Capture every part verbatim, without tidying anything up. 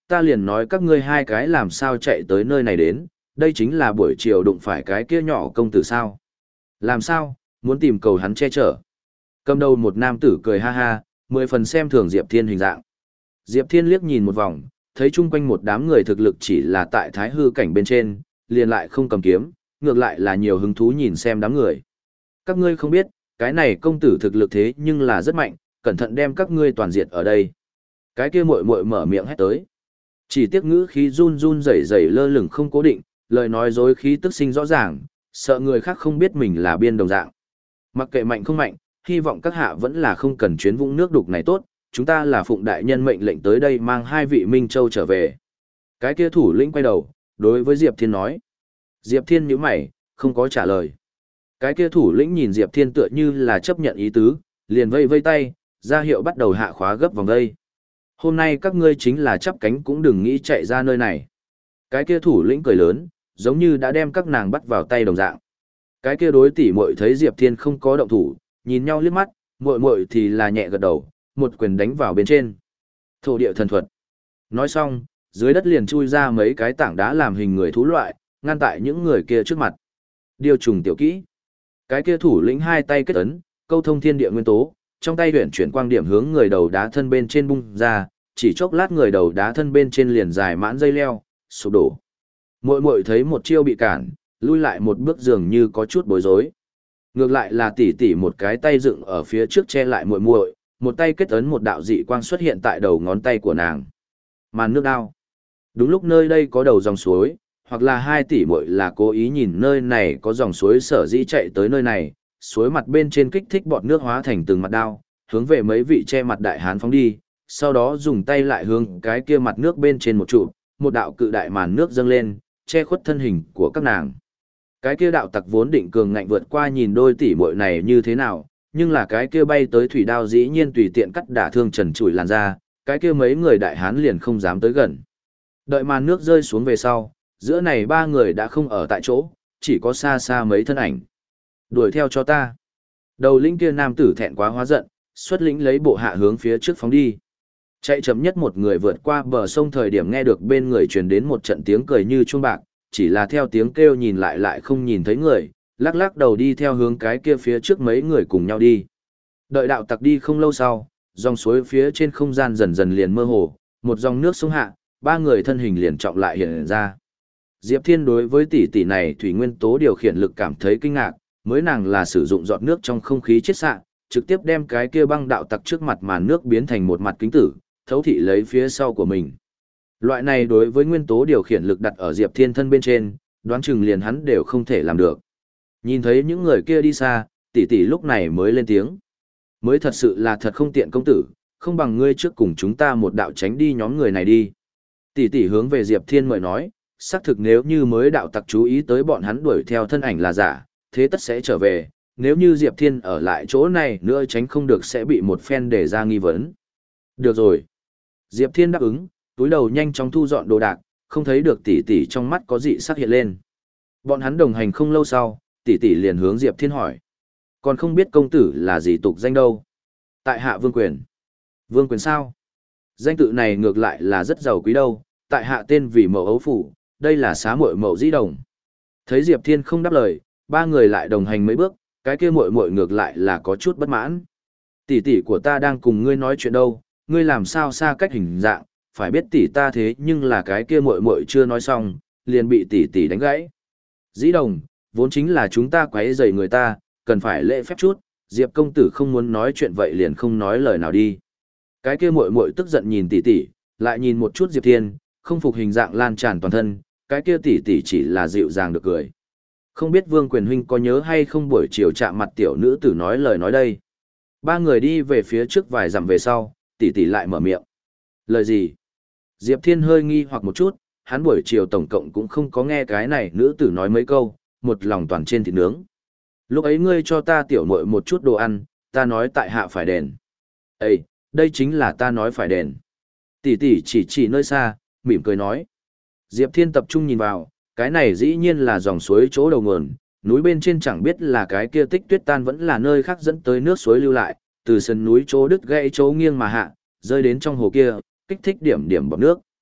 ta liền nói các ngươi hai cái làm sao chạy tới nơi này đến, đây chính là buổi chiều đụng phải cái kia nhỏ công tử sao. Làm sao, muốn tìm cầu hắn che chở. Cầm đầu một nam tử cười ha ha, mười phần xem thường Diệp Thiên hình dạng. Diệp Thiên liếc nhìn một vòng, thấy chung quanh một đám người thực lực chỉ là tại thái hư cảnh bên trên, liền lại không cầm kiếm, ngược lại là nhiều hứng thú nhìn xem đám người. Các ngươi không biết, cái này công tử thực lực thế nhưng là rất mạnh, cẩn thận đem các ngươi toàn diệt ở đây. Cái kia muội muội mở miệng hét tới. Chỉ tiếc ngữ khí run run rẩy rẩy lơ lửng không cố định, lời nói dối khí tức sinh rõ ràng, sợ người khác không biết mình là biên đồng dạng. Mặc kệ mạnh không mạnh, hy vọng các hạ vẫn là không cần chuyến vũng nước đục này tốt, chúng ta là phụng đại nhân mệnh lệnh tới đây mang hai vị Minh Châu trở về. Cái kia thủ lĩnh quay đầu, đối với Diệp Thiên nói. Diệp Thiên nhíu mày, không có trả lời. Cái kia thủ lĩnh nhìn Diệp Thiên tựa như là chấp nhận ý tứ, liền vây vây tay, ra hiệu bắt đầu hạ khóa gấp vòng vây. Hôm nay các ngươi chính là chắp cánh cũng đừng nghĩ chạy ra nơi này. Cái kia thủ lĩnh cười lớn, giống như đã đem các nàng bắt vào tay đồng dạng. Cái kia đối tỷ muội thấy Diệp Thiên không có động thủ, nhìn nhau liếc mắt, muội muội thì là nhẹ gật đầu, một quyền đánh vào bên trên. Thổ địa thần thuật. Nói xong, dưới đất liền chui ra mấy cái tảng đá làm hình người thú loại, ngăn tại những người kia trước mặt. Điều trùng tiểu kỹ. Cái kia thủ lĩnh hai tay kết ấn, câu thông thiên địa nguyên tố, trong tay huyền chuyển quang điểm hướng người đầu đá thân bên trên bung ra, chỉ chốc lát người đầu đá thân bên trên liền dài mãn dây leo, sụp đổ. Muội muội thấy một chiêu bị cản, lui lại một bước dường như có chút bối rối. Ngược lại là tỷ tỷ một cái tay dựng ở phía trước che lại muội muội, một tay kết ấn một đạo dị quang xuất hiện tại đầu ngón tay của nàng. Màn nước đao. Đúng lúc nơi đây có đầu dòng suối, hoặc là hai tỷ muội là cố ý nhìn nơi này có dòng suối sở dĩ chạy tới nơi này, suối mặt bên trên kích thích bọt nước hóa thành từng mặt đao, hướng về mấy vị che mặt đại hán phóng đi, sau đó dùng tay lại hướng cái kia mặt nước bên trên một trụ, một đạo cự đại màn nước dâng lên, che khuất thân hình của các nàng. Cái kia đạo tặc vốn định cường ngạnh vượt qua nhìn đôi tỷ muội này như thế nào, nhưng là cái kia bay tới thủy đao dĩ nhiên tùy tiện cắt đả thương trần trụi làn ra, cái kia mấy người đại hán liền không dám tới gần. Đợi màn nước rơi xuống về sau, giữa này ba người đã không ở tại chỗ, chỉ có xa xa mấy thân ảnh. Đuổi theo cho ta. Đầu lĩnh kia nam tử thẹn quá hóa giận, xuất lĩnh lấy bộ hạ hướng phía trước phóng đi. Chạy chậm nhất một người vượt qua bờ sông thời điểm nghe được bên người truyền đến một trận tiếng cười như chuông bạc, chỉ là theo tiếng kêu nhìn lại lại không nhìn thấy người, lắc lắc đầu đi theo hướng cái kia phía trước mấy người cùng nhau đi. Đợi đạo tặc đi không lâu sau, dòng suối phía trên không gian dần dần liền mơ hồ, một dòng nước sông hạ, ba người thân hình liền trọng lại hiện ra. Diệp Thiên đối với tỷ tỷ này thủy nguyên tố điều khiển lực cảm thấy kinh ngạc, mới nàng là sử dụng giọt nước trong không khí chiết xạ, trực tiếp đem cái kia băng đạo tặc trước mặt màn nước biến thành một mặt kính tử, thấu thị lấy phía sau của mình. Loại này đối với nguyên tố điều khiển lực đặt ở Diệp Thiên thân bên trên, đoán chừng liền hắn đều không thể làm được. Nhìn thấy những người kia đi xa, tỷ tỷ lúc này mới lên tiếng. Mới thật sự là thật không tiện công tử, không bằng ngươi trước cùng chúng ta một đạo tránh đi nhóm người này đi. Tỷ tỷ hướng về Diệp Thiên mời nói, xác thực nếu như mới đạo tặc chú ý tới bọn hắn đuổi theo thân ảnh là giả, thế tất sẽ trở về, nếu như Diệp Thiên ở lại chỗ này nữa tránh không được sẽ bị một phen để ra nghi vấn. Được rồi. Diệp Thiên đáp ứng, túi đầu nhanh chóng thu dọn đồ đạc, không thấy được tỷ tỷ trong mắt có dị sắc hiện lên. Bọn hắn đồng hành không lâu sau, tỷ tỷ liền hướng Diệp Thiên hỏi. Còn không biết công tử là gì tục danh đâu? Tại hạ Vương Quyền. Vương Quyền sao? Danh tự này ngược lại là rất giàu quý đâu, tại hạ tên vì Mậu Ấu Phủ, đây là xá muội Mậu Dĩ Đồng. Thấy Diệp Thiên không đáp lời, ba người lại đồng hành mấy bước, cái kia muội muội ngược lại là có chút bất mãn. Tỷ tỷ của ta đang cùng ngươi nói chuyện đâu, ngươi làm sao xa cách hình dạng, phải biết tỷ ta thế nhưng là cái kia muội muội chưa nói xong, liền bị tỷ tỷ đánh gãy. Dĩ Đồng, vốn chính là chúng ta quấy rầy người ta, cần phải lễ phép chút, Diệp công tử không muốn nói chuyện vậy liền không nói lời nào đi. Cái kia muội muội tức giận nhìn tỷ tỷ, lại nhìn một chút Diệp Thiên, không phục hình dạng lan tràn toàn thân, cái kia tỷ tỷ chỉ là dịu dàng được cười. Không biết Vương Quyền huynh có nhớ hay không buổi chiều chạm mặt tiểu nữ tử nói lời nói đây. Ba người đi về phía trước vài dặm về sau, tỷ tỷ lại mở miệng. Lời gì? Diệp Thiên hơi nghi hoặc một chút, hắn buổi chiều tổng cộng cũng không có nghe cái này nữ tử nói mấy câu, một lòng toàn trên thịt nướng. Lúc ấy ngươi cho ta tiểu muội một chút đồ ăn, ta nói tại hạ phải đền. Ê, đây chính là ta nói phải đền. Tỷ tỷ chỉ chỉ nơi xa, mỉm cười nói. Diệp Thiên tập trung nhìn vào, cái này dĩ nhiên là dòng suối chỗ đầu nguồn, núi bên trên chẳng biết là cái kia tích tuyết tan vẫn là nơi khác dẫn tới nước suối lưu lại, từ sườn núi chỗ đứt gãy chỗ nghiêng mà hạ, rơi đến trong hồ kia, kích thích điểm điểm bọt nước.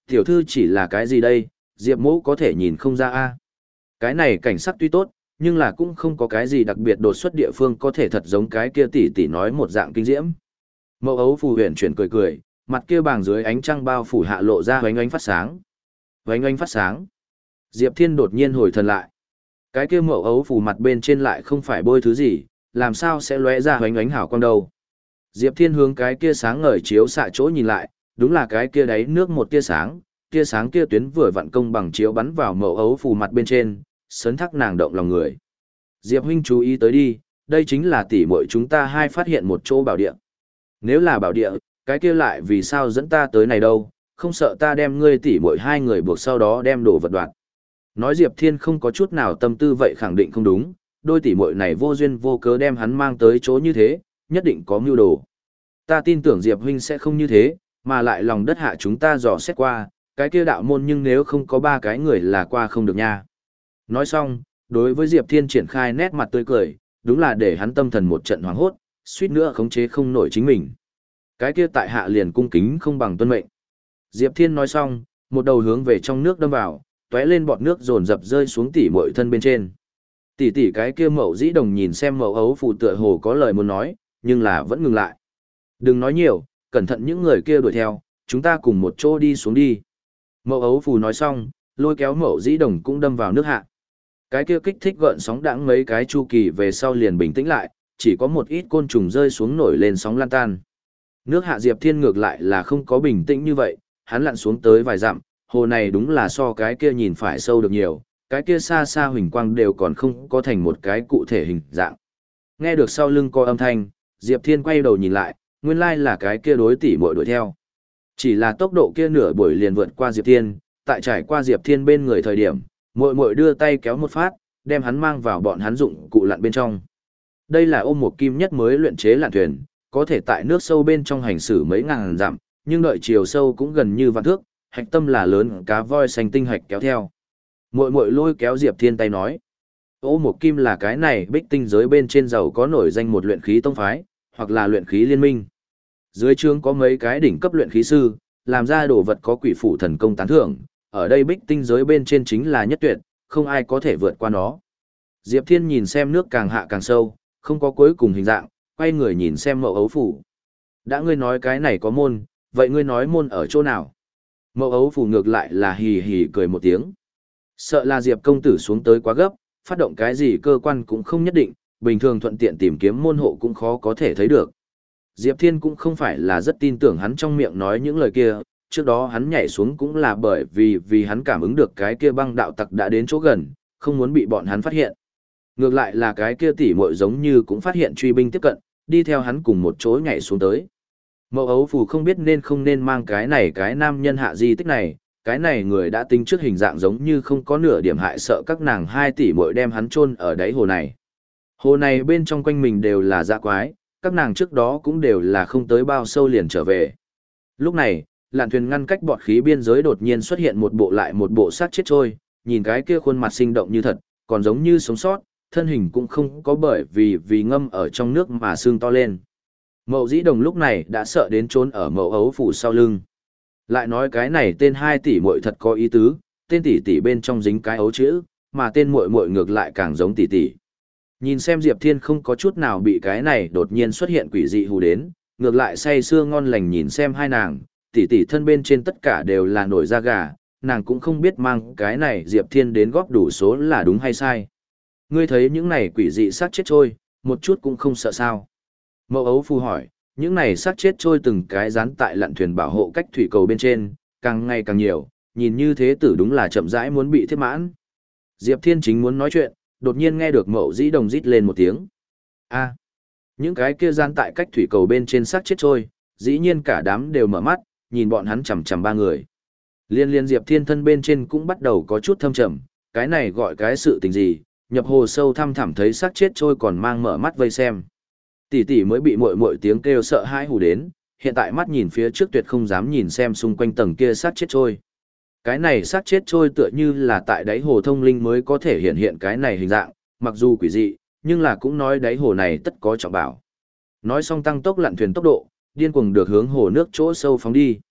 Tiểu thư chỉ là cái gì đây, Diệp Mỗ có thể nhìn không ra a. Cái này cảnh sắc tuy tốt, nhưng là cũng không có cái gì đặc biệt đột xuất địa phương có thể thật giống cái kia tỷ tỷ nói một dạng kinh diễm. Mẫu ấu phù huyền chuyển cười cười, mặt kia bàng dưới ánh trăng bao phủ hạ lộ ra oánh oánh phát sáng. Oánh oánh phát sáng. Diệp Thiên đột nhiên hồi thần lại. Cái kia mẫu ấu phù mặt bên trên lại không phải bôi thứ gì, làm sao sẽ lóe ra oánh oánh hảo quang đâu. Diệp Thiên hướng cái kia sáng ngời chiếu xạ chỗ nhìn lại, đúng là cái kia đáy nước một tia sáng, tia sáng kia tuyến vừa vặn công bằng chiếu bắn vào mẫu ấu phù mặt bên trên, sấn thắc nàng động lòng người. Diệp huynh chú ý tới đi, đây chính là tỷ muội chúng ta hai phát hiện một chỗ bảo địa. Nếu là bảo địa, cái kia lại vì sao dẫn ta tới này đâu, không sợ ta đem ngươi tỷ muội hai người buộc sau đó đem đồ vật đoạt. Nói Diệp Thiên không có chút nào tâm tư vậy khẳng định không đúng, đôi tỷ muội này vô duyên vô cớ đem hắn mang tới chỗ như thế, nhất định có mưu đồ. Ta tin tưởng Diệp huynh sẽ không như thế, mà lại lòng đất hạ chúng ta dò xét qua, cái kia đạo môn nhưng nếu không có ba cái người là qua không được nha. Nói xong, đối với Diệp Thiên triển khai nét mặt tươi cười, đúng là để hắn tâm thần một trận hoảng hốt, suýt nữa khống chế không nổi chính mình. Cái kia tại hạ liền cung kính không bằng tuân mệnh. Diệp Thiên nói xong, một đầu hướng về trong nước đâm vào, tóe lên bọt nước dồn dập rơi xuống tỉ muội thân bên trên. Tỷ tỷ cái kia mậu dĩ đồng nhìn xem mậu ấu phù tựa hồ có lời muốn nói, nhưng là vẫn ngừng lại. Đừng nói nhiều, cẩn thận những người kia đuổi theo, chúng ta cùng một chỗ đi xuống đi. Mậu ấu phù nói xong, lôi kéo mậu dĩ đồng cũng đâm vào nước hạ. Cái kia kích thích gợn sóng đãng mấy cái chu kỳ về sau liền bình tĩnh lại, chỉ có một ít côn trùng rơi xuống nổi lên sóng lan tan. Nước hạ Diệp Thiên ngược lại là không có bình tĩnh như vậy, hắn lặn xuống tới vài dặm, hồ này đúng là so cái kia nhìn phải sâu được nhiều, cái kia xa xa huỳnh quang đều còn không có thành một cái cụ thể hình dạng. Nghe được sau lưng có âm thanh, Diệp Thiên quay đầu nhìn lại, nguyên lai là cái kia đối tỷ muội đuổi theo. Chỉ là tốc độ kia nửa buổi liền vượt qua Diệp Thiên, tại trải qua Diệp Thiên bên người thời điểm, muội muội đưa tay kéo một phát, đem hắn mang vào bọn hắn dụng cụ lặn bên trong. Đây là ôm một kim nhất mới luyện chế lặn thuyền, có thể tại nước sâu bên trong hành xử mấy ngàn dặm, nhưng đợi chiều sâu cũng gần như vạn thước, hạch tâm là lớn cá voi xanh tinh hạch kéo theo. Muội muội lôi kéo Diệp Thiên tay nói, ô một kim là cái này bích tinh giới bên trên giàu có nổi danh một luyện khí tông phái, hoặc là luyện khí liên minh. Dưới trướng có mấy cái đỉnh cấp luyện khí sư, làm ra đồ vật có quỷ phủ thần công tán thưởng, ở đây bích tinh giới bên trên chính là nhất tuyệt, không ai có thể vượt qua nó. Diệp Thiên nhìn xem nước càng hạ càng sâu, không có cuối cùng hình dạng, quay người nhìn xem mậu ấu phủ. Đã ngươi nói cái này có môn, vậy ngươi nói môn ở chỗ nào? Mậu ấu phủ ngược lại là hì hì cười một tiếng. Sợ là Diệp công tử xuống tới quá gấp, phát động cái gì cơ quan cũng không nhất định, bình thường thuận tiện tìm kiếm môn hộ cũng khó có thể thấy được. Diệp Thiên cũng không phải là rất tin tưởng hắn trong miệng nói những lời kia, trước đó hắn nhảy xuống cũng là bởi vì vì hắn cảm ứng được cái kia băng đạo tặc đã đến chỗ gần, không muốn bị bọn hắn phát hiện. Ngược lại là cái kia tỷ muội giống như cũng phát hiện truy binh tiếp cận, đi theo hắn cùng một chỗ nhảy xuống tới. Mậu ấu phù không biết nên không nên mang cái này cái nam nhân hạ di tích này, cái này người đã tính trước hình dạng giống như không có nửa điểm hại, sợ các nàng hai tỷ muội đem hắn chôn ở đáy hồ này. Hồ này bên trong quanh mình đều là dã quái, các nàng trước đó cũng đều là không tới bao sâu liền trở về. Lúc này, lặn thuyền ngăn cách bọt khí biên giới đột nhiên xuất hiện một bộ lại một bộ xác chết trôi, nhìn cái kia khuôn mặt sinh động như thật, còn giống như sống sót, thân hình cũng không có bởi vì vì ngâm ở trong nước mà xương to lên. Mậu dĩ đồng lúc này đã sợ đến trốn ở mậu ấu phủ sau lưng. Lại nói cái này tên hai tỷ muội thật có ý tứ, tên tỷ tỷ bên trong dính cái ấu chữ, mà tên muội muội ngược lại càng giống tỷ tỷ. Nhìn xem Diệp Thiên không có chút nào bị cái này đột nhiên xuất hiện quỷ dị hù đến, ngược lại say sưa ngon lành nhìn xem hai nàng, tỷ tỷ thân bên trên tất cả đều là nổi da gà, nàng cũng không biết mang cái này Diệp Thiên đến góp đủ số là đúng hay sai. Ngươi thấy những này quỷ dị sát chết trôi, một chút cũng không sợ sao. Mậu ấu phu hỏi, những này sát chết trôi từng cái dán tại lặn thuyền bảo hộ cách thủy cầu bên trên, càng ngày càng nhiều, nhìn như thế tử đúng là chậm rãi muốn bị thiết mãn. Diệp Thiên chính muốn nói chuyện, đột nhiên nghe được Mậu dĩ đồng rít lên một tiếng. A, những cái kia dán tại cách thủy cầu bên trên sát chết trôi, dĩ nhiên cả đám đều mở mắt, nhìn bọn hắn chằm chằm ba người. Liên liên Diệp Thiên thân bên trên cũng bắt đầu có chút thâm trầm, cái này gọi cái sự tình gì, nhập hồ sâu thăm thẳm thấy xác chết trôi còn mang mở mắt vây xem. Tỷ tỷ mới bị muội muội tiếng kêu sợ hãi hù đến, hiện tại mắt nhìn phía trước tuyệt không dám nhìn xem xung quanh tầng kia xác chết trôi. Cái này xác chết trôi tựa như là tại đáy hồ thông linh mới có thể hiện hiện cái này hình dạng, mặc dù quỷ dị, nhưng là cũng nói đáy hồ này tất có trọng bảo. Nói xong tăng tốc lặn thuyền tốc độ, điên cuồng được hướng hồ nước chỗ sâu phóng đi.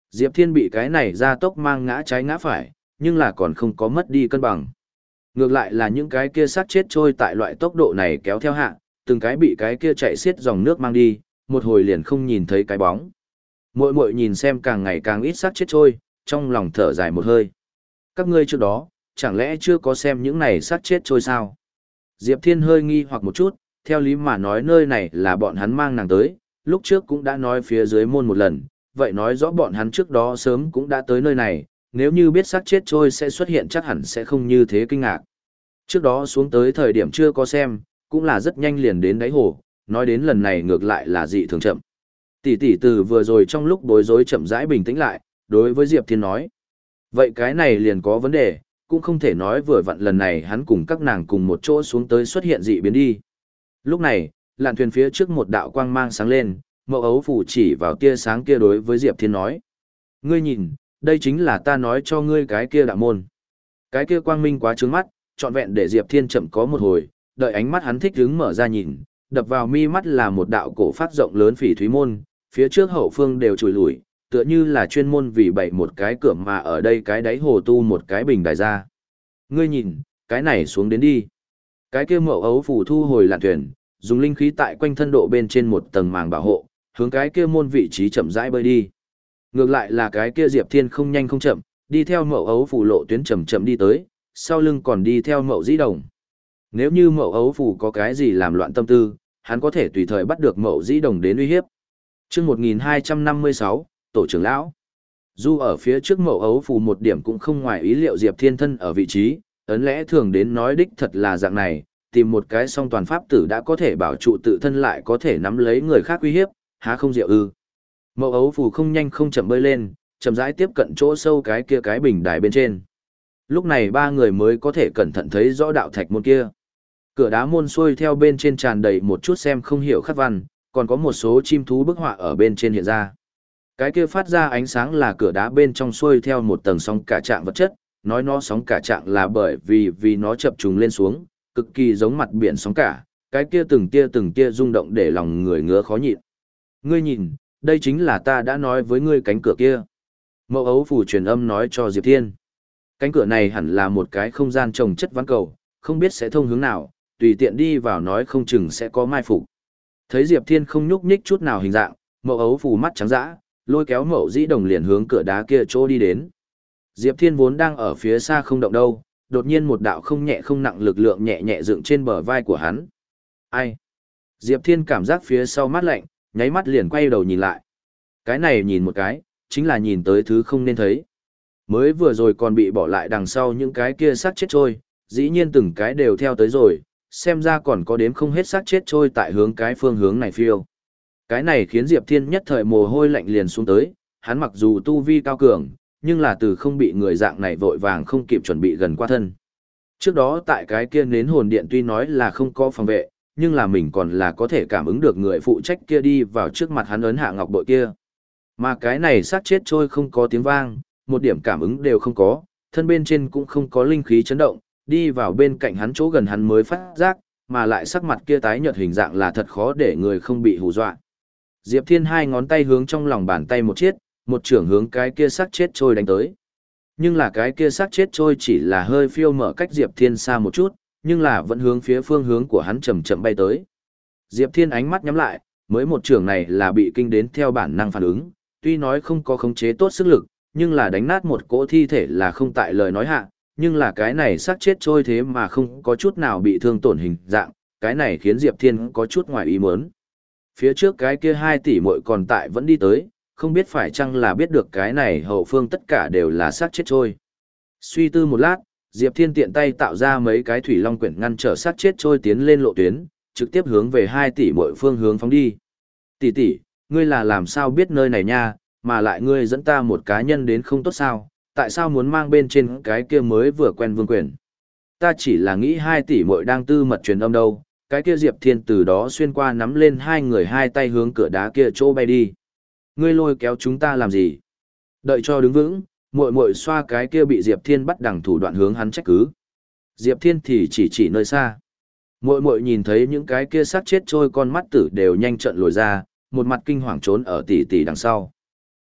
Diệp Thiên bị cái này ra tốc mang ngã trái ngã phải, nhưng là còn không có mất đi cân bằng. Ngược lại là những cái kia xác chết trôi tại loại tốc độ này kéo theo hạ, từng cái bị cái kia chạy xiết dòng nước mang đi, một hồi liền không nhìn thấy cái bóng. Muội muội nhìn xem càng ngày càng ít xác chết trôi, trong lòng thở dài một hơi. Các ngươi trước đó, chẳng lẽ chưa có xem những này xác chết trôi sao? Diệp Thiên hơi nghi hoặc một chút, theo lý mà nói nơi này là bọn hắn mang nàng tới, lúc trước cũng đã nói phía dưới môn một lần, vậy nói rõ bọn hắn trước đó sớm cũng đã tới nơi này, nếu như biết xác chết trôi sẽ xuất hiện chắc hẳn sẽ không như thế kinh ngạc. Trước đó xuống tới thời điểm chưa có xem, cũng là rất nhanh liền đến đáy hồ, nói đến lần này ngược lại là dị thường chậm. Tỷ tỷ từ vừa rồi trong lúc bối rối chậm rãi bình tĩnh lại, đối với Diệp Thiên nói. Vậy cái này liền có vấn đề, cũng không thể nói vừa vặn lần này hắn cùng các nàng cùng một chỗ xuống tới xuất hiện dị biến đi. Lúc này, lặn thuyền phía trước một đạo quang mang sáng lên, Mậu Ấu Phủ chỉ vào tia sáng kia đối với Diệp Thiên nói. Ngươi nhìn, đây chính là ta nói cho ngươi cái kia đạo môn. Cái kia quang minh quá trướng mắt, trọn vẹn để Diệp Thiên chậm có một hồi, đợi ánh mắt hắn thích hứng mở ra nhìn, đập vào mi mắt là một đạo cổ phát rộng lớn phỉ thúy môn, phía trước hậu phương đều chùi lủi, tựa như là chuyên môn vì bày một cái cửa mà ở đây cái đáy hồ tu một cái bình đài ra. Ngươi nhìn, cái này xuống đến đi. Cái kia Mậu Ấu Phủ thu hồi lặn thuyền, dùng linh khí tại quanh thân độ bên trên một tầng màng bảo hộ, hướng cái kia môn vị trí chậm rãi bơi đi. Ngược lại là cái kia Diệp Thiên không nhanh không chậm, đi theo Mậu Ấu Phủ lộ tuyến chậm chậm đi tới, sau lưng còn đi theo Mậu Dĩ Đồng. Nếu như Mậu Ấu Phủ có cái gì làm loạn tâm tư, hắn có thể tùy thời bắt được Mậu Dĩ Đồng đến uy hiếp. Chương một nghìn hai trăm năm mươi sáu, Tổ trưởng lão. Du ở phía trước Mậu Ấu Phủ một điểm cũng không ngoài ý liệu Diệp Thiên thân ở vị trí, ấn lẽ thường đến nói đích thật là dạng này, tìm một cái song toàn pháp tử đã có thể bảo trụ tự thân lại có thể nắm lấy người khác uy hiếp, há không diệu ư. Mậu Ấu Phủ không nhanh không chậm bơi lên, chậm rãi tiếp cận chỗ sâu cái kia cái bình đài bên trên. Lúc này ba người mới có thể cẩn thận thấy rõ đạo thạch môn kia. Cửa đá môn xuôi theo bên trên tràn đầy một chút xem không hiểu khắc văn, còn có một số chim thú bức họa ở bên trên hiện ra. Cái kia phát ra ánh sáng là cửa đá bên trong xuôi theo một tầng sóng cả trạng vật chất, nói nó sóng cả trạng là bởi vì vì nó chập trùng lên xuống, cực kỳ giống mặt biển sóng cả, cái kia từng tia từng tia rung động để lòng người ngứa khó nhịn. Ngươi nhìn, đây chính là ta đã nói với ngươi cánh cửa kia. Mậu Ấu Phủ truyền âm nói cho Diệp Thiên. Cánh cửa này hẳn là một cái không gian trồng chất ván cầu, không biết sẽ thông hướng nào, tùy tiện đi vào nói không chừng sẽ có mai phục. Thấy Diệp Thiên không nhúc nhích chút nào hình dạng, Mậu Ấu Phủ mắt trắng dã, lôi kéo Mậu Dĩ Đồng liền hướng cửa đá kia chỗ đi đến. Diệp Thiên vốn đang ở phía xa không động đâu, đột nhiên một đạo không nhẹ không nặng lực lượng nhẹ nhẹ dựng trên bờ vai của hắn. Ai? Diệp Thiên cảm giác phía sau mát lạnh, nháy mắt liền quay đầu nhìn lại. Cái này nhìn một cái, chính là nhìn tới thứ không nên thấy. Mới vừa rồi còn bị bỏ lại đằng sau những cái kia xác chết trôi, dĩ nhiên từng cái đều theo tới rồi, xem ra còn có đếm không hết xác chết trôi tại hướng cái phương hướng này phiêu. Cái này khiến Diệp Thiên nhất thời mồ hôi lạnh liền xuống tới, hắn mặc dù tu vi cao cường, nhưng là từ không bị người dạng này vội vàng không kịp chuẩn bị gần qua thân. Trước đó tại cái kia nến hồn điện tuy nói là không có phòng vệ, nhưng là mình còn là có thể cảm ứng được người phụ trách kia đi vào trước mặt hắn ấn hạ ngọc bội kia. Mà cái này xác chết trôi không có tiếng vang, một điểm cảm ứng đều không có, thân bên trên cũng không có linh khí chấn động, đi vào bên cạnh hắn chỗ gần hắn mới phát giác, mà lại sắc mặt kia tái nhợt hình dạng là thật khó để người không bị hù dọa. Diệp Thiên hai ngón tay hướng trong lòng bàn tay một chiếc, một trưởng hướng cái kia xác chết trôi đánh tới. Nhưng là cái kia xác chết trôi chỉ là hơi phiêu mở cách Diệp Thiên xa một chút, nhưng là vẫn hướng phía phương hướng của hắn chậm chậm bay tới. Diệp Thiên ánh mắt nhắm lại, mới một trưởng này là bị kinh đến theo bản năng phản ứng, tuy nói không có khống chế tốt sức lực, nhưng là đánh nát một cỗ thi thể là không tại lời nói hạ, nhưng là cái này xác chết trôi thế mà không có chút nào bị thương tổn hình dạng, cái này khiến Diệp Thiên có chút ngoài ý muốn. Phía trước cái kia hai tỷ muội còn tại vẫn đi tới, không biết phải chăng là biết được cái này hậu phương tất cả đều là xác chết trôi. Suy tư một lát, Diệp Thiên tiện tay tạo ra mấy cái thủy long quyển ngăn trở xác chết trôi tiến lên lộ tuyến, trực tiếp hướng về hai tỷ muội phương hướng phóng đi. Tỷ tỷ, ngươi là làm sao biết nơi này nha, mà lại ngươi dẫn ta một cá nhân đến không tốt sao, tại sao muốn mang bên trên cái kia mới vừa quen vương quyền. Ta chỉ là nghĩ hai tỷ muội đang tư mật truyền âm đâu, cái kia Diệp Thiên từ đó xuyên qua nắm lên hai người hai tay hướng cửa đá kia chỗ bay đi. Ngươi lôi kéo chúng ta làm gì? Đợi cho đứng vững, muội muội xoa cái kia bị Diệp Thiên bắt đằng thủ đoạn hướng hắn trách cứ. Diệp Thiên thì chỉ chỉ nơi xa. Muội muội nhìn thấy những cái kia xác chết trôi con mắt tử đều nhanh trận lồi ra, một mặt kinh hoàng trốn ở tỷ tỷ đằng sau.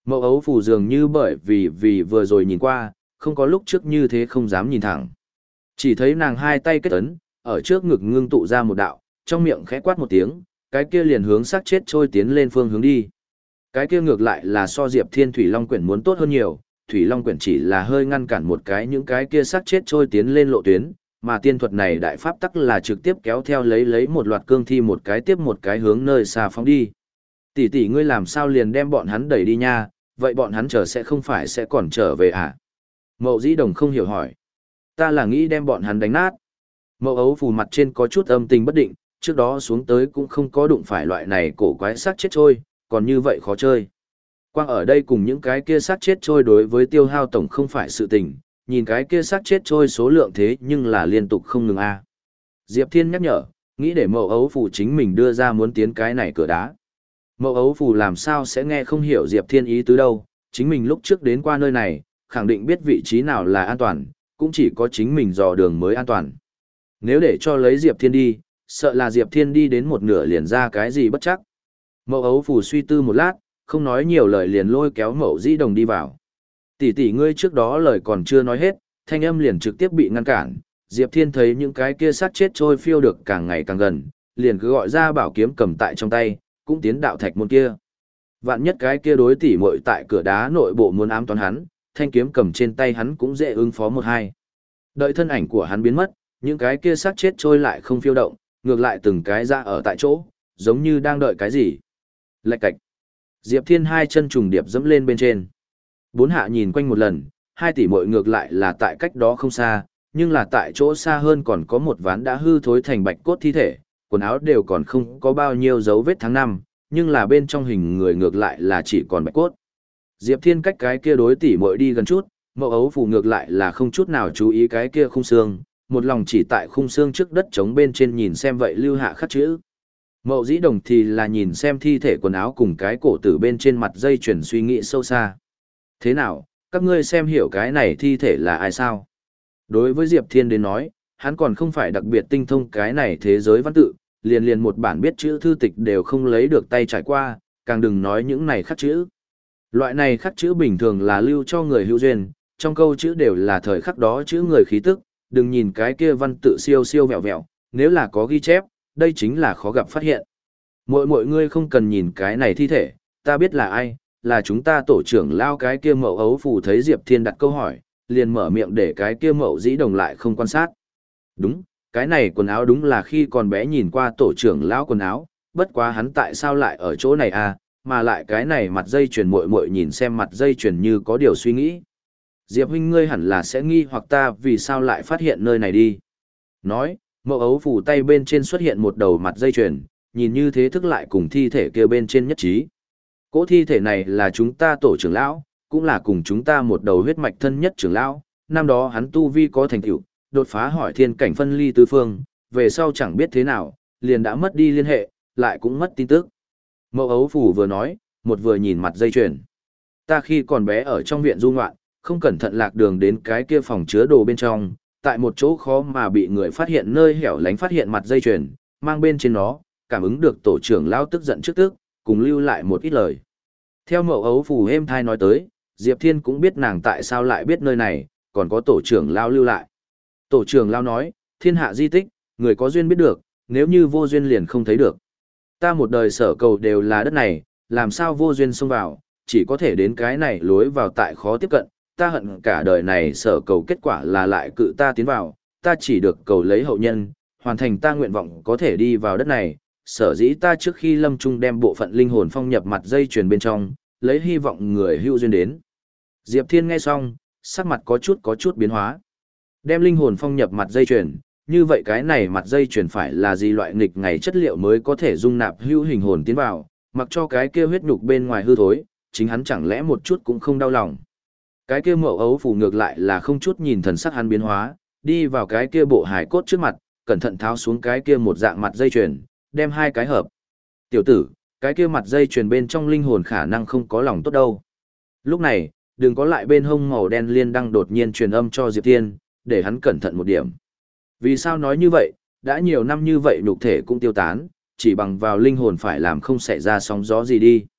Mậu ấu phù dường như bởi vì vì vừa rồi nhìn qua, không có lúc trước như thế không dám nhìn thẳng. Chỉ thấy nàng hai tay kết ấn, ở trước ngực ngưng tụ ra một đạo, trong miệng khẽ quát một tiếng, cái kia liền hướng xác chết trôi tiến lên phương hướng đi. Cái kia ngược lại là so Diệp Thiên Thủy Long quyển muốn tốt hơn nhiều, Thủy Long quyển chỉ là hơi ngăn cản một cái những cái kia xác chết trôi tiến lên lộ tuyến, mà tiên thuật này đại pháp tắc là trực tiếp kéo theo lấy lấy một loạt cương thi một cái tiếp một cái hướng nơi xa phóng đi. Tỷ tỷ ngươi làm sao liền đem bọn hắn đẩy đi nha, vậy bọn hắn chờ sẽ không phải sẽ còn trở về à? Mậu Dĩ Đồng không hiểu hỏi. Ta là nghĩ đem bọn hắn đánh nát. Mậu ấu phù mặt trên có chút âm tình bất định, trước đó xuống tới cũng không có đụng phải loại này cổ quái xác chết trôi, còn như vậy khó chơi. Quang ở đây cùng những cái kia xác chết trôi đối với tiêu hao tổng không phải sự tình, nhìn cái kia xác chết trôi số lượng thế nhưng là liên tục không ngừng a. Diệp Thiên nhắc nhở, nghĩ để Mậu ấu phù chính mình đưa ra muốn tiến cái này cửa đá. Mậu ấu phù làm sao sẽ nghe không hiểu Diệp Thiên ý tứ đâu, chính mình lúc trước đến qua nơi này, khẳng định biết vị trí nào là an toàn, cũng chỉ có chính mình dò đường mới an toàn. Nếu để cho lấy Diệp Thiên đi, sợ là Diệp Thiên đi đến một nửa liền ra cái gì bất chắc. Mậu ấu phù suy tư một lát, không nói nhiều lời liền lôi kéo Mậu Dĩ Đồng đi vào. Tỷ tỷ ngươi trước đó lời còn chưa nói hết, thanh âm liền trực tiếp bị ngăn cản. Diệp Thiên thấy những cái kia sát chết trôi phiêu được càng ngày càng gần, liền cứ gọi ra bảo kiếm cầm tại trong tay, cũng tiến đạo thạch môn kia. Vạn nhất cái kia đối tỷ muội tại cửa đá nội bộ muốn ám toán hắn, thanh kiếm cầm trên tay hắn cũng dễ ứng phó một hai. Đợi thân ảnh của hắn biến mất, những cái kia xác chết trôi lại không phiêu động, ngược lại từng cái ra ở tại chỗ, giống như đang đợi cái gì. Lạch cạch. Diệp Thiên hai chân trùng điệp dẫm lên bên trên. Bốn hạ nhìn quanh một lần, hai tỷ muội ngược lại là tại cách đó không xa, nhưng là tại chỗ xa hơn còn có một ván đã hư thối thành bạch cốt thi thể, quần áo đều còn không có bao nhiêu dấu vết tháng năm, nhưng là bên trong hình người ngược lại là chỉ còn bạch cốt. Diệp Thiên cách cái kia đối tỷ muội đi gần chút, Mậu ấu phù ngược lại là không chút nào chú ý cái kia khung xương, một lòng chỉ tại khung xương trước đất trống bên trên nhìn xem vậy lưu hạ khắc chữ. Mậu Dĩ Đồng thì là nhìn xem thi thể quần áo cùng cái cổ tử bên trên mặt dây chuyển suy nghĩ sâu xa. Thế nào, các ngươi xem hiểu cái này thi thể là ai sao? Đối với Diệp Thiên đến nói, hắn còn không phải đặc biệt tinh thông cái này thế giới văn tự, liền liền một bản biết chữ thư tịch đều không lấy được tay trải qua, càng đừng nói những này khắc chữ. Loại này khắc chữ bình thường là lưu cho người hữu duyên, trong câu chữ đều là thời khắc đó chữ người khí tức, đừng nhìn cái kia văn tự siêu siêu vẹo vẹo, nếu là có ghi chép, đây chính là khó gặp phát hiện. Mọi mọi ngươi không cần nhìn cái này thi thể, ta biết là ai, là chúng ta tổ trưởng lao. Cái kia Mậu ấu phù thấy Diệp Thiên đặt câu hỏi, liền mở miệng để cái kia Mậu Dĩ Đồng lại không quan sát. Đúng, cái này quần áo đúng là khi còn bé nhìn qua tổ trưởng lão quần áo, bất quá hắn tại sao lại ở chỗ này à, mà lại cái này mặt dây chuyền muội muội nhìn xem mặt dây chuyền như có điều suy nghĩ. Diệp huynh ngươi hẳn là sẽ nghi hoặc ta vì sao lại phát hiện nơi này đi. Nói, Mậu ấu phù tay bên trên xuất hiện một đầu mặt dây chuyền, nhìn như thế thức lại cùng thi thể kia bên trên nhất trí. Cỗ thi thể này là chúng ta tổ trưởng lão, cũng là cùng chúng ta một đầu huyết mạch thân nhất trưởng lão, năm đó hắn tu vi có thành tựu, đột phá hỏi thiên cảnh phân ly tứ phương, về sau chẳng biết thế nào, liền đã mất đi liên hệ, lại cũng mất tin tức. Mậu ấu phù vừa nói, một vừa nhìn mặt dây chuyền. Ta khi còn bé ở trong viện du ngoạn, không cẩn thận lạc đường đến cái kia phòng chứa đồ bên trong, tại một chỗ khó mà bị người phát hiện nơi hẻo lánh phát hiện mặt dây chuyền, mang bên trên nó, cảm ứng được tổ trưởng lão tức giận trước tức, cùng lưu lại một ít lời. Theo Mậu ấu phù êm thai nói tới, Diệp Thiên cũng biết nàng tại sao lại biết nơi này, còn có tổ trưởng lão lưu lại. Tổ trưởng lão nói, thiên hạ di tích, người có duyên biết được, nếu như vô duyên liền không thấy được. Ta một đời sở cầu đều là đất này, làm sao vô duyên xông vào, chỉ có thể đến cái này lối vào tại khó tiếp cận, ta hận cả đời này sở cầu kết quả là lại cự ta tiến vào, ta chỉ được cầu lấy hậu nhân, hoàn thành ta nguyện vọng có thể đi vào đất này, sở dĩ ta trước khi lâm trung đem bộ phận linh hồn phong nhập mặt dây chuyền bên trong, lấy hy vọng người hữu duyên đến. Diệp Thiên nghe xong, sắc mặt có chút có chút biến hóa. Đem linh hồn phong nhập mặt dây chuyền, như vậy cái này mặt dây chuyền phải là gì loại nghịch ngày chất liệu mới có thể dung nạp hữu hình hồn tiến vào, mặc cho cái kia huyết nhục bên ngoài hư thối, chính hắn chẳng lẽ một chút cũng không đau lòng. Cái kia Mậu ấu phù ngược lại là không chút nhìn thần sắc hắn biến hóa, đi vào cái kia bộ hài cốt trước mặt, cẩn thận tháo xuống cái kia một dạng mặt dây chuyền, đem hai cái hợp. Tiểu tử, cái kia mặt dây chuyền bên trong linh hồn khả năng không có lòng tốt đâu. Lúc này, đừng có lại bên hông màu đen liên đăng đột nhiên truyền âm cho Diệp Thiên, để hắn cẩn thận một điểm. Vì sao nói như vậy, đã nhiều năm như vậy nhục thể cũng tiêu tán, chỉ bằng vào linh hồn phải làm không xảy ra sóng gió gì đi.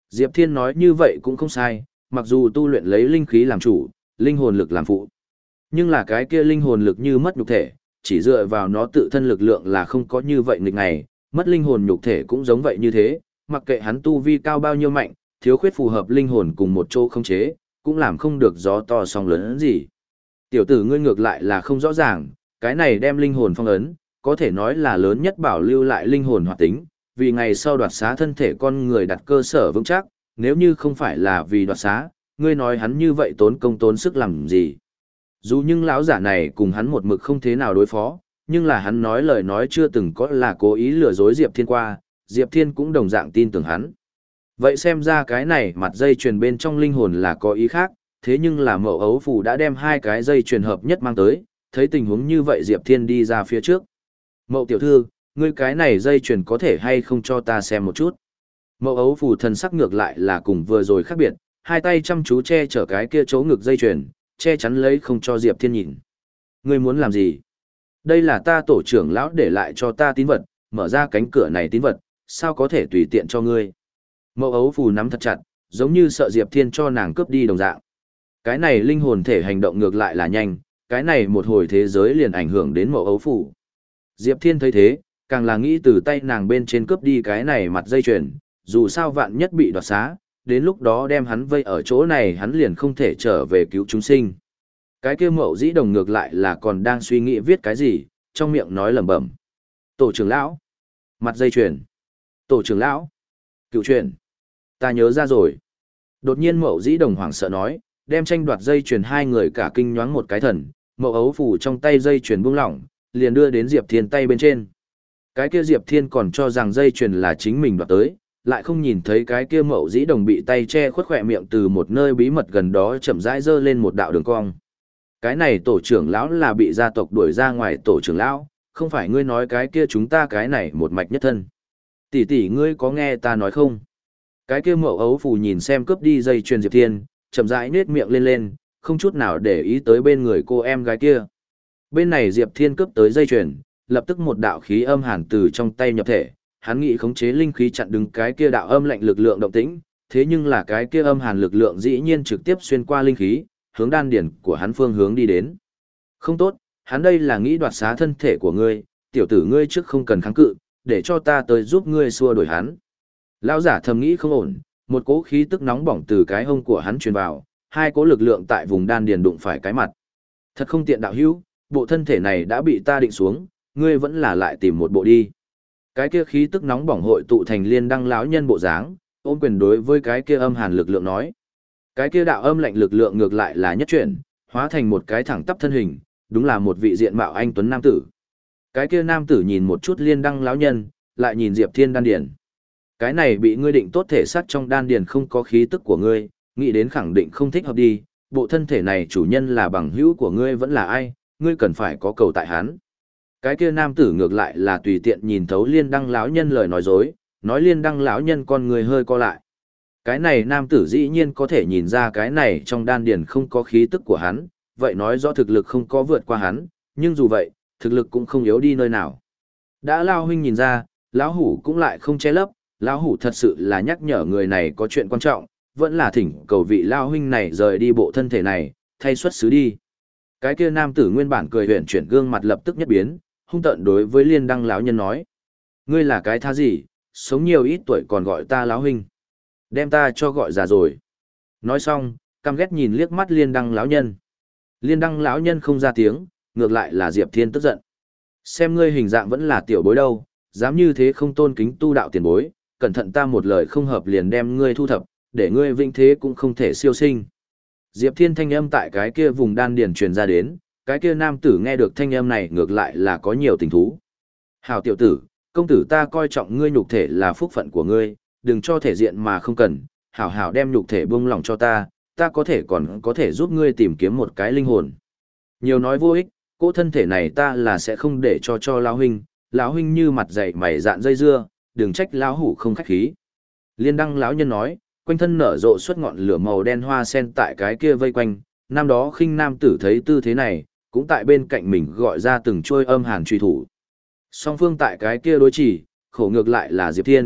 Diệp Thiên nói như vậy cũng không sai, mặc dù tu luyện lấy linh khí làm chủ, linh hồn lực làm phụ. Nhưng là cái kia linh hồn lực như mất nhục thể, chỉ dựa vào nó tự thân lực lượng là không có như vậy nghịch ngày, mất linh hồn nhục thể cũng giống vậy như thế, mặc kệ hắn tu vi cao bao nhiêu mạnh, thiếu khuyết phù hợp linh hồn cùng một chỗ không chế, cũng làm không được gió to sóng lớn gì. Tiểu tử ngươi ngược lại là không rõ ràng, cái này đem linh hồn phong ấn, có thể nói là lớn nhất bảo lưu lại linh hồn hoạt tính, vì ngày sau đoạt xá thân thể con người đặt cơ sở vững chắc, nếu như không phải là vì đoạt xá, ngươi nói hắn như vậy tốn công tốn sức làm gì. Dù nhưng lão giả này cùng hắn một mực không thế nào đối phó, nhưng là hắn nói lời nói chưa từng có là cố ý lừa dối Diệp Thiên qua, Diệp Thiên cũng đồng dạng tin tưởng hắn. Vậy xem ra cái này mặt dây chuyền bên trong linh hồn là có ý khác, thế nhưng là Mậu Ấu Phù đã đem hai cái dây chuyền hợp nhất mang tới, thấy tình huống như vậy Diệp Thiên đi ra phía trước. Mậu tiểu thư, ngươi cái này dây chuyền có thể hay không cho ta xem một chút. Mậu Ấu Phù thần sắc ngược lại là cùng vừa rồi khác biệt, hai tay chăm chú che chở cái kia chỗ ngực dây chuyền, che chắn lấy không cho Diệp Thiên nhìn. Ngươi muốn làm gì? Đây là ta tổ trưởng lão để lại cho ta tín vật, mở ra cánh cửa này tín vật, sao có thể tùy tiện cho ngươi. Mậu Ấu Phù nắm thật chặt, giống như sợ Diệp Thiên cho nàng cướp đi đồng dạng. Cái này linh hồn thể hành động ngược lại là nhanh, cái này một hồi thế giới liền ảnh hưởng đến Mậu Ấu Phù. Diệp Thiên thấy thế, càng là nghĩ từ tay nàng bên trên cướp đi cái này mặt dây chuyền, dù sao vạn nhất bị đoạt xá, đến lúc đó đem hắn vây ở chỗ này hắn liền không thể trở về cứu chúng sinh. Cái kia Mậu Dĩ Đồng ngược lại là còn đang suy nghĩ viết cái gì, trong miệng nói lẩm bẩm. Tổ trưởng lão, mặt dây chuyền, tổ trưởng lão, cựu truyền, ta nhớ ra rồi. Đột nhiên Mậu Dĩ Đồng hoảng sợ nói, đem tranh đoạt dây chuyền hai người cả kinh nhoáng một cái thần, Mậu Ấu Phù trong tay dây chuyền buông lỏng, liền đưa đến Diệp Thiên tay bên trên. Cái kia Diệp Thiên còn cho rằng dây chuyền là chính mình đoạt tới, lại không nhìn thấy cái kia Mậu Dĩ Đồng bị tay che khuất khỏe miệng từ một nơi bí mật gần đó chậm rãi dơ lên một đạo đường cong. Cái này tổ trưởng lão là bị gia tộc đuổi ra ngoài tổ trưởng lão, không phải ngươi nói cái kia chúng ta cái này một mạch nhất thân. Tỷ tỷ ngươi có nghe ta nói không? Cái kia Mậu Ấu Phù nhìn xem cướp đi dây chuyền Diệp Thiên, chậm rãi nhếch miệng lên lên, không chút nào để ý tới bên người cô em gái kia. Bên này Diệp Thiên cướp tới dây chuyền, lập tức một đạo khí âm hàn từ trong tay nhập thể, hắn nghĩ khống chế linh khí chặn đứng cái kia đạo âm lạnh lực lượng động tĩnh, thế nhưng là cái kia âm hàn lực lượng dĩ nhiên trực tiếp xuyên qua linh khí, hướng đan điển của hắn phương hướng đi đến. Không tốt, hắn đây là nghĩ đoạt xá thân thể của ngươi, tiểu tử ngươi trước không cần kháng cự, để cho ta tới giúp ngươi xua đuổi hắn. Lão giả thầm nghĩ không ổn, một cỗ khí tức nóng bỏng từ cái hông của hắn truyền vào, hai cỗ lực lượng tại vùng đan điền đụng phải cái mặt. Thật không tiện đạo hữu, bộ thân thể này đã bị ta định xuống, ngươi vẫn là lại tìm một bộ đi. Cái kia khí tức nóng bỏng hội tụ thành liên đăng lão nhân bộ dáng, ôm quyền đối với cái kia âm hàn lực lượng nói. Cái kia đạo âm lạnh lực lượng ngược lại là nhất chuyển, hóa thành một cái thẳng tắp thân hình, đúng là một vị diện mạo anh tuấn nam tử. Cái kia nam tử nhìn một chút liên đăng lão nhân, lại nhìn Diệp Thiên đan điền. Cái này bị ngươi định tốt thể xác trong đan điền không có khí tức của ngươi, nghĩ đến khẳng định không thích hợp đi, bộ thân thể này chủ nhân là bằng hữu của ngươi vẫn là ai, ngươi cần phải có cầu tại hắn. Cái kia nam tử ngược lại là tùy tiện nhìn thấu liên đăng lão nhân lời nói dối, nói liên đăng lão nhân con người hơi co lại. Cái này nam tử dĩ nhiên có thể nhìn ra cái này trong đan điền không có khí tức của hắn, vậy nói rõ thực lực không có vượt qua hắn, nhưng dù vậy, thực lực cũng không yếu đi nơi nào. Đã Lão huynh nhìn ra, lão hủ cũng lại không che lấp, lão hủ thật sự là nhắc nhở người này có chuyện quan trọng, vẫn là thỉnh cầu vị lão huynh này rời đi bộ thân thể này, thay xuất xứ đi. Cái kia nam tử nguyên bản cười huyền chuyển gương mặt lập tức nhất biến, hung tợn đối với liên đăng lão nhân nói: ngươi là cái tha gì, sống nhiều ít tuổi còn gọi ta lão huynh, đem ta cho gọi già rồi. Nói xong, căm ghét nhìn liếc mắt liên đăng lão nhân. Liên đăng lão nhân không ra tiếng, ngược lại là Diệp Thiên tức giận. Xem ngươi hình dạng vẫn là tiểu bối đâu, dám như thế không tôn kính tu đạo tiền bối, cẩn thận ta một lời không hợp liền đem ngươi thu thập, để ngươi vĩnh thế cũng không thể siêu sinh. Diệp Thiên thanh âm tại cái kia vùng đan điền truyền ra đến, cái kia nam tử nghe được thanh âm này ngược lại là có nhiều tình thú. Hảo tiểu tử, công tử ta coi trọng ngươi nhục thể là phúc phận của ngươi, đừng cho thể diện mà không cần, hảo hảo đem nhục thể buông lỏng cho ta, ta có thể còn có thể giúp ngươi tìm kiếm một cái linh hồn. Nhiều nói vô ích, cỗ thân thể này ta là sẽ không để cho cho lão huynh, lão huynh như mặt dày mày dạn dây dưa, đừng trách lão hủ không khách khí. Liên đăng lão nhân nói, quanh thân nở rộ xuất ngọn lửa màu đen hoa sen tại cái kia vây quanh, năm đó khinh nam tử thấy tư thế này, cũng tại bên cạnh mình gọi ra từng trôi âm hàn truy thủ. Song phương tại cái kia đối chỉ, khổ ngược lại là Diệp Thiên,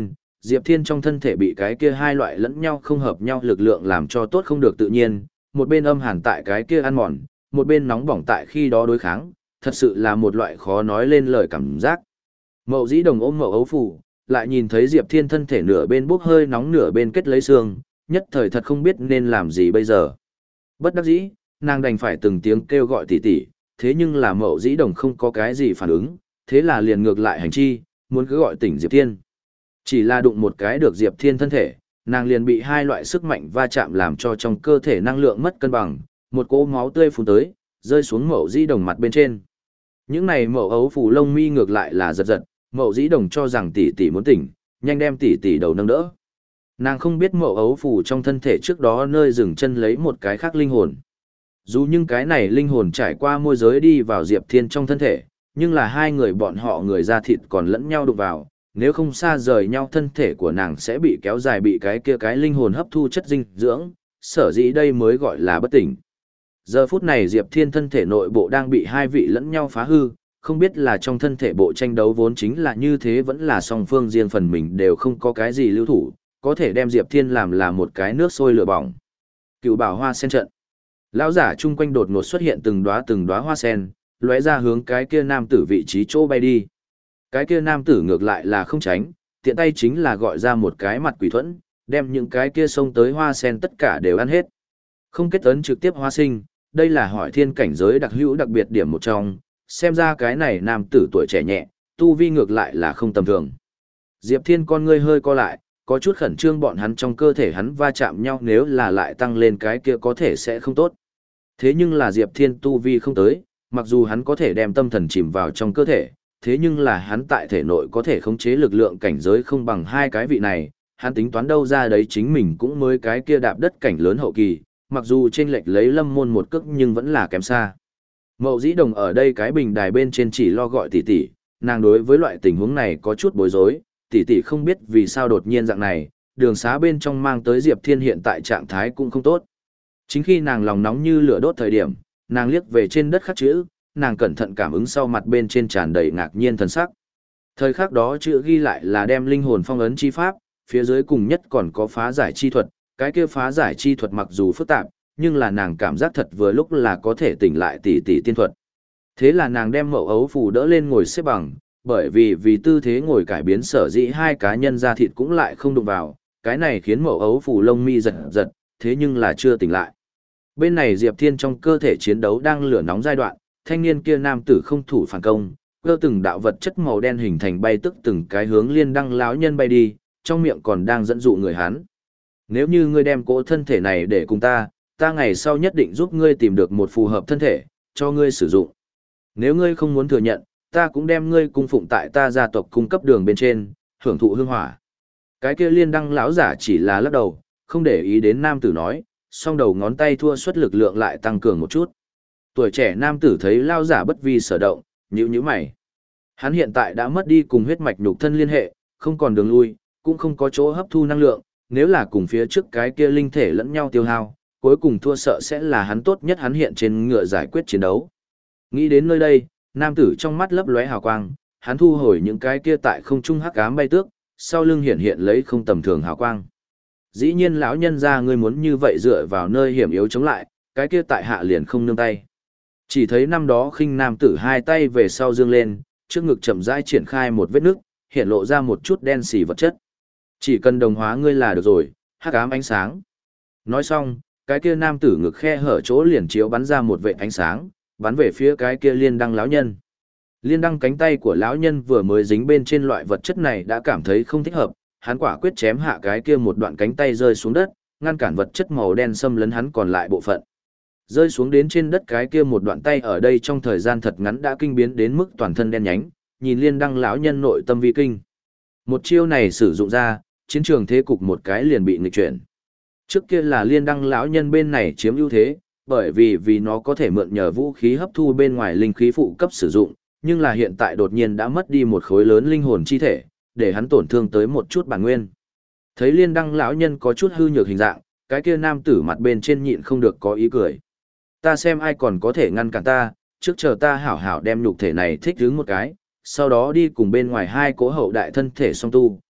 Diệp Thiên trong thân thể bị cái kia hai loại lẫn nhau không hợp nhau lực lượng làm cho tốt không được tự nhiên, một bên âm hàn tại cái kia ăn mòn, một bên nóng bỏng tại khi đó đối kháng, thật sự là một loại khó nói lên lời cảm giác. Mậu Dĩ Đồng ôm Mậu Ấu Phủ, lại nhìn thấy Diệp Thiên thân thể nửa bên bốc hơi nóng nửa bên kết lấy xương, nhất thời thật không biết nên làm gì bây giờ. Bất đắc dĩ, nàng đành phải từng tiếng kêu gọi tỷ tỷ, thế nhưng là Mậu Dĩ Đồng không có cái gì phản ứng, thế là liền ngược lại hành chi, muốn cứ gọi tỉnh Diệp Thiên. Chỉ là đụng một cái được Diệp Thiên thân thể, nàng liền bị hai loại sức mạnh va chạm làm cho trong cơ thể năng lượng mất cân bằng, một cỗ máu tươi phun tới, rơi xuống Mậu Dĩ Đồng mặt bên trên. Những này Mậu Ấu Phủ lông mi ngược lại là giật giật, Mậu Dĩ Đồng cho rằng tỷ tỷ muốn tỉnh, nhanh đem tỷ tỷ đầu nâng đỡ. Nàng không biết Mậu Ấu Phủ trong thân thể trước đó nơi dừng chân lấy một cái khác linh hồn. Dù nhưng cái này linh hồn trải qua môi giới đi vào Diệp Thiên trong thân thể, nhưng là hai người bọn họ người da thịt còn lẫn nhau đụng vào, nếu không xa rời nhau thân thể của nàng sẽ bị kéo dài bị cái kia cái linh hồn hấp thu chất dinh dưỡng, sở dĩ đây mới gọi là bất tỉnh. Giờ phút này Diệp Thiên thân thể nội bộ đang bị hai vị lẫn nhau phá hư, không biết là trong thân thể bộ tranh đấu vốn chính là như thế vẫn là song phương riêng phần mình đều không có cái gì lưu thủ, có thể đem Diệp Thiên làm là một cái nước sôi lửa bỏng. Cựu bảo hoa sen trận. Lão giả chung quanh đột ngột xuất hiện từng đóa từng đóa hoa sen, lóe ra hướng cái kia nam tử vị trí chỗ bay đi. Cái kia nam tử ngược lại là không tránh, tiện tay chính là gọi ra một cái mặt quỷ thuẫn, đem những cái kia xông tới hoa sen tất cả đều ăn hết. Không kết ấn trực tiếp hóa sinh, đây là hỏi thiên cảnh giới đặc hữu đặc biệt điểm một trong, xem ra cái này nam tử tuổi trẻ nhẹ, tu vi ngược lại là không tầm thường. Diệp Thiên con ngươi hơi co lại, có chút khẩn trương bọn hắn trong cơ thể hắn va chạm nhau nếu là lại tăng lên cái kia có thể sẽ không tốt. Thế nhưng là Diệp Thiên tu vi không tới, mặc dù hắn có thể đem tâm thần chìm vào trong cơ thể, thế nhưng là hắn tại thể nội có thể khống chế lực lượng cảnh giới không bằng hai cái vị này, hắn tính toán đâu ra đấy chính mình cũng mới cái kia đạp đất cảnh lớn hậu kỳ, mặc dù trên lệch lấy lâm môn một cước nhưng vẫn là kém xa. Mậu Dĩ Đồng ở đây cái bình đài bên trên chỉ lo gọi tỷ tỷ, nàng đối với loại tình huống này có chút bối rối, tỷ tỷ không biết vì sao đột nhiên dạng này, đường xá bên trong mang tới Diệp Thiên hiện tại trạng thái cũng không tốt. Chính khi nàng lòng nóng như lửa đốt thời điểm, nàng liếc về trên đất khắc chữ, nàng cẩn thận cảm ứng sau mặt bên trên tràn đầy ngạc nhiên thần sắc. Thời khắc đó chữ ghi lại là đem linh hồn phong ấn chi pháp, phía dưới cùng nhất còn có phá giải chi thuật, cái kia phá giải chi thuật mặc dù phức tạp, nhưng là nàng cảm giác thật vừa lúc là có thể tỉnh lại tỷ tỷ tiên thuật. Thế là nàng đem Mậu Ấu Phù đỡ lên ngồi xếp bằng, bởi vì vì tư thế ngồi cải biến sở dĩ hai cá nhân da thịt cũng lại không đụng vào, cái này khiến Mậu Ấu Phù lông mi giật giật, thế nhưng là chưa tỉnh lại. Bên này Diệp Thiên trong cơ thể chiến đấu đang lửa nóng giai đoạn, thanh niên kia nam tử không thủ phản công, cơ từng đạo vật chất màu đen hình thành bay tức từng cái hướng Liên Đăng lão nhân bay đi, trong miệng còn đang dẫn dụ người hắn. Nếu như ngươi đem cỗ thân thể này để cùng ta, ta ngày sau nhất định giúp ngươi tìm được một phù hợp thân thể, cho ngươi sử dụng. Nếu ngươi không muốn thừa nhận, ta cũng đem ngươi cung phụng tại ta gia tộc cung cấp đường bên trên, hưởng thụ hương hỏa. Cái kia Liên Đăng lão giả chỉ là lắc đầu, không để ý đến nam tử nói, song đầu ngón tay thua suất lực lượng lại tăng cường một chút. Tuổi trẻ nam tử thấy lão giả bất vi sở động, nhíu nhíu mày. Hắn hiện tại đã mất đi cùng huyết mạch nhục thân liên hệ, không còn đường lui, cũng không có chỗ hấp thu năng lượng, nếu là cùng phía trước cái kia linh thể lẫn nhau tiêu hao, cuối cùng thua sợ sẽ là hắn tốt nhất hắn hiện trên ngựa giải quyết chiến đấu. Nghĩ đến nơi đây, nam tử trong mắt lấp lóe hào quang, hắn thu hồi những cái kia tại không trung hắc ám bay tước, sau lưng hiện hiện lấy không tầm thường hào quang. Dĩ nhiên lão nhân gia ngươi muốn như vậy dựa vào nơi hiểm yếu chống lại, cái kia tại hạ liền không nương tay. Chỉ thấy năm đó khinh nam tử hai tay về sau dương lên, trước ngực chậm rãi triển khai một vết nứt, hiện lộ ra một chút đen xì vật chất. Chỉ cần đồng hóa ngươi là được rồi, hắc ám ánh sáng. Nói xong, cái kia nam tử ngực khe hở chỗ liền chiếu bắn ra một vệt ánh sáng, bắn về phía cái kia Liên Đăng lão nhân. Liên Đăng cánh tay của lão nhân vừa mới dính bên trên loại vật chất này đã cảm thấy không thích hợp, hắn quả quyết chém hạ cái kia một đoạn cánh tay rơi xuống đất, ngăn cản vật chất màu đen xâm lấn hắn còn lại bộ phận. Rơi xuống đến trên đất cái kia một đoạn tay ở đây trong thời gian thật ngắn đã kinh biến đến mức toàn thân đen nhánh, nhìn Liên Đăng lão nhân nội tâm vi kinh. Một chiêu này sử dụng ra, chiến trường thế cục một cái liền bị nghịch chuyển. Trước kia là Liên Đăng lão nhân bên này chiếm ưu thế, bởi vì vì nó có thể mượn nhờ vũ khí hấp thu bên ngoài linh khí phụ cấp sử dụng, nhưng là hiện tại đột nhiên đã mất đi một khối lớn linh hồn chi thể, để hắn tổn thương tới một chút bản nguyên. Thấy Liên Đăng lão nhân có chút hư nhược hình dạng, cái kia nam tử mặt bên trên nhịn không được có ý cười. Ta xem ai còn có thể ngăn cản ta, trước chờ ta hảo hảo đem nhục thể này thích ứng một cái, sau đó đi cùng bên ngoài hai cỗ hậu đại thân thể song tu,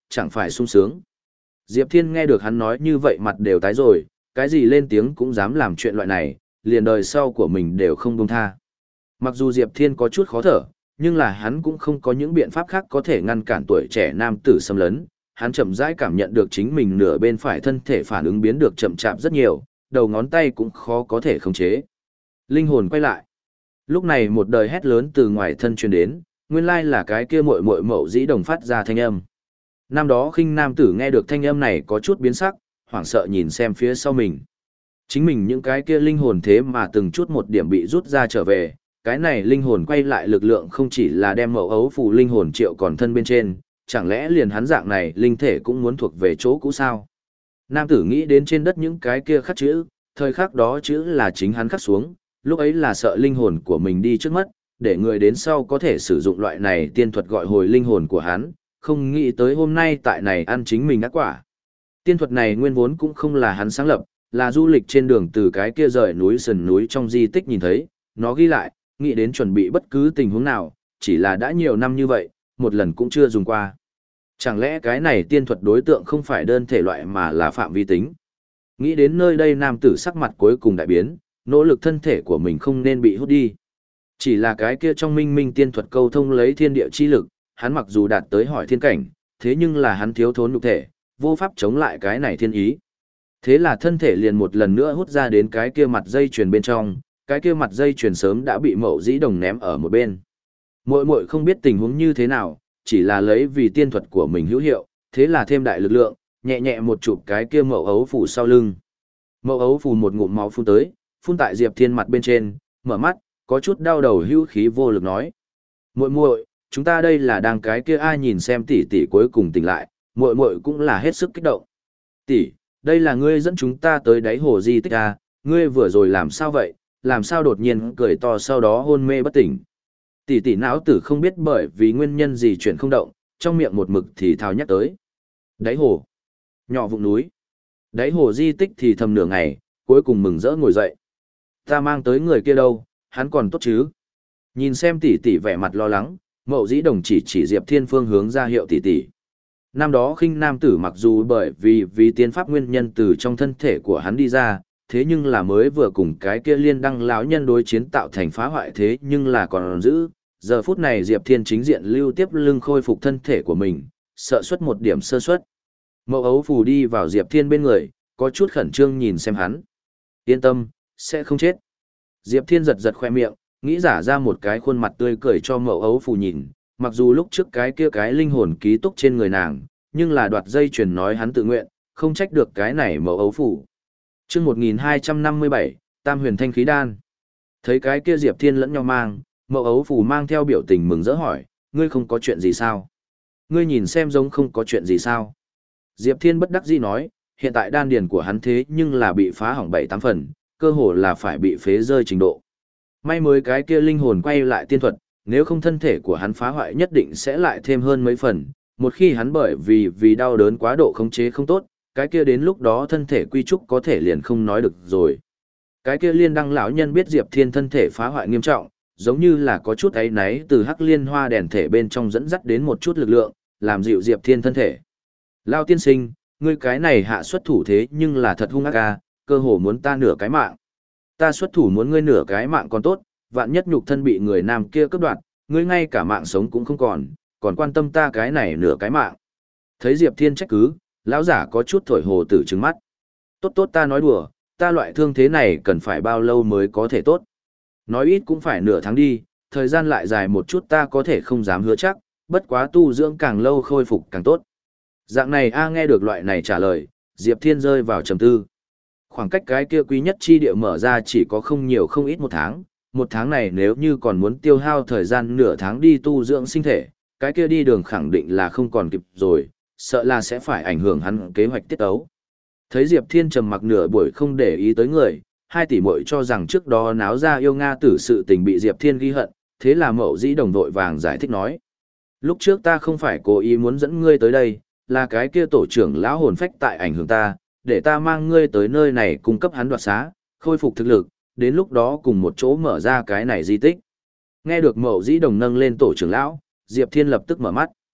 chẳng phải sung sướng. Diệp Thiên nghe được hắn nói như vậy mặt đều tái rồi, cái gì lên tiếng cũng dám làm chuyện loại này, liền đời sau của mình đều không buông tha. Mặc dù Diệp Thiên có chút khó thở, nhưng là hắn cũng không có những biện pháp khác có thể ngăn cản tuổi trẻ nam tử xâm lấn. Hắn chậm rãi cảm nhận được chính mình nửa bên phải thân thể phản ứng biến được chậm chạp rất nhiều, đầu ngón tay cũng khó có thể khống chế. Linh hồn quay lại. Lúc này một đời hét lớn từ ngoài thân truyền đến, nguyên lai là cái kia muội muội Mậu Dĩ Đồng phát ra thanh âm. Năm đó khinh nam tử nghe được thanh âm này có chút biến sắc, hoảng sợ nhìn xem phía sau mình. Chính mình những cái kia linh hồn thế mà từng chút một điểm bị rút ra trở về, cái này linh hồn quay lại lực lượng không chỉ là đem Mậu Ấu phù linh hồn triệu còn thân bên trên, chẳng lẽ liền hắn dạng này linh thể cũng muốn thuộc về chỗ cũ sao? Nam tử nghĩ đến trên đất những cái kia khắc chữ, thời khắc đó chữ là chính hắn khắc xuống, lúc ấy là sợ linh hồn của mình đi trước mất, để người đến sau có thể sử dụng loại này tiên thuật gọi hồi linh hồn của hắn, không nghĩ tới hôm nay tại này ăn chính mình ác quả. Tiên thuật này nguyên vốn cũng không là hắn sáng lập, là du lịch trên đường từ cái kia rời núi sườn núi trong di tích nhìn thấy, nó ghi lại, nghĩ đến chuẩn bị bất cứ tình huống nào, chỉ là đã nhiều năm như vậy, một lần cũng chưa dùng qua. Chẳng lẽ cái này tiên thuật đối tượng không phải đơn thể loại mà là phạm vi tính? Nghĩ đến nơi đây nam tử sắc mặt cuối cùng đại biến, nỗ lực thân thể của mình không nên bị hút đi. Chỉ là cái kia trong minh minh tiên thuật câu thông lấy thiên địa chi lực, hắn mặc dù đạt tới hỏi thiên cảnh, thế nhưng là hắn thiếu thốn nhục thể, vô pháp chống lại cái này thiên ý. Thế là thân thể liền một lần nữa hút ra đến cái kia mặt dây chuyền bên trong, cái kia mặt dây chuyền sớm đã bị Mậu Dĩ Đồng ném ở một bên. Muội muội không biết tình huống như thế nào, chỉ là lấy vì tiên thuật của mình hữu hiệu, thế là thêm đại lực lượng, nhẹ nhẹ một chụp cái kia Mậu Ấu phù sau lưng. Mậu Ấu phù một ngụm máu phun tới, phun tại Diệp Thiên mặt bên trên, mở mắt, có chút đau đầu hữu khí vô lực nói: "Muội muội, chúng ta đây là đang cái kia ai nhìn xem tỷ tỷ cuối cùng tỉnh lại." Muội muội cũng là hết sức kích động. "Tỷ, đây là ngươi dẫn chúng ta tới đáy hồ di tích à, ngươi vừa rồi làm sao vậy, làm sao đột nhiên cười to sau đó hôn mê bất tỉnh?" Tỷ tỷ não tử không biết bởi vì nguyên nhân gì chuyển không động, trong miệng một mực thì thào nhắc tới. Đáy hồ, nhỏ vụng núi. Đáy hồ di tích thì thầm nửa ngày, cuối cùng mừng rỡ ngồi dậy. "Ta mang tới người kia đâu, hắn còn tốt chứ?" Nhìn xem tỷ tỷ vẻ mặt lo lắng, Mậu Dĩ Đồng chỉ chỉ Diệp Thiên phương hướng ra hiệu tỷ tỷ. Năm đó khinh nam tử mặc dù bởi vì vì tiên pháp nguyên nhân từ trong thân thể của hắn đi ra, thế nhưng là mới vừa cùng cái kia liên đăng lão nhân đối chiến tạo thành phá hoại thế nhưng là còn giữ. Giờ phút này Diệp Thiên chính diện lưu tiếp lưng khôi phục thân thể của mình, sợ xuất một điểm sơ suất. Mậu Ấu phù đi vào Diệp Thiên bên người, có chút khẩn trương nhìn xem hắn. "Yên tâm, sẽ không chết." Diệp Thiên giật giật khoe miệng, nghĩ giả ra một cái khuôn mặt tươi cười cho Mậu Ấu phù nhìn, mặc dù lúc trước cái kia cái linh hồn ký túc trên người nàng, nhưng là đoạt dây chuyền nói hắn tự nguyện, không trách được cái này Mậu Ấu phù. Chương một nghìn hai trăm năm mươi bảy, Tam Huyền Thanh Khí Đan. Thấy cái kia Diệp Thiên lẫn nhau mang, Mậu Ấu phù mang theo biểu tình mừng rỡ hỏi: "Ngươi không có chuyện gì sao? Ngươi nhìn xem giống không có chuyện gì sao?" Diệp Thiên bất đắc dĩ nói, hiện tại đan điền của hắn thế nhưng là bị phá hỏng bảy tám phần, cơ hồ là phải bị phế rơi trình độ. May mới cái kia linh hồn quay lại tiên thuật, nếu không thân thể của hắn phá hoại nhất định sẽ lại thêm hơn mấy phần, một khi hắn bởi vì vì đau đớn quá độ khống chế không tốt, cái kia đến lúc đó thân thể quy trúc có thể liền không nói được rồi. Cái kia liên đăng lão nhân biết Diệp Thiên thân thể phá hoại nghiêm trọng, giống như là có chút áy náy từ hắc liên hoa đèn thể bên trong dẫn dắt đến một chút lực lượng, làm dịu Diệp Thiên thân thể. "Lao tiên sinh, ngươi cái này hạ xuất thủ thế nhưng là thật hung ác a, cơ hồ muốn ta nửa cái mạng." "Ta xuất thủ muốn ngươi nửa cái mạng còn tốt, vạn nhất nhục thân bị người nam kia cướp đoạt, ngươi ngay cả mạng sống cũng không còn, còn quan tâm ta cái này nửa cái mạng." Thấy Diệp Thiên trách cứ, lão giả có chút thổi hồ tử trừng mắt. "Tốt tốt, ta nói đùa, ta loại thương thế này cần phải bao lâu mới có thể tốt? Nói ít cũng phải nửa tháng đi, thời gian lại dài một chút ta có thể không dám hứa chắc, bất quá tu dưỡng càng lâu khôi phục càng tốt." Dạng này a nghe được loại này trả lời, Diệp Thiên rơi vào trầm tư. Khoảng cách cái kia quý nhất chi địa mở ra chỉ có không nhiều không ít một tháng, một tháng này nếu như còn muốn tiêu hao thời gian nửa tháng đi tu dưỡng sinh thể, cái kia đi đường khẳng định là không còn kịp rồi, sợ là sẽ phải ảnh hưởng hắn kế hoạch tiết ấu. Thấy Diệp Thiên trầm mặc nửa buổi không để ý tới người, hai tỷ muội cho rằng trước đó náo ra yêu Nga tử sự tình bị Diệp Thiên ghi hận, thế là Mậu Dĩ Đồng vội vàng giải thích nói: "Lúc trước ta không phải cố ý muốn dẫn ngươi tới đây, là cái kia tổ trưởng lão hồn phách tại ảnh hưởng ta, để ta mang ngươi tới nơi này cung cấp hắn đoạt xá, khôi phục thực lực, đến lúc đó cùng một chỗ mở ra cái này di tích." Nghe được Mậu Dĩ Đồng nâng lên tổ trưởng lão, Diệp Thiên lập tức mở mắt.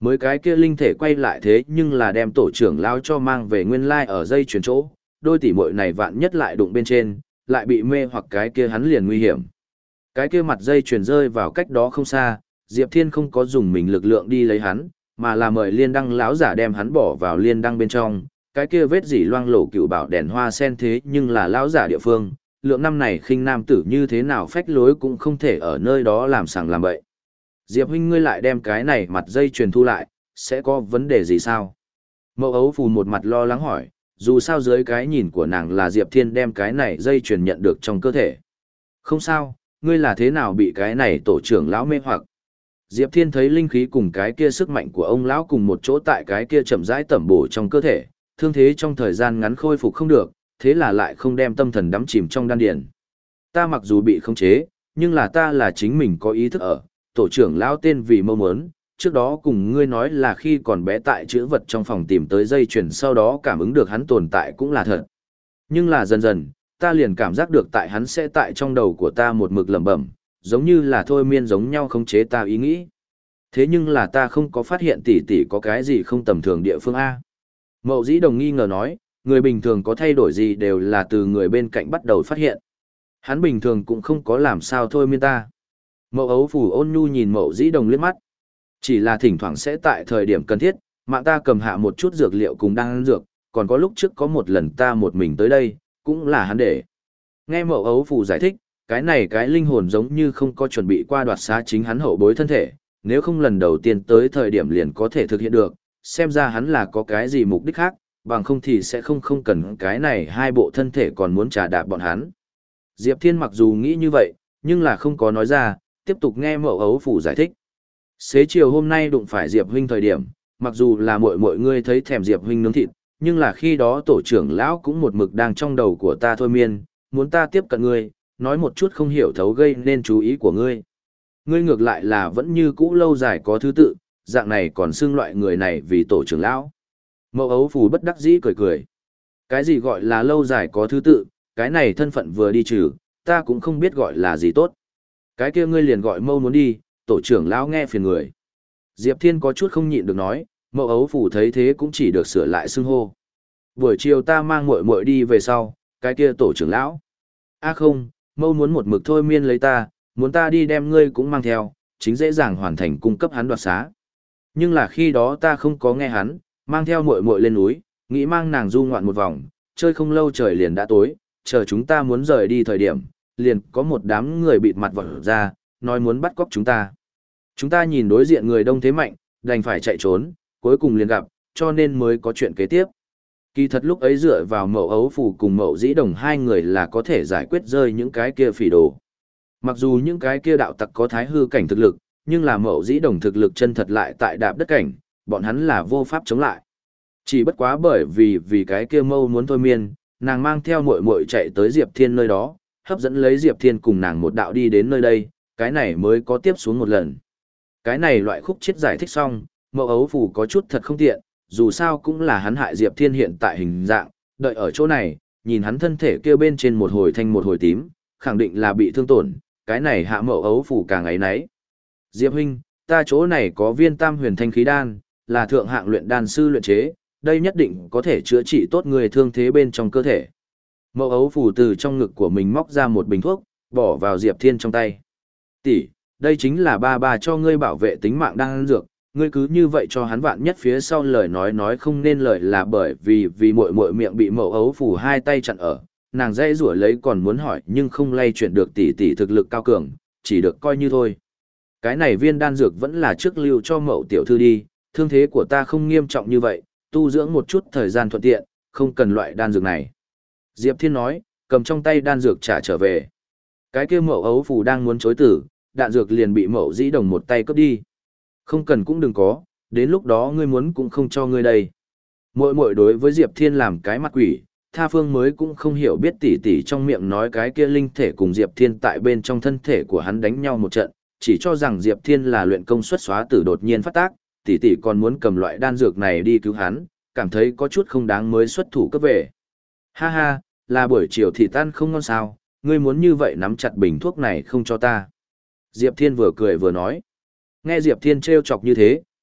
Mới cái kia linh thể quay lại thế nhưng là đem tổ trưởng lão cho mang về nguyên lai ở dây chuyển chỗ, đôi tỷ muội này vạn nhất lại đụng bên trên, lại bị mê hoặc cái kia hắn liền nguy hiểm. Cái kia mặt dây chuyển rơi vào cách đó không xa, Diệp Thiên không có dùng mình lực lượng đi lấy hắn, mà là mời liên đăng lão giả đem hắn bỏ vào liên đăng bên trong. Cái kia vết dỉ loang lổ cựu bảo đèn hoa sen thế nhưng là lão giả địa phương, lượng năm này khinh nam tử như thế nào phách lối cũng không thể ở nơi đó làm sàng làm bậy. Diệp huynh ngươi lại đem cái này mặt dây chuyền thu lại, sẽ có vấn đề gì sao? Mậu ấu phù một mặt lo lắng hỏi, dù sao dưới cái nhìn của nàng là Diệp Thiên đem cái này dây chuyền nhận được trong cơ thể. Không sao, ngươi là thế nào bị cái này tổ trưởng lão mê hoặc? Diệp Thiên thấy linh khí cùng cái kia sức mạnh của ông lão cùng một chỗ tại cái kia chậm rãi tẩm bổ trong cơ thể, thương thế trong thời gian ngắn khôi phục không được, thế là lại không đem tâm thần đắm chìm trong đan điền. Ta mặc dù bị khống chế, nhưng là ta là chính mình có ý thức ở, tổ trưởng lão tên vì mâu muốn, trước đó cùng ngươi nói là khi còn bé tại chữ vật trong phòng tìm tới dây chuyền sau đó cảm ứng được hắn tồn tại cũng là thật. Nhưng là dần dần, ta liền cảm giác được tại hắn sẽ tại trong đầu của ta một mực lẩm bẩm, giống như là thôi miên giống nhau khống chế ta ý nghĩ. Thế nhưng là ta không có phát hiện tỷ tỷ có cái gì không tầm thường địa phương A. Mậu dĩ đồng nghi ngờ nói, người bình thường có thay đổi gì đều là từ người bên cạnh bắt đầu phát hiện. Hắn bình thường cũng không có làm sao thôi miên ta. Mậu ấu phủ ôn nhu nhìn mậu dĩ đồng liếc mắt. Chỉ là thỉnh thoảng sẽ tại thời điểm cần thiết, mạng ta cầm hạ một chút dược liệu cùng đang ăn dược, còn có lúc trước có một lần ta một mình tới đây, cũng là hắn để. Nghe mậu ấu phủ giải thích, cái này cái linh hồn giống như không có chuẩn bị qua đoạt xá chính hắn hậu bối thân thể, nếu không lần đầu tiên tới thời điểm liền có thể thực hiện được, xem ra hắn là có cái gì mục đích khác, bằng không thì sẽ không không cần cái này hai bộ thân thể còn muốn trả đạp bọn hắn. Diệp Thiên mặc dù nghĩ như vậy, nhưng là không có nói ra, tiếp tục nghe mậu ấu phủ giải thích. Xế chiều hôm nay đụng phải Diệp huynh thời điểm, mặc dù là mọi mọi người thấy thèm Diệp huynh nướng thịt, nhưng là khi đó tổ trưởng lão cũng một mực đang trong đầu của ta thôi miên, muốn ta tiếp cận ngươi, nói một chút không hiểu thấu gây nên chú ý của ngươi. Ngươi ngược lại là vẫn như cũ lâu dài có thứ tự, dạng này còn xưng loại người này vì tổ trưởng lão. Mậu ấu phù bất đắc dĩ cười cười. Cái gì gọi là lâu dài có thứ tự, cái này thân phận vừa đi trừ, ta cũng không biết gọi là gì tốt. Cái kia ngươi liền gọi mâu muốn đi, tổ trưởng lão nghe phiền người. Diệp Thiên có chút không nhịn được nói, mậu ấu phù thấy thế cũng chỉ được sửa lại xưng hô. Buổi chiều ta mang muội muội đi về sau, cái kia tổ trưởng lão. A không, mâu muốn một mực thôi miên lấy ta, muốn ta đi đem ngươi cũng mang theo, chính dễ dàng hoàn thành cung cấp hắn đoạt xá. Nhưng là khi đó ta không có nghe hắn, mang theo muội muội lên núi, nghĩ mang nàng du ngoạn một vòng, chơi không lâu trời liền đã tối, chờ chúng ta muốn rời đi thời điểm, liền có một đám người bịt mặt vọt ra, nói muốn bắt cóc chúng ta. Chúng ta nhìn đối diện người đông thế mạnh, đành phải chạy trốn, cuối cùng liền gặp, cho nên mới có chuyện kế tiếp. Kỳ thật lúc ấy dựa vào mậu ấu phù cùng mậu dĩ đồng hai người là có thể giải quyết rơi những cái kia phỉ đồ. Mặc dù những cái kia đạo tặc có thái hư cảnh thực lực, nhưng là mậu dĩ đồng thực lực chân thật lại tại đạp đất cảnh, bọn hắn là vô pháp chống lại. Chỉ bất quá bởi vì vì cái kia mâu muốn thôi miên, nàng mang theo muội muội chạy tới Diệp Thiên nơi đó, hấp dẫn lấy Diệp Thiên cùng nàng một đạo đi đến nơi đây, cái này mới có tiếp xuống một lần. Cái này loại khúc chết giải thích xong, mậu ấu phù có chút thật không tiện, dù sao cũng là hắn hại Diệp Thiên hiện tại hình dạng, đợi ở chỗ này, nhìn hắn thân thể kia bên trên một hồi thanh một hồi tím, khẳng định là bị thương tổn, cái này hạ mậu ấu phù càng ấy nấy. Diệp huynh, ta chỗ này có viên tam huyền thanh khí đan, là thượng hạng luyện đan sư luyện chế, đây nhất định có thể chữa trị tốt người thương thế bên trong cơ thể. Mậu ấu phù từ trong ngực của mình móc ra một bình thuốc, bỏ vào Diệp Thiên trong tay. Tỷ, đây chính là ba ba cho ngươi bảo vệ tính mạng đang ăn dược, ngươi cứ như vậy cho hắn vạn nhất phía sau lời nói nói không nên lời là bởi vì vì muội muội miệng bị mậu ấu phù hai tay chặn ở, nàng dây rủa lấy còn muốn hỏi nhưng không lay chuyển được tỷ tỷ thực lực cao cường, chỉ được coi như thôi. Cái này viên đan dược vẫn là trước lưu cho mậu tiểu thư đi, thương thế của ta không nghiêm trọng như vậy, tu dưỡng một chút thời gian thuận tiện, không cần loại đan dược này. Diệp Thiên nói, cầm trong tay đan dược trả trở về. Cái kia mậu ấu phù đang muốn chối tử, đạn dược liền bị mậu dĩ đồng một tay cướp đi. Không cần cũng đừng có, đến lúc đó ngươi muốn cũng không cho ngươi đây. Muội muội đối với Diệp Thiên làm cái mặt quỷ, Tha Phương mới cũng không hiểu biết tỷ tỷ trong miệng nói cái kia linh thể cùng Diệp Thiên tại bên trong thân thể của hắn đánh nhau một trận, chỉ cho rằng Diệp Thiên là luyện công suất xóa tử đột nhiên phát tác, tỷ tỷ còn muốn cầm loại đan dược này đi cứu hắn, cảm thấy có chút không đáng mới xuất thủ cấp về. Ha ha, là buổi chiều thì tan không ngon sao, ngươi muốn như vậy nắm chặt bình thuốc này không cho ta. Diệp Thiên vừa cười vừa nói. Nghe Diệp Thiên trêu chọc như thế,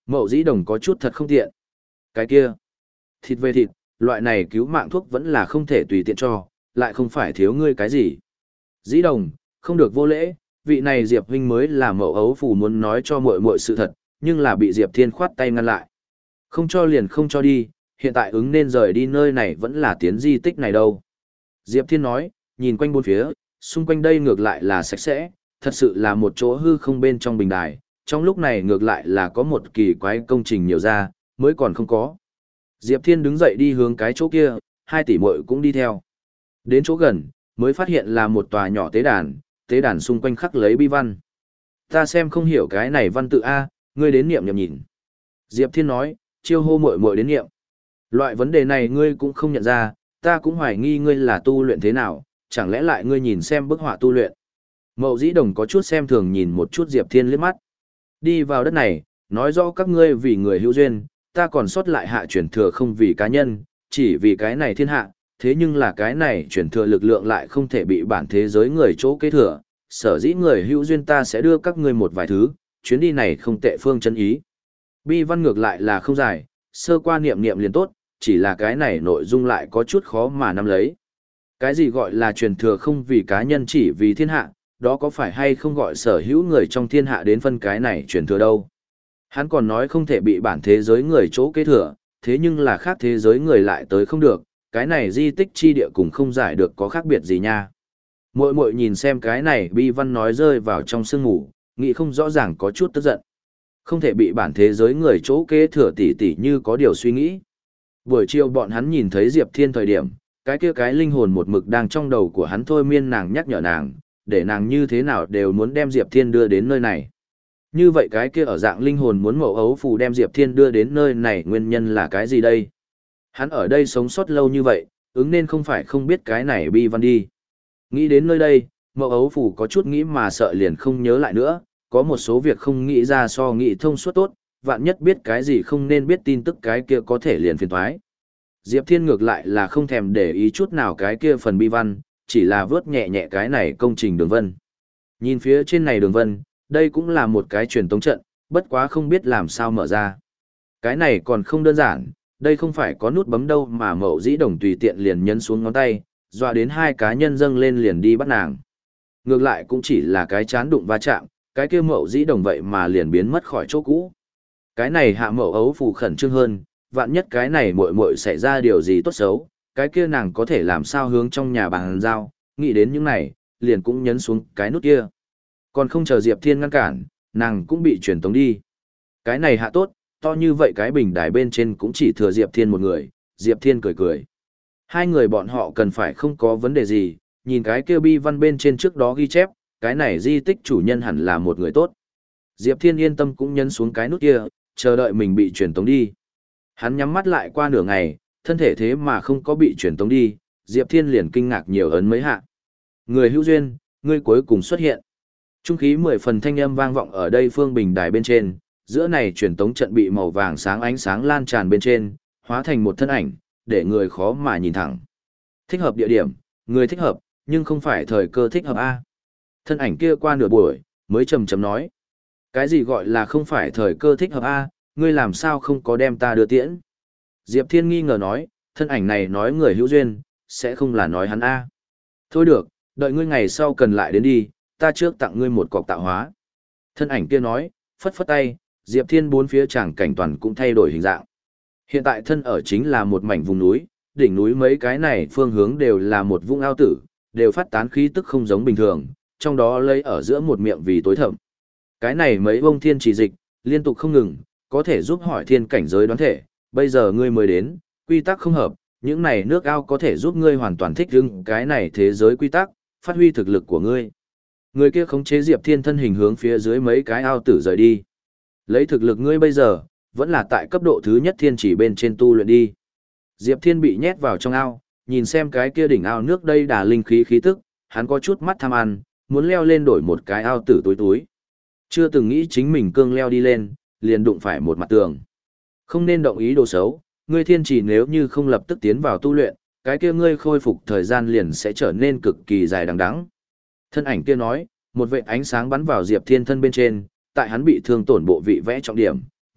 Mậu Dĩ Đồng có chút thật không tiện. Cái kia, thịt về thịt, loại này cứu mạng thuốc vẫn là không thể tùy tiện cho, lại không phải thiếu ngươi cái gì. Dĩ Đồng, không được vô lễ, vị này Diệp huynh mới là Mậu ấu phù muốn nói cho muội muội sự thật, nhưng là bị Diệp Thiên khoát tay ngăn lại. Không cho liền không cho đi, hiện tại ứng nên rời đi nơi này vẫn là tiến di tích này đâu. Diệp Thiên nói, nhìn quanh bốn phía, xung quanh đây ngược lại là sạch sẽ, thật sự là một chỗ hư không bên trong bình đài, trong lúc này ngược lại là có một kỳ quái công trình nhiều ra, mới còn không có. Diệp Thiên đứng dậy đi hướng cái chỗ kia, hai tỷ muội cũng đi theo. Đến chỗ gần, mới phát hiện là một tòa nhỏ tế đàn, tế đàn xung quanh khắc lấy bi văn. Ta xem không hiểu cái này văn tự A, ngươi đến niệm niệm nhìn. Diệp Thiên nói, chiêu hô muội muội đến niệm. Loại vấn đề này ngươi cũng không nhận ra, ta cũng hoài nghi ngươi là tu luyện thế nào, chẳng lẽ lại ngươi nhìn xem bức họa tu luyện. Mậu Dĩ Đồng có chút xem thường nhìn một chút Diệp Thiên liếc mắt. Đi vào đất này, nói rõ các ngươi vì người hữu duyên, ta còn sót lại hạ chuyển thừa không vì cá nhân, chỉ vì cái này thiên hạ, thế nhưng là cái này chuyển thừa lực lượng lại không thể bị bản thế giới người chỗ kế thừa, sở dĩ người hữu duyên ta sẽ đưa các ngươi một vài thứ, chuyến đi này không tệ phương chân ý. Bi văn ngược lại là không dài, sơ qua niệm niệm liền tốt, chỉ là cái này nội dung lại có chút khó mà nắm lấy. Cái gì gọi là truyền thừa không vì cá nhân chỉ vì thiên hạ, đó có phải hay không gọi sở hữu người trong thiên hạ đến phân cái này truyền thừa đâu. Hắn còn nói không thể bị bản thế giới người chỗ kế thừa, thế nhưng là khác thế giới người lại tới không được, cái này di tích chi địa cũng không giải được có khác biệt gì nha. Muội muội nhìn xem cái này bi văn nói rơi vào trong sương ngủ, nghĩ không rõ ràng có chút tức giận. Không thể bị bản thế giới người chỗ kế thừa tỉ tỉ như có điều suy nghĩ. Buổi chiều bọn hắn nhìn thấy Diệp Thiên thời điểm, cái kia cái linh hồn một mực đang trong đầu của hắn thôi miên nàng nhắc nhở nàng, để nàng như thế nào đều muốn đem Diệp Thiên đưa đến nơi này. Như vậy cái kia ở dạng linh hồn muốn Mậu ấu phù đem Diệp Thiên đưa đến nơi này nguyên nhân là cái gì đây? Hắn ở đây sống sót lâu như vậy, ứng nên không phải không biết cái này bi văn đi. Nghĩ đến nơi đây, Mậu ấu phù có chút nghĩ mà sợ liền không nhớ lại nữa, có một số việc không nghĩ ra so nghĩ thông suốt tốt, vạn nhất biết cái gì không nên biết tin tức cái kia có thể liền phiền thoái. Diệp Thiên ngược lại là không thèm để ý chút nào cái kia phần bi văn, chỉ là vớt nhẹ nhẹ cái này công trình đường vân. Nhìn phía trên này đường vân, đây cũng là một cái truyền tống trận, bất quá không biết làm sao mở ra. Cái này còn không đơn giản, đây không phải có nút bấm đâu mà Mậu Dĩ Đồng tùy tiện liền nhấn xuống ngón tay, dọa đến hai cá nhân dâng lên liền đi bắt nàng. Ngược lại cũng chỉ là cái chán đụng va chạm, cái kia Mậu Dĩ Đồng vậy mà liền biến mất khỏi chỗ cũ. Cái này hạ Mậu ấu phù khẩn trương hơn, vạn nhất cái này muội muội xảy ra điều gì tốt xấu, cái kia nàng có thể làm sao hướng trong nhà bàn giao, nghĩ đến những này, liền cũng nhấn xuống cái nút kia. Còn không chờ Diệp Thiên ngăn cản, nàng cũng bị truyền tống đi. Cái này hạ tốt, to như vậy cái bình đài bên trên cũng chỉ thừa Diệp Thiên một người, Diệp Thiên cười cười. Hai người bọn họ cần phải không có vấn đề gì, nhìn cái kia bi văn bên trên trước đó ghi chép, cái này di tích chủ nhân hẳn là một người tốt. Diệp Thiên yên tâm cũng nhấn xuống cái nút kia, chờ đợi mình bị truyền tống đi. Hắn nhắm mắt lại qua nửa ngày, thân thể thế mà không có bị truyền tống đi, Diệp Thiên liền kinh ngạc nhiều ấn mấy hạ. Người hữu duyên, ngươi cuối cùng xuất hiện. Trung khí mười phần thanh âm vang vọng ở đây phương bình đài bên trên, giữa này truyền tống trận bị màu vàng sáng ánh sáng lan tràn bên trên, hóa thành một thân ảnh, để người khó mà nhìn thẳng. Thích hợp địa điểm, người thích hợp, nhưng không phải thời cơ thích hợp a. Thân ảnh kia qua nửa buổi, mới trầm trầm nói. Cái gì gọi là không phải thời cơ thích hợp a, ngươi làm sao không có đem ta đưa tiễn? Diệp Thiên nghi ngờ nói, thân ảnh này nói người hữu duyên, sẽ không là nói hắn a. Thôi được, đợi ngươi ngày sau cần lại đến đi, ta trước tặng ngươi một cọc tạo hóa. Thân ảnh kia nói, phất phất tay, Diệp Thiên bốn phía tràng cảnh toàn cũng thay đổi hình dạng. Hiện tại thân ở chính là một mảnh vùng núi, đỉnh núi mấy cái này phương hướng đều là một vũng ao tử, đều phát tán khí tức không giống bình thường, trong đó lấy ở giữa một miệng vì tối thẳm. Cái này mấy bông thiên chỉ dịch, liên tục không ngừng, có thể giúp hỏi thiên cảnh giới đoán thể, bây giờ ngươi mới đến, quy tắc không hợp, những này nước ao có thể giúp ngươi hoàn toàn thích ứng cái này thế giới quy tắc, phát huy thực lực của ngươi. Người kia khống chế Diệp Thiên thân hình hướng phía dưới mấy cái ao tử rời đi. Lấy thực lực ngươi bây giờ, vẫn là tại cấp độ thứ nhất thiên chỉ bên trên tu luyện đi. Diệp Thiên bị nhét vào trong ao, nhìn xem cái kia đỉnh ao nước đây đà linh khí khí tức, hắn có chút mắt tham ăn, muốn leo lên đổi một cái ao tử túi túi. Chưa từng nghĩ chính mình cương leo đi lên, liền đụng phải một mặt tường. Không nên động ý đồ xấu, ngươi thiên chỉ nếu như không lập tức tiến vào tu luyện, cái kia ngươi khôi phục thời gian liền sẽ trở nên cực kỳ dài đằng đẵng. Thân ảnh kia nói, một vệt ánh sáng bắn vào Diệp Thiên thân bên trên, tại hắn bị thương tổn bộ vị vẽ trọng điểm,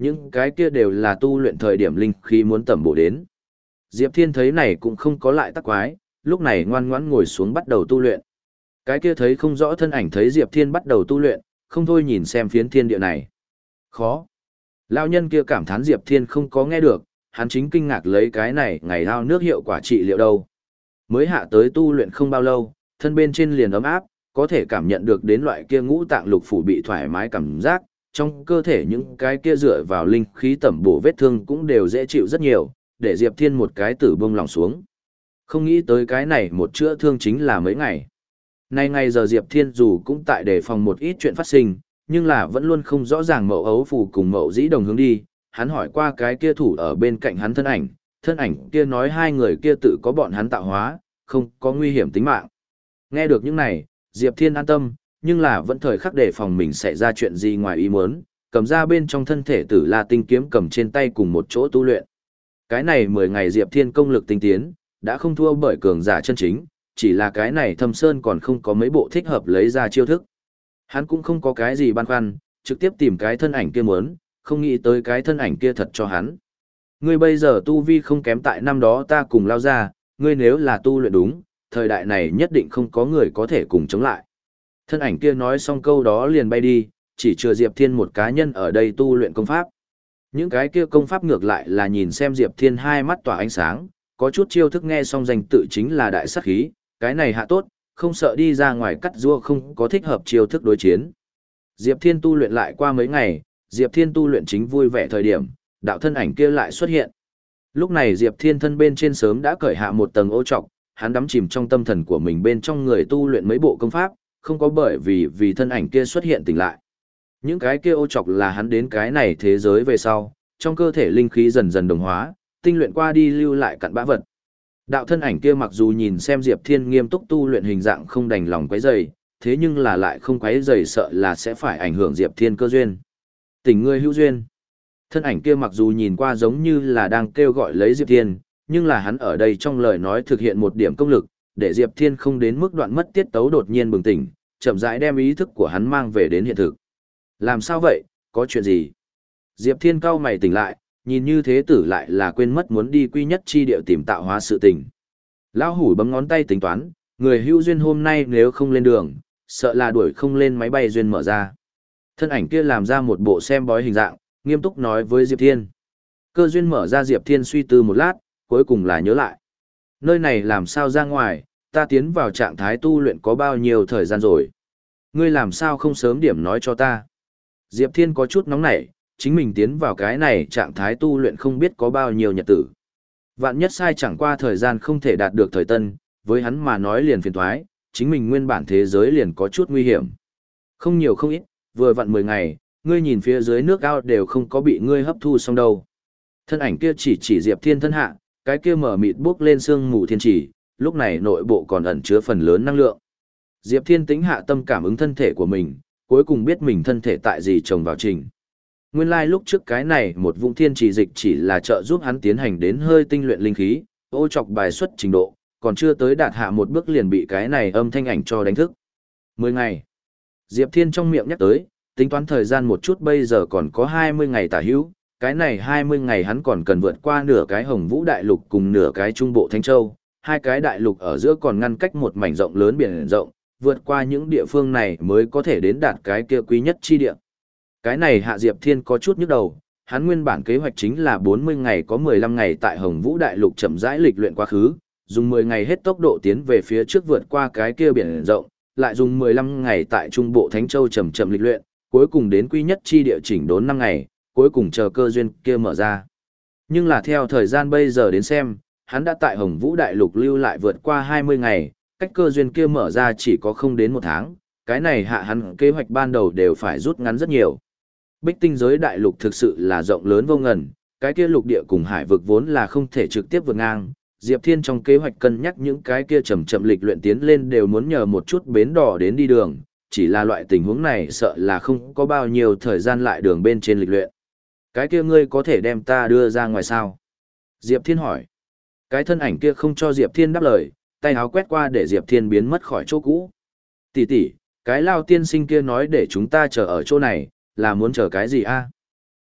những cái kia đều là tu luyện thời điểm linh khí muốn tẩm bổ đến. Diệp Thiên thấy này cũng không có lại tắc quái, lúc này ngoan ngoãn ngồi xuống bắt đầu tu luyện. Cái kia thấy không rõ thân ảnh thấy Diệp Thiên bắt đầu tu luyện, không thôi nhìn xem phiến thiên địa này. Khó. Lão nhân kia cảm thán Diệp Thiên không có nghe được, hắn chính kinh ngạc lấy cái này ngày ao nước hiệu quả trị liệu đâu. Mới hạ tới tu luyện không bao lâu, thân bên trên liền ấm áp, có thể cảm nhận được đến loại kia ngũ tạng lục phủ bị thoải mái cảm giác, trong cơ thể những cái kia dựa vào linh khí tẩm bổ vết thương cũng đều dễ chịu rất nhiều, để Diệp Thiên một cái tử bông lòng xuống. Không nghĩ tới cái này một chữa thương chính là mấy ngày. Nay ngày giờ Diệp Thiên dù cũng tại đề phòng một ít chuyện phát sinh, nhưng là vẫn luôn không rõ ràng mậu ấu phù cùng mậu dĩ đồng hướng đi. Hắn hỏi qua cái kia thủ ở bên cạnh hắn thân ảnh, thân ảnh kia nói hai người kia tự có bọn hắn tạo hóa, không có nguy hiểm tính mạng. Nghe được những này, Diệp Thiên an tâm, nhưng là vẫn thời khắc đề phòng mình sẽ ra chuyện gì ngoài ý muốn, cầm ra bên trong thân thể tử la tinh kiếm cầm trên tay cùng một chỗ tu luyện. Cái này mười ngày Diệp Thiên công lực tinh tiến, đã không thua bởi cường giả chân chính, chỉ là cái này Thâm Sơn còn không có mấy bộ thích hợp lấy ra chiêu thức. Hắn cũng không có cái gì băn khoăn, trực tiếp tìm cái thân ảnh kia muốn, không nghĩ tới cái thân ảnh kia thật cho hắn. Ngươi bây giờ tu vi không kém tại năm đó ta cùng lao ra, ngươi nếu là tu luyện đúng, thời đại này nhất định không có người có thể cùng chống lại. Thân ảnh kia nói xong câu đó liền bay đi, chỉ chừa Diệp Thiên một cá nhân ở đây tu luyện công pháp. Những cái kia công pháp ngược lại là nhìn xem Diệp Thiên hai mắt tỏa ánh sáng, có chút chiêu thức nghe xong danh tự chính là đại sát khí, cái này hạ tốt, không sợ đi ra ngoài cắt rua không có thích hợp chiêu thức đối chiến. Diệp Thiên tu luyện lại qua mấy ngày, Diệp Thiên tu luyện chính vui vẻ thời điểm, đạo thân ảnh kia lại xuất hiện. Lúc này Diệp Thiên thân bên trên sớm đã cởi hạ một tầng ô trọc, hắn đắm chìm trong tâm thần của mình bên trong người tu luyện mấy bộ công pháp, không có bởi vì vì thân ảnh kia xuất hiện tỉnh lại. Những cái kia ô trọc là hắn đến cái này thế giới về sau, trong cơ thể linh khí dần dần đồng hóa, tinh luyện qua đi lưu lại cặn bã vật. Đạo thân ảnh kia mặc dù nhìn xem Diệp Thiên nghiêm túc tu luyện hình dạng không đành lòng quấy rầy, thế nhưng là lại không quấy rầy sợ là sẽ phải ảnh hưởng Diệp Thiên cơ duyên. Tình người hữu duyên. Thân ảnh kia mặc dù nhìn qua giống như là đang kêu gọi lấy Diệp Thiên, nhưng là hắn ở đây trong lời nói thực hiện một điểm công lực, để Diệp Thiên không đến mức đoạn mất tiết tấu đột nhiên bừng tỉnh, chậm rãi đem ý thức của hắn mang về đến hiện thực. Làm sao vậy, có chuyện gì? Diệp Thiên cau mày tỉnh lại, nhìn như thế tử lại là quên mất muốn đi quy nhất chi địa tìm tạo hóa sự tình. Lão hủ bấm ngón tay tính toán, người hữu duyên hôm nay nếu không lên đường, sợ là đuổi không lên máy bay duyên mở ra. Thân ảnh kia làm ra một bộ xem bói hình dạng, nghiêm túc nói với Diệp Thiên. Cơ duyên mở ra Diệp Thiên suy tư một lát, cuối cùng là nhớ lại. Nơi này làm sao ra ngoài, ta tiến vào trạng thái tu luyện có bao nhiêu thời gian rồi. Ngươi làm sao không sớm điểm nói cho ta. Diệp Thiên có chút nóng nảy, chính mình tiến vào cái này trạng thái tu luyện không biết có bao nhiêu nhật tử. Vạn nhất sai chẳng qua thời gian không thể đạt được thời tân, với hắn mà nói liền phiền thoái, chính mình nguyên bản thế giới liền có chút nguy hiểm. Không nhiều không ít, vừa vặn mười ngày, ngươi nhìn phía dưới nước ao đều không có bị ngươi hấp thu xong đâu. Thân ảnh kia chỉ chỉ Diệp Thiên thân hạ, cái kia mở mịt bước lên sương mù thiên chỉ, lúc này nội bộ còn ẩn chứa phần lớn năng lượng. Diệp Thiên tính hạ tâm cảm ứng thân thể của mình, cuối cùng biết mình thân thể tại gì trồng vào trình. Nguyên lai like lúc trước cái này một vũng thiên trì dịch chỉ là trợ giúp hắn tiến hành đến hơi tinh luyện linh khí, ô chọc bài xuất trình độ, còn chưa tới đạt hạ một bước liền bị cái này âm thanh ảnh cho đánh thức. Mười ngày. Diệp Thiên trong miệng nhắc tới, tính toán thời gian một chút bây giờ còn có hai mươi ngày tả hữu, cái này hai mươi ngày hắn còn cần vượt qua nửa cái Hồng Vũ Đại Lục cùng nửa cái Trung Bộ Thánh Châu, hai cái đại lục ở giữa còn ngăn cách một mảnh rộng lớn biển rộng, vượt qua những địa phương này mới có thể đến đạt cái kia quý nhất chi địa. Cái này Hạ Diệp Thiên có chút nhức đầu, hắn nguyên bản kế hoạch chính là bốn mươi ngày có mười lăm ngày tại Hồng Vũ Đại Lục chậm rãi lịch luyện quá khứ, dùng mười ngày hết tốc độ tiến về phía trước vượt qua cái kia biển rộng, lại dùng mười lăm ngày tại Trung Bộ Thánh Châu chậm chậm lịch luyện, cuối cùng đến quý nhất chi địa chỉnh đốn năm ngày, cuối cùng chờ cơ duyên kia mở ra. Nhưng là theo thời gian bây giờ đến xem, hắn đã tại Hồng Vũ Đại Lục lưu lại vượt qua hai mươi ngày, cách cơ duyên kia mở ra chỉ có không đến một tháng, cái này hạ hắn kế hoạch ban đầu đều phải rút ngắn rất nhiều. Bích tinh giới đại lục thực sự là rộng lớn vô ngần, cái kia lục địa cùng hải vực vốn là không thể trực tiếp vượt ngang. Diệp Thiên trong kế hoạch cân nhắc những cái kia chậm chậm lịch luyện tiến lên đều muốn nhờ một chút bến đỏ đến đi đường, chỉ là loại tình huống này sợ là không có bao nhiêu thời gian lại đường bên trên lịch luyện. Cái kia ngươi có thể đem ta đưa ra ngoài sao? Diệp Thiên hỏi. Cái thân ảnh kia không cho Diệp Thiên đáp lời, tay áo quét qua để Diệp Thiên biến mất khỏi chỗ cũ. Tỷ tỷ, cái lao tiên sinh kia nói để chúng ta chờ ở chỗ này, là muốn chờ cái gì a?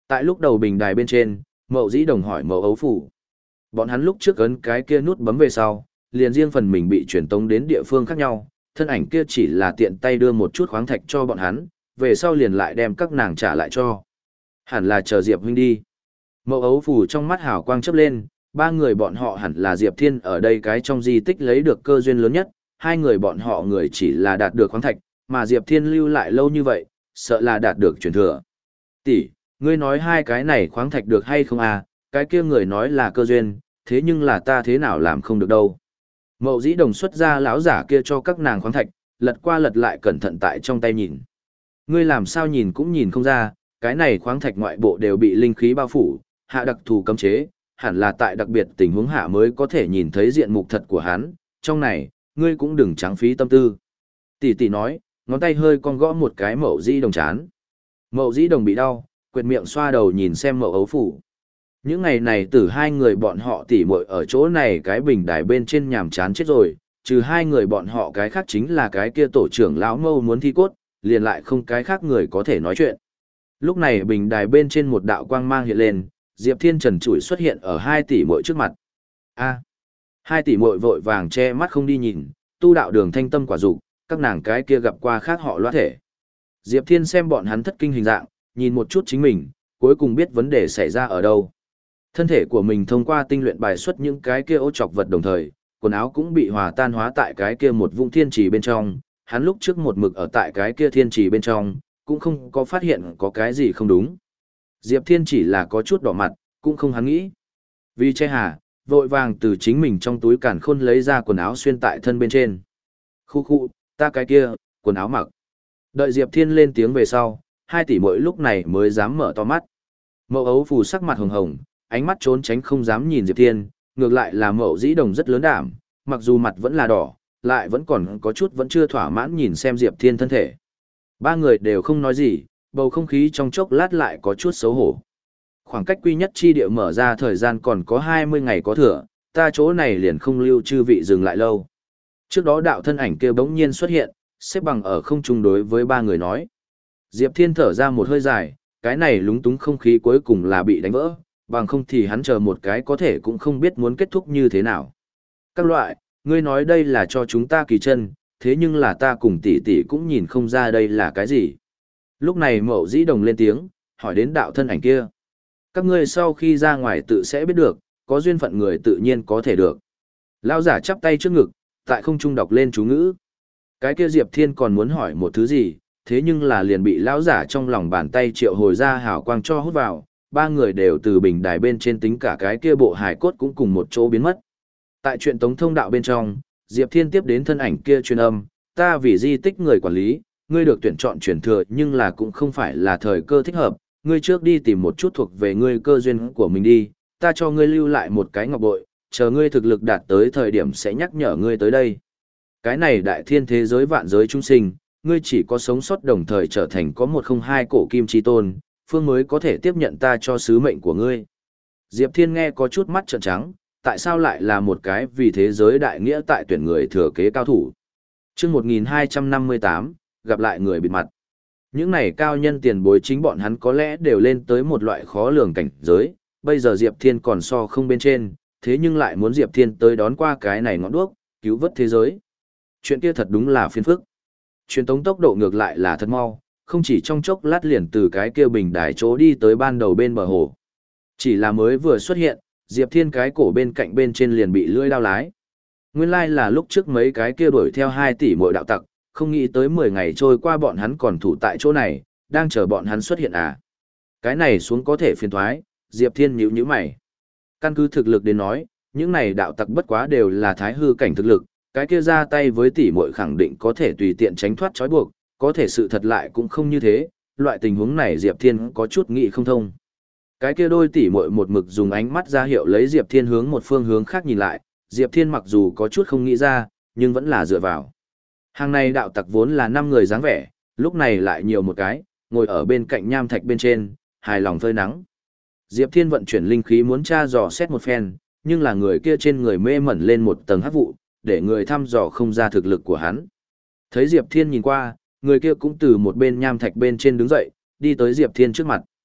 Tại lúc đầu bình đài bên trên, Mậu Dĩ Đồng hỏi Mậu Ấu Phủ. Bọn hắn lúc trước ấn cái kia nút bấm về sau, liền riêng phần mình bị truyền tống đến địa phương khác nhau, thân ảnh kia chỉ là tiện tay đưa một chút khoáng thạch cho bọn hắn, về sau liền lại đem các nàng trả lại cho. Hẳn là chờ Diệp huynh đi. Mậu Ấu Phủ trong mắt hào quang chớp lên, ba người bọn họ hẳn là Diệp Thiên ở đây cái trong di tích lấy được cơ duyên lớn nhất, hai người bọn họ người chỉ là đạt được khoáng thạch, mà Diệp Thiên lưu lại lâu như vậy, sợ là đạt được truyền thừa. Tỷ, ngươi nói hai cái này khoáng thạch được hay không à, cái kia người nói là cơ duyên, thế nhưng là ta thế nào làm không được đâu. Mậu Dĩ Đồng xuất ra lão giả kia cho các nàng khoáng thạch, lật qua lật lại cẩn thận tại trong tay nhìn. Ngươi làm sao nhìn cũng nhìn không ra, cái này khoáng thạch ngoại bộ đều bị linh khí bao phủ, hạ đặc thù cấm chế, hẳn là tại đặc biệt tình huống hạ mới có thể nhìn thấy diện mục thật của hắn, trong này, ngươi cũng đừng trắng phí tâm tư. Tỷ tỷ nói, ngón tay hơi cong gõ một cái Mậu Dĩ Đồng chán. Mậu Dĩ Đồng bị đau, quệt miệng xoa đầu nhìn xem Mậu Ấu Phủ. Những ngày này từ hai người bọn họ tỉ muội ở chỗ này cái bình đài bên trên nhàm chán chết rồi, trừ hai người bọn họ cái khác chính là cái kia tổ trưởng lão Mâu muốn thi cốt, liền lại không cái khác người có thể nói chuyện. Lúc này bình đài bên trên một đạo quang mang hiện lên, Diệp Thiên trần trụi xuất hiện ở hai tỷ muội trước mặt. A. Hai tỷ muội vội vàng che mắt không đi nhìn, tu đạo đường thanh tâm quả dục, các nàng cái kia gặp qua khác họ loát thể. Diệp Thiên xem bọn hắn thất kinh hình dạng, nhìn một chút chính mình, cuối cùng biết vấn đề xảy ra ở đâu. Thân thể của mình thông qua tinh luyện bài xuất những cái kia ô trọc vật đồng thời, quần áo cũng bị hòa tan hóa tại cái kia một vũng thiên trì bên trong, hắn lúc trước một mực ở tại cái kia thiên trì bên trong, cũng không có phát hiện có cái gì không đúng. Diệp Thiên chỉ là có chút đỏ mặt, cũng không hắn nghĩ. Vì che hà, vội vàng từ chính mình trong túi càn khôn lấy ra quần áo xuyên tại thân bên trên. Khu khu, ta cái kia, quần áo mặc. Đợi Diệp Thiên lên tiếng về sau, hai tỷ muội lúc này mới dám mở to mắt. Mậu Ấu Phù sắc mặt hồng hồng, ánh mắt trốn tránh không dám nhìn Diệp Thiên, ngược lại là Mậu Dĩ Đồng rất lớn đảm, mặc dù mặt vẫn là đỏ, lại vẫn còn có chút vẫn chưa thỏa mãn nhìn xem Diệp Thiên thân thể. Ba người đều không nói gì, bầu không khí trong chốc lát lại có chút xấu hổ. Khoảng cách quy nhất chi địa mở ra thời gian còn có hai mươi ngày có thừa, ta chỗ này liền không lưu chư vị dừng lại lâu. Trước đó đạo thân ảnh kia bỗng nhiên xuất hiện, xếp bằng ở không trung đối với ba người nói. Diệp Thiên thở ra một hơi dài, cái này lúng túng không khí cuối cùng là bị đánh vỡ, bằng không thì hắn chờ một cái có thể cũng không biết muốn kết thúc như thế nào. Các loại, ngươi nói đây là cho chúng ta kỳ chân, thế nhưng là ta cùng tỷ tỷ cũng nhìn không ra đây là cái gì. Lúc này Mậu Dĩ Đồng lên tiếng, hỏi đến đạo thân ảnh kia. Các ngươi sau khi ra ngoài tự sẽ biết được, có duyên phận người tự nhiên có thể được. Lão giả chắp tay trước ngực, tại không trung đọc lên chú ngữ. Cái kia Diệp Thiên còn muốn hỏi một thứ gì, thế nhưng là liền bị lão giả trong lòng bàn tay triệu hồi ra hào quang cho hút vào, ba người đều từ bình đài bên trên tính cả cái kia bộ hài cốt cũng cùng một chỗ biến mất. Tại chuyện tống thông đạo bên trong, Diệp Thiên tiếp đến thân ảnh kia truyền âm, ta vì di tích người quản lý, ngươi được tuyển chọn truyền thừa nhưng là cũng không phải là thời cơ thích hợp, ngươi trước đi tìm một chút thuộc về ngươi cơ duyên của mình đi, ta cho ngươi lưu lại một cái ngọc bội, chờ ngươi thực lực đạt tới thời điểm sẽ nhắc nhở ngươi tới đây. Cái này đại thiên thế giới vạn giới chúng sinh, ngươi chỉ có sống sót đồng thời trở thành có một không hai cổ kim chi tôn, phương mới có thể tiếp nhận ta cho sứ mệnh của ngươi. Diệp Thiên nghe có chút mắt trợn trắng, tại sao lại là một cái vì thế giới đại nghĩa tại tuyển người thừa kế cao thủ. Chương một nghìn hai trăm năm mươi tám, gặp lại người bịt mặt. Những này cao nhân tiền bối chính bọn hắn có lẽ đều lên tới một loại khó lường cảnh giới, bây giờ Diệp Thiên còn so không bên trên, thế nhưng lại muốn Diệp Thiên tới đón qua cái này ngọn đuốc, cứu vớt thế giới. Chuyện kia thật đúng là phiền phức. Truyền tống tốc độ ngược lại là thật mau, không chỉ trong chốc lát liền từ cái kia bình đài chỗ đi tới ban đầu bên bờ hồ. Chỉ là mới vừa xuất hiện, Diệp Thiên cái cổ bên cạnh bên trên liền bị lưỡi đao lái. Nguyên lai là lúc trước mấy cái kia đuổi theo hai tỷ mỗi đạo tặc, không nghĩ tới mười ngày trôi qua bọn hắn còn thủ tại chỗ này, đang chờ bọn hắn xuất hiện à. Cái này xuống có thể phiền thoái, Diệp Thiên nhíu nhíu mày. Căn cứ thực lực đến nói, những này đạo tặc bất quá đều là thái hư cảnh thực lực, cái kia ra tay với tỷ muội khẳng định có thể tùy tiện tránh thoát trói buộc, có thể sự thật lại cũng không như thế, loại tình huống này Diệp Thiên có chút nghĩ không thông. Cái kia đôi tỷ muội một mực dùng ánh mắt ra hiệu lấy Diệp Thiên hướng một phương hướng khác nhìn lại, Diệp Thiên mặc dù có chút không nghĩ ra, nhưng vẫn là dựa vào. Hàng này đạo tặc vốn là năm người dáng vẻ, lúc này lại nhiều một cái, ngồi ở bên cạnh nham thạch bên trên, hài lòng phơi nắng. Diệp Thiên vận chuyển linh khí muốn tra dò xét một phen, nhưng là người kia trên người mê mẩn lên một tầng hắc vụ, để người thăm dò không ra thực lực của hắn. Thấy Diệp Thiên nhìn qua, người kia cũng từ một bên nham thạch bên trên đứng dậy, đi tới Diệp Thiên trước mặt.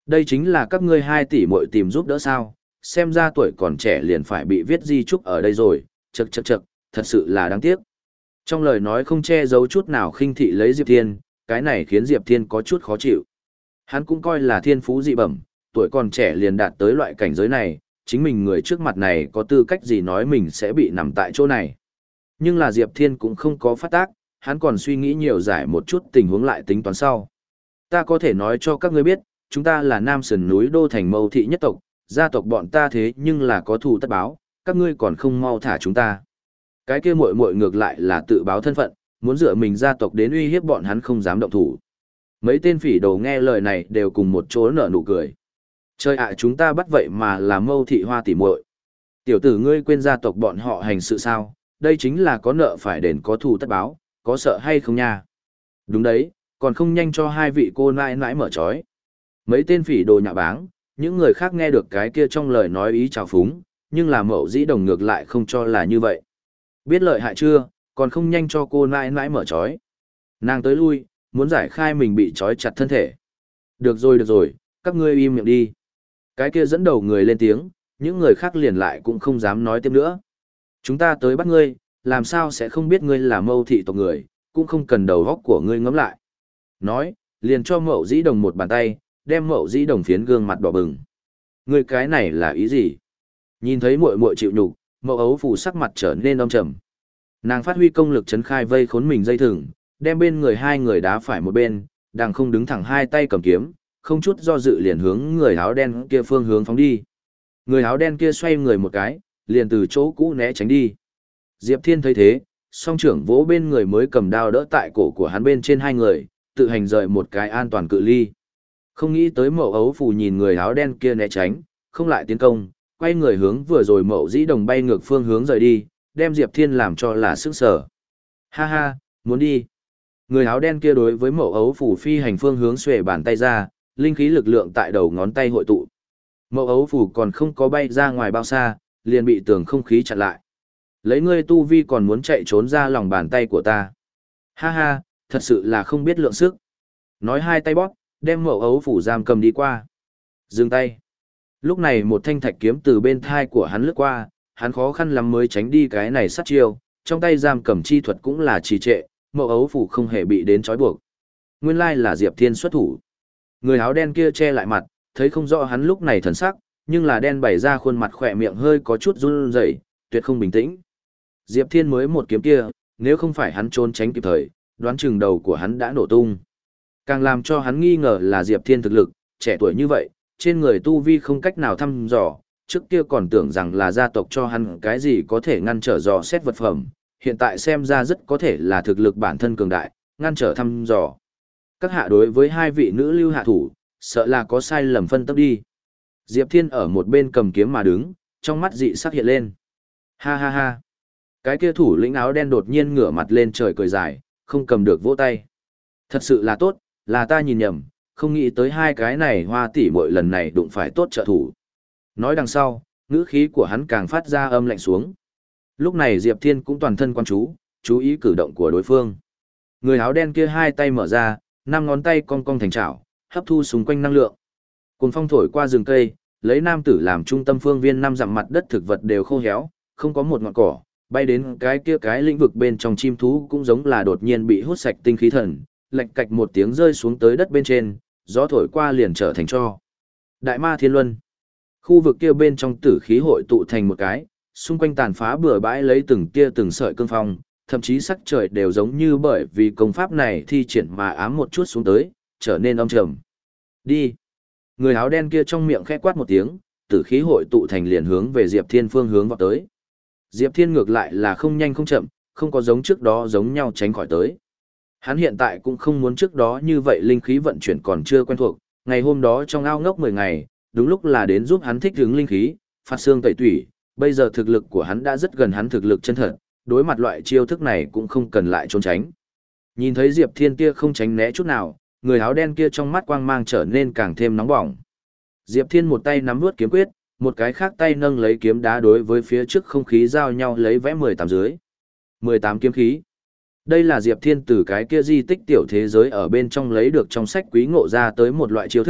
Đây chính là các ngươi hai tỷ muội tìm giúp đỡ sao, xem ra tuổi còn trẻ liền phải bị viết di chúc ở đây rồi, chậc chậc chậc, thật sự là đáng tiếc. Trong lời nói không che giấu chút nào khinh thị lấy Diệp Thiên, cái này khiến Diệp Thiên có chút khó chịu. Hắn cũng coi là thiên phú dị bẩm, tuổi còn trẻ liền đạt tới loại cảnh giới này, chính mình người trước mặt này có tư cách gì nói mình sẽ bị nằm tại chỗ này. Nhưng là Diệp Thiên cũng không có phát tác, hắn còn suy nghĩ nhiều giải một chút tình huống lại tính toán sau. Ta có thể nói cho các ngươi biết, chúng ta là Nam Sườn núi Đô Thành Mâu Thị nhất tộc, gia tộc bọn ta thế nhưng là có thù tất báo, các ngươi còn không mau thả chúng ta. Cái kia muội muội ngược lại là tự báo thân phận, muốn dựa mình gia tộc đến uy hiếp bọn hắn không dám động thủ. Mấy tên phỉ đồ nghe lời này đều cùng một chỗ nở nụ cười. Trời ạ, chúng ta bắt vậy mà là Mâu Thị Hoa tỷ muội. Tiểu tử ngươi quên gia tộc bọn họ hành sự sao, đây chính là có nợ phải đền có thù tất báo, có sợ hay không nha? Đúng đấy, còn không nhanh cho hai vị cô nãi nãi mở trói. Mấy tên phỉ đồ nhạ báng, những người khác nghe được cái kia trong lời nói ý trào phúng, nhưng là Mậu Dĩ Đồng ngược lại không cho là như vậy. Biết lợi hại chưa, còn không nhanh cho cô nãi nãi mở trói. Nàng tới lui, muốn giải khai mình bị trói chặt thân thể. Được rồi được rồi, các ngươi im miệng đi. Cái kia dẫn đầu người lên tiếng, những người khác liền lại cũng không dám nói tiếp nữa. Chúng ta tới bắt ngươi, làm sao sẽ không biết ngươi là Mâu Thị tộc người, cũng không cần đầu góc của ngươi ngẫm lại. Nói, liền cho Mậu Dĩ Đồng một bàn tay, đem Mậu Dĩ Đồng phiến gương mặt đỏ bừng. Ngươi cái này là ý gì? Nhìn thấy muội muội chịu nhục, Mậu Ấu Phù sắc mặt trở nên âm trầm. Nàng phát huy công lực chấn khai vây khốn mình dây thừng, đem bên người hai người đá phải một bên, đang không đứng thẳng hai tay cầm kiếm, không chút do dự liền hướng người áo đen kia phương hướng phóng đi. Người áo đen kia xoay người một cái, liền từ chỗ cũ né tránh đi. Diệp Thiên thấy thế, song trưởng vỗ bên người mới cầm đao đỡ tại cổ của hắn bên trên hai người, tự hành rời một cái an toàn cự ly. Không nghĩ tới Mậu Ấu Phù nhìn người áo đen kia né tránh, không lại tiến công, quay người hướng vừa rồi Mậu Dĩ Đồng bay ngược phương hướng rời đi, đem Diệp Thiên làm cho là sức sở. Ha ha, muốn đi. Người áo đen kia đối với Mậu Ấu Phù phi hành phương hướng xuề bàn tay ra, linh khí lực lượng tại đầu ngón tay hội tụ. Mậu Ấu Phù còn không có bay ra ngoài bao xa, liền bị tường không khí chặn lại. Lấy ngươi tu vi còn muốn chạy trốn ra lòng bàn tay của ta. Ha ha, thật sự là không biết lượng sức. Nói hai tay bóp, đem Mậu Ấu Phù giam cầm đi qua. Dừng tay. Lúc này một thanh thạch kiếm từ bên thai của hắn lướt qua, hắn khó khăn lắm mới tránh đi cái này sát chiêu, trong tay giam cầm chi thuật cũng là trì trệ, Mậu Ấu Phù không hề bị đến trói buộc. Nguyên lai là Diệp Thiên xuất thủ. Người áo đen kia che lại mặt, thấy không rõ hắn lúc này thần sắc, nhưng là đen bày ra khuôn mặt khỏe miệng hơi có chút run rẩy, tuyệt không bình tĩnh. Diệp Thiên mới một kiếm kia, nếu không phải hắn trốn tránh kịp thời, đoán chừng đầu của hắn đã nổ tung. Càng làm cho hắn nghi ngờ là Diệp Thiên thực lực, trẻ tuổi như vậy, trên người tu vi không cách nào thăm dò, trước kia còn tưởng rằng là gia tộc cho hắn cái gì có thể ngăn trở dò xét vật phẩm, hiện tại xem ra rất có thể là thực lực bản thân cường đại, ngăn trở thăm dò. Các hạ đối với hai vị nữ lưu hạ thủ, sợ là có sai lầm phân tích đi. Diệp Thiên ở một bên cầm kiếm mà đứng, trong mắt dị sắc hiện lên. Ha ha ha. Cái kia thủ lĩnh áo đen đột nhiên ngửa mặt lên trời cười dài, không cầm được vỗ tay. Thật sự là tốt, là ta nhìn nhầm, không nghĩ tới hai cái này Hoa tỷ muội lần này đụng phải tốt trợ thủ. Nói đằng sau, ngữ khí của hắn càng phát ra âm lạnh xuống. Lúc này Diệp Thiên cũng toàn thân quan chú, chú ý cử động của đối phương. Người áo đen kia hai tay mở ra, năm ngón tay cong cong thành chảo, hấp thu xung quanh năng lượng. Cùng phong thổi qua rừng cây, lấy nam tử làm trung tâm phương viên năm dặm mặt đất thực vật đều khô héo, không có một ngọn cỏ, bay đến cái kia cái lĩnh vực bên trong chim thú cũng giống là đột nhiên bị hút sạch tinh khí thần, lạch cạch một tiếng rơi xuống tới đất bên trên, gió thổi qua liền trở thành tro. Đại ma thiên luân. Khu vực kia bên trong tử khí hội tụ thành một cái, xung quanh tàn phá bừa bãi lấy từng tia từng sợi cương phong, thậm chí sắc trời đều giống như bởi vì công pháp này thi triển mà ám một chút xuống tới, trở nên âm trầm. Đi. Người áo đen kia trong miệng khẽ quát một tiếng, tử khí hội tụ thành liền hướng về Diệp Thiên phương hướng vọt tới. Diệp Thiên ngược lại là không nhanh không chậm, không có giống trước đó giống nhau tránh khỏi tới. Hắn hiện tại cũng không muốn trước đó như vậy linh khí vận chuyển còn chưa quen thuộc, ngày hôm đó trong ao ngốc mười ngày, đúng lúc là đến giúp hắn thích ứng linh khí, phát xương tẩy tủy, bây giờ thực lực của hắn đã rất gần hắn thực lực chân thật, đối mặt loại chiêu thức này cũng không cần lại trốn tránh. Nhìn thấy Diệp Thiên kia không tránh né chút nào, người áo đen kia trong mắt quang mang trở nên càng thêm nóng bỏng. Diệp Thiên một tay nắm nuốt kiếm quyết, một cái khác tay nâng lấy kiếm đá đối với phía trước không khí giao nhau lấy vẽ mười tám dưới. mười tám kiếm khí. Đây là Diệp Thiên từ cái kia di tích tiểu thế giới ở bên trong lấy được trong sách quý ngộ ra tới một loại chiêu thức,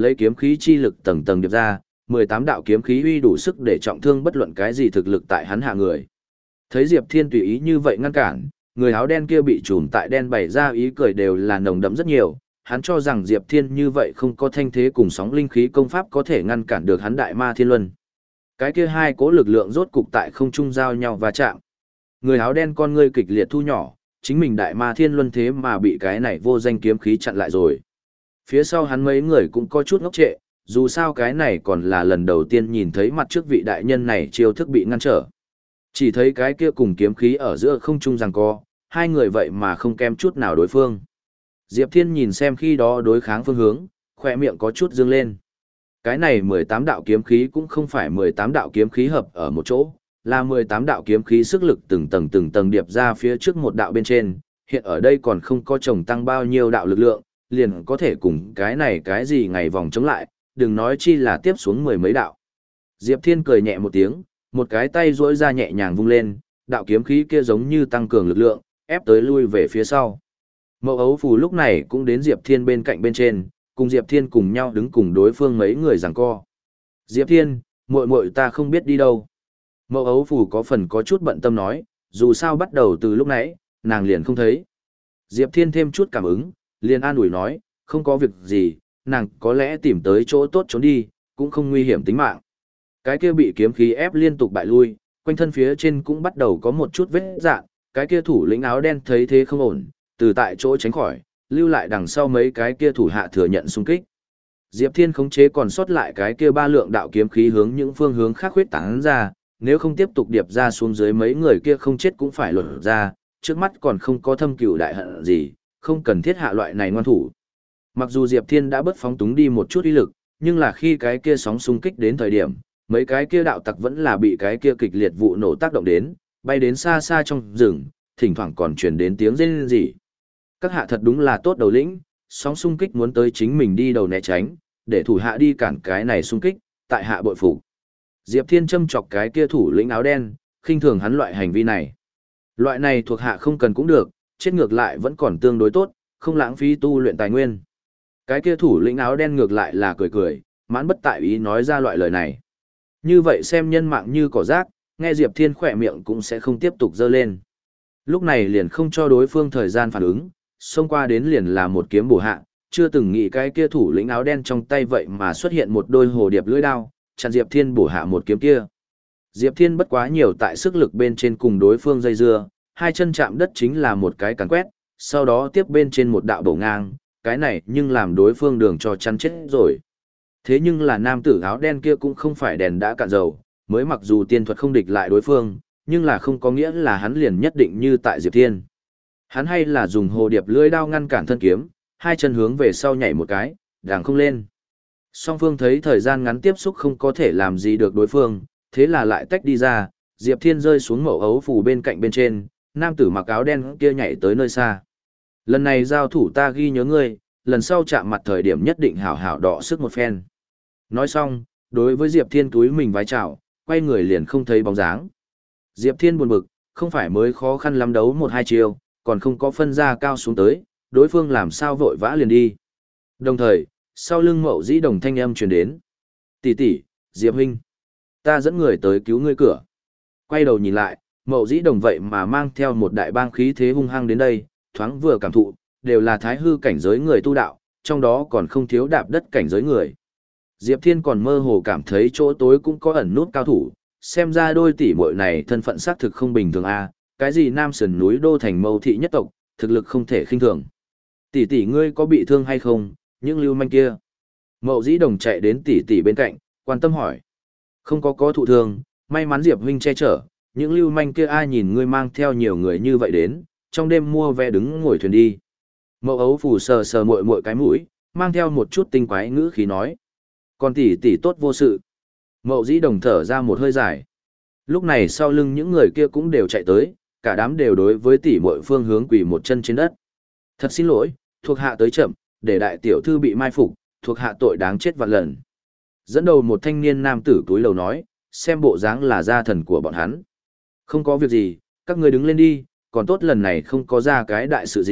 lấy kiếm khí chi lực tầng tầng điệp ra, mười tám đạo kiếm khí uy đủ sức để trọng thương bất luận cái gì thực lực tại hắn hạ người. Thấy Diệp Thiên tùy ý như vậy ngăn cản, người áo đen kia bị trùm tại đen bày ra ý cười đều là nồng đậm rất nhiều, hắn cho rằng Diệp Thiên như vậy không có thanh thế cùng sóng linh khí công pháp có thể ngăn cản được hắn đại ma thiên luân. Cái kia hai cố lực lượng rốt cục tại không trung giao nhau và chạm. Người áo đen con ngươi kịch liệt thu nhỏ, chính mình đại ma thiên luân thế mà bị cái này vô danh kiếm khí chặn lại rồi. Phía sau hắn mấy người cũng có chút ngốc trệ, dù sao cái này còn là lần đầu tiên nhìn thấy mặt trước vị đại nhân này chiêu thức bị ngăn trở. Chỉ thấy cái kia cùng kiếm khí ở giữa không trung giằng co, hai người vậy mà không kém chút nào đối phương. Diệp Thiên nhìn xem khi đó đối kháng phương hướng, khỏe miệng có chút dương lên. Cái này mười tám đạo kiếm khí cũng không phải mười tám đạo kiếm khí hợp ở một chỗ, là mười tám đạo kiếm khí sức lực từng tầng từng tầng điệp ra phía trước một đạo bên trên, hiện ở đây còn không có chồng tăng bao nhiêu đạo lực lượng, liền có thể cùng cái này cái gì ngày vòng chống lại, đừng nói chi là tiếp xuống mười mấy đạo. Diệp Thiên cười nhẹ một tiếng, một cái tay duỗi ra nhẹ nhàng vung lên, đạo kiếm khí kia giống như tăng cường lực lượng, ép tới lui về phía sau. Mậu ấu phù lúc này cũng đến Diệp Thiên bên cạnh bên trên, cùng Diệp Thiên cùng nhau đứng cùng đối phương mấy người giằng co. Diệp Thiên, muội muội ta không biết đi đâu. Mậu ấu phù có phần có chút bận tâm nói, dù sao bắt đầu từ lúc nãy, nàng liền không thấy. Diệp Thiên thêm chút cảm ứng, liền an ủi nói, không có việc gì, nàng có lẽ tìm tới chỗ tốt trốn đi, cũng không nguy hiểm tính mạng. Cái kia bị kiếm khí ép liên tục bại lui, quanh thân phía trên cũng bắt đầu có một chút vết dạn, cái kia thủ lĩnh áo đen thấy thế không ổn, từ tại chỗ tránh khỏi, lưu lại đằng sau mấy cái kia thủ hạ thừa nhận xung kích. Diệp Thiên khống chế còn sót lại cái kia ba lượng đạo kiếm khí hướng những phương hướng khác huyết tán ra, nếu không tiếp tục điệp ra xuống dưới mấy người kia không chết cũng phải lột ra, trước mắt còn không có thâm cửu đại hận gì, không cần thiết hạ loại này ngoan thủ. Mặc dù Diệp Thiên đã bớt phóng túng đi một chút uy lực, nhưng là khi cái kia sóng xung kích đến thời điểm, mấy cái kia đạo tặc vẫn là bị cái kia kịch liệt vụ nổ tác động đến, bay đến xa xa trong rừng, thỉnh thoảng còn truyền đến tiếng rên rỉ. Các hạ thật đúng là tốt đầu lĩnh, sóng xung kích muốn tới chính mình đi đầu né tránh, để thủ hạ đi cản cái này xung kích, tại hạ bội phục. Diệp Thiên châm chọc cái kia thủ lĩnh áo đen, khinh thường hắn loại hành vi này. Loại này thuộc hạ không cần cũng được, chết ngược lại vẫn còn tương đối tốt, không lãng phí tu luyện tài nguyên. Cái kia thủ lĩnh áo đen ngược lại là cười cười, mãn bất tại ý nói ra loại lời này. Như vậy xem nhân mạng như cỏ rác, nghe Diệp Thiên khỏe miệng cũng sẽ không tiếp tục dơ lên. Lúc này liền không cho đối phương thời gian phản ứng, xông qua đến liền là một kiếm bổ hạ, chưa từng nghĩ cái kia thủ lĩnh áo đen trong tay vậy mà xuất hiện một đôi hồ điệp lưỡi đao, chặn Diệp Thiên bổ hạ một kiếm kia. Diệp Thiên bất quá nhiều tại sức lực bên trên cùng đối phương dây dưa, hai chân chạm đất chính là một cái càn quét, sau đó tiếp bên trên một đạo bổ ngang, cái này nhưng làm đối phương đường cho chăn chết rồi. Thế nhưng là nam tử áo đen kia cũng không phải đèn đã cạn dầu, mới mặc dù tiên thuật không địch lại đối phương, nhưng là không có nghĩa là hắn liền nhất định như tại Diệp Thiên. Hắn hay là dùng hồ điệp lưỡi đao ngăn cản thân kiếm, hai chân hướng về sau nhảy một cái, đàng không lên. Song phương thấy thời gian ngắn tiếp xúc không có thể làm gì được đối phương, thế là lại tách đi ra, Diệp Thiên rơi xuống mẩu ấu phù bên cạnh bên trên, nam tử mặc áo đen kia nhảy tới nơi xa. Lần này giao thủ ta ghi nhớ ngươi, lần sau chạm mặt thời điểm nhất định hảo hảo đọ sức một phen. Nói xong, đối với Diệp Thiên túi mình vái chào, quay người liền không thấy bóng dáng. Diệp Thiên buồn bực, không phải mới khó khăn lắm đấu một hai chiều, còn không có phân ra cao xuống tới, đối phương làm sao vội vã liền đi. Đồng thời, sau lưng Mậu Dĩ Đồng thanh âm truyền đến. Tỷ tỷ, Diệp huynh, ta dẫn người tới cứu ngươi cửa. Quay đầu nhìn lại, Mậu Dĩ Đồng vậy mà mang theo một đại bang khí thế hung hăng đến đây, thoáng vừa cảm thụ, đều là thái hư cảnh giới người tu đạo, trong đó còn không thiếu đạp đất cảnh giới người. Diệp Thiên còn mơ hồ cảm thấy chỗ tối cũng có ẩn nút cao thủ, xem ra đôi tỷ muội này thân phận xác thực không bình thường a, cái gì Nam Sườn núi đô thành Mâu thị nhất tộc, thực lực không thể khinh thường. Tỷ tỷ ngươi có bị thương hay không, những lưu manh kia? Mậu Dĩ Đồng chạy đến tỷ tỷ bên cạnh, quan tâm hỏi. Không có có thụ thương, may mắn Diệp huynh che chở, những lưu manh kia ai nhìn ngươi mang theo nhiều người như vậy đến, trong đêm mua vé đứng ngồi thuyền đi. Mậu ấu phủ sờ sờ muội muội cái mũi, mang theo một chút tinh quái ngữ khí nói. Còn tỷ tỷ tốt vô sự. Mậu Dĩ Đồng thở ra một hơi dài. Lúc này sau lưng những người kia cũng đều chạy tới, cả đám đều đối với tỷ muội phương hướng quỳ một chân trên đất. Thật xin lỗi, thuộc hạ tới chậm, để đại tiểu thư bị mai phục, thuộc hạ tội đáng chết vạn lần. Dẫn đầu một thanh niên nam tử túi lầu nói, xem bộ dáng là gia thần của bọn hắn. Không có việc gì, các ngươi đứng lên đi, còn tốt lần này không có ra cái đại sự gì,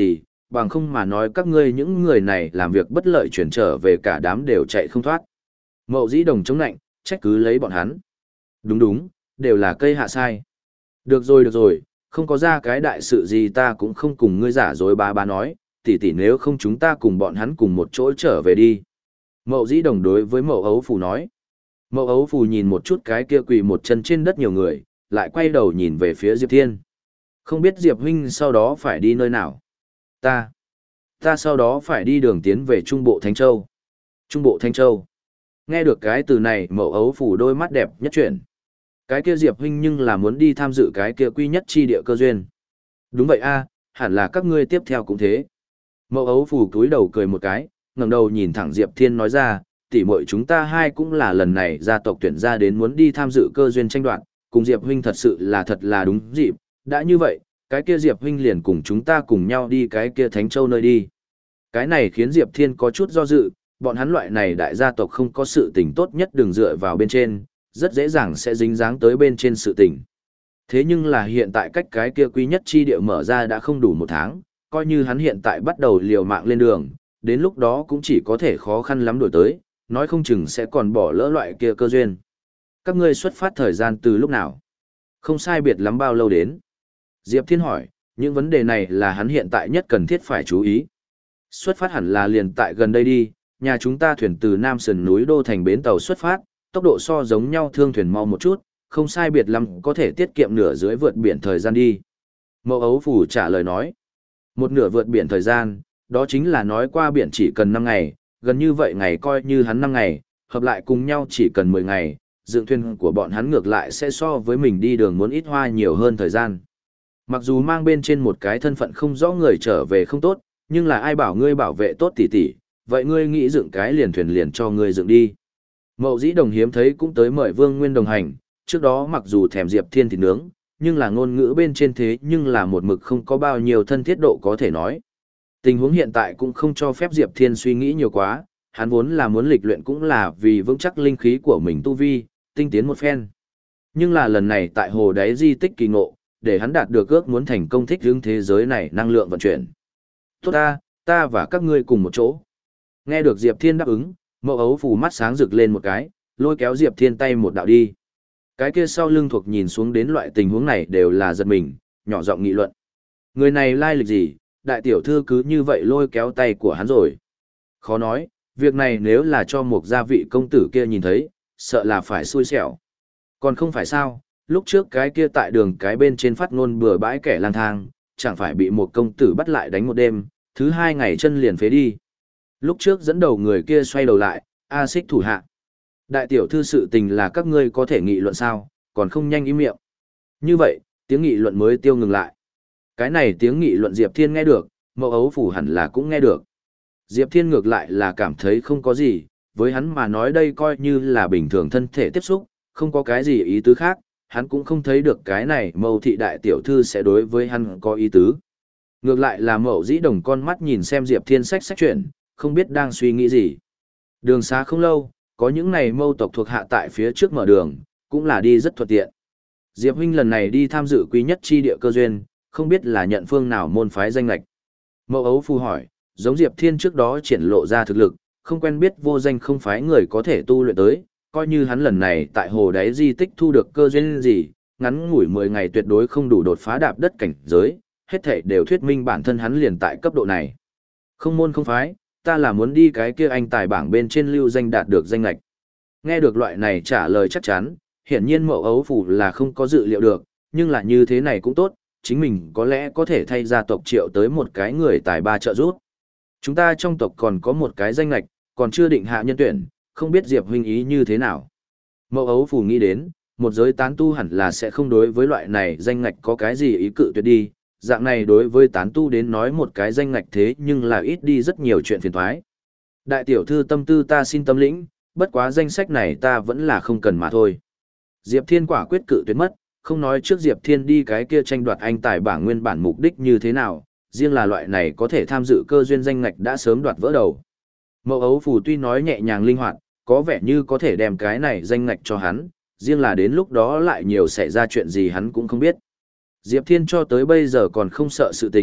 bằng không mà nói các ngươi những người này làm việc bất lợi chuyển trở về cả đám đều chạy không thoát. Mậu Dĩ Đồng chống nạnh, trách cứ lấy bọn hắn. Đúng đúng, đều là cây hạ sai. Được rồi được rồi, không có ra cái đại sự gì ta cũng không cùng ngươi giả dối ba ba nói, tỷ tỷ nếu không chúng ta cùng bọn hắn cùng một chỗ trở về đi. Mậu Dĩ Đồng đối với Mậu Ấu Phù nói. Mậu Ấu Phù nhìn một chút cái kia quỳ một chân trên đất nhiều người, lại quay đầu nhìn về phía Diệp Thiên. Không biết Diệp huynh sau đó phải đi nơi nào? Ta. Ta sau đó phải đi đường tiến về Trung Bộ Thanh Châu. Trung Bộ Thanh Châu. Nghe được cái từ này Mậu Ấu Phù đôi mắt đẹp nhất chuyển. Cái kia Diệp huynh nhưng là muốn đi tham dự cái kia quy nhất chi địa cơ duyên. Đúng vậy a, hẳn là các ngươi tiếp theo cũng thế. Mậu Ấu Phù cúi đầu cười một cái, ngẩng đầu nhìn thẳng Diệp Thiên nói ra, tỷ muội chúng ta hai cũng là lần này gia tộc tuyển ra đến muốn đi tham dự cơ duyên tranh đoạt, cùng Diệp huynh thật sự là thật là đúng dịp, đã như vậy, cái kia Diệp huynh liền cùng chúng ta cùng nhau đi cái kia Thánh Châu nơi đi. Cái này khiến Diệp Thiên có chút do dự, bọn hắn loại này đại gia tộc không có sự tình tốt nhất đừng dựa vào bên trên, rất dễ dàng sẽ dính dáng tới bên trên sự tình. Thế nhưng là hiện tại cách cái kia quy nhất chi địa mở ra đã không đủ một tháng, coi như hắn hiện tại bắt đầu liều mạng lên đường, đến lúc đó cũng chỉ có thể khó khăn lắm đổi tới, nói không chừng sẽ còn bỏ lỡ loại kia cơ duyên. Các ngươi xuất phát thời gian từ lúc nào? Không sai biệt lắm bao lâu đến? Diệp Thiên hỏi, những vấn đề này là hắn hiện tại nhất cần thiết phải chú ý. Xuất phát hẳn là liền tại gần đây đi, nhà chúng ta thuyền từ Nam Sườn núi đô thành bến tàu xuất phát, tốc độ so giống nhau thương thuyền mau một chút, không sai biệt lắm có thể tiết kiệm nửa dưới vượt biển thời gian đi. Mậu Ấu Phù trả lời nói, một nửa vượt biển thời gian, đó chính là nói qua biển chỉ cần năm ngày, gần như vậy ngày coi như hắn năm ngày, hợp lại cùng nhau chỉ cần mười ngày, dựng thuyền của bọn hắn ngược lại sẽ so với mình đi đường muốn ít hoa nhiều hơn thời gian. Mặc dù mang bên trên một cái thân phận không rõ người trở về không tốt, nhưng là ai bảo ngươi bảo vệ tốt tỉ tỉ, vậy ngươi nghĩ dựng cái liền thuyền liền cho ngươi dựng đi. Mậu Dĩ Đồng hiếm thấy cũng tới mời Vương Nguyên đồng hành, trước đó mặc dù thèm Diệp Thiên thịt nướng, nhưng là ngôn ngữ bên trên thế nhưng là một mực không có bao nhiêu thân thiết độ có thể nói. Tình huống hiện tại cũng không cho phép Diệp Thiên suy nghĩ nhiều quá, hắn vốn là muốn lịch luyện cũng là vì vững chắc linh khí của mình tu vi, tinh tiến một phen. Nhưng là lần này tại hồ đáy di tích kỳ ngộ, để hắn đạt được ước muốn thành công thích hướng thế giới này năng lượng vận chuyển. Tốt ta, ta và các ngươi cùng một chỗ. Nghe được Diệp Thiên đáp ứng, Mậu Ấu Phù mắt sáng rực lên một cái, lôi kéo Diệp Thiên tay một đạo đi. Cái kia sau lưng thuộc nhìn xuống đến loại tình huống này đều là giật mình, nhỏ giọng nghị luận. Người này lai lịch gì, đại tiểu thư cứ như vậy lôi kéo tay của hắn rồi. Khó nói, việc này nếu là cho một gia vị công tử kia nhìn thấy, sợ là phải xui xẻo. Còn không phải sao, lúc trước cái kia tại đường cái bên trên phát ngôn bừa bãi kẻ lang thang, chẳng phải bị một công tử bắt lại đánh một đêm, thứ hai ngày chân liền phế đi. Lúc trước dẫn đầu người kia xoay đầu lại, A Xích thủ hạ. Đại tiểu thư sự tình là các ngươi có thể nghị luận sao, còn không nhanh ý miệng. Như vậy, tiếng nghị luận mới tiêu ngừng lại. Cái này tiếng nghị luận Diệp Thiên nghe được, Mậu Ấu Phù hẳn là cũng nghe được. Diệp Thiên ngược lại là cảm thấy không có gì, với hắn mà nói đây coi như là bình thường thân thể tiếp xúc, không có cái gì ý tứ khác, hắn cũng không thấy được cái này Mậu thị đại tiểu thư sẽ đối với hắn có ý tứ. Ngược lại là Mậu Dĩ Đồng con mắt nhìn xem Diệp Thiên sách sách chuyện, không biết đang suy nghĩ gì. Đường xa không lâu, có những này Mâu tộc thuộc hạ tại phía trước mở đường, cũng là đi rất thuận tiện. Diệp huynh lần này đi tham dự quý nhất chi địa cơ duyên, không biết là nhận phương nào môn phái danh lệch. Mậu Ấu Phù hỏi, giống Diệp Thiên trước đó triển lộ ra thực lực, không quen biết vô danh không phái người có thể tu luyện tới, coi như hắn lần này tại hồ đáy di tích thu được cơ duyên gì, ngắn ngủi mười ngày tuyệt đối không đủ đột phá đạp đất cảnh giới, hết thảy đều thuyết minh bản thân hắn liền tại cấp độ này. Không môn không phái, ta là muốn đi cái kia anh tài bảng bên trên lưu danh đạt được danh lệch. Nghe được loại này trả lời chắc chắn, hiển nhiên Mậu Ấu Phù là không có dự liệu được, nhưng là như thế này cũng tốt, chính mình có lẽ có thể thay gia tộc triệu tới một cái người tài ba trợ giúp. Chúng ta trong tộc còn có một cái danh lệch, còn chưa định hạ nhân tuyển, không biết Diệp huynh ý như thế nào. Mậu Ấu Phù nghĩ đến, một giới tán tu hẳn là sẽ không đối với loại này danh ngạch có cái gì ý cự tuyệt đi, dạng này đối với tán tu đến nói một cái danh ngạch thế nhưng là ít đi rất nhiều chuyện phiền toái. Đại tiểu thư tâm tư ta xin tâm lĩnh, bất quá danh sách này ta vẫn là không cần mà thôi. Diệp Thiên quả quyết cự tuyệt mất, không nói trước Diệp Thiên đi cái kia tranh đoạt anh tài bảng nguyên bản mục đích như thế nào, riêng là loại này có thể tham dự cơ duyên danh ngạch đã sớm đoạt vỡ đầu. Mậu Ấu Phù tuy nói nhẹ nhàng linh hoạt, có vẻ như có thể đem cái này danh ngạch cho hắn, riêng là đến lúc đó lại nhiều xảy ra chuyện gì hắn cũng không biết. Diệp Thiên cho tới bây giờ còn không sợ sự tình,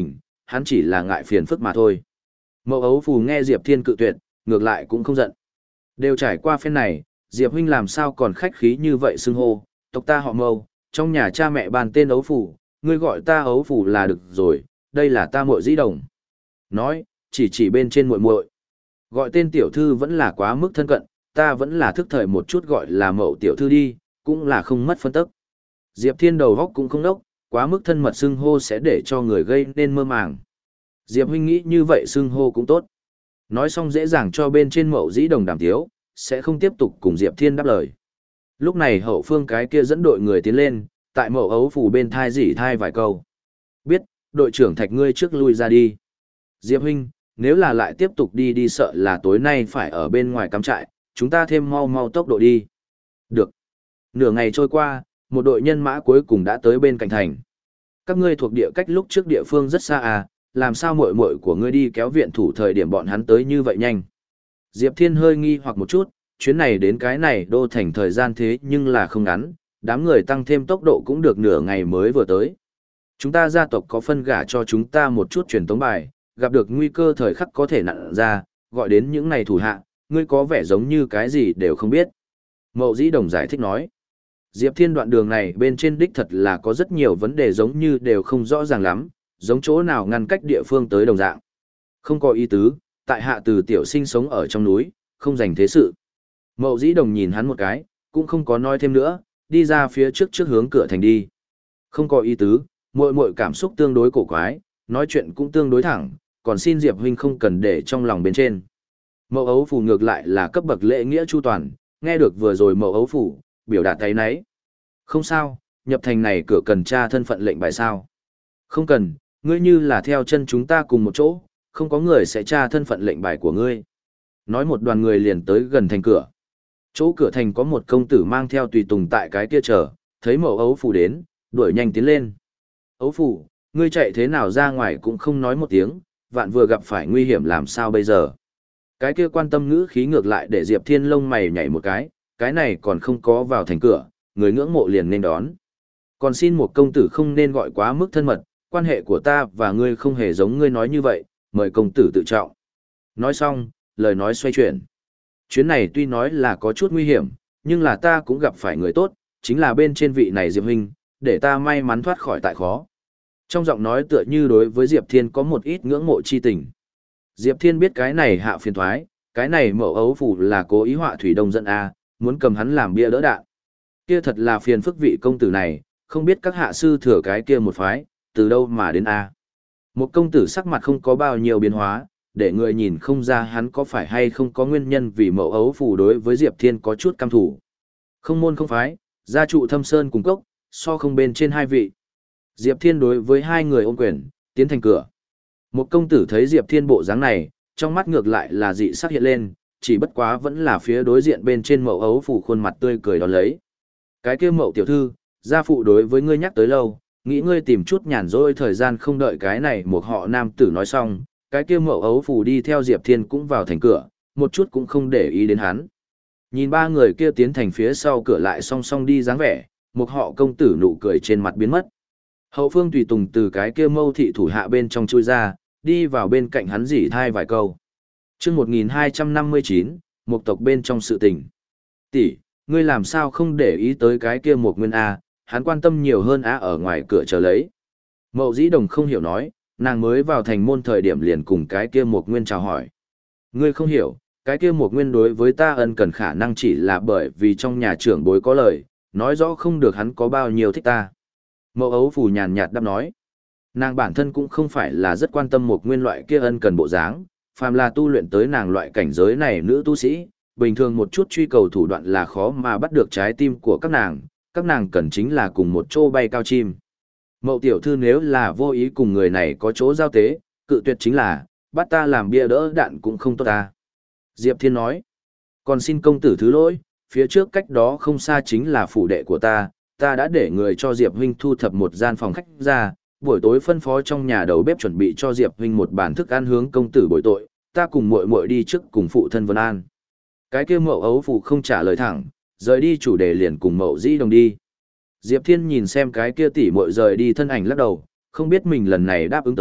hắn chỉ là ngại phiền phức mà thôi. Mậu ấu phù nghe Diệp Thiên cự tuyệt, ngược lại cũng không giận. Đều trải qua phen này, Diệp huynh làm sao còn khách khí như vậy xưng hô, tộc ta họ Mậu, trong nhà cha mẹ bàn tên ấu phù, ngươi gọi ta ấu phù là được rồi, đây là ta muội Dĩ Đồng. Nói, chỉ chỉ bên trên muội muội. Gọi tên tiểu thư vẫn là quá mức thân cận, ta vẫn là thức thời một chút gọi là Mậu tiểu thư đi, cũng là không mất phân tức. Diệp Thiên đầu góc cũng không đốc, quá mức thân mật xưng hô sẽ để cho người gây nên mơ màng. Diệp huynh nghĩ như vậy xưng hô cũng tốt. Nói xong dễ dàng cho bên trên Mậu Dĩ Đồng đàm tiếu, sẽ không tiếp tục cùng Diệp Thiên đáp lời. Lúc này hậu phương cái kia dẫn đội người tiến lên, tại Mậu ấu phù bên thai dỉ thai vài câu. Biết, đội trưởng Thạch ngươi trước lui ra đi. Diệp huynh, nếu là lại tiếp tục đi đi sợ là tối nay phải ở bên ngoài cắm trại, chúng ta thêm mau mau tốc độ đi. Được. Nửa ngày trôi qua, một đội nhân mã cuối cùng đã tới bên cạnh thành. Các ngươi thuộc địa cách lúc trước địa phương rất xa à, làm sao muội muội của ngươi đi kéo viện thủ thời điểm bọn hắn tới như vậy nhanh. Diệp Thiên hơi nghi hoặc một chút, chuyến này đến cái này đô thành thời gian thế nhưng là không ngắn, đám người tăng thêm tốc độ cũng được nửa ngày mới vừa tới. Chúng ta gia tộc có phân gả cho chúng ta một chút truyền tống bài, gặp được nguy cơ thời khắc có thể nặn ra, gọi đến những này thủ hạ, ngươi có vẻ giống như cái gì đều không biết. Mậu Dĩ Đồng giải thích nói, Diệp Thiên đoạn đường này bên trên đích thật là có rất nhiều vấn đề giống như đều không rõ ràng lắm, giống chỗ nào ngăn cách địa phương tới đồng dạng. Không có ý tứ, tại hạ từ tiểu sinh sống ở trong núi, không dành thế sự. Mậu Dĩ Đồng nhìn hắn một cái, cũng không có nói thêm nữa, đi ra phía trước trước hướng cửa thành đi. Không có ý tứ, muội muội cảm xúc tương đối cổ quái, nói chuyện cũng tương đối thẳng, còn xin Diệp huynh không cần để trong lòng bên trên. Mậu ấu phủ ngược lại là cấp bậc lễ nghĩa chu toàn, nghe được vừa rồi Mậu ấu phủ, biểu đạt thấy nấy. Không sao, nhập thành này cửa cần tra thân phận lệnh bài sao. Không cần, ngươi như là theo chân chúng ta cùng một chỗ, không có người sẽ tra thân phận lệnh bài của ngươi. Nói một đoàn người liền tới gần thành cửa. Chỗ cửa thành có một công tử mang theo tùy tùng tại cái kia chờ, thấy Mậu ấu phủ đến, đuổi nhanh tiến lên. Ấu phủ, ngươi chạy thế nào ra ngoài cũng không nói một tiếng, vạn vừa gặp phải nguy hiểm làm sao bây giờ. Cái kia quan tâm ngữ khí ngược lại để Diệp Thiên lông mày nhảy một cái, cái này còn không có vào thành cửa, người ngưỡng mộ liền nên đón. Còn xin một công tử không nên gọi quá mức thân mật, quan hệ của ta và ngươi không hề giống ngươi nói như vậy, mời công tử tự trọng. Nói xong, lời nói xoay chuyển. Chuyến này tuy nói là có chút nguy hiểm, nhưng là ta cũng gặp phải người tốt, chính là bên trên vị này Diệp huynh, để ta may mắn thoát khỏi tại khó. Trong giọng nói tựa như đối với Diệp Thiên có một ít ngưỡng mộ chi tình. Diệp Thiên biết cái này hạ phiền thoái, cái này Mậu ấu phủ là cố ý họa thủy đông dẫn A, muốn cầm hắn làm bia đỡ đạn. Kia thật là phiền phức vị công tử này, không biết các hạ sư thừa cái kia một phái, từ đâu mà đến A. Một công tử sắc mặt không có bao nhiêu biến hóa, để người nhìn không ra hắn có phải hay không có nguyên nhân vì Mậu ấu phủ đối với Diệp Thiên có chút căm thủ. Không môn không phái, gia trụ thâm sơn cùng cốc, so không bên trên hai vị. Diệp Thiên đối với hai người ôm quyền, tiến thành cửa. Một công tử thấy Diệp Thiên bộ dáng này, trong mắt ngược lại là dị sắc hiện lên, chỉ bất quá vẫn là phía đối diện bên trên Mậu ấu phủ khuôn mặt tươi cười đón lấy. Cái kia Mậu tiểu thư, gia phụ đối với ngươi nhắc tới lâu, nghĩ ngươi tìm chút nhàn rỗi thời gian không đợi cái này một họ nam tử nói xong, cái kia Mậu ấu phủ đi theo Diệp Thiên cũng vào thành cửa, một chút cũng không để ý đến hắn. Nhìn ba người kia tiến thành phía sau cửa lại song song đi dáng vẻ, một họ công tử nụ cười trên mặt biến mất. Hậu phương tùy tùng từ cái kia Mâu thị thủ hạ bên trong chui ra, đi vào bên cạnh hắn dỉ thai vài câu. Chương một nghìn hai trăm năm mươi chín, một tộc bên trong sự tình. Tỷ, ngươi làm sao không để ý tới cái kia một nguyên A, hắn quan tâm nhiều hơn A ở ngoài cửa chờ lấy. Mậu Dĩ Đồng không hiểu nói, nàng mới vào thành môn thời điểm liền cùng cái kia một nguyên chào hỏi. Ngươi không hiểu, cái kia một nguyên đối với ta ân cần khả năng chỉ là bởi vì trong nhà trưởng bối có lời, nói rõ không được hắn có bao nhiêu thích ta. Mậu ấu phủ nhàn nhạt đáp nói. Nàng bản thân cũng không phải là rất quan tâm một nguyên loại kia ân cần bộ dáng, phàm là tu luyện tới nàng loại cảnh giới này nữ tu sĩ, bình thường một chút truy cầu thủ đoạn là khó mà bắt được trái tim của các nàng, các nàng cần chính là cùng một chỗ bay cao chim. Mậu tiểu thư nếu là vô ý cùng người này có chỗ giao tế, cự tuyệt chính là, bắt ta làm bia đỡ đạn cũng không tốt ta. Diệp Thiên nói, còn xin công tử thứ lỗi, phía trước cách đó không xa chính là phủ đệ của ta, ta đã để người cho Diệp huynh thu thập một gian phòng khách ra, buổi tối phân phó trong nhà đầu bếp chuẩn bị cho Diệp huynh một bàn thức ăn hướng công tử bồi tội, ta cùng muội muội đi trước cùng phụ thân Vân An. Cái kia Mậu ấu phụ không trả lời thẳng, rời đi chủ đề liền cùng Mậu Dĩ Đồng đi. Diệp Thiên nhìn xem cái kia tỷ muội rời đi thân ảnh lắc đầu, không biết mình lần này đáp ứng tới,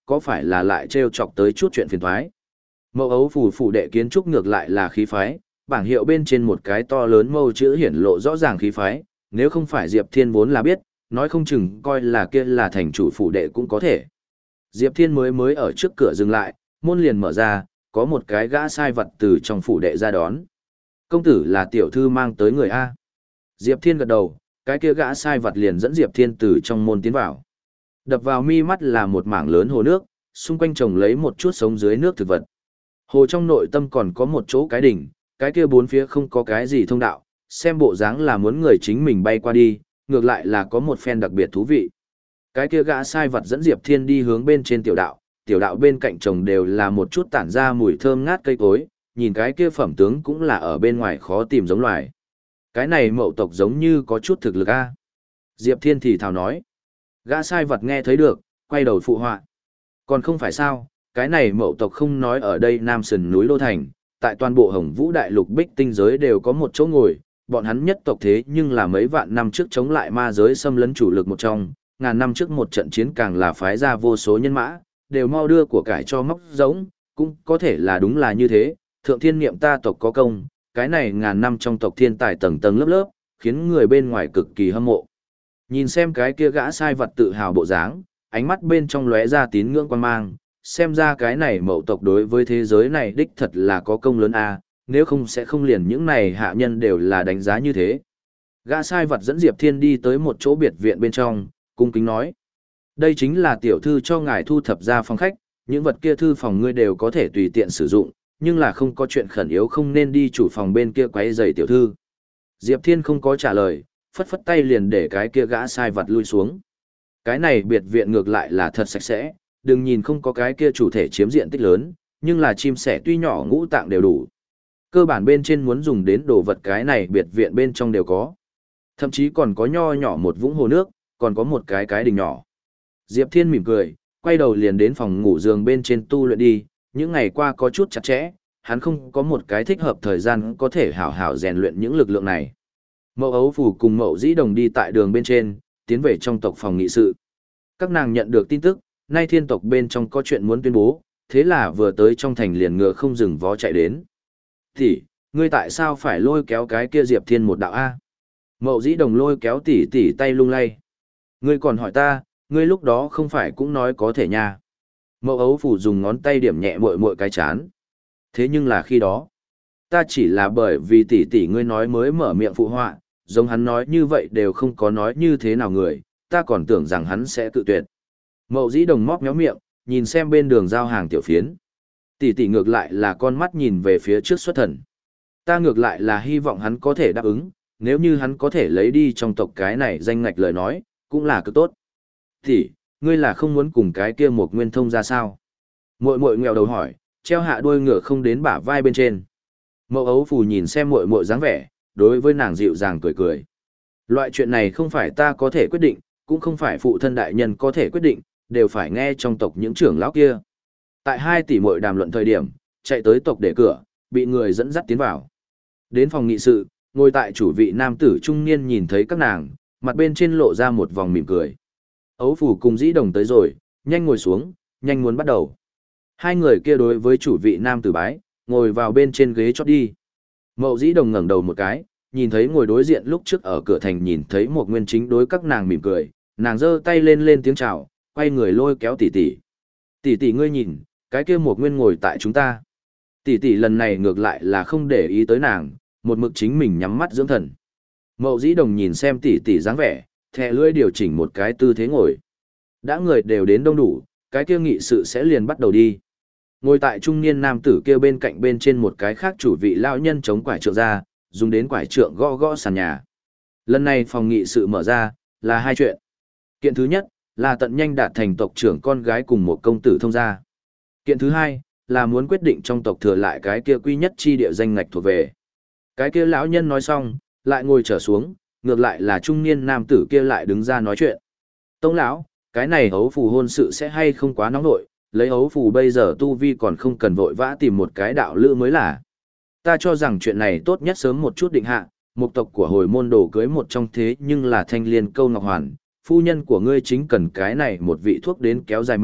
có phải là lại trêu chọc tới chút chuyện phiền toái. Mậu ấu phủ phủ đệ kiến trúc ngược lại là khí phái, bảng hiệu bên trên một cái to lớn mâu chữ hiển lộ rõ ràng khí phái, nếu không phải Diệp Thiên vốn là biết, nói không chừng coi là kia là thành chủ phủ đệ cũng có thể. Diệp Thiên mới mới ở trước cửa dừng lại, môn liền mở ra, có một cái gã sai vật từ trong phủ đệ ra đón. Công tử là tiểu thư mang tới người A. Diệp Thiên gật đầu, cái kia gã sai vật liền dẫn Diệp Thiên từ trong môn tiến vào. Đập vào mi mắt là một mảng lớn hồ nước, xung quanh trồng lấy một chút sống dưới nước thực vật. Hồ trong nội tâm còn có một chỗ cái đỉnh, cái kia bốn phía không có cái gì thông đạo, xem bộ dáng là muốn người chính mình bay qua đi, ngược lại là có một phen đặc biệt thú vị. Cái kia gã sai vật dẫn Diệp Thiên đi hướng bên trên tiểu đạo, tiểu đạo bên cạnh trồng đều là một chút tản ra mùi thơm ngát cây cối, nhìn cái kia phẩm tướng cũng là ở bên ngoài khó tìm giống loài. Cái này mậu tộc giống như có chút thực lực a. Diệp Thiên thì thào nói. Gã sai vật nghe thấy được, quay đầu phụ họa. Còn không phải sao, cái này mậu tộc không nói ở đây Nam Sườn núi Lô Thành, tại toàn bộ Hồng Vũ Đại Lục Bích Tinh giới đều có một chỗ ngồi, bọn hắn nhất tộc thế nhưng là mấy vạn năm trước chống lại ma giới xâm lấn chủ lực một trong, ngàn năm trước một trận chiến càng là phái ra vô số nhân mã, đều mau đưa của cải cho móc giống, cũng có thể là đúng là như thế, thượng thiên niệm ta tộc có công, cái này ngàn năm trong tộc thiên tài tầng tầng lớp lớp, khiến người bên ngoài cực kỳ hâm mộ. Nhìn xem cái kia gã sai vật tự hào bộ dáng, ánh mắt bên trong lóe ra tín ngưỡng quan mang, xem ra cái này mậu tộc đối với thế giới này đích thật là có công lớn a, nếu không sẽ không liền những này hạ nhân đều là đánh giá như thế. Gã sai vật dẫn Diệp Thiên đi tới một chỗ biệt viện bên trong, cung kính nói. Đây chính là tiểu thư cho ngài thu thập ra phòng khách, những vật kia thư phòng ngươi đều có thể tùy tiện sử dụng, nhưng là không có chuyện khẩn yếu không nên đi chủ phòng bên kia quấy rầy tiểu thư. Diệp Thiên không có trả lời, phất phất tay liền để cái kia gã sai vật lui xuống. Cái này biệt viện ngược lại là thật sạch sẽ, đừng nhìn không có cái kia chủ thể chiếm diện tích lớn, nhưng là chim sẻ tuy nhỏ ngũ tạng đều đủ. Cơ bản bên trên muốn dùng đến đồ vật cái này biệt viện bên trong đều có. Thậm chí còn có nho nhỏ một vũng hồ nước, còn có một cái cái đình nhỏ. Diệp Thiên mỉm cười, quay đầu liền đến phòng ngủ giường bên trên tu luyện đi, những ngày qua có chút chặt chẽ, hắn không có một cái thích hợp thời gian có thể hảo hảo rèn luyện những lực lượng này. Mậu ấu phủ cùng Mậu Dĩ Đồng đi tại đường bên trên, tiến về trong tộc phòng nghị sự. Các nàng nhận được tin tức, nay thiên tộc bên trong có chuyện muốn tuyên bố, thế là vừa tới trong thành liền ngựa không dừng vó chạy đến. Thì, ngươi tại sao phải lôi kéo cái kia Diệp Thiên một đạo A? Mậu Dĩ Đồng lôi kéo tỷ tỷ tay lung lay. Ngươi còn hỏi ta, ngươi lúc đó không phải cũng nói có thể nha. Mậu ấu phủ dùng ngón tay điểm nhẹ muội muội cái chán. Thế nhưng là khi đó, ta chỉ là bởi vì tỷ tỷ ngươi nói mới mở miệng phụ họa, giống hắn nói như vậy đều không có nói như thế nào người, ta còn tưởng rằng hắn sẽ tự tuyệt. Mậu Dĩ Đồng móc méo miệng, nhìn xem bên đường giao hàng tiểu phiến. Tỷ tỷ ngược lại là con mắt nhìn về phía trước xuất thần. Ta ngược lại là hy vọng hắn có thể đáp ứng, nếu như hắn có thể lấy đi trong tộc cái này danh ngạch lời nói, cũng là cực tốt. Tỷ, ngươi là không muốn cùng cái kia một nguyên thông ra sao? Muội muội nghèo đầu hỏi, treo hạ đuôi ngựa không đến bả vai bên trên. Mậu ấu phù nhìn xem muội muội dáng vẻ, đối với nàng dịu dàng cười cười. Loại chuyện này không phải ta có thể quyết định, cũng không phải phụ thân đại nhân có thể quyết định, đều phải nghe trong tộc những trưởng lão kia. Tại hai tỷ muội đàm luận thời điểm, chạy tới tộc để cửa, bị người dẫn dắt tiến vào. Đến phòng nghị sự, ngồi tại chủ vị nam tử trung niên nhìn thấy các nàng, mặt bên trên lộ ra một vòng mỉm cười. Ấu phủ cùng Dĩ Đồng tới rồi, nhanh ngồi xuống, nhanh muốn bắt đầu. Hai người kia đối với chủ vị nam tử bái, ngồi vào bên trên ghế chót đi. Mậu Dĩ Đồng ngẩng đầu một cái, nhìn thấy ngồi đối diện lúc trước ở cửa thành nhìn thấy một nguyên chính đối các nàng mỉm cười, nàng giơ tay lên lên tiếng chào, quay người lôi kéo tỷ tỷ. Tỷ tỷ ngươi nhìn, cái kia một nguyên ngồi tại chúng ta. Tỷ tỷ lần này ngược lại là không để ý tới nàng, một mực chính mình nhắm mắt dưỡng thần. Mậu Dĩ Đồng nhìn xem tỷ tỷ dáng vẻ, thè lưỡi điều chỉnh một cái tư thế ngồi. Đã người đều đến đông đủ, cái kia nghị sự sẽ liền bắt đầu đi. Ngồi tại trung niên nam tử kia bên cạnh bên trên một cái khác chủ vị lão nhân chống quải trượng ra, dùng đến quải trượng gõ gõ sàn nhà. Lần này phòng nghị sự mở ra, là hai chuyện. Kiện thứ nhất, là tận nhanh đạt thành tộc trưởng con gái cùng một công tử thông gia. Kiện thứ hai, là muốn quyết định trong tộc thừa lại cái kia quy nhất chi địa danh ngạch thuộc về. Cái kia lão nhân nói xong, lại ngồi trở xuống, ngược lại là trung niên nam tử kia lại đứng ra nói chuyện. Tông lão, cái này hấu phù hôn sự sẽ hay không quá nóng nội, lấy hấu phù bây giờ tu vi còn không cần vội vã tìm một cái đạo lữ mới là. Ta cho rằng chuyện này tốt nhất sớm một chút định hạ, mục tộc của hồi môn đồ cưới một trong thế nhưng là thanh liên câu ngọc hoàn, phu nhân của ngươi chính cần cái này một vị thuốc đến kéo dài mệnh,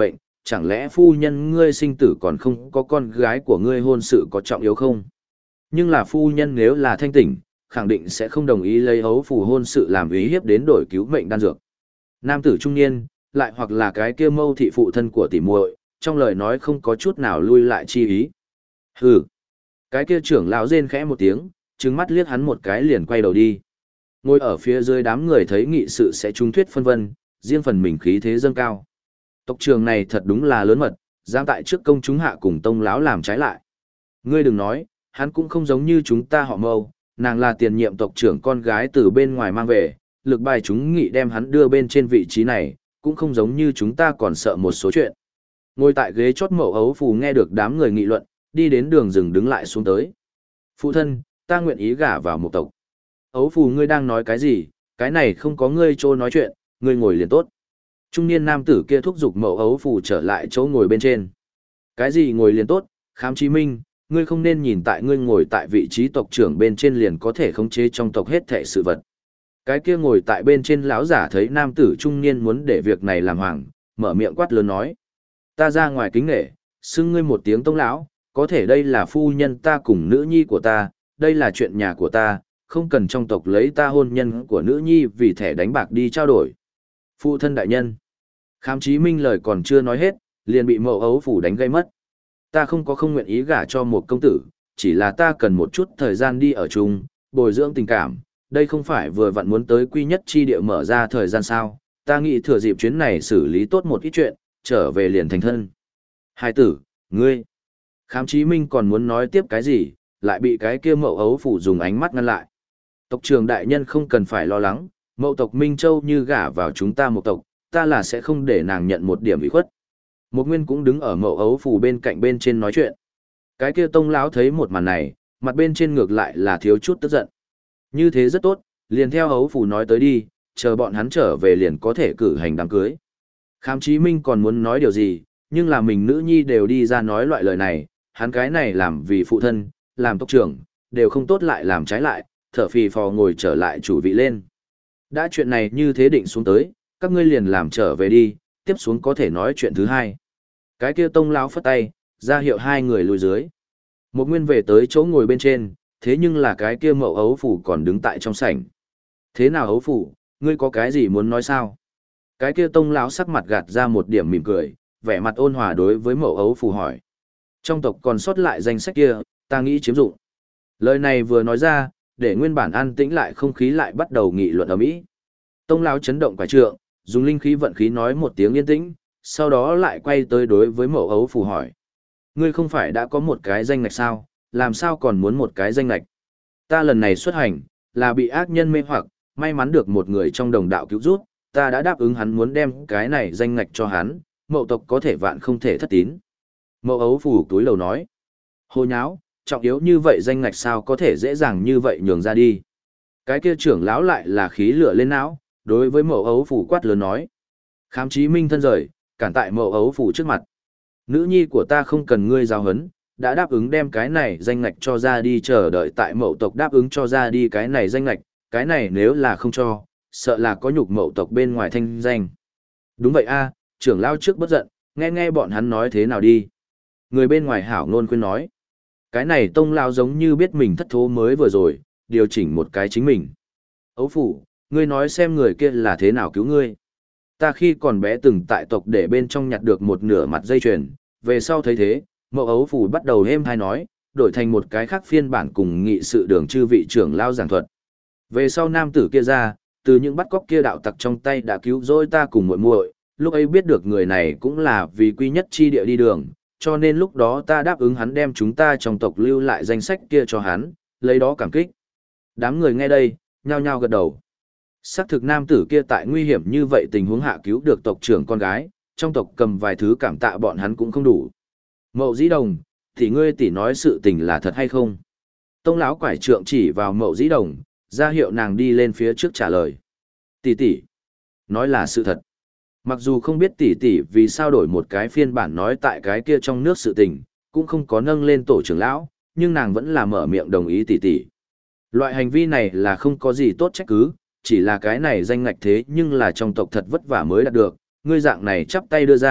chẳng lẽ phu nhân ngươi sinh tử còn không có con gái của ngươi hôn sự có trọng yếu không? Nhưng là phu nhân nếu là thanh tỉnh, khẳng định sẽ không đồng ý lấy ấu phù hôn sự làm ý hiếp đến đổi cứu mệnh đan dược. Nam tử trung niên, lại hoặc là cái kia mâu thị phụ thân của tỷ muội, trong lời nói không có chút nào lui lại chi ý. Hừ. Cái kia trưởng lão rên khẽ một tiếng, trừng mắt liếc hắn một cái liền quay đầu đi. Ngồi ở phía dưới đám người thấy nghị sự sẽ trung thuyết phân vân, riêng phần mình khí thế dâng cao. Tộc trưởng này thật đúng là lớn mật, dám tại trước công chúng hạ cùng tông lão làm trái lại. Ngươi đừng nói, hắn cũng không giống như chúng ta họ Mâu, nàng là tiền nhiệm tộc trưởng con gái từ bên ngoài mang về, lực bài chúng nghị đem hắn đưa bên trên vị trí này, cũng không giống như chúng ta còn sợ một số chuyện. Ngồi tại ghế chót Mậu ấu phù nghe được đám người nghị luận, đi đến đường rừng đứng lại xuống tới. Phụ thân, ta nguyện ý gả vào một tộc. Ấu phù ngươi đang nói cái gì, cái này không có ngươi trô nói chuyện, ngươi ngồi liền tốt. Trung niên nam tử kia thúc giục Mậu ấu phù trở lại chỗ ngồi bên trên. Cái gì ngồi liền tốt, Khám Chí Minh, ngươi không nên nhìn tại ngươi ngồi tại vị trí tộc trưởng bên trên liền có thể khống chế trong tộc hết thảy sự vật. Cái kia ngồi tại bên trên lão giả thấy nam tử trung niên muốn để việc này làm hoàng, mở miệng quát lớn nói: "Ta ra ngoài kính nể, xưng ngươi một tiếng tông lão, có thể đây là phu nhân ta cùng nữ nhi của ta, đây là chuyện nhà của ta, không cần trong tộc lấy ta hôn nhân của nữ nhi vì thẻ đánh bạc đi trao đổi." Phụ thân đại nhân. Khám Chí Minh lời còn chưa nói hết, liền bị Mậu ấu phủ đánh gây mất. Ta không có không nguyện ý gả cho một công tử, chỉ là ta cần một chút thời gian đi ở chung, bồi dưỡng tình cảm, đây không phải vừa vặn muốn tới quy nhất chi địa mở ra thời gian sao, ta nghĩ thừa dịp chuyến này xử lý tốt một ít chuyện, trở về liền thành thân. Hai tử, ngươi. Khám Chí Minh còn muốn nói tiếp cái gì, lại bị cái kia Mậu ấu phủ dùng ánh mắt ngăn lại. Tộc trưởng đại nhân không cần phải lo lắng, Mậu tộc Minh Châu như gả vào chúng ta một tộc, ta là sẽ không để nàng nhận một điểm ủy khuất. Một nguyên cũng đứng ở Mậu ấu phủ bên cạnh bên trên nói chuyện. Cái kia tông lão thấy một màn này, mặt bên trên ngược lại là thiếu chút tức giận. Như thế rất tốt, liền theo ấu phủ nói tới đi, chờ bọn hắn trở về liền có thể cử hành đám cưới. Khám Chí Minh còn muốn nói điều gì, nhưng là mình nữ nhi đều đi ra nói loại lời này, hắn cái này làm vì phụ thân, làm tộc trưởng, đều không tốt lại làm trái lại, thở phì phò ngồi trở lại chủ vị lên. Đã chuyện này như thế định xuống tới, các ngươi liền làm trở về đi, tiếp xuống có thể nói chuyện thứ hai. Cái kia tông lão phất tay, ra hiệu hai người lùi dưới. Một nguyên về tới chỗ ngồi bên trên, thế nhưng là cái kia Mậu ấu phủ còn đứng tại trong sảnh. Thế nào ấu phủ, ngươi có cái gì muốn nói sao? Cái kia tông lão sắc mặt gạt ra một điểm mỉm cười, vẻ mặt ôn hòa đối với Mậu ấu phủ hỏi. Trong tộc còn sót lại danh sách kia, ta nghĩ chiếm dụng. Lời này vừa nói ra, để nguyên bản an tĩnh lại không khí lại bắt đầu nghị luận ầm ĩ. Tông lão chấn động quả trượng, dùng linh khí vận khí nói một tiếng yên tĩnh, sau đó lại quay tới đối với Mậu ấu phủ hỏi. Ngươi không phải đã có một cái danh ngạch sao, làm sao còn muốn một cái danh ngạch? Ta lần này xuất hành, là bị ác nhân mê hoặc, may mắn được một người trong đồng đạo cứu giúp, ta đã đáp ứng hắn muốn đem cái này danh ngạch cho hắn, Mậu tộc có thể vạn không thể thất tín. Mậu ấu phủ túi lầu nói. Hồ nháo, trọng yếu như vậy danh ngạch sao có thể dễ dàng như vậy nhường ra đi. Cái kia trưởng lão lại là khí lửa lên não, đối với Mậu ấu phủ quát lớn nói. Khám Chí Minh thân rời, cản tại Mậu ấu phủ trước mặt. Nữ nhi của ta không cần ngươi giáo huấn, đã đáp ứng đem cái này danh ngạch cho ra đi, chờ đợi tại Mậu tộc đáp ứng cho ra đi cái này danh ngạch, cái này nếu là không cho, sợ là có nhục Mậu tộc bên ngoài thanh danh. Đúng vậy a, trưởng lão trước bất giận, nghe nghe bọn hắn nói thế nào đi. Người bên ngoài hảo ngôn khuyên nói. Cái này tông lão giống như biết mình thất thố mới vừa rồi, điều chỉnh một cái chính mình. Ấu phủ, ngươi nói xem người kia là thế nào cứu ngươi. Ta khi còn bé từng tại tộc để bên trong nhặt được một nửa mặt dây chuyền, về sau thấy thế, Mậu ấu phủ bắt đầu êm hay nói, đổi thành một cái khác phiên bản cùng nghị sự đường chư vị trưởng lao giảng thuật. Về sau nam tử kia ra, từ những bắt cóc kia đạo tặc trong tay đã cứu rỗi ta cùng muội muội, lúc ấy biết được người này cũng là vì quy nhất chi địa đi đường, cho nên lúc đó ta đáp ứng hắn đem chúng ta trong tộc lưu lại danh sách kia cho hắn, lấy đó cảm kích. Đám người nghe đây, nhao nhao gật đầu. Xác thực nam tử kia tại nguy hiểm như vậy tình huống hạ cứu được tộc trưởng con gái, trong tộc cầm vài thứ cảm tạ bọn hắn cũng không đủ. Mậu Dĩ Đồng, thì ngươi tỷ nói sự tình là thật hay không? Tông lão quải trượng chỉ vào Mậu Dĩ Đồng, ra hiệu nàng đi lên phía trước trả lời. Tỷ tỷ, nói là sự thật. Mặc dù không biết tỷ tỷ vì sao đổi một cái phiên bản nói tại cái kia trong nước sự tình, cũng không có nâng lên tổ trưởng lão, nhưng nàng vẫn là mở miệng đồng ý tỷ tỷ. Loại hành vi này là không có gì tốt trách cứ, chỉ là cái này danh ngạch thế nhưng là trong tộc thật vất vả mới đạt được, ngươi dạng này chắp tay đưa ra,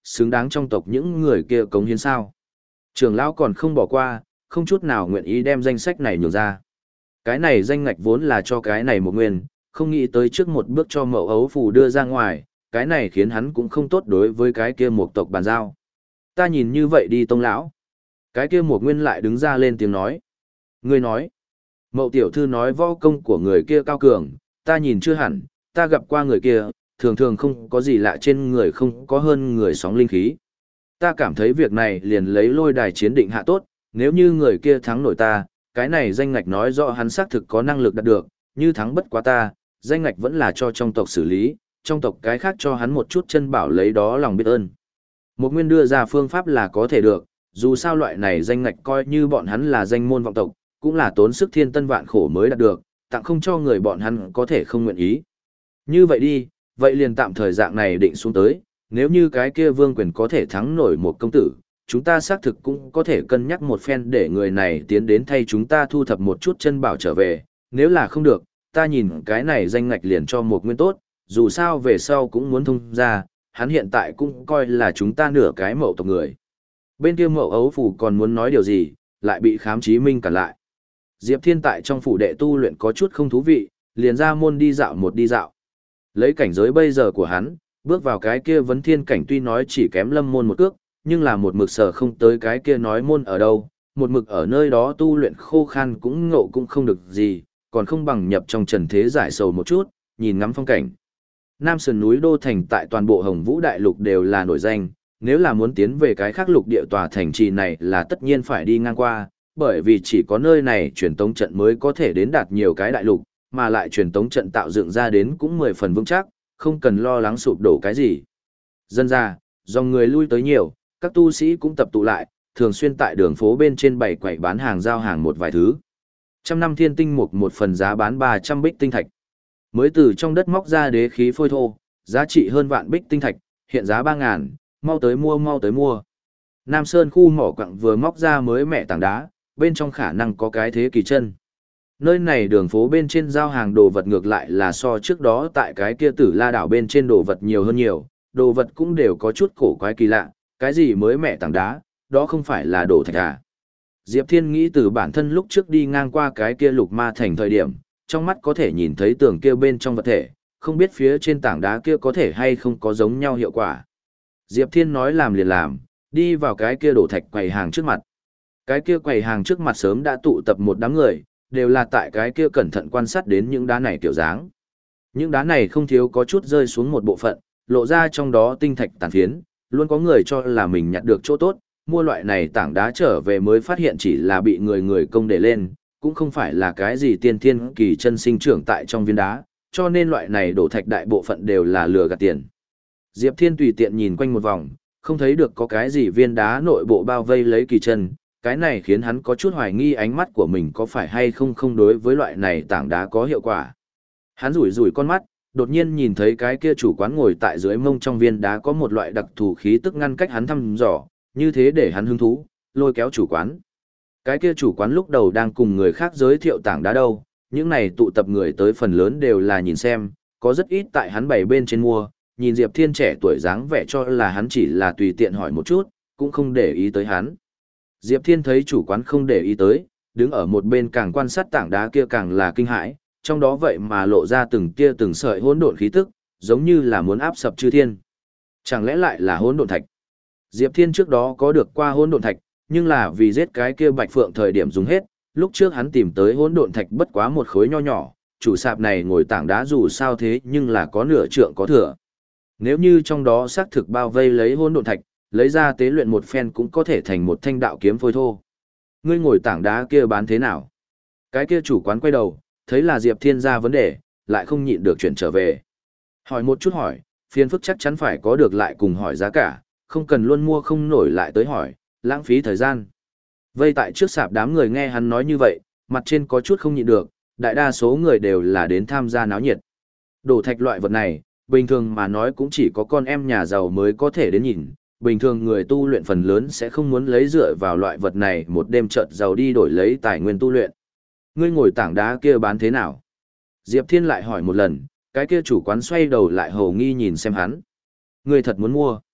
xứng đáng trong tộc những người kia cống hiến sao. Trưởng lão còn không bỏ qua, không chút nào nguyện ý đem danh sách này nhường ra. Cái này danh ngạch vốn là cho cái này một nguyên, không nghĩ tới trước một bước cho mậu ấu phù đưa ra ngoài, cái này khiến hắn cũng không tốt đối với cái kia một tộc bàn giao. Ta nhìn như vậy đi tông lão. Cái kia một nguyên lại đứng ra lên tiếng nói. Ngươi nói. Mậu tiểu thư nói võ công của người kia cao cường, ta nhìn chưa hẳn, ta gặp qua người kia, thường thường không có gì lạ trên người không có hơn người sóng linh khí. Ta cảm thấy việc này liền lấy lôi đài chiến định hạ tốt, nếu như người kia thắng nổi ta, cái này danh ngạch nói rõ hắn xác thực có năng lực đạt được, như thắng bất quá ta, danh ngạch vẫn là cho trong tộc xử lý, trong tộc cái khác cho hắn một chút chân bảo lấy đó lòng biết ơn. Một nguyên đưa ra phương pháp là có thể được, dù sao loại này danh ngạch coi như bọn hắn là danh môn vọng tộc, cũng là tốn sức thiên tân vạn khổ mới đạt được, tặng không cho người bọn hắn có thể không nguyện ý. Như vậy đi, vậy liền tạm thời dạng này định xuống tới, nếu như cái kia vương quyền có thể thắng nổi một công tử, chúng ta xác thực cũng có thể cân nhắc một phen để người này tiến đến thay chúng ta thu thập một chút chân bảo trở về, nếu là không được, ta nhìn cái này danh ngạch liền cho một nguyên tốt, dù sao về sau cũng muốn thông ra, hắn hiện tại cũng coi là chúng ta nửa cái mậu tộc người. Bên kia mậu ấu phủ còn muốn nói điều gì, lại bị khám chí minh cản lại. Diệp Thiên tại trong phủ đệ tu luyện có chút không thú vị, liền ra môn đi dạo một đi dạo. Lấy cảnh giới bây giờ của hắn, bước vào cái kia vấn thiên cảnh tuy nói chỉ kém lâm môn một cước, nhưng là một mực sở không tới cái kia nói môn ở đâu, một mực ở nơi đó tu luyện khô khan cũng ngộ cũng không được gì, còn không bằng nhập trong trần thế giải sầu một chút, nhìn ngắm phong cảnh. Nam sườn núi Đô Thành tại toàn bộ Hồng Vũ Đại Lục đều là nổi danh, nếu là muốn tiến về cái khác lục địa tòa thành trì này là tất nhiên phải đi ngang qua, bởi vì chỉ có nơi này truyền tống trận mới có thể đến đạt nhiều cái đại lục, mà lại truyền tống trận tạo dựng ra đến cũng mười phần vững chắc, không cần lo lắng sụp đổ cái gì. Dân ra, dòng người lui tới nhiều, các tu sĩ cũng tập tụ lại, thường xuyên tại đường phố bên trên bày quầy bán hàng giao hàng một vài thứ. Trăm năm thiên tinh mục một phần giá bán ba trăm bích tinh thạch. Mới từ trong đất móc ra đế khí phôi thô, giá trị hơn vạn bích tinh thạch, hiện giá ba ngàn, mau tới mua mau tới mua. Nam Sơn khu mỏ quặng vừa móc ra mới mẹ tảng đá, bên trong khả năng có cái thế kỳ chân. Nơi này đường phố bên trên giao hàng đồ vật ngược lại là so trước đó tại cái kia Tử La đảo bên trên đồ vật nhiều hơn nhiều, đồ vật cũng đều có chút cổ quái kỳ lạ, cái gì mới mẹ tảng đá, đó không phải là đồ thạch à. Diệp Thiên nghĩ từ bản thân lúc trước đi ngang qua cái kia lục ma thành thời điểm, trong mắt có thể nhìn thấy tường kia bên trong vật thể, không biết phía trên tảng đá kia có thể hay không có giống nhau hiệu quả. Diệp Thiên nói làm liền làm, đi vào cái kia đổ thạch quầy hàng trước mặt. Cái kia quầy hàng trước mặt sớm đã tụ tập một đám người, đều là tại cái kia cẩn thận quan sát đến những đá này kiểu dáng. Những đá này không thiếu có chút rơi xuống một bộ phận, lộ ra trong đó tinh thạch tàn phiến, luôn có người cho là mình nhặt được chỗ tốt, mua loại này tảng đá trở về mới phát hiện chỉ là bị người người công để lên, cũng không phải là cái gì tiên thiên kỳ chân sinh trưởng tại trong viên đá, cho nên loại này đổ thạch đại bộ phận đều là lừa gạt tiền. Diệp Thiên tùy tiện nhìn quanh một vòng, không thấy được có cái gì viên đá nội bộ bao vây lấy kỳ chân, cái này khiến hắn có chút hoài nghi ánh mắt của mình có phải hay không không đối với loại này tảng đá có hiệu quả. Hắn rủi rủi con mắt, đột nhiên nhìn thấy cái kia chủ quán ngồi tại dưới mông trong viên đá có một loại đặc thù khí tức ngăn cách hắn thăm dò, như thế để hắn hứng thú, lôi kéo chủ quán. Cái kia chủ quán lúc đầu đang cùng người khác giới thiệu tảng đá đâu, những này tụ tập người tới phần lớn đều là nhìn xem, có rất ít tại hắn bày bên trên mua, nhìn Diệp Thiên trẻ tuổi dáng vẻ cho là hắn chỉ là tùy tiện hỏi một chút, cũng không để ý tới hắn. Diệp Thiên thấy chủ quán không để ý tới, đứng ở một bên càng quan sát tảng đá kia càng là kinh hãi, trong đó vậy mà lộ ra từng tia từng sợi hỗn độn khí tức, giống như là muốn áp sập chư thiên. Chẳng lẽ lại là hỗn độn thạch? Diệp Thiên trước đó có được qua hỗn độn thạch, nhưng là vì giết cái kia Bạch Phượng thời điểm dùng hết, lúc trước hắn tìm tới hỗn độn thạch bất quá một khối nho nhỏ, chủ sạp này ngồi tảng đá dù sao thế nhưng là có nửa trượng có thừa. Nếu như trong đó xác thực bao vây lấy hỗn độn thạch, lấy ra tế luyện một phen cũng có thể thành một thanh đạo kiếm phôi thô. Ngươi ngồi tảng đá kia bán thế nào? Cái kia chủ quán quay đầu, thấy là Diệp Thiên ra vấn đề, lại không nhịn được chuyển trở về. Hỏi một chút hỏi, phiền phức chắc chắn phải có được lại cùng hỏi giá cả, không cần luôn mua không nổi lại tới hỏi, lãng phí thời gian. Vây tại trước sạp đám người nghe hắn nói như vậy, mặt trên có chút không nhịn được, đại đa số người đều là đến tham gia náo nhiệt. Đổ thạch loại vật này, bình thường mà nói cũng chỉ có con em nhà giàu mới có thể đến nhìn, bình thường người tu luyện phần lớn sẽ không muốn lấy dựa vào loại vật này một đêm chợt giàu đi đổi lấy tài nguyên tu luyện. Ngươi ngồi tảng đá kia bán thế nào? Diệp Thiên lại hỏi một lần, cái kia chủ quán xoay đầu lại hầu nghi nhìn xem hắn. Ngươi thật muốn mua?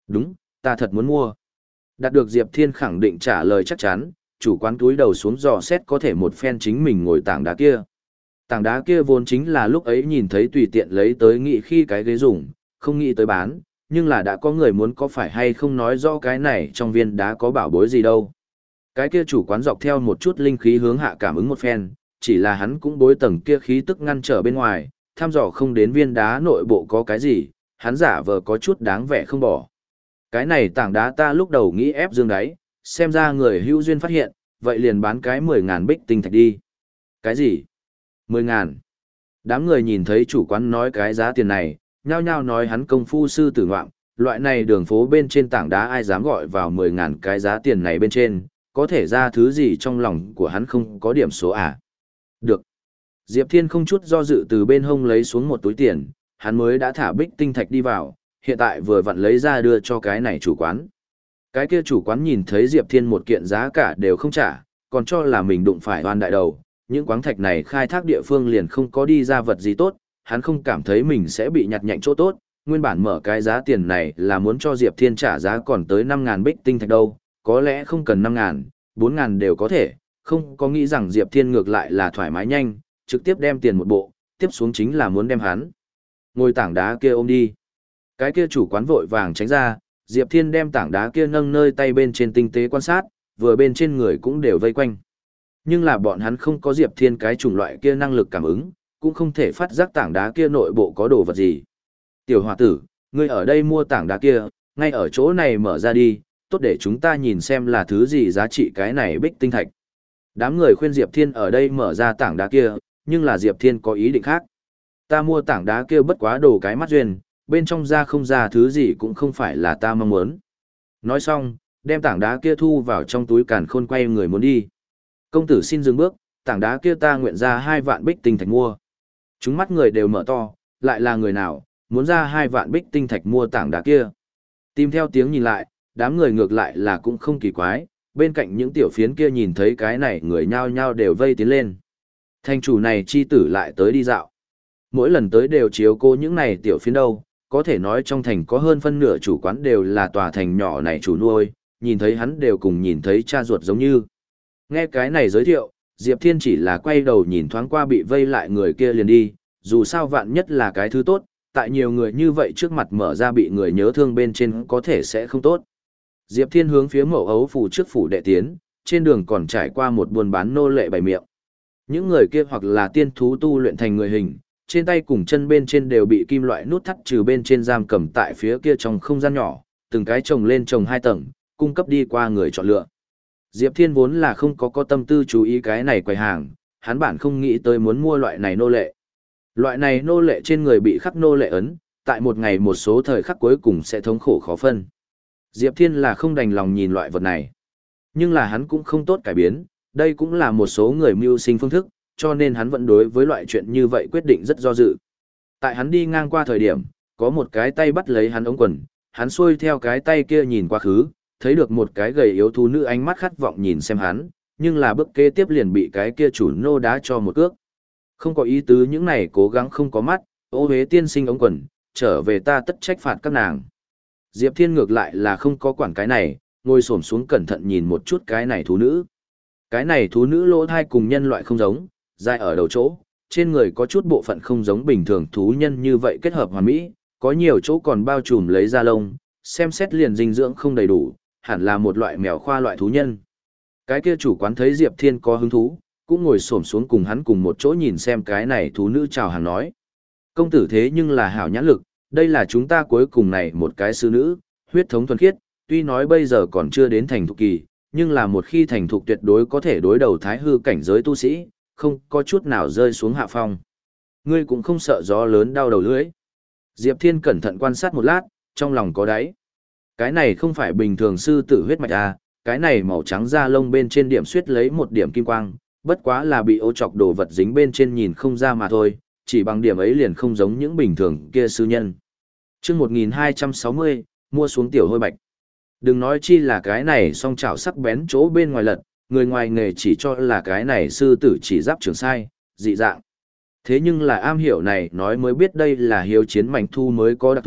Đúng, ta thật muốn mua. Đạt được Diệp Thiên khẳng định trả lời chắc chắn, chủ quán túi đầu xuống dò xét có thể một phen chính mình ngồi tảng đá kia. Tảng đá kia vốn chính là lúc ấy nhìn thấy tùy tiện lấy tới nghĩ khi cái ghế dùng, không nghĩ tới bán, nhưng là đã có người muốn có phải hay không nói rõ cái này trong viên đá có bảo bối gì đâu. Cái kia chủ quán dọc theo một chút linh khí hướng hạ cảm ứng một phen, chỉ là hắn cũng bối tầng kia khí tức ngăn trở bên ngoài, thăm dò không đến viên đá nội bộ có cái gì, hắn giả vờ có chút đáng vẻ không bỏ. Cái này tảng đá ta lúc đầu nghĩ ép dương đáy, xem ra người hữu duyên phát hiện, vậy liền bán cái mười ngàn bích tinh thạch đi. Cái gì? Mười ngàn. Đám người nhìn thấy chủ quán nói cái giá tiền này, nhao nhao nói hắn công phu sư tử ngoạm, loại này đường phố bên trên tảng đá ai dám gọi vào mười ngàn cái giá tiền này bên trên, có thể ra thứ gì trong lòng của hắn không có điểm số à? Được. Diệp Thiên không chút do dự từ bên hông lấy xuống một túi tiền, hắn mới đã thả bích tinh thạch đi vào, hiện tại vừa vặn lấy ra đưa cho cái này chủ quán. Cái kia chủ quán nhìn thấy Diệp Thiên một kiện giá cả đều không trả, còn cho là mình đụng phải oan đại đầu, những quáng thạch này khai thác địa phương liền không có đi ra vật gì tốt, hắn không cảm thấy mình sẽ bị nhặt nhạnh chỗ tốt, nguyên bản mở cái giá tiền này là muốn cho Diệp Thiên trả giá còn tới năm ngàn bích tinh thạch đâu, có lẽ không cần năm ngàn, bốn ngàn đều có thể, không có nghĩ rằng Diệp Thiên ngược lại là thoải mái nhanh, trực tiếp đem tiền một bộ, tiếp xuống chính là muốn đem hắn ngồi tảng đá kia ôm đi. Cái kia chủ quán vội vàng tránh ra, Diệp Thiên đem tảng đá kia nâng nơi tay bên trên tinh tế quan sát, vừa bên trên người cũng đều vây quanh. Nhưng là bọn hắn không có Diệp Thiên cái chủng loại kia năng lực cảm ứng, cũng không thể phát giác tảng đá kia nội bộ có đồ vật gì. Tiểu hòa tử, ngươi ở đây mua tảng đá kia, ngay ở chỗ này mở ra đi, tốt để chúng ta nhìn xem là thứ gì giá trị cái này bích tinh thạch. Đám người khuyên Diệp Thiên ở đây mở ra tảng đá kia, nhưng là Diệp Thiên có ý định khác. Ta mua tảng đá kia bất quá đồ cái mắt duyên, bên trong ra không ra thứ gì cũng không phải là ta mong muốn. Nói xong, đem tảng đá kia thu vào trong túi càn khôn quay người muốn đi. Công tử xin dừng bước, tảng đá kia ta nguyện ra hai vạn bích tinh thạch mua. Chúng mắt người đều mở to, lại là người nào, muốn ra hai vạn bích tinh thạch mua tảng đá kia. Tìm theo tiếng nhìn lại, đám người ngược lại là cũng không kỳ quái, bên cạnh những tiểu phiến kia nhìn thấy cái này người nhao nhao đều vây tiến lên. Thành chủ này chi tử lại tới đi dạo. Mỗi lần tới đều chiếu cố những này tiểu phiến đâu, có thể nói trong thành có hơn phân nửa chủ quán đều là tòa thành nhỏ này chủ nuôi, nhìn thấy hắn đều cùng nhìn thấy cha ruột giống như. Nghe cái này giới thiệu, Diệp Thiên chỉ là quay đầu nhìn thoáng qua bị vây lại người kia liền đi, dù sao vạn nhất là cái thứ tốt, tại nhiều người như vậy trước mặt mở ra bị người nhớ thương bên trên có thể sẽ không tốt. Diệp Thiên hướng phía mậu ấu phủ trước phủ đệ tiến, trên đường còn trải qua một buôn bán nô lệ bày miệng. Những người kia hoặc là tiên thú tu luyện thành người hình, trên tay cùng chân bên trên đều bị kim loại nút thắt trừ bên trên giam cầm tại phía kia trong không gian nhỏ, từng cái chồng lên chồng hai tầng, cung cấp đi qua người chọn lựa. Diệp Thiên vốn là không có có tâm tư chú ý cái này quầy hàng, hắn bản không nghĩ tới muốn mua loại này nô lệ. Loại này nô lệ trên người bị khắc nô lệ ấn, tại một ngày một số thời khắc cuối cùng sẽ thống khổ khó phân. Diệp Thiên là không đành lòng nhìn loại vật này. Nhưng là hắn cũng không tốt cải biến, đây cũng là một số người mưu sinh phương thức, cho nên hắn vẫn đối với loại chuyện như vậy quyết định rất do dự. Tại hắn đi ngang qua thời điểm, có một cái tay bắt lấy hắn ống quần, hắn xuôi theo cái tay kia nhìn qua khứ, thấy được một cái gầy yếu thú nữ ánh mắt khát vọng nhìn xem hắn, nhưng là bước kế tiếp liền bị cái kia chủ nô đá cho một cước. Không có ý tứ những này cố gắng không có mắt, ô hế tiên sinh ống quần, trở về ta tất trách phạt các nàng. Diệp Thiên ngược lại là không có quản cái này, ngồi xổm xuống cẩn thận nhìn một chút cái này thú nữ. Cái này thú nữ lỗ thai cùng nhân loại không giống, dài ở đầu chỗ, trên người có chút bộ phận không giống bình thường thú nhân như vậy kết hợp hoàn mỹ, có nhiều chỗ còn bao trùm lấy da lông, xem xét liền dinh dưỡng không đầy đủ, hẳn là một loại mèo khoa loại thú nhân. Cái kia chủ quán thấy Diệp Thiên có hứng thú, cũng ngồi xổm xuống cùng hắn cùng một chỗ nhìn xem cái này thú nữ chào hàng nói. Công tử thế nhưng là hảo nhãn lực, đây là chúng ta cuối cùng này một cái sư nữ, huyết thống thuần khiết, tuy nói bây giờ còn chưa đến thành thục kỳ, nhưng là một khi thành thục tuyệt đối có thể đối đầu thái hư cảnh giới tu sĩ, không có chút nào rơi xuống hạ phong. Ngươi cũng không sợ gió lớn đau đầu lưỡi. Diệp Thiên cẩn thận quan sát một lát, trong lòng có đáy. Cái này không phải bình thường sư tử huyết mạch à, cái này màu trắng da lông bên trên điểm xuyết lấy một điểm kim quang, bất quá là bị ô chọc đồ vật dính bên trên nhìn không ra mà thôi, chỉ bằng điểm ấy liền không giống những bình thường kia sư nhân. Chương một nghìn hai trăm sáu mươi, mua xuống tiểu hôi bạch. Đừng nói chi là cái này song chảo sắc bén chỗ bên ngoài lật, người ngoài nghề chỉ cho là cái này sư tử chỉ giáp trường sai, dị dạng. Thế nhưng là am hiểu này nói mới biết đây là hiếu chiến mảnh thu mới có đặc thù,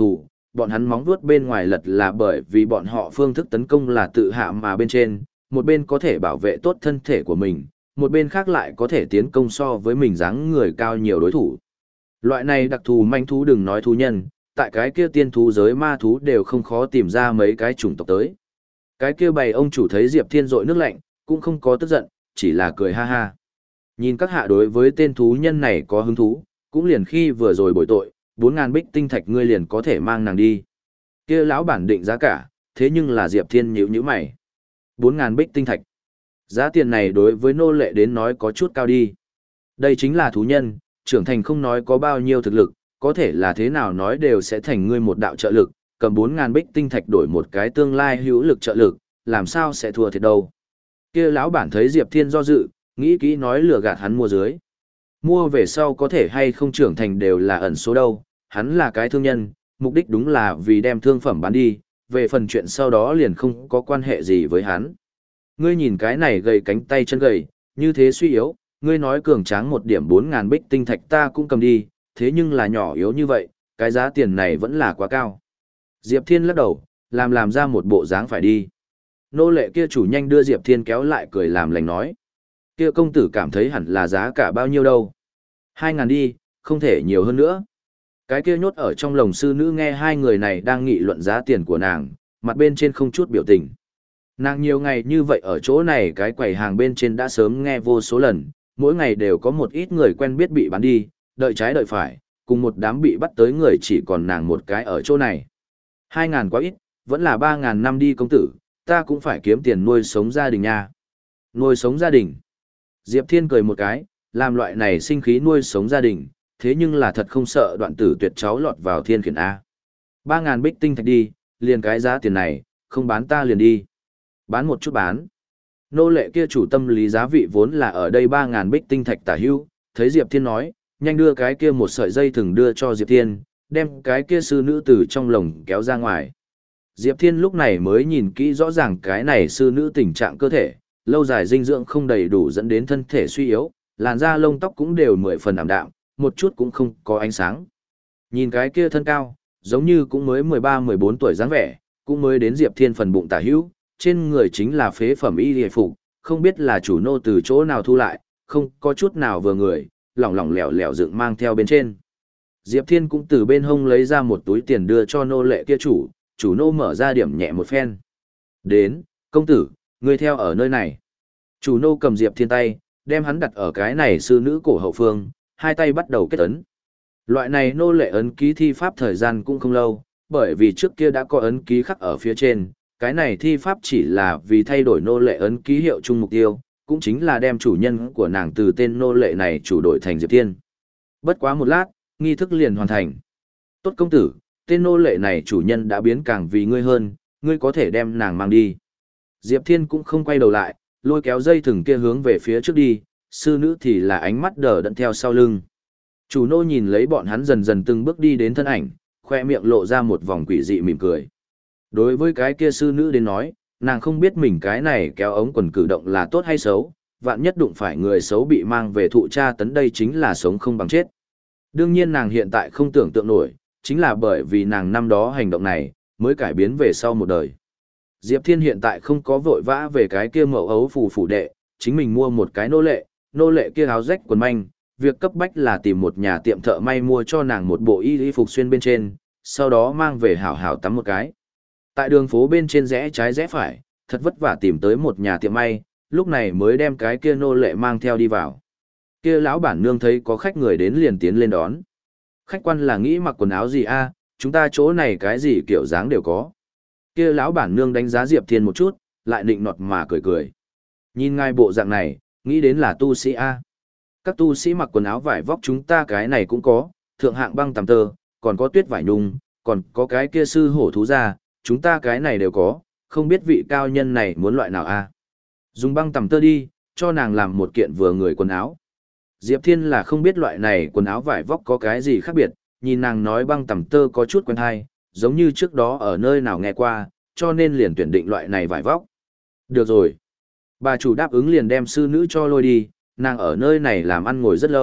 bọn hắn móng vuốt bên ngoài lật là bởi vì bọn họ phương thức tấn công là tự hạ mà bên trên, một bên có thể bảo vệ tốt thân thể của mình, một bên khác lại có thể tiến công so với mình dáng người cao nhiều đối thủ. Loại này đặc thù manh thú đừng nói thú nhân, tại cái kia tiên thú giới ma thú đều không khó tìm ra mấy cái chủng tộc tới. Cái kia bầy ông chủ thấy Diệp Thiên rội nước lạnh, cũng không có tức giận, chỉ là cười ha ha. Nhìn các hạ đối với tên thú nhân này có hứng thú, cũng liền khi vừa rồi bồi tội, bốn ngàn bích tinh thạch ngươi liền có thể mang nàng đi. Kia lão bản định giá cả, thế nhưng là Diệp Thiên nhíu nhíu mày. Bốn ngàn bích tinh thạch. Giá tiền này đối với nô lệ đến nói có chút cao đi. Đây chính là thú nhân, trưởng thành không nói có bao nhiêu thực lực, có thể là thế nào nói đều sẽ thành ngươi một đạo trợ lực, cầm bốn ngàn bích tinh thạch đổi một cái tương lai hữu lực trợ lực, làm sao sẽ thua thiệt đâu. Kia lão bản thấy Diệp Thiên do dự, nghĩ kỹ nói lừa gạt hắn mua dưới. Mua về sau có thể hay không trưởng thành đều là ẩn số đâu, hắn là cái thương nhân, mục đích đúng là vì đem thương phẩm bán đi, về phần chuyện sau đó liền không có quan hệ gì với hắn. Ngươi nhìn cái này gầy cánh tay chân gầy, như thế suy yếu, ngươi nói cường tráng một điểm bốn ngàn bích tinh thạch ta cũng cầm đi, thế nhưng là nhỏ yếu như vậy, cái giá tiền này vẫn là quá cao. Diệp Thiên lắc đầu, làm làm ra một bộ dáng phải đi. Nô lệ kia chủ nhanh đưa Diệp Thiên kéo lại cười làm lành nói. Kia công tử cảm thấy hẳn là giá cả bao nhiêu đâu. Hai ngàn đi, không thể nhiều hơn nữa. Cái kia nhốt ở trong lồng sư nữ nghe hai người này đang nghị luận giá tiền của nàng, mặt bên trên không chút biểu tình. Nàng nhiều ngày như vậy ở chỗ này cái quầy hàng bên trên đã sớm nghe vô số lần, mỗi ngày đều có một ít người quen biết bị bán đi, đợi trái đợi phải, cùng một đám bị bắt tới người chỉ còn nàng một cái ở chỗ này. Hai ngàn quá ít, vẫn là ba ngàn năm đi công tử, ta cũng phải kiếm tiền nuôi sống gia đình nha. Nuôi sống gia đình. Diệp Thiên cười một cái, làm loại này sinh khí nuôi sống gia đình, thế nhưng là thật không sợ đoạn tử tuyệt cháu lọt vào thiên khiển A. Ba ngàn bích tinh thạch đi, liền cái giá tiền này, không bán ta liền đi. Bán một chút bán. Nô lệ kia chủ tâm lý giá vị vốn là ở đây ba ngàn bích tinh thạch tả hưu, thấy Diệp Thiên nói, nhanh đưa cái kia một sợi dây thừng đưa cho Diệp Thiên, đem cái kia sư nữ từ trong lồng kéo ra ngoài. Diệp Thiên lúc này mới nhìn kỹ rõ ràng cái này sư nữ tình trạng cơ thể, lâu dài dinh dưỡng không đầy đủ dẫn đến thân thể suy yếu, làn da lông tóc cũng đều mười phần ảm đạm, một chút cũng không có ánh sáng. Nhìn cái kia thân cao, giống như cũng mới mười ba mười bốn tuổi dáng vẻ, cũng mới đến Diệp Thiên phần bụng tả hữu, trên người chính là phế phẩm y liề phục, không biết là chủ nô từ chỗ nào thu lại, không có chút nào vừa người, lỏng lỏng lẻo lẻo dựng mang theo bên trên. Diệp Thiên cũng từ bên hông lấy ra một túi tiền đưa cho nô lệ kia chủ, chủ nô mở ra điểm nhẹ một phen. Đến, công tử, ngươi theo ở nơi này. Chủ nô cầm Diệp Thiên tay, đem hắn đặt ở cái này sư nữ cổ hậu phương, hai tay bắt đầu kết ấn. Loại này nô lệ ấn ký thi pháp thời gian cũng không lâu, bởi vì trước kia đã có ấn ký khắc ở phía trên, cái này thi pháp chỉ là vì thay đổi nô lệ ấn ký hiệu chung mục tiêu, cũng chính là đem chủ nhân của nàng từ tên nô lệ này chủ đổi thành Diệp Thiên. Bất quá một lát, nghi thức liền hoàn thành. Tốt công tử, tên nô lệ này chủ nhân đã biến càng vì ngươi hơn, ngươi có thể đem nàng mang đi. Diệp Thiên cũng không quay đầu lại, lôi kéo dây thừng kia hướng về phía trước đi, sư nữ thì là ánh mắt đờ đẫn theo sau lưng. Chủ nô nhìn lấy bọn hắn dần dần từng bước đi đến thân ảnh, khoe miệng lộ ra một vòng quỷ dị mỉm cười. Đối với cái kia sư nữ đến nói, nàng không biết mình cái này kéo ống quần cử động là tốt hay xấu, vạn nhất đụng phải người xấu bị mang về thụ tra tấn đây chính là sống không bằng chết. Đương nhiên nàng hiện tại không tưởng tượng nổi, chính là bởi vì nàng năm đó hành động này, mới cải biến về sau một đời. Diệp Thiên hiện tại không có vội vã về cái kia mẫu ấu phù phủ đệ, chính mình mua một cái nô lệ, nô lệ kia áo rách quần manh, việc cấp bách là tìm một nhà tiệm thợ may mua cho nàng một bộ y y phục xuyên bên trên, sau đó mang về hảo hảo tắm một cái. Tại đường phố bên trên rẽ trái rẽ phải, thật vất vả tìm tới một nhà tiệm may, lúc này mới đem cái kia nô lệ mang theo đi vào. Kia lão bản nương thấy có khách người đến liền tiến lên đón. Khách quan là nghĩ mặc quần áo gì a, chúng ta chỗ này cái gì kiểu dáng đều có. Kia lão bản nương đánh giá Diệp Thiên một chút, lại định nọt mà cười cười. Nhìn ngài bộ dạng này, nghĩ đến là tu sĩ a. Các tu sĩ mặc quần áo vải vóc chúng ta cái này cũng có, thượng hạng băng tằm tơ, còn có tuyết vải nhung, còn có cái kia sư hổ thú ra, chúng ta cái này đều có, không biết vị cao nhân này muốn loại nào a. Dùng băng tằm tơ đi, cho nàng làm một kiện vừa người quần áo. Diệp Thiên là không biết loại này quần áo vải vóc có cái gì khác biệt, nhìn nàng nói băng tằm tơ có chút quen hay, giống như trước đó ở nơi nào nghe qua, cho nên liền tuyển định loại này vải vóc. Được rồi. Bà chủ đáp ứng liền đem sư nữ cho lôi đi, nàng ở nơi này làm ăn ngồi rất lâu,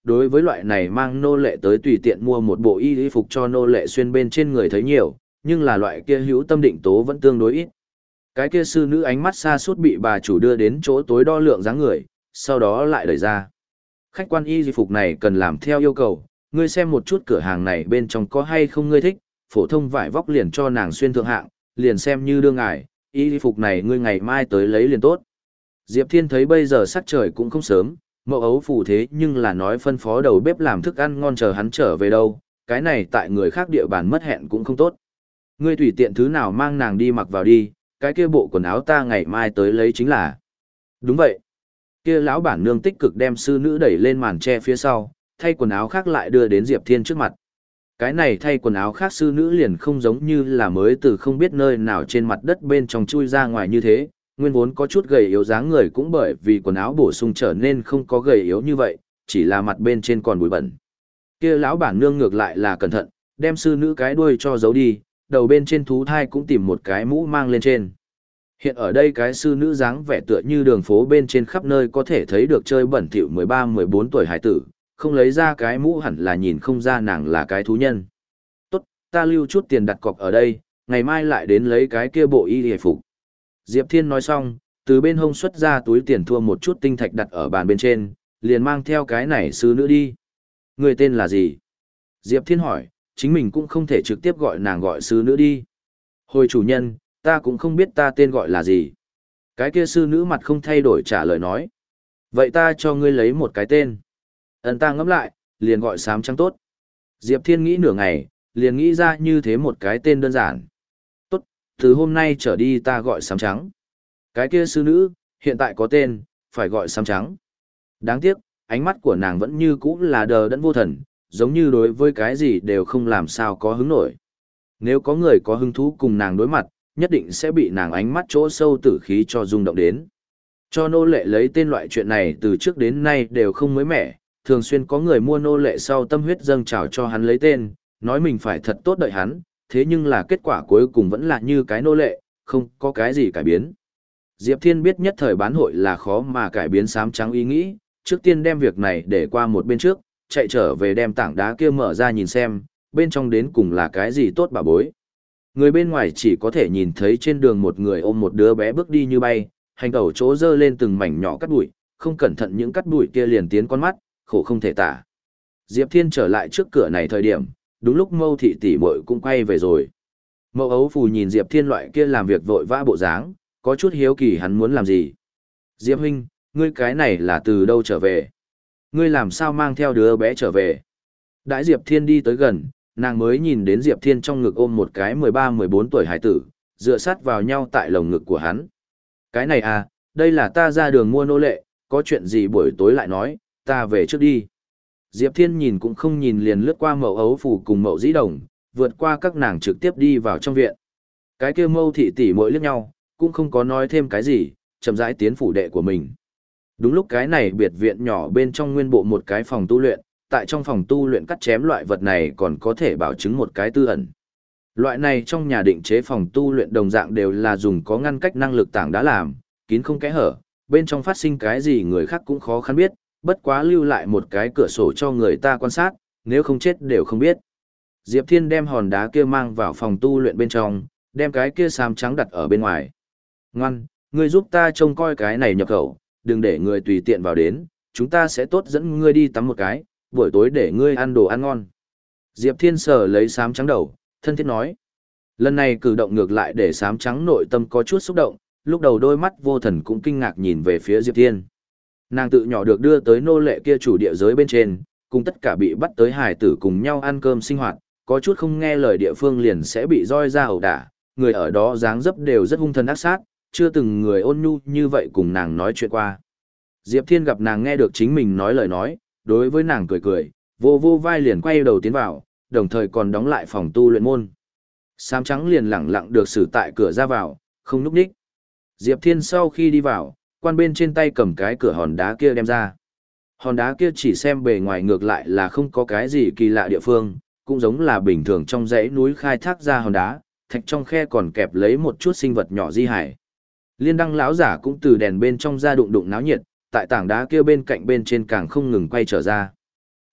đối với loại này mang nô lệ tới tùy tiện mua một bộ y y phục cho nô lệ xuyên bên trên người thấy nhiều, nhưng là loại kia hữu tâm định tố vẫn tương đối ít. Cái kia sư nữ ánh mắt xa suốt bị bà chủ đưa đến chỗ tối đo lượng dáng người, sau đó lại đẩy ra. Khách quan y y phục này cần làm theo yêu cầu, ngươi xem một chút cửa hàng này bên trong có hay không ngươi thích, phổ thông vải vóc liền cho nàng xuyên thượng hạng, liền xem như đương ngài, y phục này ngươi ngày mai tới lấy liền tốt. Diệp Thiên thấy bây giờ sắc trời cũng không sớm, mậu ấu phù thế nhưng là nói phân phó đầu bếp làm thức ăn ngon chờ hắn trở về đâu, cái này tại người khác địa bàn mất hẹn cũng không tốt. Ngươi tùy tiện thứ nào mang nàng đi mặc vào đi, cái kia bộ quần áo ta ngày mai tới lấy chính là. Đúng vậy. Kia lão bản nương tích cực đem sư nữ đẩy lên màn tre phía sau, thay quần áo khác lại đưa đến Diệp Thiên trước mặt. Cái này thay quần áo khác sư nữ liền không giống như là mới từ không biết nơi nào trên mặt đất bên trong chui ra ngoài như thế, nguyên vốn có chút gầy yếu dáng người cũng bởi vì quần áo bổ sung trở nên không có gầy yếu như vậy, chỉ là mặt bên trên còn bụi bẩn. Kia lão bản nương ngược lại là cẩn thận, đem sư nữ cái đuôi cho giấu đi, đầu bên trên thú thai cũng tìm một cái mũ mang lên trên. Hiện ở đây cái sư nữ dáng vẻ tựa như đường phố bên trên khắp nơi có thể thấy được chơi bẩn thỉu mười ba mười bốn tuổi hải tử, không lấy ra cái mũ hẳn là nhìn không ra nàng là cái thú nhân. Tốt, ta lưu chút tiền đặt cọc ở đây, ngày mai lại đến lấy cái kia bộ y hề phục. Diệp Thiên nói xong, từ bên hông xuất ra túi tiền thua một chút tinh thạch đặt ở bàn bên trên, liền mang theo cái này sư nữ đi. Người tên là gì? Diệp Thiên hỏi, chính mình cũng không thể trực tiếp gọi nàng gọi sư nữ đi. Hồi chủ nhân, ta cũng không biết ta tên gọi là gì. Cái kia sư nữ mặt không thay đổi trả lời nói. Vậy ta cho ngươi lấy một cái tên. Ấn ta ngẫm lại, liền gọi sám trắng tốt. Diệp Thiên nghĩ nửa ngày, liền nghĩ ra như thế một cái tên đơn giản. Tốt, từ hôm nay trở đi ta gọi sám trắng. Cái kia sư nữ, hiện tại có tên, phải gọi sám trắng. Đáng tiếc, ánh mắt của nàng vẫn như cũ là đờ đẫn vô thần, giống như đối với cái gì đều không làm sao có hứng nổi. Nếu có người có hứng thú cùng nàng đối mặt, nhất định sẽ bị nàng ánh mắt chỗ sâu tử khí cho rung động đến. Cho nô lệ lấy tên loại chuyện này từ trước đến nay đều không mới mẻ, thường xuyên có người mua nô lệ sau tâm huyết dâng trào cho hắn lấy tên, nói mình phải thật tốt đợi hắn, thế nhưng là kết quả cuối cùng vẫn là như cái nô lệ, không có cái gì cải biến. Diệp Thiên biết nhất thời bán hội là khó mà cải biến sám trắng ý nghĩ, trước tiên đem việc này để qua một bên trước, chạy trở về đem tảng đá kia mở ra nhìn xem, bên trong đến cùng là cái gì tốt bà bối. Người bên ngoài chỉ có thể nhìn thấy trên đường một người ôm một đứa bé bước đi như bay, hành tẩu chỗ dơ lên từng mảnh nhỏ cắt bụi, không cẩn thận những cắt bụi kia liền tiến con mắt, khổ không thể tả. Diệp Thiên trở lại trước cửa này thời điểm, đúng lúc Mâu thị tỷ muội cũng quay về rồi. Mâu ấu phù nhìn Diệp Thiên loại kia làm việc vội vã bộ dáng, có chút hiếu kỳ hắn muốn làm gì. Diệp huynh, ngươi cái này là từ đâu trở về? Ngươi làm sao mang theo đứa bé trở về? Đãi Diệp Thiên đi tới gần, nàng mới nhìn đến Diệp Thiên trong ngực ôm một cái mười ba mười bốn tuổi hải tử, dựa sát vào nhau tại lồng ngực của hắn. Cái này à, đây là ta ra đường mua nô lệ, có chuyện gì buổi tối lại nói, ta về trước đi. Diệp Thiên nhìn cũng không nhìn liền lướt qua Mậu ấu phù cùng Mậu dĩ đồng, vượt qua các nàng trực tiếp đi vào trong viện. Cái kia Mâu thị tỷ muội liếc nhau, cũng không có nói thêm cái gì, chậm rãi tiến phủ đệ của mình. Đúng lúc cái này biệt viện nhỏ bên trong nguyên bộ một cái phòng tu luyện, tại trong phòng tu luyện cắt chém loại vật này còn có thể bảo chứng một cái tư ẩn. Loại này trong nhà định chế phòng tu luyện đồng dạng đều là dùng có ngăn cách năng lực tảng đá làm, kín không kẽ hở, bên trong phát sinh cái gì người khác cũng khó khăn biết, bất quá lưu lại một cái cửa sổ cho người ta quan sát, nếu không chết đều không biết. Diệp Thiên đem hòn đá kia mang vào phòng tu luyện bên trong, đem cái kia xám trắng đặt ở bên ngoài. Ngoan, ngươi giúp ta trông coi cái này nhập khẩu, đừng để người tùy tiện vào đến, chúng ta sẽ tốt dẫn ngươi đi tắm một cái, buổi tối để ngươi ăn đồ ăn ngon. Diệp Thiên sờ lấy xám trắng đầu, thân thiết nói. Lần này cử động ngược lại để xám trắng nội tâm có chút xúc động, lúc đầu đôi mắt vô thần cũng kinh ngạc nhìn về phía Diệp Thiên. Nàng tự nhỏ được đưa tới nô lệ kia chủ địa giới bên trên, cùng tất cả bị bắt tới hải tử cùng nhau ăn cơm sinh hoạt, có chút không nghe lời địa phương liền sẽ bị roi ra ẩu đả, người ở đó dáng dấp đều rất hung thần ác sát, chưa từng người ôn nhu như vậy cùng nàng nói chuyện qua. Diệp Thiên gặp nàng nghe được chính mình nói lời nói, đối với nàng cười cười, vô vô vai liền quay đầu tiến vào, đồng thời còn đóng lại phòng tu luyện môn. Xám trắng liền lẳng lặng được xử tại cửa ra vào, không núp đích. Diệp Thiên sau khi đi vào, quan bên trên tay cầm cái cửa hòn đá kia đem ra. Hòn đá kia chỉ xem bề ngoài ngược lại là không có cái gì kỳ lạ địa phương, cũng giống là bình thường trong dãy núi khai thác ra hòn đá, thạch trong khe còn kẹp lấy một chút sinh vật nhỏ di hải. Liên đăng lão giả cũng từ đèn bên trong ra đụng đụng náo nhiệt, tại tảng đá kia bên cạnh bên trên càng không ngừng quay trở ra.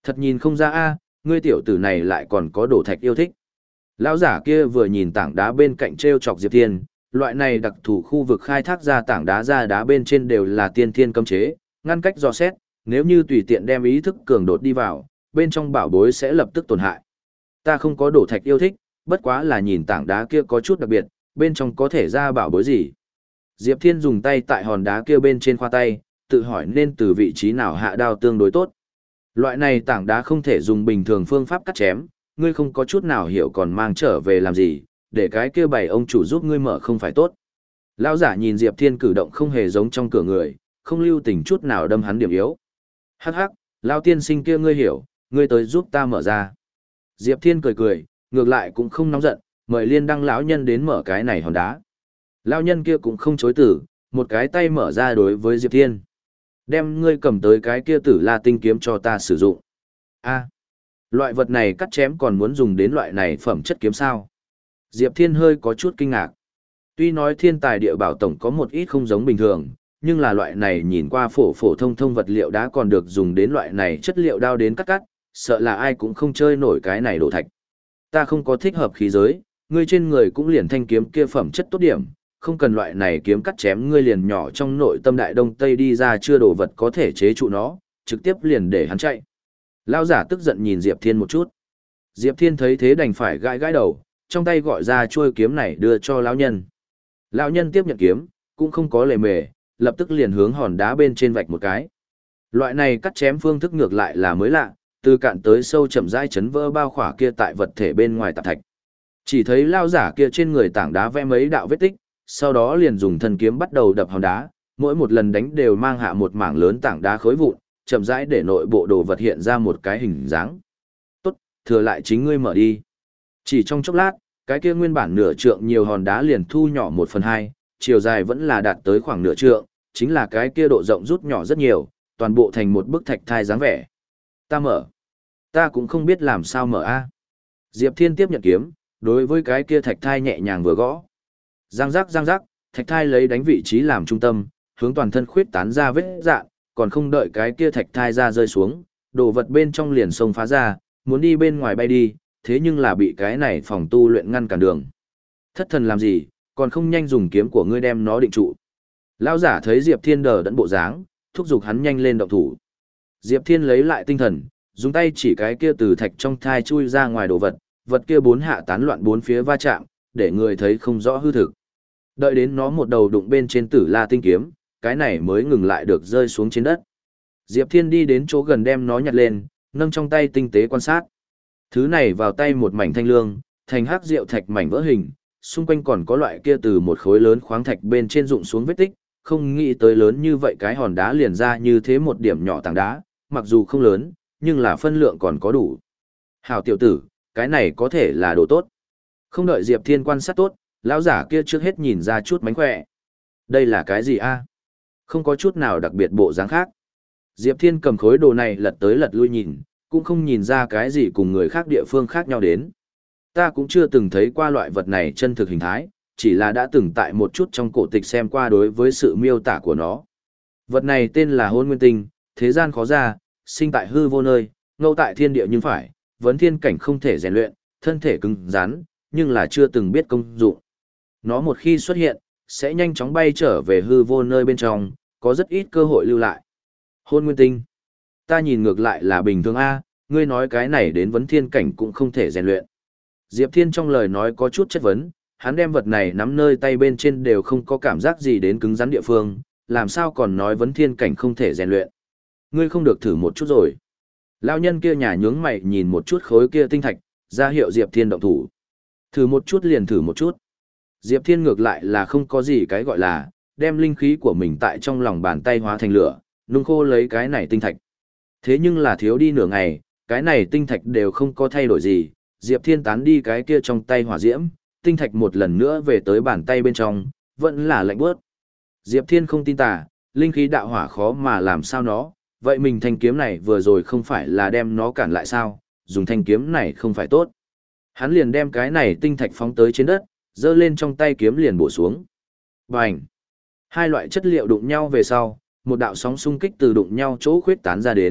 Thật nhìn không ra a, ngươi tiểu tử này lại còn có đồ thạch yêu thích. Lão giả kia vừa nhìn tảng đá bên cạnh treo chọc Diệp Thiên, loại này đặc thù khu vực khai thác ra tảng đá ra đá bên trên đều là tiên thiên cấm chế, ngăn cách dò xét, nếu như tùy tiện đem ý thức cường đột đi vào, bên trong bảo bối sẽ lập tức tổn hại. Ta không có đồ thạch yêu thích, bất quá là nhìn tảng đá kia có chút đặc biệt, bên trong có thể ra bảo bối gì. Diệp Thiên dùng tay tại hòn đá kia bên trên khoa tay, tự hỏi nên từ vị trí nào hạ đao tương đối tốt. Loại này tảng đá không thể dùng bình thường phương pháp cắt chém, ngươi không có chút nào hiểu còn mang trở về làm gì, để cái kia bày ông chủ giúp ngươi mở không phải tốt. Lão giả nhìn Diệp Thiên cử động không hề giống trong cửa người, không lưu tình chút nào đâm hắn điểm yếu. Hắc hắc, lão tiên sinh kia ngươi hiểu, ngươi tới giúp ta mở ra. Diệp Thiên cười cười, ngược lại cũng không nóng giận, mời Liên Đăng lão nhân đến mở cái này hòn đá. Lão nhân kia cũng không chối từ, một cái tay mở ra đối với Diệp Thiên. Đem ngươi cầm tới cái kia Tử La tinh kiếm cho ta sử dụng. A, loại vật này cắt chém còn muốn dùng đến loại này phẩm chất kiếm sao? Diệp Thiên hơi có chút kinh ngạc. Tuy nói thiên tài địa bảo tổng có một ít không giống bình thường, nhưng là loại này nhìn qua phổ phổ thông thông vật liệu đã còn được dùng đến loại này chất liệu đao đến cắt cắt, sợ là ai cũng không chơi nổi cái này đổ thạch. Ta không có thích hợp khí giới, ngươi trên người cũng liền thanh kiếm kia phẩm chất tốt điểm, không cần loại này kiếm cắt chém ngươi liền nhỏ trong nội tâm đại đông tây đi ra chưa đồ vật có thể chế trụ nó, trực tiếp liền để hắn chạy. Lão giả tức giận nhìn Diệp Thiên một chút. Diệp Thiên thấy thế đành phải gãi gãi đầu, trong tay gọi ra chuôi kiếm này đưa cho lão nhân. Lão nhân tiếp nhận kiếm, cũng không có lề mề, lập tức liền hướng hòn đá bên trên vạch một cái. Loại này cắt chém phương thức ngược lại là mới lạ, từ cạn tới sâu chậm rãi chấn vỡ bao khỏa kia tại vật thể bên ngoài tạp thạch. Chỉ thấy lão giả kia trên người tảng đá vẽ mấy đạo vết tích, sau đó liền dùng thân kiếm bắt đầu đập hòn đá, mỗi một lần đánh đều mang hạ một mảng lớn tảng đá khối vụn, chậm rãi để nội bộ đồ vật hiện ra một cái hình dáng. Tốt, thừa lại chính ngươi mở đi. Chỉ trong chốc lát, cái kia nguyên bản nửa trượng nhiều hòn đá liền thu nhỏ một phần hai, chiều dài vẫn là đạt tới khoảng nửa trượng, chính là cái kia độ rộng rút nhỏ rất nhiều, toàn bộ thành một bức thạch thai dáng vẻ. Ta mở. Ta cũng không biết làm sao mở a. Diệp Thiên tiếp nhận kiếm, đối với cái kia thạch thai nhẹ nhàng vừa gõ. Giang giác giang giác, thạch thai lấy đánh vị trí làm trung tâm, hướng toàn thân khuyết tán ra vết dạn, còn không đợi cái kia thạch thai ra rơi xuống, đồ vật bên trong liền xông phá ra, muốn đi bên ngoài bay đi, thế nhưng là bị cái này phòng tu luyện ngăn cản đường. Thất thần làm gì, còn không nhanh dùng kiếm của ngươi đem nó định trụ. Lão giả thấy Diệp Thiên đờ đẫn bộ dáng, thúc giục hắn nhanh lên động thủ. Diệp Thiên lấy lại tinh thần, dùng tay chỉ cái kia từ thạch trong thai chui ra ngoài đồ vật, vật kia bốn hạ tán loạn bốn phía va chạm, để người thấy không rõ hư thực. Đợi đến nó một đầu đụng bên trên Tử La tinh kiếm, cái này mới ngừng lại được rơi xuống trên đất. Diệp Thiên đi đến chỗ gần đem nó nhặt lên, nâng trong tay tinh tế quan sát. Thứ này vào tay một mảnh thanh lương, thành hắc rượu thạch mảnh vỡ hình, xung quanh còn có loại kia từ một khối lớn khoáng thạch bên trên rụng xuống vết tích, không nghĩ tới lớn như vậy cái hòn đá liền ra như thế một điểm nhỏ tảng đá, mặc dù không lớn, nhưng là phân lượng còn có đủ. Hảo tiểu tử, cái này có thể là đồ tốt. Không đợi Diệp Thiên quan sát tốt, lão giả kia trước hết nhìn ra chút mánh khỏe. Đây là cái gì a? Không có chút nào đặc biệt bộ dáng khác. Diệp Thiên cầm khối đồ này lật tới lật lui nhìn, cũng không nhìn ra cái gì cùng người khác địa phương khác nhau đến. Ta cũng chưa từng thấy qua loại vật này chân thực hình thái, chỉ là đã từng tại một chút trong cổ tịch xem qua đối với sự miêu tả của nó. Vật này tên là Hôn Nguyên Tinh, thế gian khó ra, sinh tại hư vô nơi, ngẫu tại thiên địa nhưng phải, vấn thiên cảnh không thể rèn luyện, thân thể cứng rắn, nhưng là chưa từng biết công dụng. Nó một khi xuất hiện, sẽ nhanh chóng bay trở về hư vô nơi bên trong, có rất ít cơ hội lưu lại. Hôn Nguyên Tinh. Ta nhìn ngược lại là bình thường A, ngươi nói cái này đến vấn thiên cảnh cũng không thể rèn luyện. Diệp Thiên trong lời nói có chút chất vấn, hắn đem vật này nắm nơi tay bên trên đều không có cảm giác gì đến cứng rắn địa phương, làm sao còn nói vấn thiên cảnh không thể rèn luyện. Ngươi không được thử một chút rồi. Lão nhân kia nhà nhướng mày nhìn một chút khối kia tinh thạch, ra hiệu Diệp Thiên động thủ. Thử một chút liền thử một chút. Diệp Thiên ngược lại là không có gì cái gọi là, đem linh khí của mình tại trong lòng bàn tay hóa thành lửa, nung khô lấy cái này tinh thạch. Thế nhưng là thiếu đi nửa ngày, cái này tinh thạch đều không có thay đổi gì, Diệp Thiên tán đi cái kia trong tay hỏa diễm, tinh thạch một lần nữa về tới bàn tay bên trong, vẫn là lạnh bớt. Diệp Thiên không tin tà, linh khí đạo hỏa khó mà làm sao nó, vậy mình thanh kiếm này vừa rồi không phải là đem nó cản lại sao, dùng thanh kiếm này không phải tốt. Hắn liền đem cái này tinh thạch phóng tới trên đất, giơ lên trong tay kiếm liền bổ xuống. Bành! Hai loại chất liệu đụng nhau về sau, một đạo sóng xung kích từ đụng nhau chỗ khuyết tán ra đến,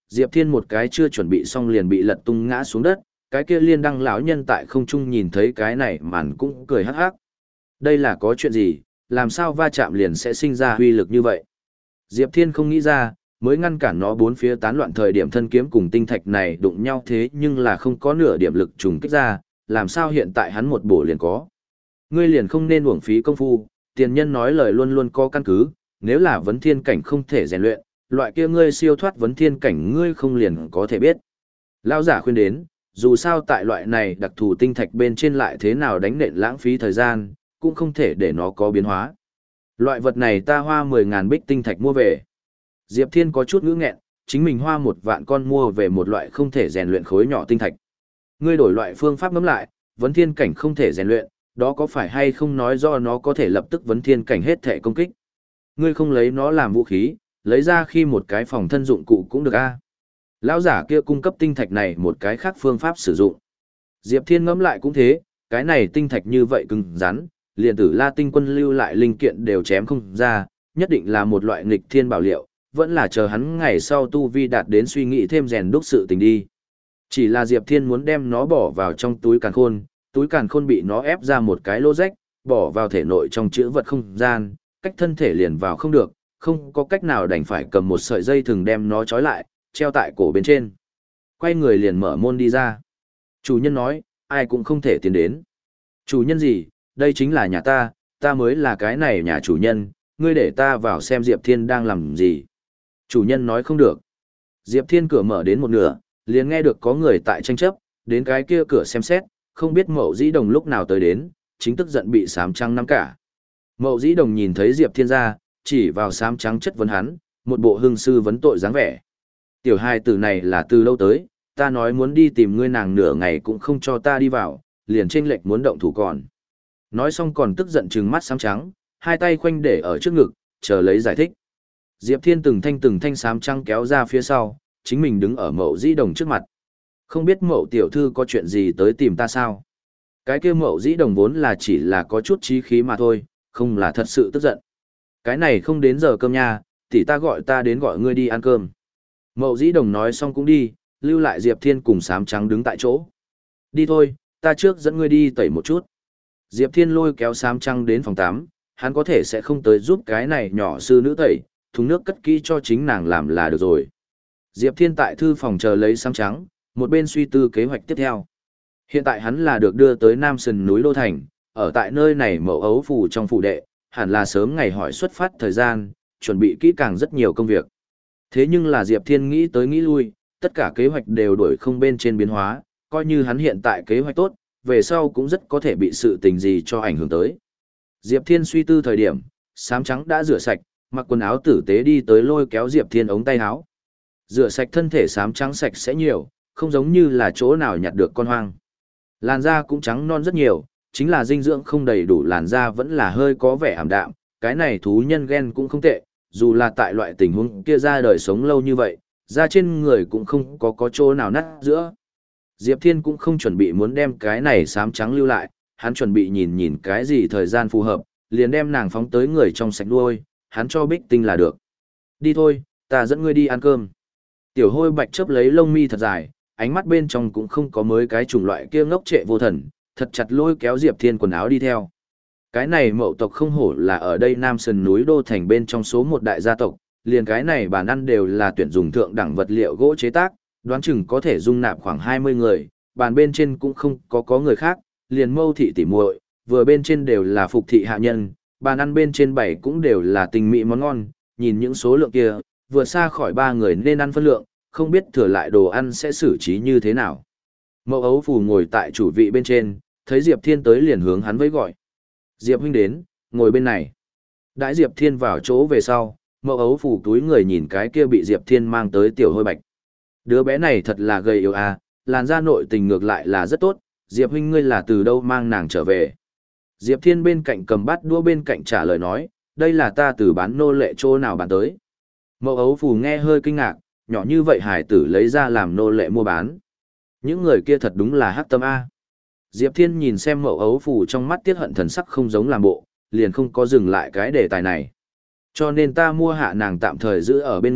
Diệp Thiên một cái chưa chuẩn bị xong liền bị lật tung ngã xuống đất, cái kia liên đăng lão nhân tại không trung nhìn thấy cái này màn cũng cười hắc hắc. Đây là có chuyện gì, làm sao va chạm liền sẽ sinh ra huy lực như vậy? Diệp Thiên không nghĩ ra, mới ngăn cản nó bốn phía tán loạn thời điểm thân kiếm cùng tinh thạch này đụng nhau thế nhưng là không có nửa điểm lực trùng kích ra, làm sao hiện tại hắn một bổ liền có. Ngươi liền không nên uổng phí công phu, tiền nhân nói lời luôn luôn có căn cứ, nếu là vấn thiên cảnh không thể rèn luyện, loại kia ngươi siêu thoát vấn thiên cảnh ngươi không liền có thể biết. Lão giả khuyên đến, dù sao tại loại này đặc thù tinh thạch bên trên lại thế nào đánh nện lãng phí thời gian, cũng không thể để nó có biến hóa. Loại vật này ta hoa mười ngàn bích tinh thạch mua về. Diệp Thiên có chút ngữ nghẹn, chính mình hoa một vạn con mua về một loại không thể rèn luyện khối nhỏ tinh thạch. Ngươi đổi loại phương pháp ngẫm lại, vấn thiên cảnh không thể rèn luyện, đó có phải hay không nói do nó có thể lập tức vấn thiên cảnh hết thể công kích. Ngươi không lấy nó làm vũ khí, lấy ra khi một cái phòng thân dụng cụ cũng được a. Lão giả kia cung cấp tinh thạch này một cái khác phương pháp sử dụng. Diệp Thiên ngẫm lại cũng thế, cái này tinh thạch như vậy cứng rắn, liền tử La Tinh Quân lưu lại linh kiện đều chém không ra, nhất định là một loại nghịch thiên bảo liệu, vẫn là chờ hắn ngày sau tu vi đạt đến suy nghĩ thêm rèn đúc sự tình đi. Chỉ là Diệp Thiên muốn đem nó bỏ vào trong túi càn khôn, túi càn khôn bị nó ép ra một cái lỗ rách, bỏ vào thể nội trong chữ vật không gian, cách thân thể liền vào không được, không có cách nào đành phải cầm một sợi dây thừng đem nó trói lại, treo tại cổ bên trên. Quay người liền mở môn đi ra. Chủ nhân nói, ai cũng không thể tiến đến. Chủ nhân gì, đây chính là nhà ta, ta mới là cái này nhà chủ nhân, ngươi để ta vào xem Diệp Thiên đang làm gì. Chủ nhân nói không được. Diệp Thiên cửa mở đến một nửa, liền nghe được có người tại tranh chấp, đến cái kia cửa xem xét, không biết Mậu Dĩ Đồng lúc nào tới đến, chính tức giận bị sám trắng nắm cả. Mậu Dĩ Đồng nhìn thấy Diệp Thiên ra, chỉ vào sám trắng chất vấn hắn, một bộ hưng sư vấn tội dáng vẻ. Tiểu hài tử này là từ lâu tới, ta nói muốn đi tìm ngươi nàng nửa ngày cũng không cho ta đi vào, liền chênh lệch muốn động thủ còn. Nói xong còn tức giận trừng mắt sám trắng, hai tay khoanh để ở trước ngực, chờ lấy giải thích. Diệp Thiên từng thanh từng thanh sám trắng kéo ra phía sau, chính mình đứng ở Mậu Dĩ Đồng trước mặt. Không biết Mậu tiểu thư có chuyện gì tới tìm ta sao? Cái kia Mậu Dĩ Đồng vốn là chỉ là có chút chí khí mà thôi, không là thật sự tức giận. Cái này không đến giờ cơm nha, thì ta gọi ta đến gọi ngươi đi ăn cơm. Mậu Dĩ Đồng nói xong cũng đi, lưu lại Diệp Thiên cùng sám trắng đứng tại chỗ. Đi thôi, ta trước dẫn ngươi đi tẩy một chút. Diệp Thiên lôi kéo sám trắng đến phòng tắm, hắn có thể sẽ không tới giúp cái này nhỏ sư nữ tẩy, thùng nước cất kỹ cho chính nàng làm là được rồi. Diệp Thiên tại thư phòng chờ lấy sám trắng, một bên suy tư kế hoạch tiếp theo. Hiện tại hắn là được đưa tới Nam Sườn núi Đô Thành, ở tại nơi này Mậu ấu phủ trong phủ đệ, hẳn là sớm ngày hỏi xuất phát thời gian, chuẩn bị kỹ càng rất nhiều công việc. Thế nhưng là Diệp Thiên nghĩ tới nghĩ lui, tất cả kế hoạch đều đổi không bên trên biến hóa, coi như hắn hiện tại kế hoạch tốt, về sau cũng rất có thể bị sự tình gì cho ảnh hưởng tới. Diệp Thiên suy tư thời điểm, sám trắng đã rửa sạch, mặc quần áo tử tế đi tới lôi kéo Diệp Thiên ống tay áo. Rửa sạch thân thể sám trắng sạch sẽ nhiều, không giống như là chỗ nào nhặt được con hoang. Làn da cũng trắng non rất nhiều, chính là dinh dưỡng không đầy đủ, làn da vẫn là hơi có vẻ ảm đạm, cái này thú nhân gen cũng không tệ, dù là tại loại tình huống kia ra đời sống lâu như vậy, da trên người cũng không có có chỗ nào nát giữa. Diệp Thiên cũng không chuẩn bị muốn đem cái này xám trắng lưu lại, hắn chuẩn bị nhìn nhìn cái gì thời gian phù hợp, liền đem nàng phóng tới người trong sạch nuôi, hắn cho Bích Tinh là được. Đi thôi, ta dẫn ngươi đi ăn cơm. Tiểu Hôi Bạch chớp lấy lông mi thật dài, ánh mắt bên trong cũng không có mới cái chủng loại kia ngốc trệ vô thần, thật chặt lôi kéo Diệp Thiên quần áo đi theo. Cái này Mậu tộc không hổ là ở đây Nam Sơn núi Đô Thành bên trong số một đại gia tộc, liền cái này bàn ăn đều là tuyển dùng thượng đẳng vật liệu gỗ chế tác, đoán chừng có thể dung nạp khoảng hai mươi người, bàn bên trên cũng không có có người khác, liền Mâu thị tỉ muội, vừa bên trên đều là phục thị hạ nhân, bàn ăn bên trên bảy cũng đều là tình mỹ món ngon, nhìn những số lượng kia, vừa xa khỏi ba người nên ăn phân lượng, không biết thừa lại đồ ăn sẽ xử trí như thế nào. Mậu ấu phù ngồi tại chủ vị bên trên, thấy Diệp Thiên tới liền hướng hắn với gọi. Diệp huynh đến, ngồi bên này. Đãi Diệp Thiên vào chỗ về sau, Mậu ấu phù túi người nhìn cái kia bị Diệp Thiên mang tới Tiểu Hôi Bạch. Đứa bé này thật là gầy yếu à, làn da nội tình ngược lại là rất tốt, Diệp huynh ngươi là từ đâu mang nàng trở về. Diệp Thiên bên cạnh cầm bát đũa bên cạnh trả lời nói, đây là ta từ bán nô lệ chỗ nào bán tới. Mậu ấu phù nghe hơi kinh ngạc, nhỏ như vậy hải tử lấy ra làm nô lệ mua bán. Những người kia thật đúng là hắc tâm A. Diệp Thiên nhìn xem Mậu ấu phù trong mắt tiết hận thần sắc không giống làm bộ, liền không có dừng lại cái đề tài này. Cho nên ta mua hạ nàng tạm thời giữ ở bên người,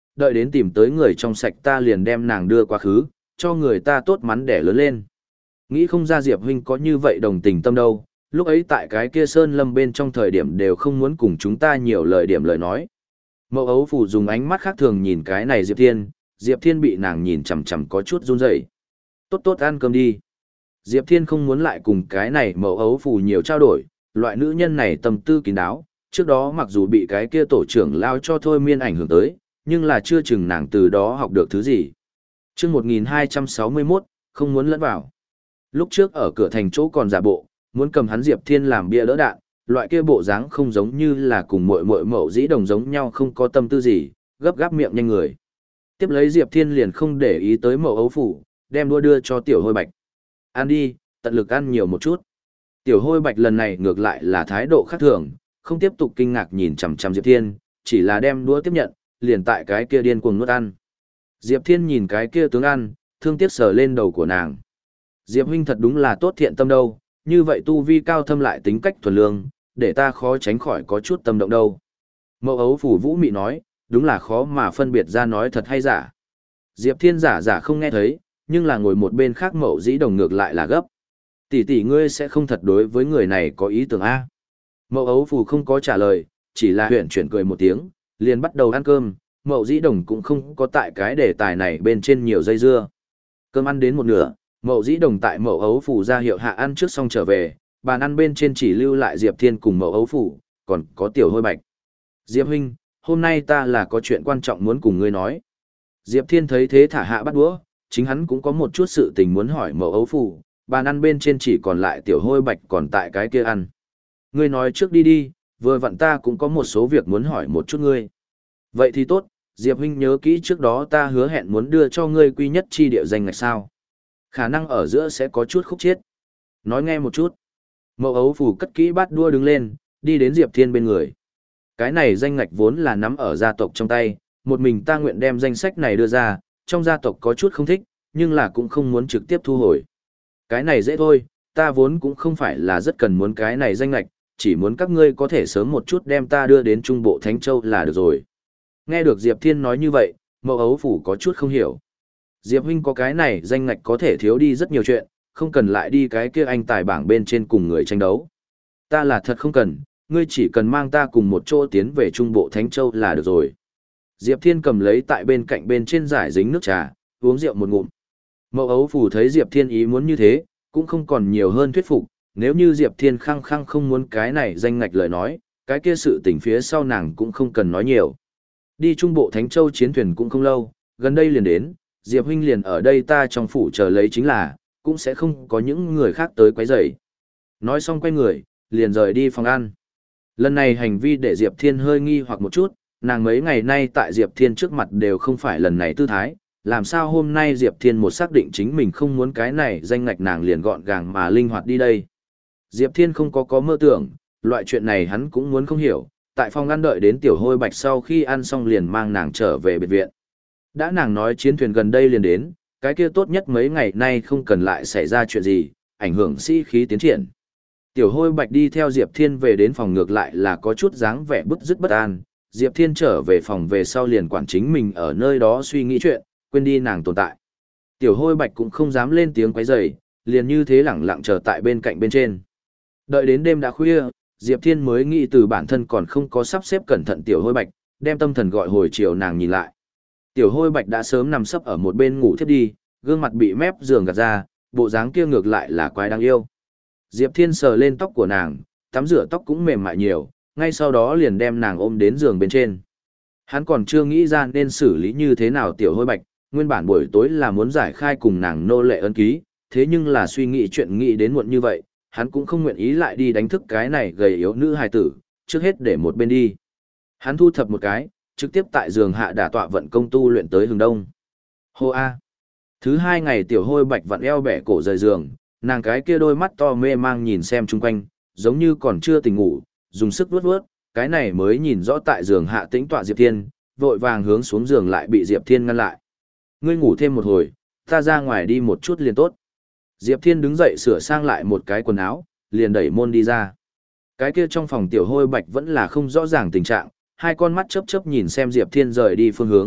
đợi đến tìm tới người trong sạch ta liền đem nàng đưa quá khứ, cho người ta tốt mắn đẻ lớn lên. Nghĩ không ra Diệp huynh có như vậy đồng tình tâm đâu, lúc ấy tại cái kia sơn lâm bên trong thời điểm đều không muốn cùng chúng ta nhiều lời điểm lời nói. Mậu ấu phủ dùng ánh mắt khác thường nhìn cái này Diệp Thiên, Diệp Thiên bị nàng nhìn chằm chằm có chút run rẩy. Tốt tốt ăn cơm đi. Diệp Thiên không muốn lại cùng cái này mậu ấu phủ nhiều trao đổi, loại nữ nhân này tâm tư kín đáo, trước đó mặc dù bị cái kia tổ trưởng lao cho thôi miên ảnh hưởng tới, nhưng là chưa chừng nàng từ đó học được thứ gì. Chương một nghìn hai trăm sáu mươi mốt, không muốn lẫn vào. Lúc trước ở cửa thành chỗ còn giả bộ, muốn cầm hắn Diệp Thiên làm bia đỡ đạn, loại kia bộ dáng không giống như là cùng muội muội mậu dĩ đồng giống nhau không có tâm tư gì, gấp gáp miệng nhanh người. Tiếp lấy Diệp Thiên liền không để ý tới mậu ấu phủ, đem đua đưa cho tiểu hôi bạch. Ăn đi, tận lực ăn nhiều một chút. Tiểu hôi bạch lần này ngược lại là thái độ khác thường, không tiếp tục kinh ngạc nhìn chằm chằm Diệp Thiên, chỉ là đem đũa tiếp nhận, liền tại cái kia điên cuồng nuốt ăn. Diệp Thiên nhìn cái kia tướng ăn, thương tiếc sờ lên đầu của nàng. Diệp huynh thật đúng là tốt thiện tâm đâu, như vậy tu vi cao thâm lại tính cách thuần lương, để ta khó tránh khỏi có chút tâm động đâu. Mậu ấu phủ vũ mị nói, đúng là khó mà phân biệt ra nói thật hay giả. Diệp Thiên giả giả không nghe thấy, nhưng là ngồi một bên khác mậu dĩ đồng ngược lại là gấp. Tỷ tỷ ngươi sẽ không thật đối với người này có ý tưởng A. Mậu ấu phủ không có trả lời, chỉ là huyện chuyển cười một tiếng, liền bắt đầu ăn cơm, mậu dĩ đồng cũng không có tại cái đề tài này bên trên nhiều dây dưa. Cơm ăn đến một nửa, mậu dĩ đồng tại mậu ấu phủ ra hiệu hạ ăn trước xong trở về, bàn ăn bên trên chỉ lưu lại Diệp Thiên cùng mậu ấu phủ, còn có tiểu hôi bạch. Diệp huynh, hôm nay ta là có chuyện quan trọng muốn cùng ngươi nói. Diệp Thiên thấy thế thả hạ bắt đũa, chính hắn cũng có một chút sự tình muốn hỏi mậu ấu phủ, bàn ăn bên trên chỉ còn lại tiểu hôi bạch còn tại cái kia ăn. Ngươi nói trước đi đi, vừa vặn ta cũng có một số việc muốn hỏi một chút ngươi. Vậy thì tốt, Diệp huynh nhớ kỹ trước đó ta hứa hẹn muốn đưa cho ngươi quy nhất chi địa danh ngạch sao. Khả năng ở giữa sẽ có chút khúc chiết. Nói nghe một chút. Mậu ấu phủ cất kỹ bát đua đứng lên, đi đến Diệp Thiên bên người. Cái này danh ngạch vốn là nắm ở gia tộc trong tay, một mình ta nguyện đem danh sách này đưa ra, trong gia tộc có chút không thích, nhưng là cũng không muốn trực tiếp thu hồi. Cái này dễ thôi, ta vốn cũng không phải là rất cần muốn cái này danh ngạch, chỉ muốn các ngươi có thể sớm một chút đem ta đưa đến Trung Bộ Thánh Châu là được rồi. Nghe được Diệp Thiên nói như vậy, Mậu ấu phủ có chút không hiểu. Diệp huynh có cái này danh ngạch có thể thiếu đi rất nhiều chuyện, không cần lại đi cái kia anh tài bảng bên trên cùng người tranh đấu. Ta là thật không cần, ngươi chỉ cần mang ta cùng một chỗ tiến về Trung Bộ Thánh Châu là được rồi. Diệp Thiên cầm lấy tại bên cạnh bên trên giải dính nước trà, uống rượu một ngụm. Mậu ấu phủ thấy Diệp Thiên ý muốn như thế, cũng không còn nhiều hơn thuyết phục, nếu như Diệp Thiên khăng khăng không muốn cái này danh ngạch lời nói, cái kia sự tình phía sau nàng cũng không cần nói nhiều. Đi Trung Bộ Thánh Châu chiến thuyền cũng không lâu, gần đây liền đến, Diệp huynh liền ở đây ta trong phủ chờ lấy chính là, cũng sẽ không có những người khác tới quấy rầy. Nói xong quay người, liền rời đi phòng ăn. Lần này hành vi để Diệp Thiên hơi nghi hoặc một chút, nàng mấy ngày nay tại Diệp Thiên trước mặt đều không phải lần này tư thái, làm sao hôm nay Diệp Thiên một xác định chính mình không muốn cái này danh ngạch nàng liền gọn gàng mà linh hoạt đi đây. Diệp Thiên không có có mơ tưởng, loại chuyện này hắn cũng muốn không hiểu, tại phòng ăn đợi đến tiểu hôi bạch sau khi ăn xong liền mang nàng trở về biệt viện. Đã nàng nói chiến thuyền gần đây liền đến, cái kia tốt nhất mấy ngày nay không cần lại xảy ra chuyện gì, ảnh hưởng sĩ khí tiến triển. Tiểu hôi bạch đi theo Diệp Thiên về đến phòng ngược lại là có chút dáng vẻ bức dứt bất an, Diệp Thiên trở về phòng về sau liền quản chính mình ở nơi đó suy nghĩ chuyện, quên đi nàng tồn tại. Tiểu hôi bạch cũng không dám lên tiếng quấy rầy, liền như thế lẳng lặng chờ tại bên cạnh bên trên. Đợi đến đêm đã khuya, Diệp Thiên mới nghĩ từ bản thân còn không có sắp xếp cẩn thận tiểu hôi bạch, đem tâm thần gọi hồi chiều nàng nhìn lại. Tiểu hôi bạch đã sớm nằm sấp ở một bên ngủ thiếp đi, gương mặt bị mép giường gạt ra, bộ dáng kia ngược lại là quái đáng yêu. Diệp Thiên sờ lên tóc của nàng, tắm rửa tóc cũng mềm mại nhiều, ngay sau đó liền đem nàng ôm đến giường bên trên. Hắn còn chưa nghĩ ra nên xử lý như thế nào tiểu hôi bạch, nguyên bản buổi tối là muốn giải khai cùng nàng nô lệ ân ký, thế nhưng là suy nghĩ chuyện nghĩ đến muộn như vậy, hắn cũng không nguyện ý lại đi đánh thức cái này gầy yếu nữ hài tử, trước hết để một bên đi. Hắn thu thập một cái, trực tiếp tại giường hạ đả tọa vận công tu luyện tới hướng đông. Hô a. Thứ hai ngày tiểu hôi bạch vặn eo bẻ cổ rời giường, nàng cái kia đôi mắt to mê mang nhìn xem chung quanh, giống như còn chưa tỉnh ngủ, dùng sức vuốt vuốt, cái này mới nhìn rõ tại giường hạ tĩnh tọa Diệp Thiên, vội vàng hướng xuống giường lại bị Diệp Thiên ngăn lại. Ngươi ngủ thêm một hồi, ta ra ngoài đi một chút liền tốt. Diệp Thiên đứng dậy sửa sang lại một cái quần áo, liền đẩy môn đi ra. Cái kia trong phòng tiểu hôi bạch vẫn là không rõ ràng tình trạng, hai con mắt chớp chớp nhìn xem Diệp Thiên rời đi phương hướng,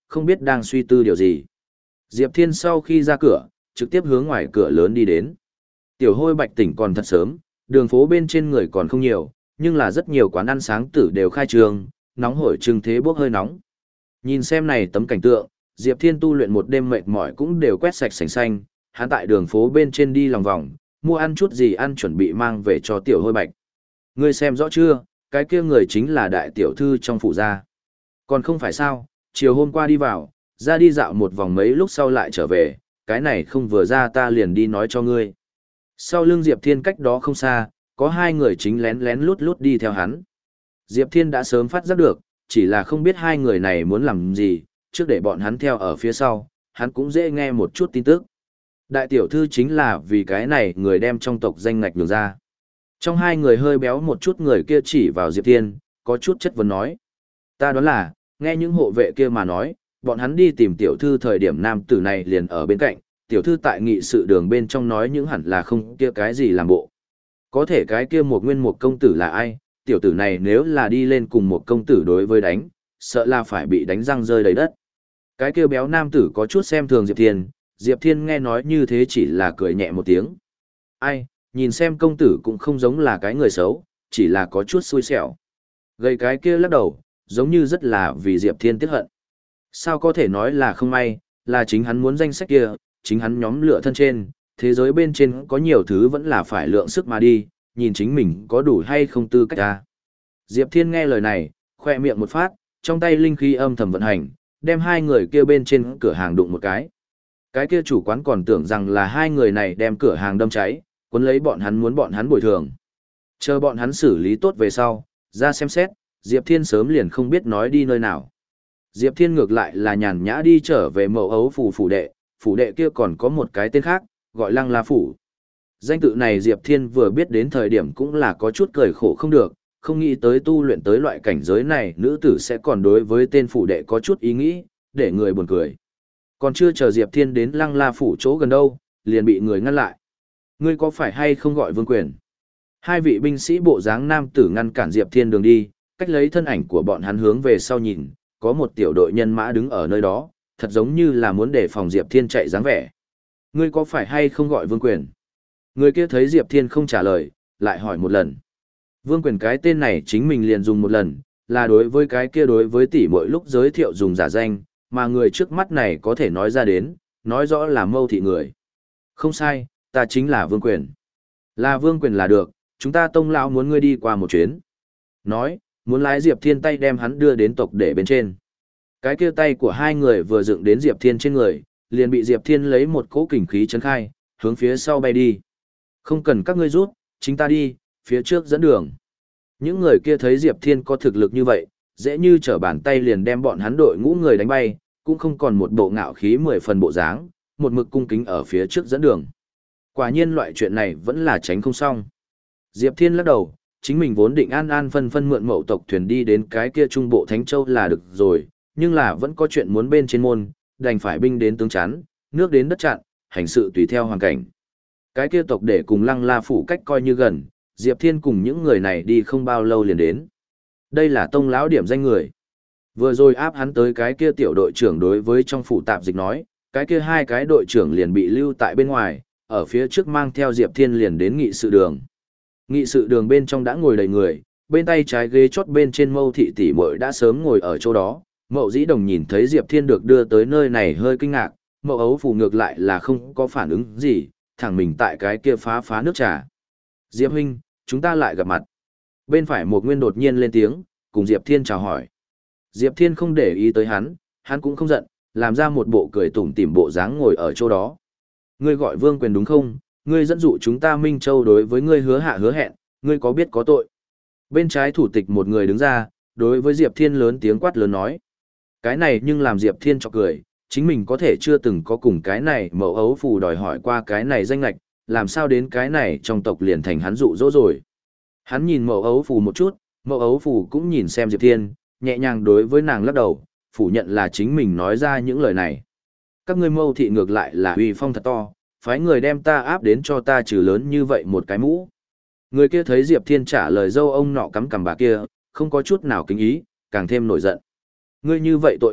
không biết đang suy tư điều gì. Diệp Thiên sau khi ra cửa, trực tiếp hướng ngoài cửa lớn đi đến. Tiểu Hôi Bạch tỉnh còn thật sớm, đường phố bên trên người còn không nhiều, nhưng là rất nhiều quán ăn sáng tử đều khai trương, nóng hổi trưng thế bốc hơi nóng. Nhìn xem này tấm cảnh tượng, Diệp Thiên tu luyện một đêm mệt mỏi cũng đều quét sạch sành xanh, hắn tại đường phố bên trên đi lòng vòng, mua ăn chút gì ăn chuẩn bị mang về cho Tiểu Hôi Bạch. Ngươi xem rõ chưa, cái kia người chính là đại tiểu thư trong phủ gia. Còn không phải sao, chiều hôm qua đi vào, ra đi dạo một vòng mấy lúc sau lại trở về, cái này không vừa ra ta liền đi nói cho ngươi. Sau lưng Diệp Thiên cách đó không xa, có hai người chính lén lén lút lút đi theo hắn. Diệp Thiên đã sớm phát giác được, chỉ là không biết hai người này muốn làm gì, trước để bọn hắn theo ở phía sau, hắn cũng dễ nghe một chút tin tức. Đại tiểu thư chính là vì cái này người đem trong tộc danh ngạch nhường ra. Trong hai người hơi béo một chút người kia chỉ vào Diệp Thiên, có chút chất vấn nói. Ta đoán là, nghe những hộ vệ kia mà nói, bọn hắn đi tìm tiểu thư thời điểm nam tử này liền ở bên cạnh, tiểu thư tại nghị sự đường bên trong nói những hẳn là không kia cái gì làm bộ. Có thể cái kia một nguyên một công tử là ai, tiểu tử này nếu là đi lên cùng một công tử đối với đánh, sợ là phải bị đánh răng rơi đầy đất. Cái kia béo nam tử có chút xem thường Diệp Thiên, Diệp Thiên nghe nói như thế chỉ là cười nhẹ một tiếng. Ai, nhìn xem công tử cũng không giống là cái người xấu, chỉ là có chút xui xẻo. Gây cái kia lắc đầu, giống như rất là vì Diệp Thiên tiếc hận. Sao có thể nói là không may, là chính hắn muốn danh sách kia, chính hắn nhóm lựa thân trên, thế giới bên trên có nhiều thứ vẫn là phải lượng sức mà đi, nhìn chính mình có đủ hay không tư cách ra. Diệp Thiên nghe lời này, khoe miệng một phát, trong tay linh khí âm thầm vận hành, đem hai người kia bên trên cửa hàng đụng một cái. Cái kia chủ quán còn tưởng rằng là hai người này đem cửa hàng đâm cháy, cuốn lấy bọn hắn muốn bọn hắn bồi thường. Chờ bọn hắn xử lý tốt về sau, ra xem xét, Diệp Thiên sớm liền không biết nói đi nơi nào. Diệp Thiên ngược lại là nhàn nhã đi trở về Mậu Ấu phủ phủ đệ, phủ đệ kia còn có một cái tên khác, gọi Lăng La phủ. Danh tự này Diệp Thiên vừa biết đến thời điểm cũng là có chút cười khổ không được, không nghĩ tới tu luyện tới loại cảnh giới này nữ tử sẽ còn đối với tên phủ đệ có chút ý nghĩ, để người buồn cười. Còn chưa chờ Diệp Thiên đến Lăng La phủ chỗ gần đâu, liền bị người ngăn lại. Ngươi có phải hay không gọi Vương Quyền? Hai vị binh sĩ bộ dáng nam tử ngăn cản Diệp Thiên đường đi, cách lấy thân ảnh của bọn hắn hướng về sau nhìn, có một tiểu đội nhân mã đứng ở nơi đó, thật giống như là muốn để phòng Diệp Thiên chạy dáng vẻ. Ngươi có phải hay không gọi Vương Quyền? Người kia thấy Diệp Thiên không trả lời, lại hỏi một lần. Vương Quyền cái tên này chính mình liền dùng một lần, là đối với cái kia đối với tỷ mỗi lúc giới thiệu dùng giả danh, mà người trước mắt này có thể nói ra đến, nói rõ là mâu thị người. Không sai, ta chính là Vương Quyền. Là Vương Quyền là được, chúng ta tông lão muốn ngươi đi qua một chuyến. Nói, muốn lái Diệp Thiên tay đem hắn đưa đến tộc để bên trên. Cái kia tay của hai người vừa dựng đến Diệp Thiên trên người, liền bị Diệp Thiên lấy một cỗ kình khí chấn khai, hướng phía sau bay đi. Không cần các ngươi rút, chính ta đi, phía trước dẫn đường. Những người kia thấy Diệp Thiên có thực lực như vậy, dễ như trở bàn tay liền đem bọn hắn đội ngũ người đánh bay, cũng không còn một bộ ngạo khí mười phần bộ dáng, một mực cung kính ở phía trước dẫn đường. Quả nhiên loại chuyện này vẫn là tránh không xong. Diệp Thiên lắc đầu, chính mình vốn định an an phân phân mượn mậu tộc thuyền đi đến cái kia trung bộ Thánh Châu là được rồi, nhưng là vẫn có chuyện muốn bên trên môn, đành phải binh đến tướng chắn, nước đến đất chặn, hành sự tùy theo hoàn cảnh. Cái kia tộc để cùng Lăng La phủ cách coi như gần, Diệp Thiên cùng những người này đi không bao lâu liền đến. Đây là tông lão điểm danh người. Vừa rồi áp hắn tới cái kia tiểu đội trưởng đối với trong phủ tạp dịch nói, cái kia hai cái đội trưởng liền bị lưu tại bên ngoài, ở phía trước mang theo Diệp Thiên liền đến nghị sự đường. Nghị sự đường bên trong đã ngồi đầy người, bên tay trái ghế chót bên trên Mâu thị tỷ muội đã sớm ngồi ở chỗ đó. Mậu Dĩ Đồng nhìn thấy Diệp Thiên được đưa tới nơi này hơi kinh ngạc, Mậu Ấu phủ ngược lại là không có phản ứng gì, thẳng mình tại cái kia phá phá nước trà. Diệp huynh, chúng ta lại gặp mặt. Bên phải một nguyên đột nhiên lên tiếng, cùng Diệp Thiên chào hỏi. Diệp Thiên không để ý tới hắn, hắn cũng không giận, làm ra một bộ cười tủm tỉm bộ dáng ngồi ở chỗ đó. Ngươi gọi Vương Quyền đúng không? Ngươi dẫn dụ chúng ta Minh Châu đối với ngươi hứa hạ hứa hẹn, ngươi có biết có tội. Bên trái thủ tịch một người đứng ra, đối với Diệp Thiên lớn tiếng quát lớn nói. Cái này nhưng làm Diệp Thiên chọc cười, chính mình có thể chưa từng có cùng cái này Mậu Ấu phủ đòi hỏi qua cái này danh lạch, làm sao đến cái này trong tộc liền thành hắn dụ dỗ rồi. Hắn nhìn Mậu Ấu phủ một chút, Mậu Ấu phủ cũng nhìn xem Diệp Thiên, nhẹ nhàng đối với nàng lắc đầu, phủ nhận là chính mình nói ra những lời này. Các ngươi Mâu thị ngược lại là uy phong thật to, phái người đem ta áp đến cho ta trừ lớn như vậy một cái mũ. Người kia thấy Diệp Thiên trả lời dâu ông nọ cắm cằm bà kia, không có chút nào kính ý, càng thêm nổi giận. Ngươi như vậy tội ác,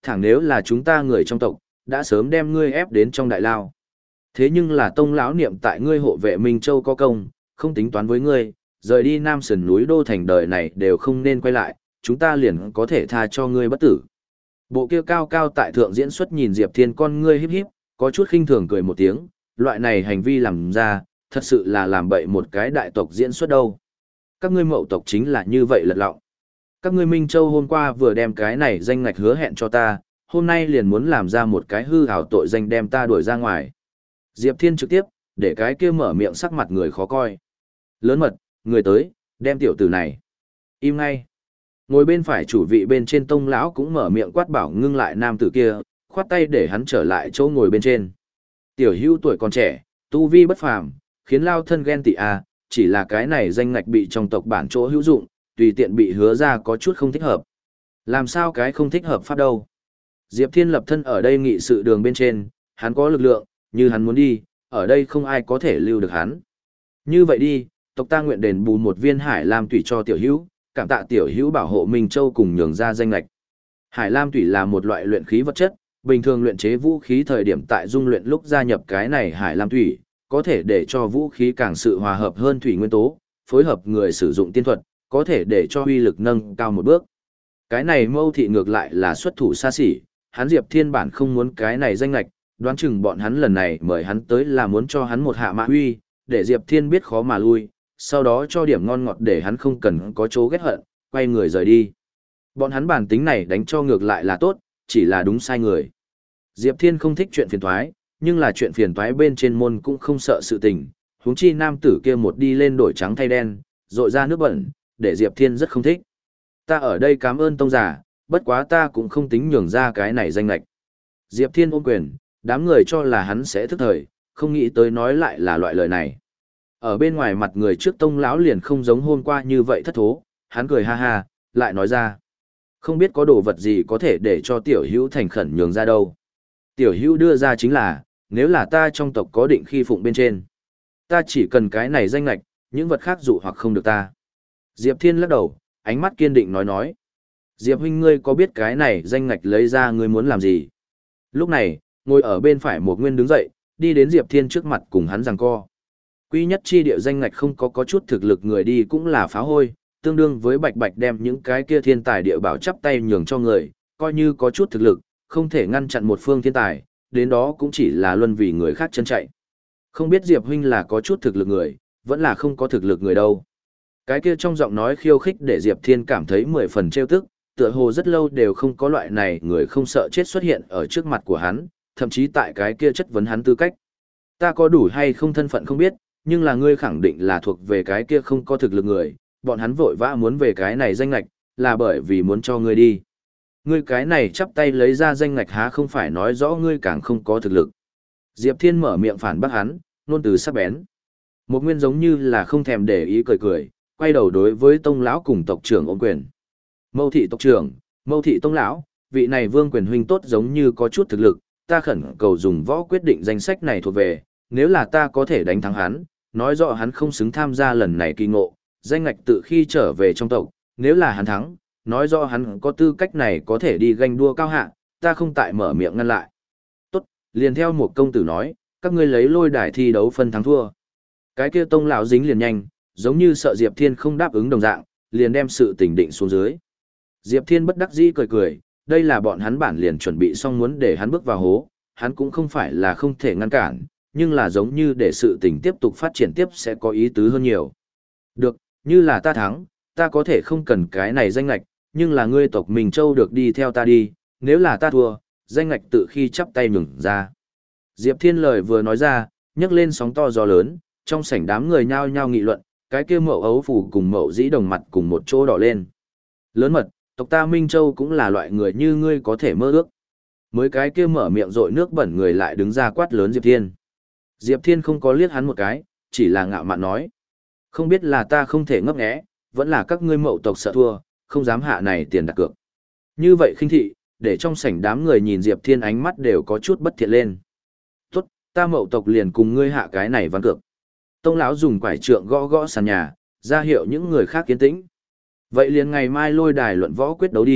thẳng nếu là chúng ta người trong tộc, đã sớm đem ngươi ép đến trong đại lao. Thế nhưng là tông lão niệm tại ngươi hộ vệ Minh Châu có công, không tính toán với ngươi, rời đi Nam Sườn núi đô thành đời này đều không nên quay lại, chúng ta liền có thể tha cho ngươi bất tử. Bộ kia cao cao tại thượng diễn xuất nhìn Diệp Thiên con ngươi híp híp, có chút khinh thường cười một tiếng, loại này hành vi làm ra, thật sự là làm bậy một cái đại tộc diễn xuất đâu. Các ngươi mậu tộc chính là như vậy lật lọng. Các ngươi Minh Châu hôm qua vừa đem cái này danh ngạch hứa hẹn cho ta, hôm nay liền muốn làm ra một cái hư hào tội danh đem ta đuổi ra ngoài. Diệp Thiên trực tiếp, để cái kia mở miệng sắc mặt người khó coi. Lớn mật, người tới, đem tiểu tử này. Im ngay. Ngồi bên phải chủ vị bên trên tông lão cũng mở miệng quát bảo ngưng lại nam tử kia, khoát tay để hắn trở lại chỗ ngồi bên trên. Tiểu hữu tuổi còn trẻ, tu vi bất phàm, khiến lao thân ghen tị a, chỉ là cái này danh ngạch bị trong tộc bản chỗ hữu dụng, tùy tiện bị hứa ra có chút không thích hợp. Làm sao cái không thích hợp pháp đâu? Diệp Thiên lập thân ở đây nghị sự đường bên trên, hắn có lực lượng, như hắn muốn đi, ở đây không ai có thể lưu được hắn. Như vậy đi, tộc ta nguyện đền bù một viên hải lam tùy cho tiểu hữu, cảm tạ tiểu hữu bảo hộ Minh Châu cùng nhường ra danh lệch. Hải lam tùy là một loại luyện khí vật chất, bình thường luyện chế vũ khí thời điểm tại dung luyện lúc gia nhập cái này hải lam tùy, có thể để cho vũ khí càng sự hòa hợp hơn thủy nguyên tố, phối hợp người sử dụng tiên thuật, có thể để cho uy lực nâng cao một bước. Cái này Mâu Thị ngược lại là xuất thủ xa xỉ, hắn Diệp Thiên bản không muốn cái này danh lệch, đoán chừng bọn hắn lần này mời hắn tới là muốn cho hắn một hạ mã huy, để Diệp Thiên biết khó mà lui, sau đó cho điểm ngon ngọt để hắn không cần có chỗ ghét hận, quay người rời đi. Bọn hắn bản tính này đánh cho ngược lại là tốt, chỉ là đúng sai người. Diệp Thiên không thích chuyện phiền toái, nhưng là chuyện phiền toái bên trên môn cũng không sợ sự tình, huống chi nam tử kia một đi lên đổi trắng thay đen, rội ra nước bẩn, để Diệp Thiên rất không thích. Ta ở đây cảm ơn tông giả, bất quá ta cũng không tính nhường ra cái này danh lệch. Diệp Thiên ôm quyền, đám người cho là hắn sẽ thức thời, không nghĩ tới nói lại là loại lời này. Ở bên ngoài mặt người trước tông lão liền không giống hôm qua như vậy thất thố, hắn cười ha ha, lại nói ra. Không biết có đồ vật gì có thể để cho tiểu hữu thành khẩn nhường ra đâu. Tiểu hữu đưa ra chính là, nếu là ta trong tộc có định khi phụng bên trên. Ta chỉ cần cái này danh lệch, những vật khác dụ hoặc không được ta. Diệp Thiên lắc đầu, ánh mắt kiên định nói nói. Diệp huynh ngươi có biết cái này danh ngạch lấy ra ngươi muốn làm gì? Lúc này, ngồi ở bên phải một nguyên đứng dậy, đi đến Diệp Thiên trước mặt cùng hắn giằng co. Quy nhất chi địa danh ngạch không có có chút thực lực người đi cũng là phá hôi, tương đương với bạch bạch đem những cái kia thiên tài địa bảo chắp tay nhường cho người, coi như có chút thực lực, không thể ngăn chặn một phương thiên tài, đến đó cũng chỉ là luân vì người khác chân chạy. Không biết Diệp huynh là có chút thực lực người, vẫn là không có thực lực người đâu. Cái kia trong giọng nói khiêu khích để Diệp Thiên cảm thấy mười phần trêu tức, tựa hồ rất lâu đều không có loại này người không sợ chết xuất hiện ở trước mặt của hắn, thậm chí tại cái kia chất vấn hắn tư cách. Ta có đủ hay không thân phận không biết, nhưng là ngươi khẳng định là thuộc về cái kia không có thực lực người, bọn hắn vội vã muốn về cái này danh ngạch, là bởi vì muốn cho ngươi đi. Ngươi cái này chắp tay lấy ra danh ngạch há không phải nói rõ ngươi càng không có thực lực. Diệp Thiên mở miệng phản bác hắn, nôn từ sắc bén. Một nguyên giống như là không thèm để ý cười cười, quay đầu đối với tông lão cùng tộc trưởng ôm quyền. Mâu thị tộc trưởng, mâu thị tông lão, vị này vương quyền huynh tốt giống như có chút thực lực, ta khẩn cầu dùng võ quyết định danh sách này thuộc về, nếu là ta có thể đánh thắng hắn, nói rõ hắn không xứng tham gia lần này kỳ ngộ, danh ngạch tự khi trở về trong tộc, nếu là hắn thắng, nói rõ hắn có tư cách này có thể đi ganh đua cao hạ, ta không tại mở miệng ngăn lại. Tốt, liền theo một công tử nói, các ngươi lấy lôi đài thi đấu phân thắng thua. Cái kia tông lão dính liền nhanh, giống như sợ Diệp Thiên không đáp ứng đồng dạng, liền đem sự tình định xuống dưới. Diệp Thiên bất đắc dĩ cười cười, đây là bọn hắn bản liền chuẩn bị xong muốn để hắn bước vào hố, hắn cũng không phải là không thể ngăn cản, nhưng là giống như để sự tình tiếp tục phát triển tiếp sẽ có ý tứ hơn nhiều. Được, như là ta thắng, ta có thể không cần cái này danh lạch, nhưng là ngươi tộc mình Châu được đi theo ta đi, nếu là ta thua, danh lạch tự khi chắp tay nhường ra. Diệp Thiên lời vừa nói ra, nhấc lên sóng to gió lớn, trong sảnh đám người nhao nhao nghị luận, cái kia mậu ấu phủ cùng mậu dĩ đồng mặt cùng một chỗ đỏ lên. Lớn mật, tộc ta Minh Châu cũng là loại người như ngươi có thể mơ ước. Mới cái kia mở miệng rội nước bẩn người lại đứng ra quát lớn Diệp Thiên. Diệp Thiên không có liếc hắn một cái, chỉ là ngạo mạn nói. Không biết là ta không thể ngấp nghé, vẫn là các ngươi mậu tộc sợ thua, không dám hạ này tiền đặt cược. Như vậy khinh thị, để trong sảnh đám người nhìn Diệp Thiên ánh mắt đều có chút bất thiện lên. Tốt, ta mậu tộc liền cùng ngươi hạ cái này ván cược. Tông lão dùng quải trượng gõ gõ sàn nhà, ra hiệu những người khác kiến tĩnh. Vậy liền ngày mai lôi đài luận võ quyết đấu đi,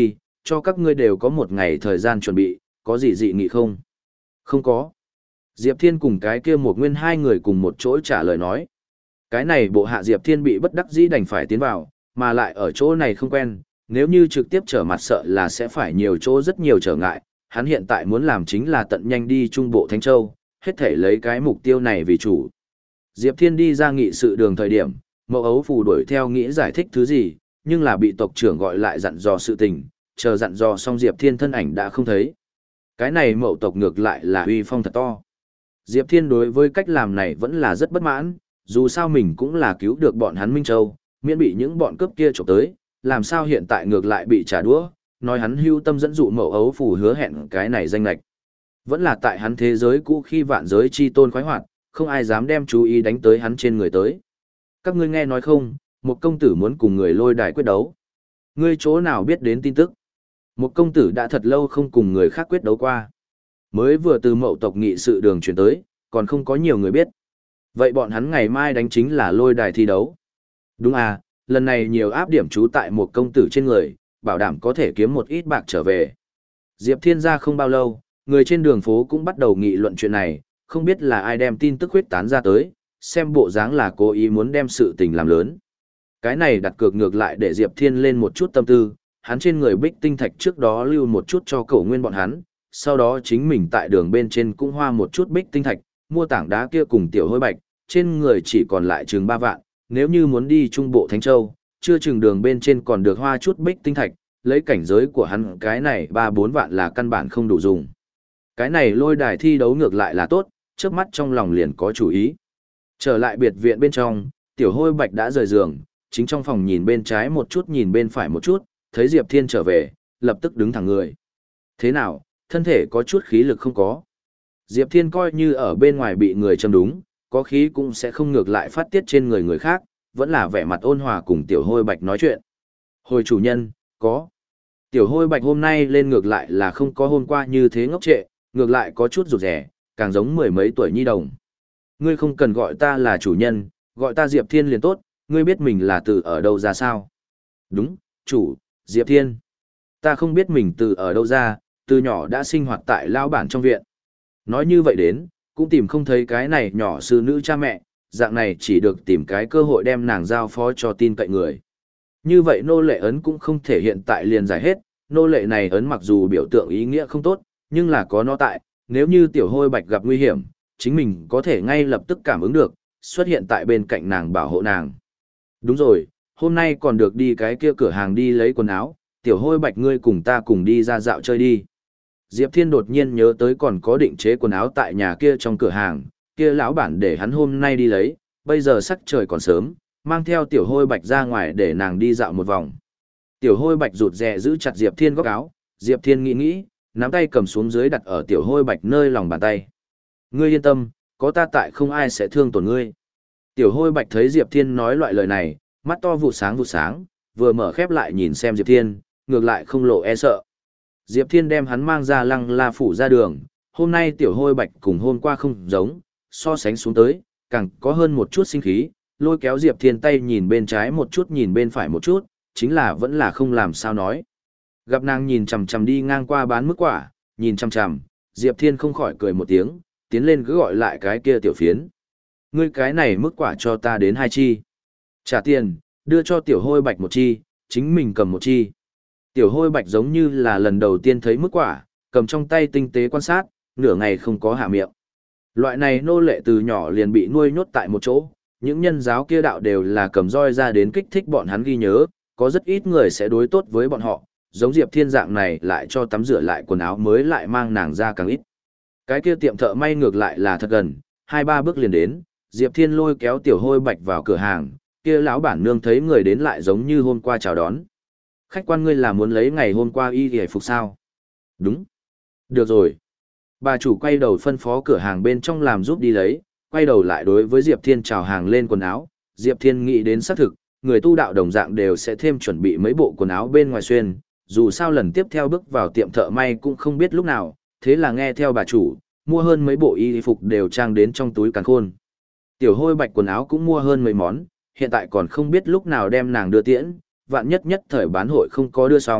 cho các ngươi đều có một ngày thời gian chuẩn bị, có gì dị nghị không? Không có. Diệp Thiên cùng cái kia một nguyên hai người cùng một chỗ trả lời nói. Cái này bộ hạ Diệp Thiên bị bất đắc dĩ đành phải tiến vào, mà lại ở chỗ này không quen, nếu như trực tiếp trở mặt sợ là sẽ phải nhiều chỗ rất nhiều trở ngại, hắn hiện tại muốn làm chính là tận nhanh đi Trung Bộ Thánh Châu, hết thể lấy cái mục tiêu này vì chủ. Diệp Thiên đi ra nghị sự đường thời điểm, Mậu Ấu Phù đuổi theo nghĩ giải thích thứ gì, nhưng là bị tộc trưởng gọi lại dặn dò sự tình, chờ dặn dò xong Diệp Thiên thân ảnh đã không thấy. Cái này Mậu tộc ngược lại là uy phong thật to. Diệp Thiên đối với cách làm này vẫn là rất bất mãn, dù sao mình cũng là cứu được bọn hắn Minh Châu, miễn bị những bọn cướp kia chụp tới, làm sao hiện tại ngược lại bị trả đũa, nói hắn hưu tâm dẫn dụ Mậu Ấu Phù hứa hẹn cái này danh lệch. Vẫn là tại hắn thế giới cũ khi vạn giới chi tôn khoái hoạt, không ai dám đem chú ý đánh tới hắn trên người tới. Các ngươi nghe nói không, một công tử muốn cùng người lôi đài quyết đấu. Ngươi chỗ nào biết đến tin tức? Một công tử đã thật lâu không cùng người khác quyết đấu qua. Mới vừa từ Mậu tộc nghị sự đường chuyển tới, còn không có nhiều người biết. Vậy bọn hắn ngày mai đánh chính là lôi đài thi đấu. Đúng à, lần này nhiều áp điểm trú tại một công tử trên người, bảo đảm có thể kiếm một ít bạc trở về. Diệp Thiên ra không bao lâu, người trên đường phố cũng bắt đầu nghị luận chuyện này, không biết là ai đem tin tức huyết tán ra tới, xem bộ dáng là cố ý muốn đem sự tình làm lớn. Cái này đặt cược ngược lại để Diệp Thiên lên một chút tâm tư, hắn trên người bích tinh thạch trước đó lưu một chút cho Cổ Nguyên bọn hắn, sau đó chính mình tại đường bên trên cũng hoa một chút bích tinh thạch, mua tảng đá kia cùng tiểu hôi bạch, trên người chỉ còn lại chừng ba vạn, nếu như muốn đi Trung Bộ Thánh Châu, chưa chừng đường bên trên còn được hoa chút bích tinh thạch, lấy cảnh giới của hắn cái này ba bốn vạn là căn bản không đủ dùng. Cái này lôi đài thi đấu ngược lại là tốt, trước mắt trong lòng liền có chủ ý. Trở lại biệt viện bên trong, tiểu hôi bạch đã rời giường, chính trong phòng nhìn bên trái một chút nhìn bên phải một chút, thấy Diệp Thiên trở về, lập tức đứng thẳng người. Thế nào, thân thể có chút khí lực không có? Diệp Thiên coi như ở bên ngoài bị người châm đúng, có khí cũng sẽ không ngược lại phát tiết trên người người khác, vẫn là vẻ mặt ôn hòa cùng tiểu hôi bạch nói chuyện. Hồi chủ nhân, có. Tiểu hôi bạch hôm nay lên ngược lại là không có hôm qua như thế ngốc trệ, ngược lại có chút rụt rẻ, càng giống mười mấy tuổi nhi đồng. Ngươi không cần gọi ta là chủ nhân, gọi ta Diệp Thiên liền tốt, ngươi biết mình là từ ở đâu ra sao? Đúng, chủ, Diệp Thiên. Ta không biết mình từ ở đâu ra, từ nhỏ đã sinh hoạt tại lao bản trong viện. Nói như vậy đến, cũng tìm không thấy cái này nhỏ sư nữ cha mẹ, dạng này chỉ được tìm cái cơ hội đem nàng giao phó cho tin cậy người. Như vậy nô lệ ấn cũng không thể hiện tại liền giải hết, nô lệ này ấn mặc dù biểu tượng ý nghĩa không tốt, nhưng là có nó tại, nếu như tiểu hôi bạch gặp nguy hiểm, chính mình có thể ngay lập tức cảm ứng được, xuất hiện tại bên cạnh nàng bảo hộ nàng. Đúng rồi, hôm nay còn được đi cái kia cửa hàng đi lấy quần áo, tiểu hôi bạch ngươi cùng ta cùng đi ra dạo chơi đi. Diệp Thiên đột nhiên nhớ tới còn có định chế quần áo tại nhà kia trong cửa hàng, kia lão bản để hắn hôm nay đi lấy, bây giờ sắc trời còn sớm, mang theo tiểu hôi bạch ra ngoài để nàng đi dạo một vòng. Tiểu hôi bạch rụt rè giữ chặt Diệp Thiên góc áo, Diệp Thiên nghĩ nghĩ, nắm tay cầm xuống dưới đặt ở tiểu hôi bạch nơi lòng bàn tay. Ngươi yên tâm, có ta tại không ai sẽ thương tổn ngươi. Tiểu hôi bạch thấy Diệp Thiên nói loại lời này, mắt to vụ sáng vụ sáng, vừa mở khép lại nhìn xem Diệp Thiên, ngược lại không lộ e sợ. Diệp Thiên đem hắn mang ra Lăng La phủ ra đường, hôm nay tiểu hôi bạch cùng hôm qua không giống, so sánh xuống tới, càng có hơn một chút sinh khí, lôi kéo Diệp Thiên tay nhìn bên trái một chút nhìn bên phải một chút, chính là vẫn là không làm sao nói. Gặp nàng nhìn chằm chằm đi ngang qua bán mức quả, nhìn chằm chằm, Diệp Thiên không khỏi cười một tiếng, tiến lên cứ gọi lại cái kia tiểu phiến. Ngươi cái này mức quả cho ta đến hai chi. Trả tiền, đưa cho tiểu hôi bạch một chi, chính mình cầm một chi. Tiểu hôi bạch giống như là lần đầu tiên thấy mức quả, cầm trong tay tinh tế quan sát, nửa ngày không có hạ miệng. Loại này nô lệ từ nhỏ liền bị nuôi nhốt tại một chỗ, những nhân giáo kia đạo đều là cầm roi ra đến kích thích bọn hắn ghi nhớ, có rất ít người sẽ đối tốt với bọn họ, giống Diệp Thiên dạng này lại cho tắm rửa lại quần áo mới lại mang nàng ra càng ít. Cái kia tiệm thợ may ngược lại là thật gần, hai ba bước liền đến, Diệp Thiên lôi kéo tiểu hôi bạch vào cửa hàng, kia lão bản nương thấy người đến lại giống như hôm qua chào đón. Khách quan ngươi là muốn lấy ngày hôm qua y hề phục sao? Đúng. Được rồi. Bà chủ quay đầu phân phó cửa hàng bên trong làm giúp đi lấy, quay đầu lại đối với Diệp Thiên chào hàng lên quần áo. Diệp Thiên nghĩ đến xác thực, người tu đạo đồng dạng đều sẽ thêm chuẩn bị mấy bộ quần áo bên ngoài xuyên, dù sao lần tiếp theo bước vào tiệm thợ may cũng không biết lúc nào, thế là nghe theo bà chủ, mua hơn mấy bộ y phục đều trang đến trong túi càn khôn. Tiểu hôi bạch quần áo cũng mua hơn mấy món, hiện tại còn không biết lúc nào đem nàng đưa tiễn, vạn nhất nhất thời bán hội không có đưa xong,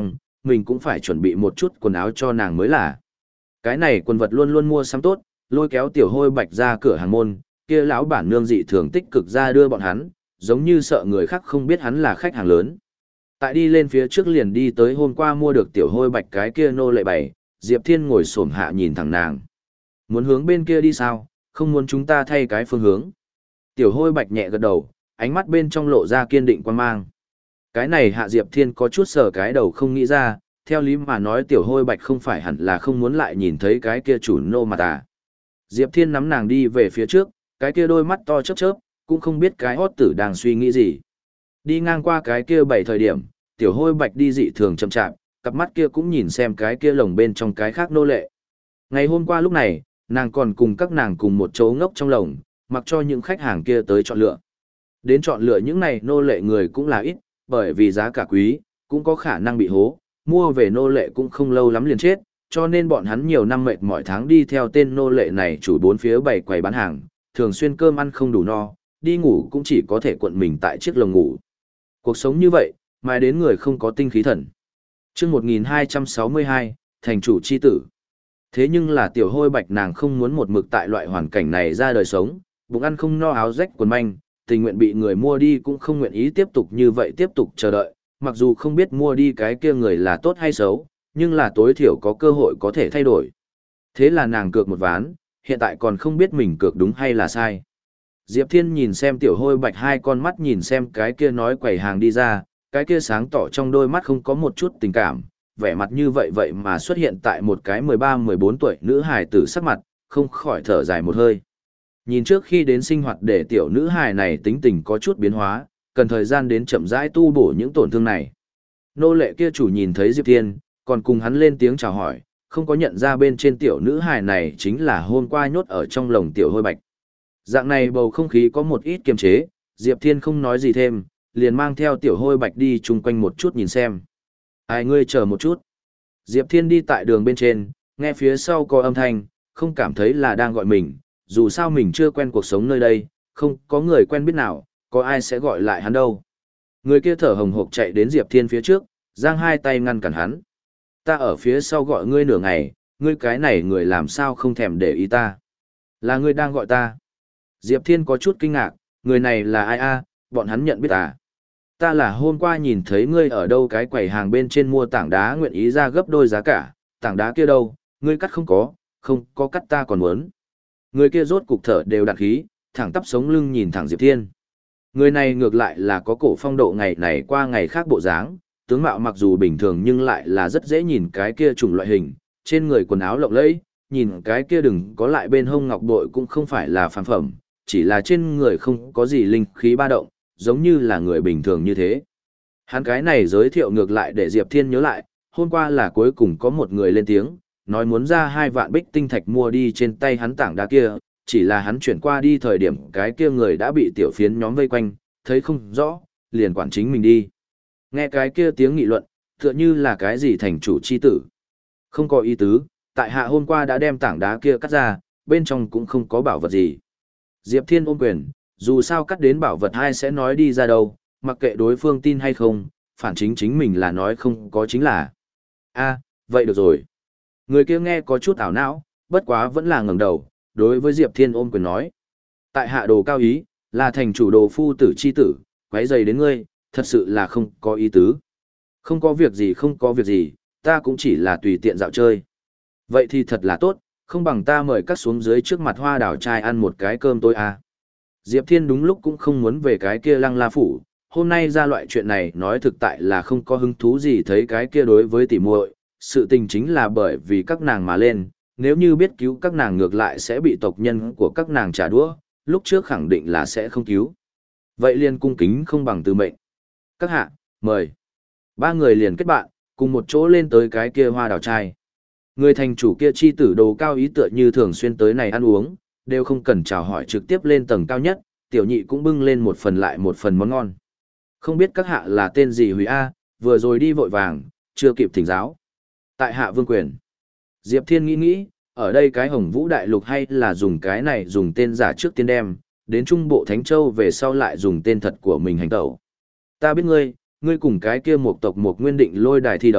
mình cũng phải chuẩn bị một chút quần áo cho nàng mới là. Cái này quần vật luôn luôn mua sắm tốt, lôi kéo tiểu hôi bạch ra cửa hàng môn, kia lão bản nương dị thường tích cực ra đưa bọn hắn, giống như sợ người khác không biết hắn là khách hàng lớn. Tại đi lên phía trước liền đi tới hôm qua mua được tiểu hôi bạch cái kia nô lệ bày, Diệp Thiên ngồi xổm hạ nhìn thẳng nàng. Muốn hướng bên kia đi sao, không muốn chúng ta thay cái phương hướng. Tiểu hôi bạch nhẹ gật đầu, ánh mắt bên trong lộ ra kiên định quan mang. Cái này hạ Diệp Thiên có chút sờ cái đầu không nghĩ ra, theo lý mà nói tiểu hôi bạch không phải hẳn là không muốn lại nhìn thấy cái kia chủ nô mà à. Diệp Thiên nắm nàng đi về phía trước, cái kia đôi mắt to chớp chớp, cũng không biết cái hót tử đang suy nghĩ gì. Đi ngang qua cái kia bảy thời điểm, tiểu hôi bạch đi dị thường chậm chạp, cặp mắt kia cũng nhìn xem cái kia lồng bên trong cái khác nô lệ. Ngày hôm qua lúc này, nàng còn cùng các nàng cùng một chỗ ngốc trong lồng, mặc cho những khách hàng kia tới chọn lựa. Đến chọn lựa những này nô lệ người cũng là ít, bởi vì giá cả quý, cũng có khả năng bị hố, mua về nô lệ cũng không lâu lắm liền chết, cho nên bọn hắn nhiều năm mệt mỏi tháng đi theo tên nô lệ này chủ bốn phía bảy quầy bán hàng, thường xuyên cơm ăn không đủ no, đi ngủ cũng chỉ có thể cuộn mình tại chiếc lồng ngủ. Cuộc sống như vậy, mai đến người không có tinh khí thần. Chương một nghìn hai trăm sáu mươi hai, thành chủ chi tử. Thế nhưng là tiểu hôi bạch nàng không muốn một mực tại loại hoàn cảnh này ra đời sống, bụng ăn không no áo rách quần manh, tình nguyện bị người mua đi cũng không nguyện ý tiếp tục như vậy tiếp tục chờ đợi, mặc dù không biết mua đi cái kia người là tốt hay xấu, nhưng là tối thiểu có cơ hội có thể thay đổi. Thế là nàng cược một ván, hiện tại còn không biết mình cược đúng hay là sai. Diệp Thiên nhìn xem tiểu hôi bạch hai con mắt nhìn xem cái kia nói quầy hàng đi ra, cái kia sáng tỏ trong đôi mắt không có một chút tình cảm, vẻ mặt như vậy vậy mà xuất hiện tại một cái mười ba mười bốn tuổi nữ hài tử sắc mặt, không khỏi thở dài một hơi. Nhìn trước khi đến sinh hoạt để tiểu nữ hài này tính tình có chút biến hóa, cần thời gian đến chậm rãi tu bổ những tổn thương này. Nô lệ kia chủ nhìn thấy Diệp Thiên, còn cùng hắn lên tiếng chào hỏi, không có nhận ra bên trên tiểu nữ hài này chính là hôm qua nhốt ở trong lồng tiểu hôi bạch. Dạng này bầu không khí có một ít kiềm chế, Diệp Thiên không nói gì thêm, liền mang theo tiểu hôi bạch đi chung quanh một chút nhìn xem. Ai ngươi chờ một chút. Diệp Thiên đi tại đường bên trên, nghe phía sau có âm thanh, không cảm thấy là đang gọi mình, dù sao mình chưa quen cuộc sống nơi đây, không có người quen biết nào, có ai sẽ gọi lại hắn đâu. Người kia thở hồng hộc chạy đến Diệp Thiên phía trước, giang hai tay ngăn cản hắn. Ta ở phía sau gọi ngươi nửa ngày, ngươi cái này người làm sao không thèm để ý ta. Là ngươi đang gọi ta. Diệp Thiên có chút kinh ngạc, người này là ai a? Bọn hắn nhận biết à? Ta là hôm qua nhìn thấy ngươi ở đâu cái quầy hàng bên trên mua tảng đá nguyện ý ra gấp đôi giá cả, tảng đá kia đâu, ngươi cắt không có, không có cắt ta còn muốn. Người kia rốt cục thở đều đặn khí, thẳng tắp sống lưng nhìn thẳng Diệp Thiên. Người này ngược lại là có cổ phong độ ngày này qua ngày khác bộ dáng, tướng mạo mặc dù bình thường nhưng lại là rất dễ nhìn cái kia chủng loại hình, trên người quần áo lộng lẫy, nhìn cái kia đừng có lại bên hông ngọc bội cũng không phải là phàm phẩm, chỉ là trên người không có gì linh khí ba động, giống như là người bình thường như thế. Hắn cái này giới thiệu ngược lại để Diệp Thiên nhớ lại, hôm qua là cuối cùng có một người lên tiếng, nói muốn ra hai vạn bích tinh thạch mua đi trên tay hắn tảng đá kia, chỉ là hắn chuyển qua đi thời điểm cái kia người đã bị tiểu phiến nhóm vây quanh, thấy không rõ, liền quản chính mình đi. Nghe cái kia tiếng nghị luận, tựa như là cái gì thành chủ chi tử. Không có ý tứ, tại hạ hôm qua đã đem tảng đá kia cắt ra, bên trong cũng không có bảo vật gì. Diệp Thiên ôm quyền, dù sao cắt đến bảo vật ai sẽ nói đi ra đâu, mặc kệ đối phương tin hay không, phản chính chính mình là nói không có chính là. A, vậy được rồi. Người kia nghe có chút ảo não, bất quá vẫn là ngẩng đầu, đối với Diệp Thiên ôm quyền nói. Tại hạ đồ cao ý, là thành chủ đồ phu tử chi tử, quấy rầy đến ngươi, thật sự là không có ý tứ. Không có việc gì không có việc gì, ta cũng chỉ là tùy tiện dạo chơi. Vậy thì thật là tốt, không bằng ta mời các xuống dưới trước mặt hoa đảo trai ăn một cái cơm tối à. Diệp Thiên đúng lúc cũng không muốn về cái kia lăng la phủ, hôm nay ra loại chuyện này nói thực tại là không có hứng thú gì thấy cái kia đối với tỉ muội, sự tình chính là bởi vì các nàng mà lên, nếu như biết cứu các nàng ngược lại sẽ bị tộc nhân của các nàng trả đũa, lúc trước khẳng định là sẽ không cứu. Vậy liền cung kính không bằng từ mệnh. Các hạ, mời. Ba người liền kết bạn, cùng một chỗ lên tới cái kia hoa đào trai. Người thành chủ kia chi tử đồ cao ý tựa như thường xuyên tới này ăn uống, đều không cần chào hỏi trực tiếp lên tầng cao nhất, tiểu nhị cũng bưng lên một phần lại một phần món ngon. Không biết các hạ là tên gì Hủy A, vừa rồi đi vội vàng, chưa kịp thỉnh giáo. Tại hạ vương quyền. Diệp Thiên nghĩ nghĩ, ở đây cái Hồng Vũ Đại Lục hay là dùng cái này dùng tên giả trước tiên đem, đến Trung Bộ Thánh Châu về sau lại dùng tên thật của mình hành tẩu. Ta biết ngươi, ngươi cùng cái kia một tộc một nguyên định lôi đài thi đấu,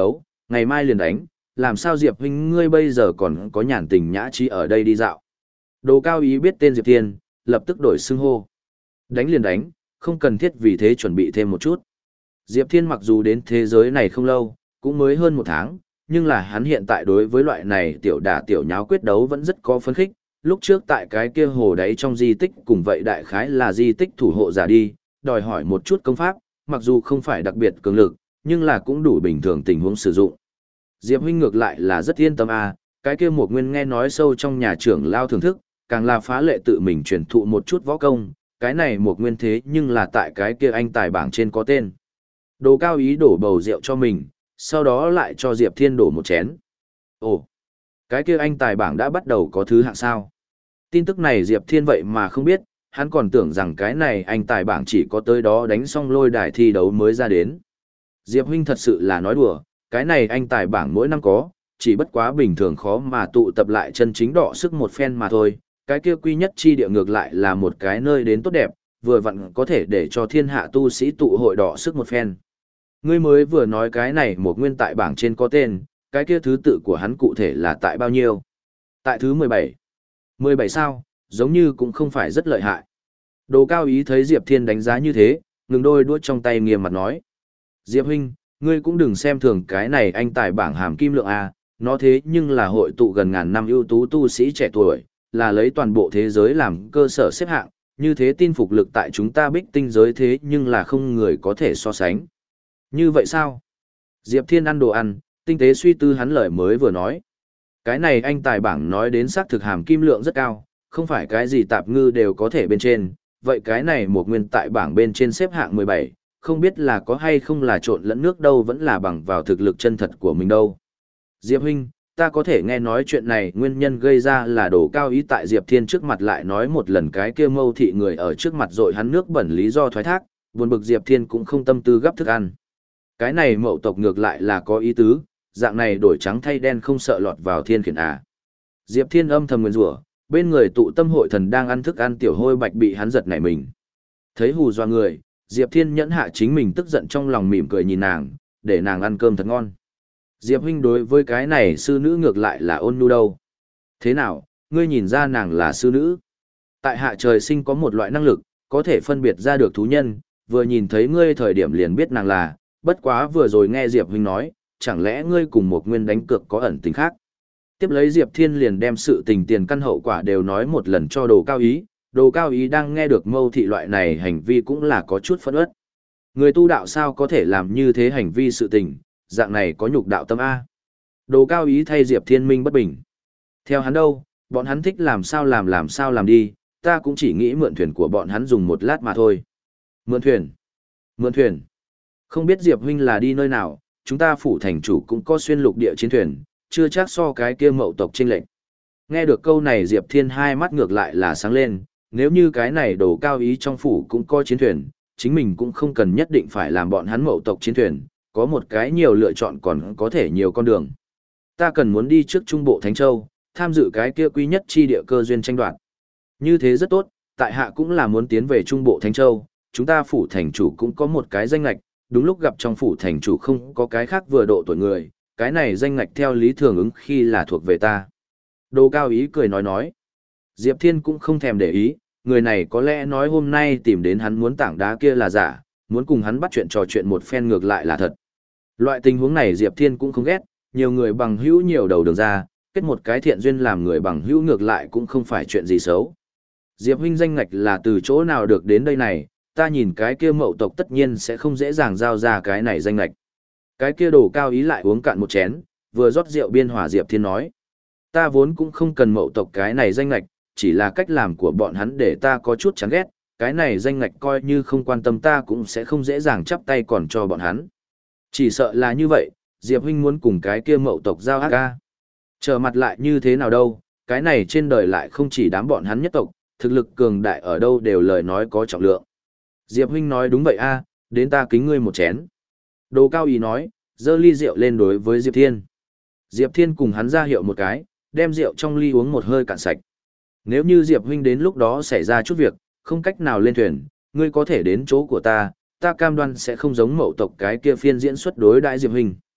ngày mai liền đánh, làm sao Diệp huynh ngươi bây giờ còn có nhàn tình nhã trí ở đây đi dạo. Đồ Cao Ý biết tên Diệp Thiên, lập tức đổi xưng hô. Đánh liền đánh, không cần thiết vì thế chuẩn bị thêm một chút. Diệp Thiên mặc dù đến thế giới này không lâu, cũng mới hơn một tháng, nhưng là hắn hiện tại đối với loại này tiểu đả tiểu nháo quyết đấu vẫn rất có phấn khích. Lúc trước tại cái kia hồ đáy trong di tích cùng vậy đại khái là di tích thủ hộ giả đi, đòi hỏi một chút công pháp, mặc dù không phải đặc biệt cường lực, nhưng là cũng đủ bình thường tình huống sử dụng. Diệp huynh ngược lại là rất yên tâm à, cái kia một nguyên nghe nói sâu trong nhà trưởng lao thưởng thức, càng là phá lệ tự mình truyền thụ một chút võ công, cái này một nguyên thế nhưng là tại cái kia anh tài bảng trên có tên. Đồ Cao Ý đổ bầu rượu cho mình, sau đó lại cho Diệp Thiên đổ một chén. Ồ, cái kia anh tài bảng đã bắt đầu có thứ hạng sao? Tin tức này Diệp Thiên vậy mà không biết, hắn còn tưởng rằng cái này anh tài bảng chỉ có tới đó đánh xong lôi đài thi đấu mới ra đến. Diệp huynh thật sự là nói đùa, cái này anh tài bảng mỗi năm có, chỉ bất quá bình thường khó mà tụ tập lại chân chính đọ sức một phen mà thôi. Cái kia quy nhất chi địa ngược lại là một cái nơi đến tốt đẹp, vừa vặn có thể để cho thiên hạ tu sĩ tụ hội đọ sức một phen. Ngươi mới vừa nói cái này một nguyên tại bảng trên có tên, cái kia thứ tự của hắn cụ thể là tại bao nhiêu? Tại thứ mười bảy. mười bảy sao, giống như cũng không phải rất lợi hại. Đồ Cao Ý thấy Diệp Thiên đánh giá như thế, ngừng đôi đuốt trong tay nghiêm mặt nói. Diệp huynh, ngươi cũng đừng xem thường cái này anh tài bảng hàm kim lượng A, nó thế nhưng là hội tụ gần ngàn năm ưu tú tu sĩ trẻ tuổi, là lấy toàn bộ thế giới làm cơ sở xếp hạng, như thế tin phục lực tại chúng ta bích tinh giới thế nhưng là không người có thể so sánh. Như vậy sao? Diệp Thiên ăn đồ ăn, tinh tế suy tư hắn lời mới vừa nói. Cái này anh tài bảng nói đến xác thực hàm kim lượng rất cao, không phải cái gì tạp ngư đều có thể bên trên, vậy cái này một nguyên tại bảng bên trên xếp hạng mười bảy, không biết là có hay không là trộn lẫn nước đâu vẫn là bằng vào thực lực chân thật của mình đâu. Diệp huynh, ta có thể nghe nói chuyện này nguyên nhân gây ra là Đồ Cao Ý tại Diệp Thiên trước mặt lại nói một lần cái kia mâu thị người ở trước mặt rồi hắn nước bẩn lý do thoái thác, buồn bực Diệp Thiên cũng không tâm tư gấp thức ăn. Cái này mậu tộc ngược lại là có ý tứ, dạng này đổi trắng thay đen không sợ lọt vào thiên khiển à. Diệp Thiên âm thầm nguyền rủa, bên người tụ tâm hội thần đang ăn thức ăn tiểu hôi bạch bị hắn giật nảy mình. Thấy hù doa người, Diệp Thiên nhẫn hạ chính mình tức giận trong lòng mỉm cười nhìn nàng, để nàng ăn cơm thật ngon. Diệp huynh đối với cái này sư nữ ngược lại là ôn nhu đâu. Thế nào, ngươi nhìn ra nàng là sư nữ? Tại hạ trời sinh có một loại năng lực, có thể phân biệt ra được thú nhân, vừa nhìn thấy ngươi thời điểm liền biết nàng là, bất quá vừa rồi nghe Diệp huynh nói, chẳng lẽ ngươi cùng một nguyên đánh cược có ẩn tình khác? Tiếp lấy Diệp Thiên liền đem sự tình tiền căn hậu quả đều nói một lần cho Đồ Cao Ý, Đồ Cao Ý đang nghe được mâu thị loại này hành vi cũng là có chút phẫn uất. Người tu đạo sao có thể làm như thế hành vi sự tình, dạng này có nhục đạo tâm A. Đồ Cao Ý thay Diệp Thiên minh bất bình. Theo hắn đâu, bọn hắn thích làm sao làm làm sao làm đi, ta cũng chỉ nghĩ mượn thuyền của bọn hắn dùng một lát mà thôi. Mượn thuyền? Mượn thuyền? Không biết Diệp huynh là đi nơi nào, chúng ta phủ thành chủ cũng có xuyên lục địa chiến thuyền, chưa chắc so cái kia mậu tộc chênh lệch. Nghe được câu này Diệp Thiên hai mắt ngược lại là sáng lên, nếu như cái này Đồ Cao Ý trong phủ cũng có chiến thuyền, chính mình cũng không cần nhất định phải làm bọn hắn mậu tộc chiến thuyền, có một cái nhiều lựa chọn còn có thể nhiều con đường. Ta cần muốn đi trước Trung Bộ Thánh Châu, tham dự cái kia quý nhất chi địa cơ duyên tranh đoạt. Như thế rất tốt, tại hạ cũng là muốn tiến về Trung Bộ Thánh Châu, chúng ta phủ thành chủ cũng có một cái danh lạch, đúng lúc gặp trong phủ thành chủ không có cái khác vừa độ tuổi người, cái này danh ngạch theo lý thường ứng khi là thuộc về ta. Đồ Cao Ý cười nói nói. Diệp Thiên cũng không thèm để ý, người này có lẽ nói hôm nay tìm đến hắn muốn tảng đá kia là giả, muốn cùng hắn bắt chuyện trò chuyện một phen ngược lại là thật. Loại tình huống này Diệp Thiên cũng không ghét, nhiều người bằng hữu nhiều đầu đường ra, kết một cái thiện duyên làm người bằng hữu ngược lại cũng không phải chuyện gì xấu. Diệp huynh danh ngạch là từ chỗ nào được đến đây này, ta nhìn cái kia mậu tộc tất nhiên sẽ không dễ dàng giao ra cái này danh ngạch. Cái kia Đồ Cao Ý lại uống cạn một chén, vừa rót rượu biên hòa Diệp Thiên nói. Ta vốn cũng không cần mậu tộc cái này danh ngạch, chỉ là cách làm của bọn hắn để ta có chút chán ghét, cái này danh ngạch coi như không quan tâm ta cũng sẽ không dễ dàng chắp tay còn cho bọn hắn. Chỉ sợ là như vậy, Diệp huynh muốn cùng cái kia mậu tộc giao ác ca. Trở mặt lại như thế nào đâu, cái này trên đời lại không chỉ đám bọn hắn nhất tộc, thực lực cường đại ở đâu đều lời nói có trọng lượng. Diệp huynh nói đúng vậy a, đến ta kính ngươi một chén. Đồ Cao Ý nói, dơ ly rượu lên đối với Diệp Thiên. Diệp Thiên cùng hắn ra hiệu một cái, đem rượu trong ly uống một hơi cạn sạch. Nếu như Diệp huynh đến lúc đó xảy ra chút việc, không cách nào lên thuyền, ngươi có thể đến chỗ của ta, ta cam đoan sẽ không giống mậu tộc cái kia phiên diễn xuất đối đãi Diệp huynh.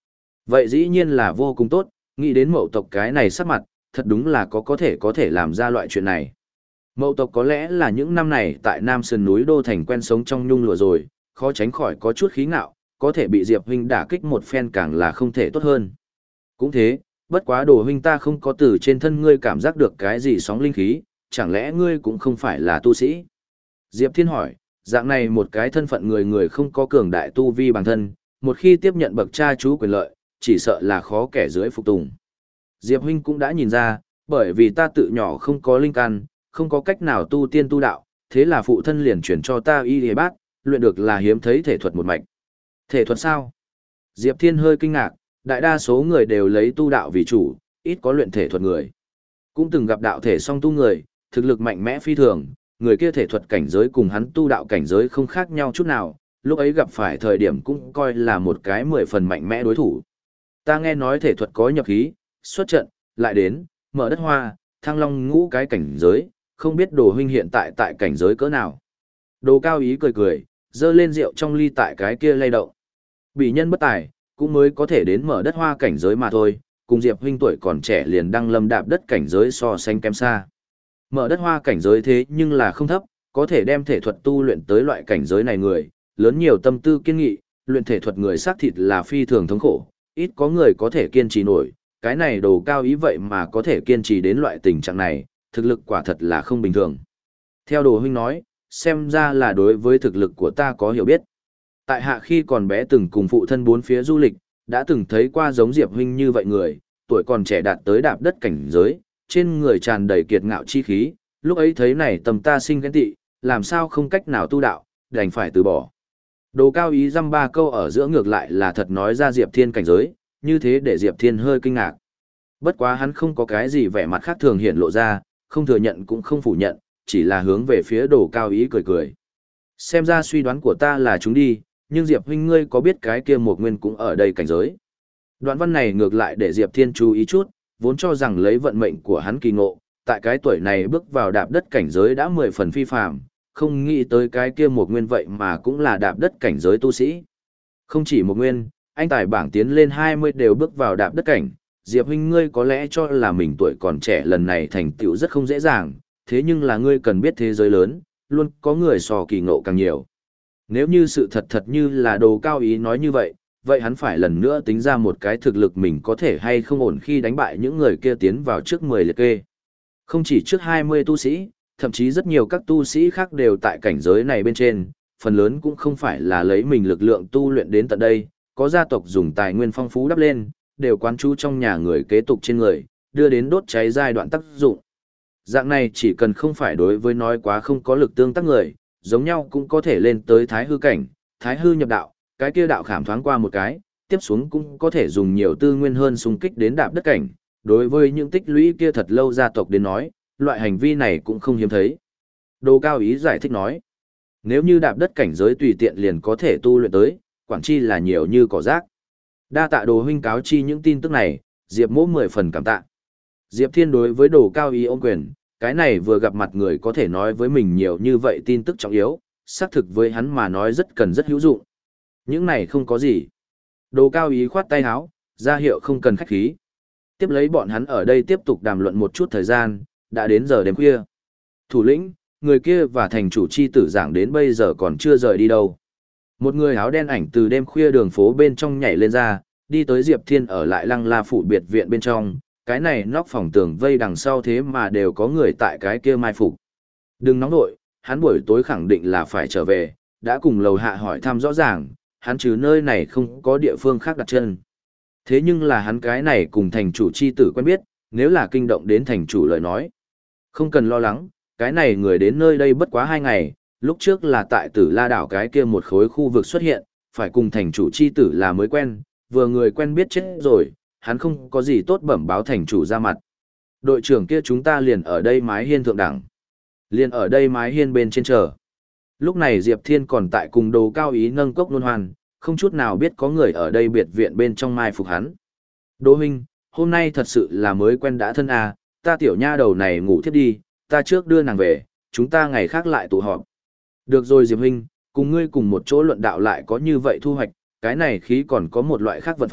Vậy dĩ nhiên là vô cùng tốt, nghĩ đến mậu tộc cái này sắc mặt, thật đúng là có có thể có thể làm ra loại chuyện này. Mậu tộc có lẽ là những năm này tại Nam Sơn núi Đô Thành quen sống trong nhung lụa rồi, khó tránh khỏi có chút khí ngạo, có thể bị Diệp huynh đả kích một phen càng là không thể tốt hơn. Cũng thế, bất quá đồ huynh ta không có từ trên thân ngươi cảm giác được cái gì sóng linh khí, chẳng lẽ ngươi cũng không phải là tu sĩ? Diệp Thiên hỏi, dạng này một cái thân phận người người không có cường đại tu vi bản thân, một khi tiếp nhận bậc cha chú quyền lợi, chỉ sợ là khó kẻ dưới phục tùng. Diệp huynh cũng đã nhìn ra, bởi vì ta tự nhỏ không có linh căn, không có cách nào tu tiên tu đạo, thế là phụ thân liền chuyển cho ta y y bát, luyện được là hiếm thấy thể thuật một mạch. Thể thuật sao? Diệp Thiên hơi kinh ngạc, đại đa số người đều lấy tu đạo vì chủ, ít có luyện thể thuật người. Cũng từng gặp đạo thể song tu người, thực lực mạnh mẽ phi thường, người kia thể thuật cảnh giới cùng hắn tu đạo cảnh giới không khác nhau chút nào, lúc ấy gặp phải thời điểm cũng coi là một cái mười phần mạnh mẽ đối thủ. Ta nghe nói thể thuật có nhập khí, xuất trận, lại đến, mở đất hoa, thăng long ngũ cái cảnh giới, không biết đồ huynh hiện tại tại cảnh giới cỡ nào. Đồ cao ý cười cười, dơ lên rượu trong ly tại cái kia lay động. Bị nhân bất tài, cũng mới có thể đến mở đất hoa cảnh giới mà thôi, cùng Diệp huynh tuổi còn trẻ liền đăng lâm đạp đất cảnh giới so sánh kém xa. Mở đất hoa cảnh giới thế nhưng là không thấp, có thể đem thể thuật tu luyện tới loại cảnh giới này người, lớn nhiều tâm tư kiên nghị, luyện thể thuật người xác thịt là phi thường thống khổ, ít có người có thể kiên trì nổi, cái này đồ cao ý vậy mà có thể kiên trì đến loại tình trạng này, thực lực quả thật là không bình thường. Theo đồ huynh nói, xem ra là đối với thực lực của ta có hiểu biết. Tại hạ khi còn bé từng cùng phụ thân bốn phía du lịch, đã từng thấy qua giống Diệp huynh như vậy người, tuổi còn trẻ đạt tới đạp đất cảnh giới, trên người tràn đầy kiệt ngạo chi khí, lúc ấy thấy này tầm ta sinh ghen tị, làm sao không cách nào tu đạo, đành phải từ bỏ. Đồ cao ý dăm ba câu ở giữa ngược lại là thật nói ra Diệp Thiên cảnh giới, như thế để Diệp Thiên hơi kinh ngạc. Bất quá hắn không có cái gì vẻ mặt khác thường hiện lộ ra, không thừa nhận cũng không phủ nhận, chỉ là hướng về phía đồ cao ý cười cười. Xem ra suy đoán của ta là chúng đi, nhưng Diệp huynh ngươi có biết cái kia một nguyên cũng ở đây cảnh giới. Đoạn văn này ngược lại để Diệp Thiên chú ý chút, vốn cho rằng lấy vận mệnh của hắn kỳ ngộ, tại cái tuổi này bước vào đạp đất cảnh giới đã mười phần phi phàm, không nghĩ tới cái kia một nguyên vậy mà cũng là đạp đất cảnh giới tu sĩ. Không chỉ một nguyên, anh tài bảng tiến lên hai mươi đều bước vào đạp đất cảnh, Diệp huynh ngươi có lẽ cho là mình tuổi còn trẻ lần này thành tựu rất không dễ dàng, thế nhưng là ngươi cần biết thế giới lớn, luôn có người so kỳ ngộ càng nhiều. Nếu như sự thật thật như là đồ cao ý nói như vậy, vậy hắn phải lần nữa tính ra một cái thực lực mình có thể hay không ổn khi đánh bại những người kia tiến vào trước mười liệt kê. Không chỉ trước hai mươi tu sĩ, thậm chí rất nhiều các tu sĩ khác đều tại cảnh giới này bên trên, phần lớn cũng không phải là lấy mình lực lượng tu luyện đến tận đây, có gia tộc dùng tài nguyên phong phú đắp lên, đều quán chú trong nhà người kế tục trên người, đưa đến đốt cháy giai đoạn tác dụng. Dạng này chỉ cần không phải đối với nói quá không có lực tương tác người, giống nhau cũng có thể lên tới thái hư cảnh, thái hư nhập đạo, cái kia đạo khảm thoáng qua một cái, tiếp xuống cũng có thể dùng nhiều tư nguyên hơn xung kích đến đạp đất cảnh. Đối với những tích lũy kia thật lâu gia tộc đến nói, loại hành vi này cũng không hiếm thấy. Đồ cao ý giải thích nói, nếu như đạp đất cảnh giới tùy tiện liền có thể tu luyện tới, quản chi là nhiều như cỏ rác. Đa tạ đồ huynh cáo chi những tin tức này, Diệp mỗ mười phần cảm tạ. Diệp Thiên đối với đồ cao ý ôm quyền, cái này vừa gặp mặt người có thể nói với mình nhiều như vậy tin tức trọng yếu, xác thực với hắn mà nói rất cần rất hữu dụng. Những này không có gì. Đồ cao ý khoát tay áo, ra hiệu không cần khách khí. Tiếp lấy bọn hắn ở đây tiếp tục đàm luận một chút thời gian, đã đến giờ đêm khuya. Thủ lĩnh, người kia và thành chủ chi tử giảng đến bây giờ còn chưa rời đi đâu. Một người áo đen ảnh từ đêm khuya đường phố bên trong nhảy lên ra, đi tới Diệp Thiên ở lại Lăng La phủ biệt viện bên trong, cái này nóc phòng tường vây đằng sau thế mà đều có người tại cái kia mai phục. Đừng nóng nội, hắn buổi tối khẳng định là phải trở về, đã cùng lầu hạ hỏi thăm rõ ràng, hắn trừ nơi này không có địa phương khác đặt chân. Thế nhưng là hắn cái này cùng thành chủ chi tử quen biết, nếu là kinh động đến thành chủ lời nói. Không cần lo lắng, cái này người đến nơi đây bất quá hai ngày, lúc trước là tại tử la đảo cái kia một khối khu vực xuất hiện, phải cùng thành chủ chi tử là mới quen, vừa người quen biết chết rồi, hắn không có gì tốt bẩm báo thành chủ ra mặt. Đội trưởng kia chúng ta liền ở đây mái hiên thượng đẳng. Liền ở đây mái hiên bên trên chờ. Lúc này Diệp Thiên còn tại cùng đồ cao ý nâng cốc luân hoàn, không chút nào biết có người ở đây biệt viện bên trong mai phục hắn. Đỗ huynh, hôm nay thật sự là mới quen đã thân à, ta tiểu nha đầu này ngủ thiếp đi, ta trước đưa nàng về, chúng ta ngày khác lại tụ họp. Được rồi Diệp huynh, cùng ngươi cùng một chỗ luận đạo lại có như vậy thu hoạch, cái này khí còn có một loại khác vận pháp,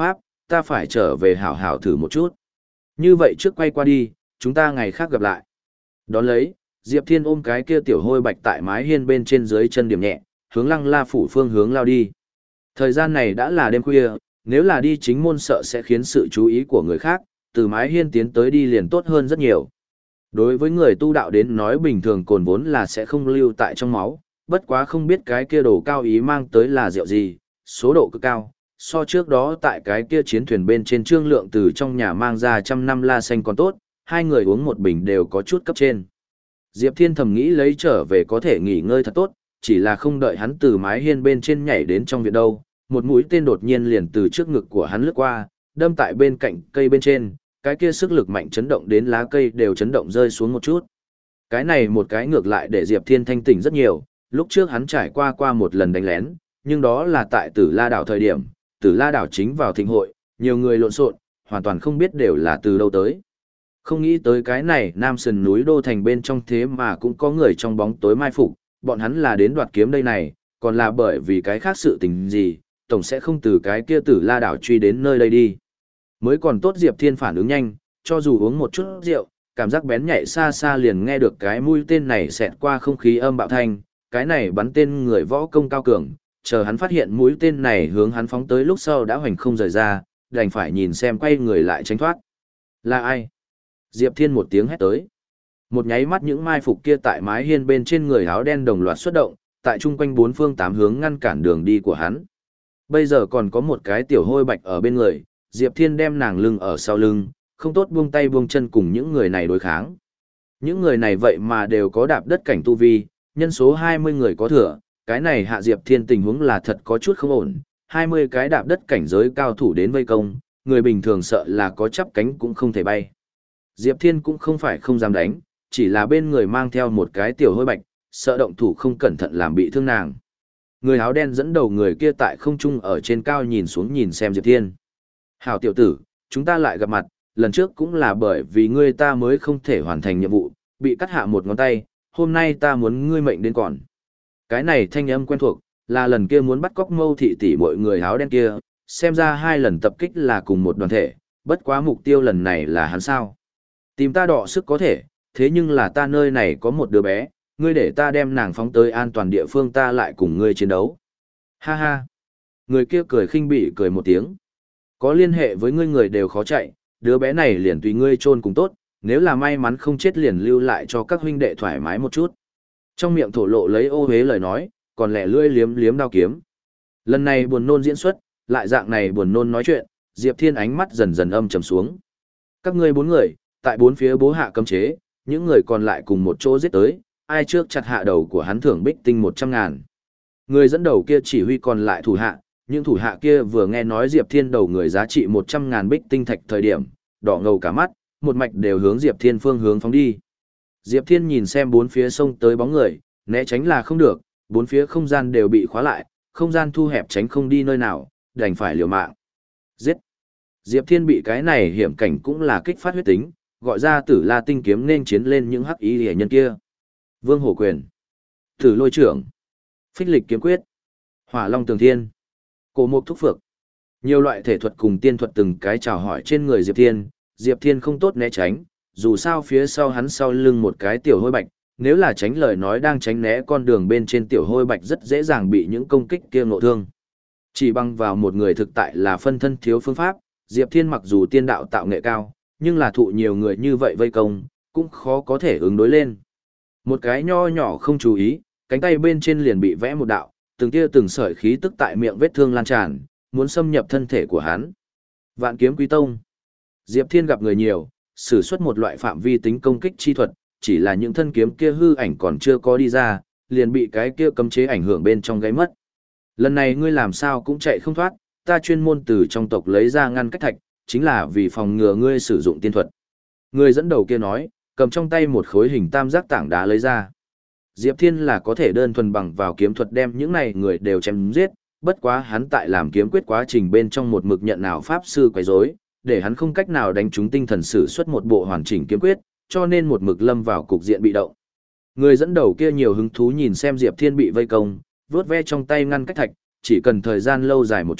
ta phải trở về hảo hảo thử một chút. Như vậy trước quay qua đi, chúng ta ngày khác gặp lại. Đón lấy, Diệp Thiên ôm cái kia tiểu hôi bạch tại mái hiên bên trên dưới chân điểm nhẹ, hướng Lăng La phủ phương hướng lao đi. Thời gian này đã là đêm khuya, nếu là đi chính môn sợ sẽ khiến sự chú ý của người khác, từ mái hiên tiến tới đi liền tốt hơn rất nhiều. Đối với người tu đạo đến nói bình thường cồn vốn là sẽ không lưu tại trong máu, bất quá không biết cái kia đồ cao ý mang tới là rượu gì, số độ cực cao, so trước đó tại cái kia chiến thuyền bên trên trương lượng từ trong nhà mang ra trăm năm la xanh còn tốt, hai người uống một bình đều có chút cấp trên. Diệp Thiên thầm nghĩ lấy trở về có thể nghỉ ngơi thật tốt, chỉ là không đợi hắn từ mái hiên bên trên nhảy đến trong viện đâu, một mũi tên đột nhiên liền từ trước ngực của hắn lướt qua, đâm tại bên cạnh cây bên trên, cái kia sức lực mạnh chấn động đến lá cây đều chấn động rơi xuống một chút. Cái này một cái ngược lại để Diệp Thiên thanh tỉnh rất nhiều, lúc trước hắn trải qua qua một lần đánh lén, nhưng đó là tại Tử La đảo thời điểm, Tử La đảo chính vào thịnh hội, nhiều người lộn xộn, hoàn toàn không biết đều là từ đâu tới. Không nghĩ tới cái này Nam Sườn núi đô thành bên trong thế mà cũng có người trong bóng tối mai phục, bọn hắn là đến đoạt kiếm đây này, còn là bởi vì cái khác sự tình gì, tổng sẽ không từ cái kia Tử La đảo truy đến nơi đây đi. Mới còn tốt Diệp Thiên phản ứng nhanh, cho dù uống một chút rượu, cảm giác bén nhạy xa xa liền nghe được cái mũi tên này xẹt qua không khí âm bạo thanh, cái này bắn tên người võ công cao cường, chờ hắn phát hiện mũi tên này hướng hắn phóng tới lúc sau đã hoành không rời ra, đành phải nhìn xem quay người lại tránh thoát. Là ai? Diệp Thiên một tiếng hét tới. Một nháy mắt những mai phục kia tại mái hiên bên trên người áo đen đồng loạt xuất động, tại chung quanh bốn phương tám hướng ngăn cản đường đi của hắn. Bây giờ còn có một cái tiểu hôi bạch ở bên người, Diệp Thiên đem nàng lưng ở sau lưng, không tốt buông tay buông chân cùng những người này đối kháng. Những người này vậy mà đều có đạp đất cảnh tu vi, nhân số hai mươi người có thừa, cái này hạ Diệp Thiên tình huống là thật có chút không ổn, hai mươi cái đạp đất cảnh giới cao thủ đến vây công, người bình thường sợ là có chắp cánh cũng không thể bay. Diệp Thiên cũng không phải không dám đánh, chỉ là bên người mang theo một cái tiểu hôi bạch, sợ động thủ không cẩn thận làm bị thương nàng. Người áo đen dẫn đầu người kia tại không trung ở trên cao nhìn xuống nhìn xem Diệp Thiên. Hảo tiểu tử, chúng ta lại gặp mặt, lần trước cũng là bởi vì ngươi ta mới không thể hoàn thành nhiệm vụ, bị cắt hạ một ngón tay, hôm nay ta muốn ngươi mệnh đến còn. Cái này thanh âm quen thuộc, là lần kia muốn bắt cóc Mâu thị tỷ mọi người áo đen kia, xem ra hai lần tập kích là cùng một đoàn thể, bất quá mục tiêu lần này là hắn sao. Tìm ta đọ sức có thể, thế nhưng là ta nơi này có một đứa bé, ngươi để ta đem nàng phóng tới an toàn địa phương ta lại cùng ngươi chiến đấu. Ha ha. Người kia cười khinh bỉ cười một tiếng. Có liên hệ với ngươi người đều khó chạy, đứa bé này liền tùy ngươi chôn cùng tốt, nếu là may mắn không chết liền lưu lại cho các huynh đệ thoải mái một chút. Trong miệng thổ lộ lấy ô hế lời nói, còn lẻ lươi liếm liếm đao kiếm. Lần này buồn nôn diễn xuất, lại dạng này buồn nôn nói chuyện, Diệp Thiên ánh mắt dần dần âm trầm xuống. Các ngươi bốn người, tại bốn phía bố hạ cấm chế, những người còn lại cùng một chỗ giết tới, ai trước chặt hạ đầu của hắn thưởng bích tinh một trăm ngàn. Người dẫn đầu kia chỉ huy còn lại thủ hạ, những thủ hạ kia vừa nghe nói Diệp Thiên đầu người giá trị một trăm ngàn bích tinh thạch thời điểm, đỏ ngầu cả mắt, một mạch đều hướng Diệp Thiên phương hướng phóng đi. Diệp Thiên nhìn xem bốn phía sông tới bóng người, né tránh là không được, bốn phía không gian đều bị khóa lại, không gian thu hẹp tránh không đi nơi nào, đành phải liều mạng. Giết! Diệp Thiên bị cái này hiểm cảnh cũng là kích phát huyết tính, gọi ra Tử La tinh kiếm nên chiến lên những hắc y hệ nhân kia. Vương Hổ Quyền, Tử Lôi Trưởng, Phích Lịch Kiếm Quyết, Hỏa Long Tường Thiên, Cổ Mục Thúc Phược. Nhiều loại thể thuật cùng tiên thuật từng cái chào hỏi trên người Diệp Thiên, Diệp Thiên không tốt né tránh, dù sao phía sau hắn sau lưng một cái tiểu hôi bạch, nếu là tránh lời nói đang tránh né con đường bên trên tiểu hôi bạch rất dễ dàng bị những công kích kia ngộ thương. Chỉ bằng vào một người thực tại là phân thân thiếu phương pháp, Diệp Thiên mặc dù tiên đạo tạo nghệ cao, nhưng là thụ nhiều người như vậy vây công, cũng khó có thể ứng đối lên. Một cái nho nhỏ không chú ý, cánh tay bên trên liền bị vẽ một đạo, từng tia từng sợi khí tức tại miệng vết thương lan tràn, muốn xâm nhập thân thể của hắn. Vạn Kiếm Quý Tông. Diệp Thiên gặp người nhiều, sử xuất một loại phạm vi tính công kích chi thuật, chỉ là những thân kiếm kia hư ảnh còn chưa có đi ra, liền bị cái kia cấm chế ảnh hưởng bên trong gáy mất. Lần này ngươi làm sao cũng chạy không thoát, ta chuyên môn từ trong tộc lấy ra ngăn cách thạch, chính là vì phòng ngừa ngươi sử dụng tiên thuật. Người dẫn đầu kia nói, cầm trong tay một khối hình tam giác tảng đá lấy ra. Diệp Thiên là có thể đơn thuần bằng vào kiếm thuật đem những này người đều chém giết, bất quá hắn tại làm kiếm quyết quá trình bên trong một mực nhận nào pháp sư quấy rối, để hắn không cách nào đánh trúng tinh thần sử xuất một bộ hoàn chỉnh kiếm quyết, cho nên một mực lâm vào cục diện bị động. Người dẫn đầu kia nhiều hứng thú nhìn xem Diệp Thiên bị vây công, vớt ve trong tay ngăn cách thạch, chỉ cần thời gian lâu dài một chút,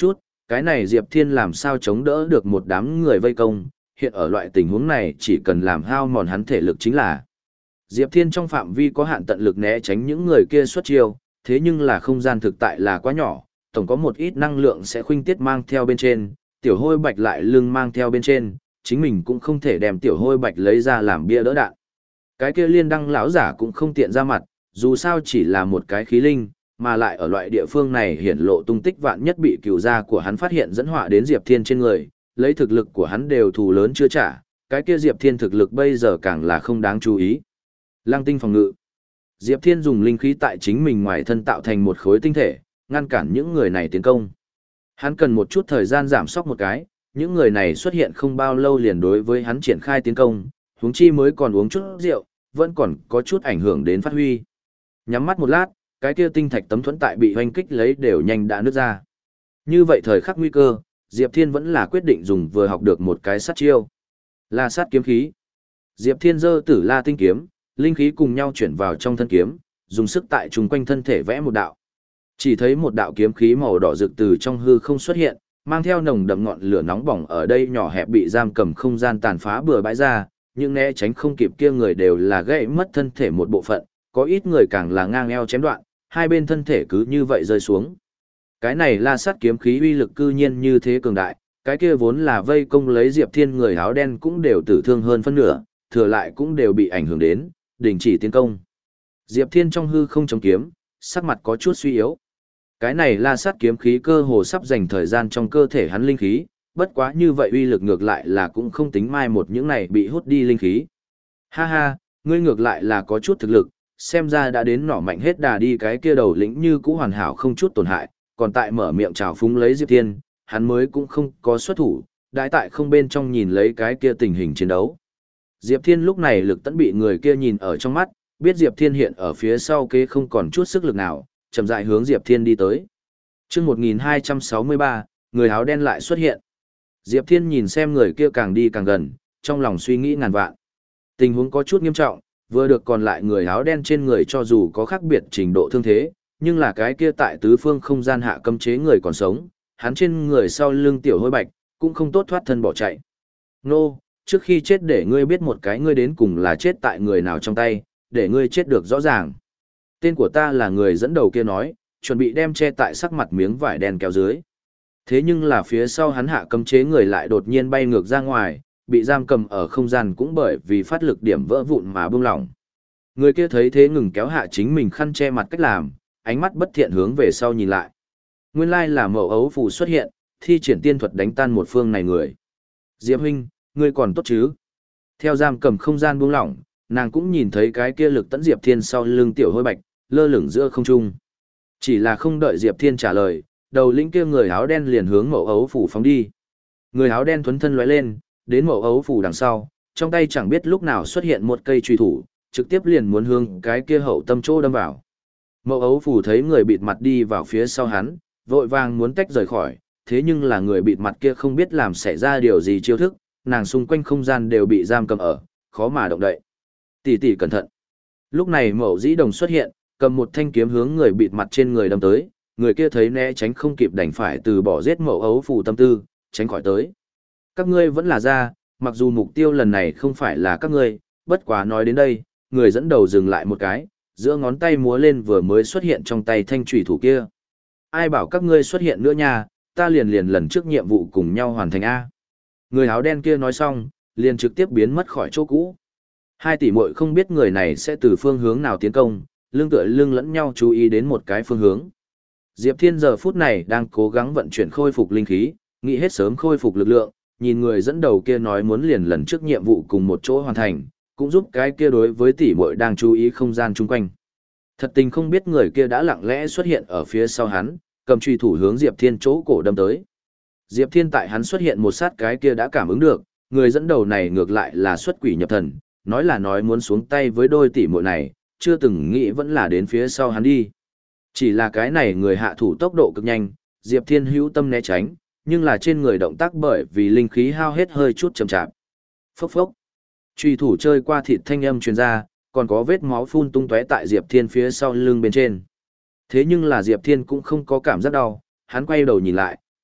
cái này Diệp Thiên làm sao chống đỡ được một đám người vây công, hiện ở loại tình huống này chỉ cần làm hao mòn hắn thể lực chính là. Diệp Thiên trong phạm vi có hạn tận lực né tránh những người kia xuất chiêu, thế nhưng là không gian thực tại là quá nhỏ, tổng có một ít năng lượng sẽ khuynh tiết mang theo bên trên, tiểu hôi bạch lại lưng mang theo bên trên, chính mình cũng không thể đem tiểu hôi bạch lấy ra làm bia đỡ đạn. Cái kia liên đăng lão giả cũng không tiện ra mặt, dù sao chỉ là một cái khí linh, mà lại ở loại địa phương này hiển lộ tung tích vạn nhất bị cựu gia của hắn phát hiện dẫn họa đến Diệp Thiên trên người, lấy thực lực của hắn đều thù lớn chưa trả, cái kia Diệp Thiên thực lực bây giờ càng là không đáng chú ý. Lăng tinh phòng ngự. Diệp Thiên dùng linh khí tại chính mình ngoài thân tạo thành một khối tinh thể, ngăn cản những người này tiến công. Hắn cần một chút thời gian giảm sóc một cái, những người này xuất hiện không bao lâu liền đối với hắn triển khai tiến công, huống chi mới còn uống chút rượu, vẫn còn có chút ảnh hưởng đến phát huy. Nhắm mắt một lát, cái kia tinh thạch tấm thuẫn tại bị hoanh kích lấy đều nhanh đã nứt ra. Như vậy thời khắc nguy cơ, Diệp Thiên vẫn là quyết định dùng vừa học được một cái sát chiêu. La sát kiếm khí. Diệp Thiên giơ Tử La tinh kiếm, linh khí cùng nhau chuyển vào trong thân kiếm, dùng sức tại chung quanh thân thể vẽ một đạo. Chỉ thấy một đạo kiếm khí màu đỏ rực từ trong hư không xuất hiện, mang theo nồng đậm ngọn lửa nóng bỏng ở đây nhỏ hẹp bị giam cầm không gian tàn phá bừa bãi ra, nhưng né tránh không kịp kia người đều là gãy mất thân thể một bộ phận, có ít người càng là ngang eo chém đoạn, hai bên thân thể cứ như vậy rơi xuống. Cái này La sát kiếm khí uy lực cư nhiên như thế cường đại, cái kia vốn là vây công lấy Diệp Thiên người áo đen cũng đều tử thương hơn phân nửa, thừa lại cũng đều bị ảnh hưởng đến, đình chỉ tiến công. Diệp Thiên trong hư không chống kiếm, sắc mặt có chút suy yếu. Cái này La sát kiếm khí cơ hồ sắp dành thời gian trong cơ thể hắn linh khí, bất quá như vậy uy lực ngược lại là cũng không tính mai một những này bị hút đi linh khí. Ha ha, ngươi ngược lại là có chút thực lực, xem ra đã đến nỏ mạnh hết đà đi, cái kia đầu lĩnh như cũ hoàn hảo không chút tổn hại, còn tại mở miệng chào phúng lấy Diệp Thiên, hắn mới cũng không có xuất thủ, đại tại không bên trong nhìn lấy cái kia tình hình chiến đấu. Diệp Thiên lúc này lực tẫn bị người kia nhìn ở trong mắt, biết Diệp Thiên hiện ở phía sau kế không còn chút sức lực nào, chậm rãi hướng Diệp Thiên đi tới. Chương một nghìn hai trăm sáu mươi ba, người áo đen lại xuất hiện. Diệp Thiên nhìn xem người kia càng đi càng gần, trong lòng suy nghĩ ngàn vạn. Tình huống có chút nghiêm trọng, vừa được còn lại người áo đen trên người cho dù có khác biệt trình độ thương thế, nhưng là cái kia tại tứ phương không gian hạ cấm chế người còn sống, hắn trên người sau lưng tiểu hôi bạch, cũng không tốt thoát thân bỏ chạy. Nô, trước khi chết để ngươi biết một cái ngươi đến cùng là chết tại người nào trong tay, để ngươi chết được rõ ràng. Tên của ta là người dẫn đầu kia nói, chuẩn bị đem che tại sắc mặt miếng vải đen kéo dưới. Thế nhưng là phía sau hắn hạ cấm chế người lại đột nhiên bay ngược ra ngoài, bị giam cầm ở không gian cũng bởi vì phát lực điểm vỡ vụn mà bung lỏng. Người kia thấy thế ngừng kéo hạ chính mình khăn che mặt cách làm, ánh mắt bất thiện hướng về sau nhìn lại. Nguyên lai là Mậu Ấu Phù xuất hiện, thi triển tiên thuật đánh tan một phương này người. Diệp huynh, ngươi còn tốt chứ? Theo giam cầm không gian buông lỏng, nàng cũng nhìn thấy cái kia lực tấn Diệp Thiên sau lưng tiểu hôi bạch, lơ lửng giữa không trung. Chỉ là không đợi Diệp Thiên trả lời, đầu lĩnh kia người áo đen liền hướng Mậu Ấu Phù phóng đi. Người áo đen thuấn thân lóe lên, đến Mậu Ấu Phù đằng sau, trong tay chẳng biết lúc nào xuất hiện một cây truy thủ, trực tiếp liền muốn hướng cái kia hậu tâm chỗ đâm vào. Mậu Ấu Phù thấy người bịt mặt đi vào phía sau hắn, vội vàng muốn tách rời khỏi, thế nhưng là người bịt mặt kia không biết làm xảy ra điều gì chiêu thức, nàng xung quanh không gian đều bị giam cầm ở, khó mà động đậy. Tỷ tỷ cẩn thận. Lúc này Mậu Dĩ Đồng xuất hiện, cầm một thanh kiếm hướng người bịt mặt trên người đâm tới, người kia thấy né tránh không kịp đành phải từ bỏ giết Mậu Ấu Phù tâm tư, tránh khỏi tới. Các ngươi vẫn là ra, mặc dù mục tiêu lần này không phải là các ngươi, bất quá nói đến đây, người dẫn đầu dừng lại một cái, giữa ngón tay múa lên vừa mới xuất hiện trong tay thanh chủy thủ kia. Ai bảo các ngươi xuất hiện nữa nha, ta liền liền lần trước nhiệm vụ cùng nhau hoàn thành A. Người áo đen kia nói xong, liền trực tiếp biến mất khỏi chỗ cũ. Hai tỷ muội không biết người này sẽ từ phương hướng nào tiến công, lưng tựa lưng lẫn nhau chú ý đến một cái phương hướng. Diệp Thiên giờ phút này đang cố gắng vận chuyển khôi phục linh khí, nghĩ hết sớm khôi phục lực lượng, nhìn người dẫn đầu kia nói muốn liền lần trước nhiệm vụ cùng một chỗ hoàn thành, cũng giúp cái kia đối với tỷ muội đang chú ý không gian chung quanh. Thật tình không biết người kia đã lặng lẽ xuất hiện ở phía sau hắn, cầm truy thủ hướng Diệp Thiên chỗ cổ đâm tới. Diệp Thiên tại hắn xuất hiện một sát cái kia đã cảm ứng được, người dẫn đầu này ngược lại là xuất quỷ nhập thần, nói là nói muốn xuống tay với đôi tỷ muội này, chưa từng nghĩ vẫn là đến phía sau hắn đi. Chỉ là cái này người hạ thủ tốc độ cực nhanh, Diệp Thiên hữu tâm né tránh, nhưng là trên người động tác bởi vì linh khí hao hết hơi chút chậm chạp. Phốc phốc. Truy thủ chơi qua thịt thanh âm truyền ra, còn có vết máu phun tung tóe tại Diệp Thiên phía sau lưng bên trên. Thế nhưng là Diệp Thiên cũng không có cảm giác đau, hắn quay đầu nhìn lại,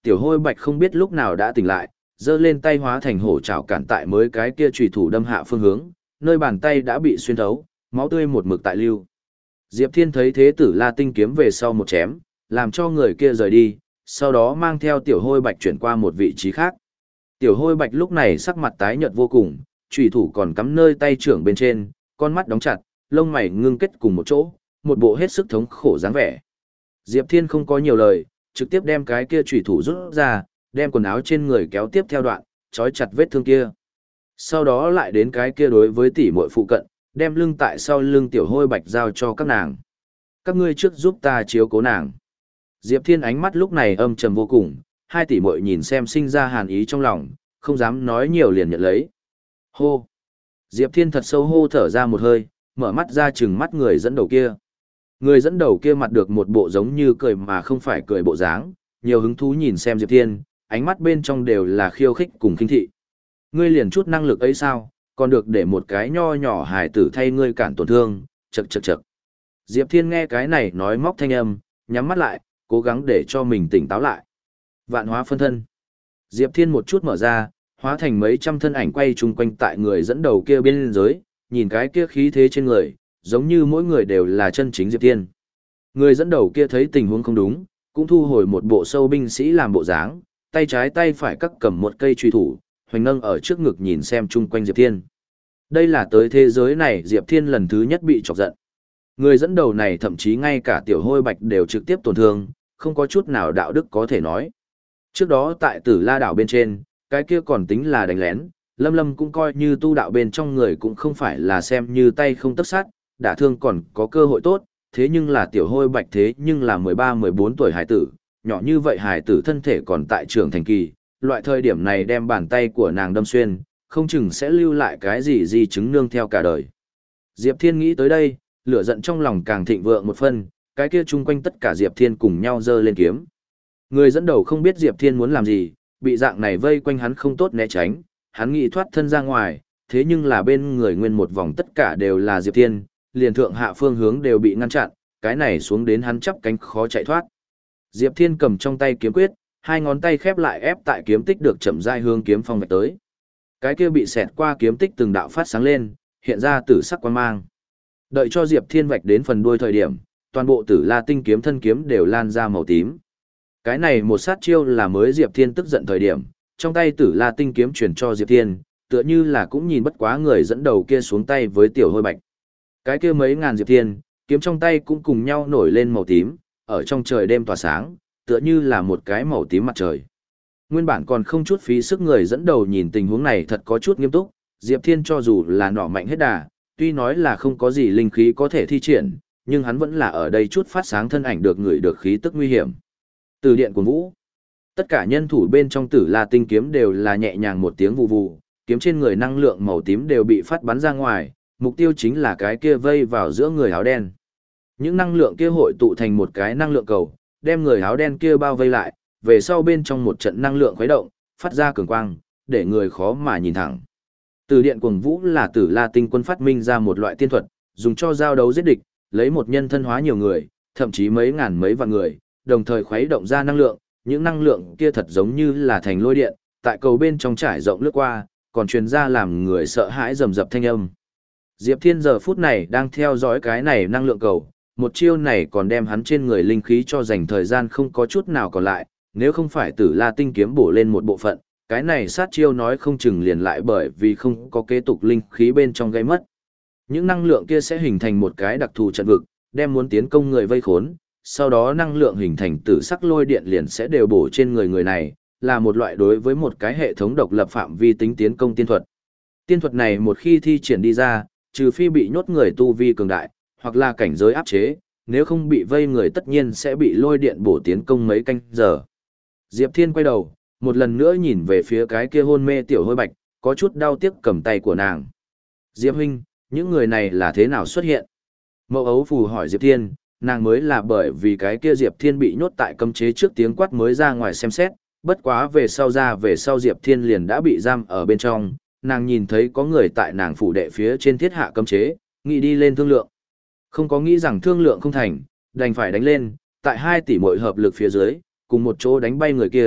Tiểu Hôi Bạch không biết lúc nào đã tỉnh lại, giơ lên tay hóa thành hổ chảo cản tại mới cái kia chủy thủ đâm hạ phương hướng, nơi bàn tay đã bị xuyên thấu, máu tươi một mực tại lưu. Diệp Thiên thấy thế Tử La tinh kiếm về sau một chém, làm cho người kia rời đi, sau đó mang theo Tiểu Hôi Bạch chuyển qua một vị trí khác. Tiểu Hôi Bạch lúc này sắc mặt tái nhợt vô cùng, chủy thủ còn cắm nơi tay trưởng bên trên, con mắt đóng chặt, lông mày ngưng kết cùng một chỗ, một bộ hết sức thống khổ dáng vẻ. Diệp Thiên không có nhiều lời, trực tiếp đem cái kia chủy thủ rút ra, đem quần áo trên người kéo tiếp theo đoạn, trói chặt vết thương kia. Sau đó lại đến cái kia đối với tỷ muội phụ cận, đem lưng tại sau lưng Tiểu Hôi Bạch giao cho các nàng. Các ngươi trước giúp ta chiếu cố nàng. Diệp Thiên ánh mắt lúc này âm trầm vô cùng, hai tỷ muội nhìn xem sinh ra hàn ý trong lòng, không dám nói nhiều liền nhận lấy. Hô! Diệp Thiên thật sâu hô thở ra một hơi, mở mắt ra chừng mắt người dẫn đầu kia. Người dẫn đầu kia mặt được một bộ giống như cười mà không phải cười bộ dáng, nhiều hứng thú nhìn xem Diệp Thiên, ánh mắt bên trong đều là khiêu khích cùng khinh thị. Ngươi liền chút năng lực ấy sao, còn được để một cái nho nhỏ hài tử thay ngươi cản tổn thương, chậc chậc chậc. Diệp Thiên nghe cái này nói móc thanh âm, nhắm mắt lại, cố gắng để cho mình tỉnh táo lại. Vạn hóa phân thân. Diệp Thiên một chút mở ra, hóa thành mấy trăm thân ảnh quay chung quanh tại người dẫn đầu kia bên dưới, nhìn cái kia khí thế trên người, giống như mỗi người đều là chân chính Diệp Thiên. Người dẫn đầu kia thấy tình huống không đúng, cũng thu hồi một bộ sâu binh sĩ làm bộ dáng, tay trái tay phải cắt cầm một cây truy thủ, hoành nâng ở trước ngực nhìn xem chung quanh Diệp Thiên. Đây là tới thế giới này Diệp Thiên lần thứ nhất bị chọc giận. Người dẫn đầu này thậm chí ngay cả Tiểu Hôi Bạch đều trực tiếp tổn thương, không có chút nào đạo đức có thể nói. Trước đó tại Tử La đảo bên trên, cái kia còn tính là đánh lén, Lâm Lâm cũng coi như tu đạo bên trong người cũng không phải là xem như tay không tấc sắt, đả thương còn có cơ hội tốt, thế nhưng là Tiểu Hôi Bạch thế nhưng là mười ba mười bốn tuổi hải tử, nhỏ như vậy hải tử thân thể còn tại trưởng thành kỳ, loại thời điểm này đem bàn tay của nàng đâm xuyên, không chừng sẽ lưu lại cái gì di chứng nương theo cả đời. Diệp Thiên nghĩ tới đây, lửa giận trong lòng càng thịnh vượng một phân, cái kia chung quanh tất cả Diệp Thiên cùng nhau giơ lên kiếm. Người dẫn đầu không biết Diệp Thiên muốn làm gì, bị dạng này vây quanh hắn không tốt né tránh, hắn nghĩ thoát thân ra ngoài, thế nhưng là bên người nguyên một vòng tất cả đều là Diệp Thiên, liền thượng hạ phương hướng đều bị ngăn chặn, cái này xuống đến hắn chắp cánh khó chạy thoát. Diệp Thiên cầm trong tay kiếm quyết, hai ngón tay khép lại ép tại kiếm tích được chậm rãi hướng kiếm phong vạch tới. Cái kia bị xẹt qua kiếm tích từng đạo phát sáng lên, hiện ra tử sắc quang mang. Đợi cho Diệp Thiên vạch đến phần đuôi thời điểm, toàn bộ Tử La tinh kiếm thân kiếm đều lan ra màu tím. Cái này một sát chiêu là mới Diệp Thiên tức giận thời điểm, trong tay Tử La tinh kiếm truyền cho Diệp Thiên, tựa như là cũng nhìn bất quá người dẫn đầu kia xuống tay với Tiểu Hôi Bạch. Cái kia mấy ngàn Diệp Thiên, kiếm trong tay cũng cùng nhau nổi lên màu tím, ở trong trời đêm tỏa sáng, tựa như là một cái màu tím mặt trời. Nguyên bản còn không chút phí sức người dẫn đầu nhìn tình huống này thật có chút nghiêm túc, Diệp Thiên cho dù là nỏ mạnh hết đà, tuy nói là không có gì linh khí có thể thi triển, nhưng hắn vẫn là ở đây chút phát sáng thân ảnh được người được khí tức nguy hiểm. Từ điện của Vũ, tất cả nhân thủ bên trong Tử La tinh kiếm đều là nhẹ nhàng một tiếng vù vù, kiếm trên người năng lượng màu tím đều bị phát bắn ra ngoài, mục tiêu chính là cái kia vây vào giữa người áo đen. Những năng lượng kia hội tụ thành một cái năng lượng cầu, đem người áo đen kia bao vây lại, về sau bên trong một trận năng lượng khuấy động, phát ra cường quang, để người khó mà nhìn thẳng. Từ điện cuồng vũ là Tử La tinh quân phát minh ra một loại tiên thuật, dùng cho giao đấu giết địch, lấy một nhân thân hóa nhiều người, thậm chí mấy ngàn mấy vạn người, đồng thời khuấy động ra năng lượng, những năng lượng kia thật giống như là thành lôi điện, tại cầu bên trong trải rộng lướt qua, còn truyền ra làm người sợ hãi rầm rập thanh âm. Diệp Thiên giờ phút này đang theo dõi cái này năng lượng cầu, một chiêu này còn đem hắn trên người linh khí cho dành thời gian không có chút nào còn lại, nếu không phải Tử La tinh kiếm bổ lên một bộ phận, cái này sát chiêu nói không chừng liền lại bởi vì không có kế tục linh khí bên trong gây mất. Những năng lượng kia sẽ hình thành một cái đặc thù trận vực, đem muốn tiến công người vây khốn, sau đó năng lượng hình thành tử sắc lôi điện liền sẽ đều bổ trên người người này, là một loại đối với một cái hệ thống độc lập phạm vi tính tiến công tiên thuật. Tiên thuật này một khi thi triển đi ra, trừ phi bị nhốt người tu vi cường đại, hoặc là cảnh giới áp chế, nếu không bị vây người tất nhiên sẽ bị lôi điện bổ tiến công mấy canh giờ. Diệp Thiên quay đầu, một lần nữa nhìn về phía cái kia hôn mê Tiểu Hôi Bạch, có chút đau tiếc cầm tay của nàng. Diệp huynh, những người này là thế nào xuất hiện? Mậu ấu phù hỏi Diệp Thiên, nàng mới là bởi vì cái kia Diệp Thiên bị nhốt tại cấm chế trước tiếng quát mới ra ngoài xem xét, bất quá về sau ra về sau Diệp Thiên liền đã bị giam ở bên trong, nàng nhìn thấy có người tại nàng phủ đệ phía trên thiết hạ cấm chế, nghĩ đi lên thương lượng. Không có nghĩ rằng thương lượng không thành, đành phải đánh lên, tại hai tỷ muội hợp lực phía dưới, cùng một chỗ đánh bay người kia,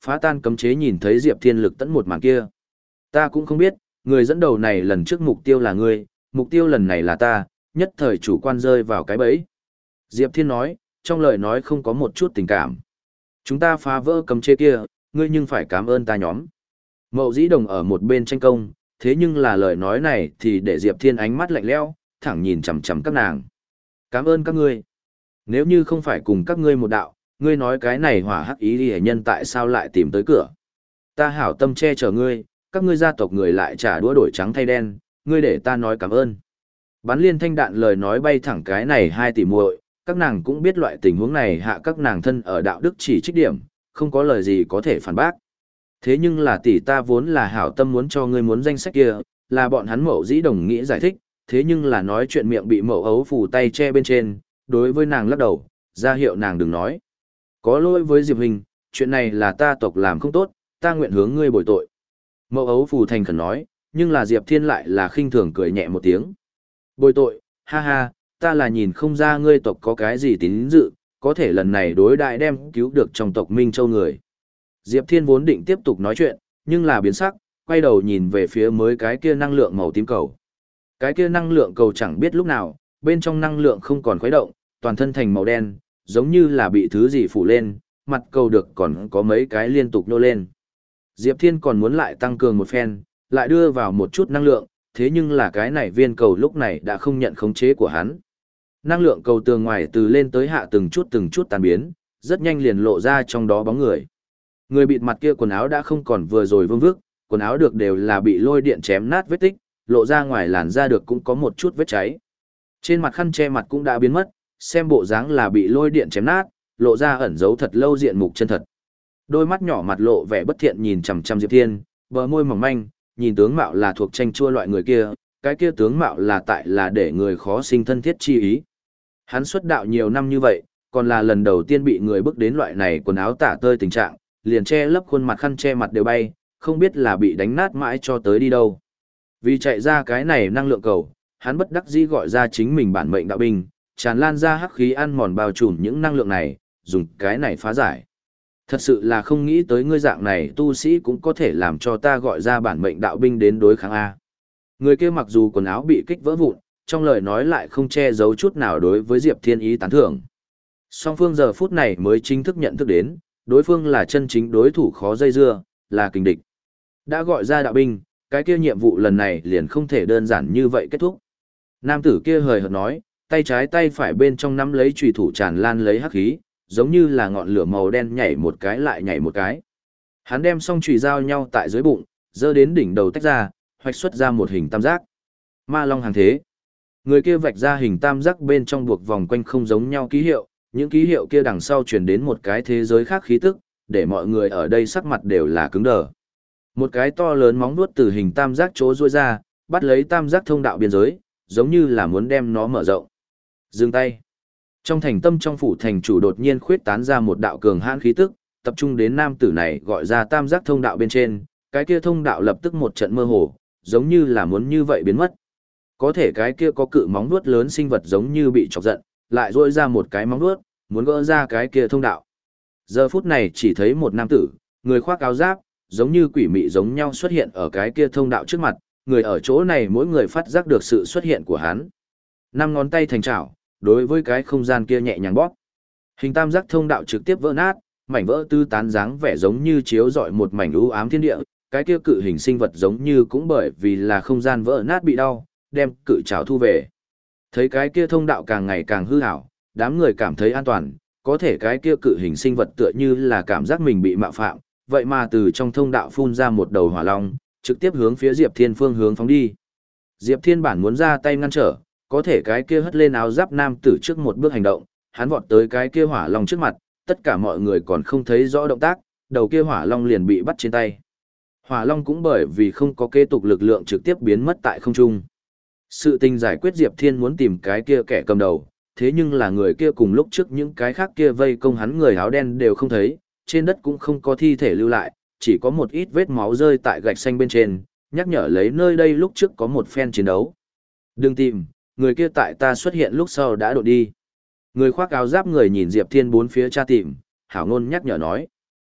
Phá tan cấm chế nhìn thấy Diệp Thiên lực tẫn một màn kia. Ta cũng không biết, người dẫn đầu này lần trước mục tiêu là ngươi, mục tiêu lần này là ta, nhất thời chủ quan rơi vào cái bẫy. Diệp Thiên nói, trong lời nói không có một chút tình cảm. Chúng ta phá vỡ cấm chế kia, ngươi nhưng phải cảm ơn ta nhóm. Mậu Dĩ Đồng ở một bên tranh công, thế nhưng là lời nói này thì để Diệp Thiên ánh mắt lạnh lẽo, thẳng nhìn chằm chằm các nàng. Cảm ơn các ngươi. Nếu như không phải cùng các ngươi một đạo, ngươi nói cái này hỏa hắc ý đi nhân tại sao lại tìm tới cửa. Ta hảo tâm che chở ngươi, các ngươi gia tộc người lại trả đũa đổi trắng thay đen, ngươi để ta nói cảm ơn. Bắn liên thanh đạn lời nói bay thẳng cái này hai tỷ muội, các nàng cũng biết loại tình huống này hạ các nàng thân ở đạo đức chỉ trích điểm, không có lời gì có thể phản bác. Thế nhưng là tỷ ta vốn là hảo tâm muốn cho ngươi muốn danh sách kia, là bọn hắn Mậu Dĩ Đồng nghĩ giải thích, thế nhưng là nói chuyện miệng bị Mậu Ấu phủ tay che bên trên, đối với nàng lắc đầu, ra hiệu nàng đừng nói. Có lỗi với Diệp Hình, chuyện này là ta tộc làm không tốt, ta nguyện hướng ngươi bồi tội. Mậu Ấu phủ thành khẩn nói, nhưng là Diệp Thiên lại là khinh thường cười nhẹ một tiếng. Bồi tội, ha ha, ta là nhìn không ra ngươi tộc có cái gì tín dự, có thể lần này đối đại đem cứu được trong tộc Minh Châu người. Diệp Thiên vốn định tiếp tục nói chuyện, nhưng là biến sắc, quay đầu nhìn về phía mới cái kia năng lượng màu tím cầu. Cái kia năng lượng cầu chẳng biết lúc nào, bên trong năng lượng không còn khuấy động, toàn thân thành màu đen, giống như là bị thứ gì phủ lên, mặt cầu được còn có mấy cái liên tục nô lên. Diệp Thiên còn muốn lại tăng cường một phen, lại đưa vào một chút năng lượng, thế nhưng là cái này viên cầu lúc này đã không nhận khống chế của hắn. Năng lượng cầu tường ngoài từ lên tới hạ từng chút từng chút tan biến, rất nhanh liền lộ ra trong đó bóng người. Người bịt mặt kia quần áo đã không còn vừa rồi vương vức, quần áo được đều là bị lôi điện chém nát vết tích, lộ ra ngoài làn da được cũng có một chút vết cháy. Trên mặt khăn che mặt cũng đã biến mất, xem bộ dáng là bị lôi điện chém nát, lộ ra ẩn giấu thật lâu diện mục chân thật. Đôi mắt nhỏ mặt lộ vẻ bất thiện nhìn chằm chằm Diệp Thiên, bờ môi mỏng manh, nhìn tướng mạo là thuộc tranh chua loại người kia, cái kia tướng mạo là tại là để người khó sinh thân thiết chi ý. Hắn xuất đạo nhiều năm như vậy, còn là lần đầu tiên bị người bước đến loại này quần áo tả tơi tình trạng, liền che lấp khuôn mặt khăn che mặt đều bay, không biết là bị đánh nát mãi cho tới đi đâu. Vì chạy ra cái này năng lượng cầu, hắn bất đắc dĩ gọi ra chính mình bản mệnh đạo binh, tràn lan ra hắc khí ăn mòn bao trùm những năng lượng này, dùng cái này phá giải. Thật sự là không nghĩ tới ngươi dạng này tu sĩ cũng có thể làm cho ta gọi ra bản mệnh đạo binh đến đối kháng A. Người kia mặc dù quần áo bị kích vỡ vụn, trong lời nói lại không che giấu chút nào đối với Diệp Thiên ý tán thưởng. Song phương giờ phút này mới chính thức nhận thức đến, đối phương là chân chính đối thủ khó dây dưa, là kình địch. Đã gọi ra đạo binh, cái kia nhiệm vụ lần này liền không thể đơn giản như vậy kết thúc. Nam tử kia hời hợt nói, tay trái tay phải bên trong nắm lấy chùy thủ tràn lan lấy hắc khí, giống như là ngọn lửa màu đen nhảy một cái lại nhảy một cái. Hắn đem song chùy giao nhau tại dưới bụng, dơ đến đỉnh đầu tách ra, hoạch xuất ra một hình tam giác. Ma long hàng thế. Người kia vạch ra hình tam giác bên trong buộc vòng quanh không giống nhau ký hiệu, những ký hiệu kia đằng sau truyền đến một cái thế giới khác khí tức, để mọi người ở đây sắc mặt đều là cứng đờ. Một cái to lớn móng vuốt từ hình tam giác chỗ duỗi ra, bắt lấy tam giác thông đạo biên giới, giống như là muốn đem nó mở rộng. Dừng tay. Trong thành tâm trong phủ thành chủ đột nhiên khuyết tán ra một đạo cường hãn khí tức, tập trung đến nam tử này gọi ra tam giác thông đạo bên trên, cái kia thông đạo lập tức một trận mơ hồ, giống như là muốn như vậy biến mất. Có thể cái kia có cự móng vuốt lớn sinh vật giống như bị chọc giận, lại duỗi ra một cái móng vuốt, muốn gỡ ra cái kia thông đạo. Giờ phút này chỉ thấy một nam tử, người khoác áo giáp, giống như quỷ mị giống nhau xuất hiện ở cái kia thông đạo trước mặt, người ở chỗ này mỗi người phát giác được sự xuất hiện của hắn. Năm ngón tay thành chảo, đối với cái không gian kia nhẹ nhàng bóp. Hình tam giác thông đạo trực tiếp vỡ nát, mảnh vỡ tư tán dáng vẻ giống như chiếu rọi một mảnh u ám thiên địa, cái kia cự hình sinh vật giống như cũng bởi vì là không gian vỡ nát bị đau, đem cự chảo thu về. Thấy cái kia thông đạo càng ngày càng hư ảo, đám người cảm thấy an toàn, có thể cái kia cự hình sinh vật tựa như là cảm giác mình bị mạo phạm, vậy mà từ trong thông đạo phun ra một đầu hỏa long, trực tiếp hướng phía Diệp Thiên phương hướng phóng đi. Diệp Thiên bản muốn ra tay ngăn trở, có thể cái kia hất lên áo giáp nam tử trước một bước hành động, hắn vọt tới cái kia hỏa long trước mặt, tất cả mọi người còn không thấy rõ động tác, đầu kia hỏa long liền bị bắt trên tay. Hỏa long cũng bởi vì không có kế tục lực lượng trực tiếp biến mất tại không trung. Sự tình giải quyết Diệp Thiên muốn tìm cái kia kẻ cầm đầu, thế nhưng là người kia cùng lúc trước những cái khác kia vây công hắn người áo đen đều không thấy, trên đất cũng không có thi thể lưu lại, chỉ có một ít vết máu rơi tại gạch xanh bên trên, nhắc nhở lấy nơi đây lúc trước có một phen chiến đấu. Đừng tìm, người kia tại ta xuất hiện lúc sau đã đột đi. Người khoác áo giáp người nhìn Diệp Thiên bốn phía tra tìm, hảo ngôn nhắc nhở nói.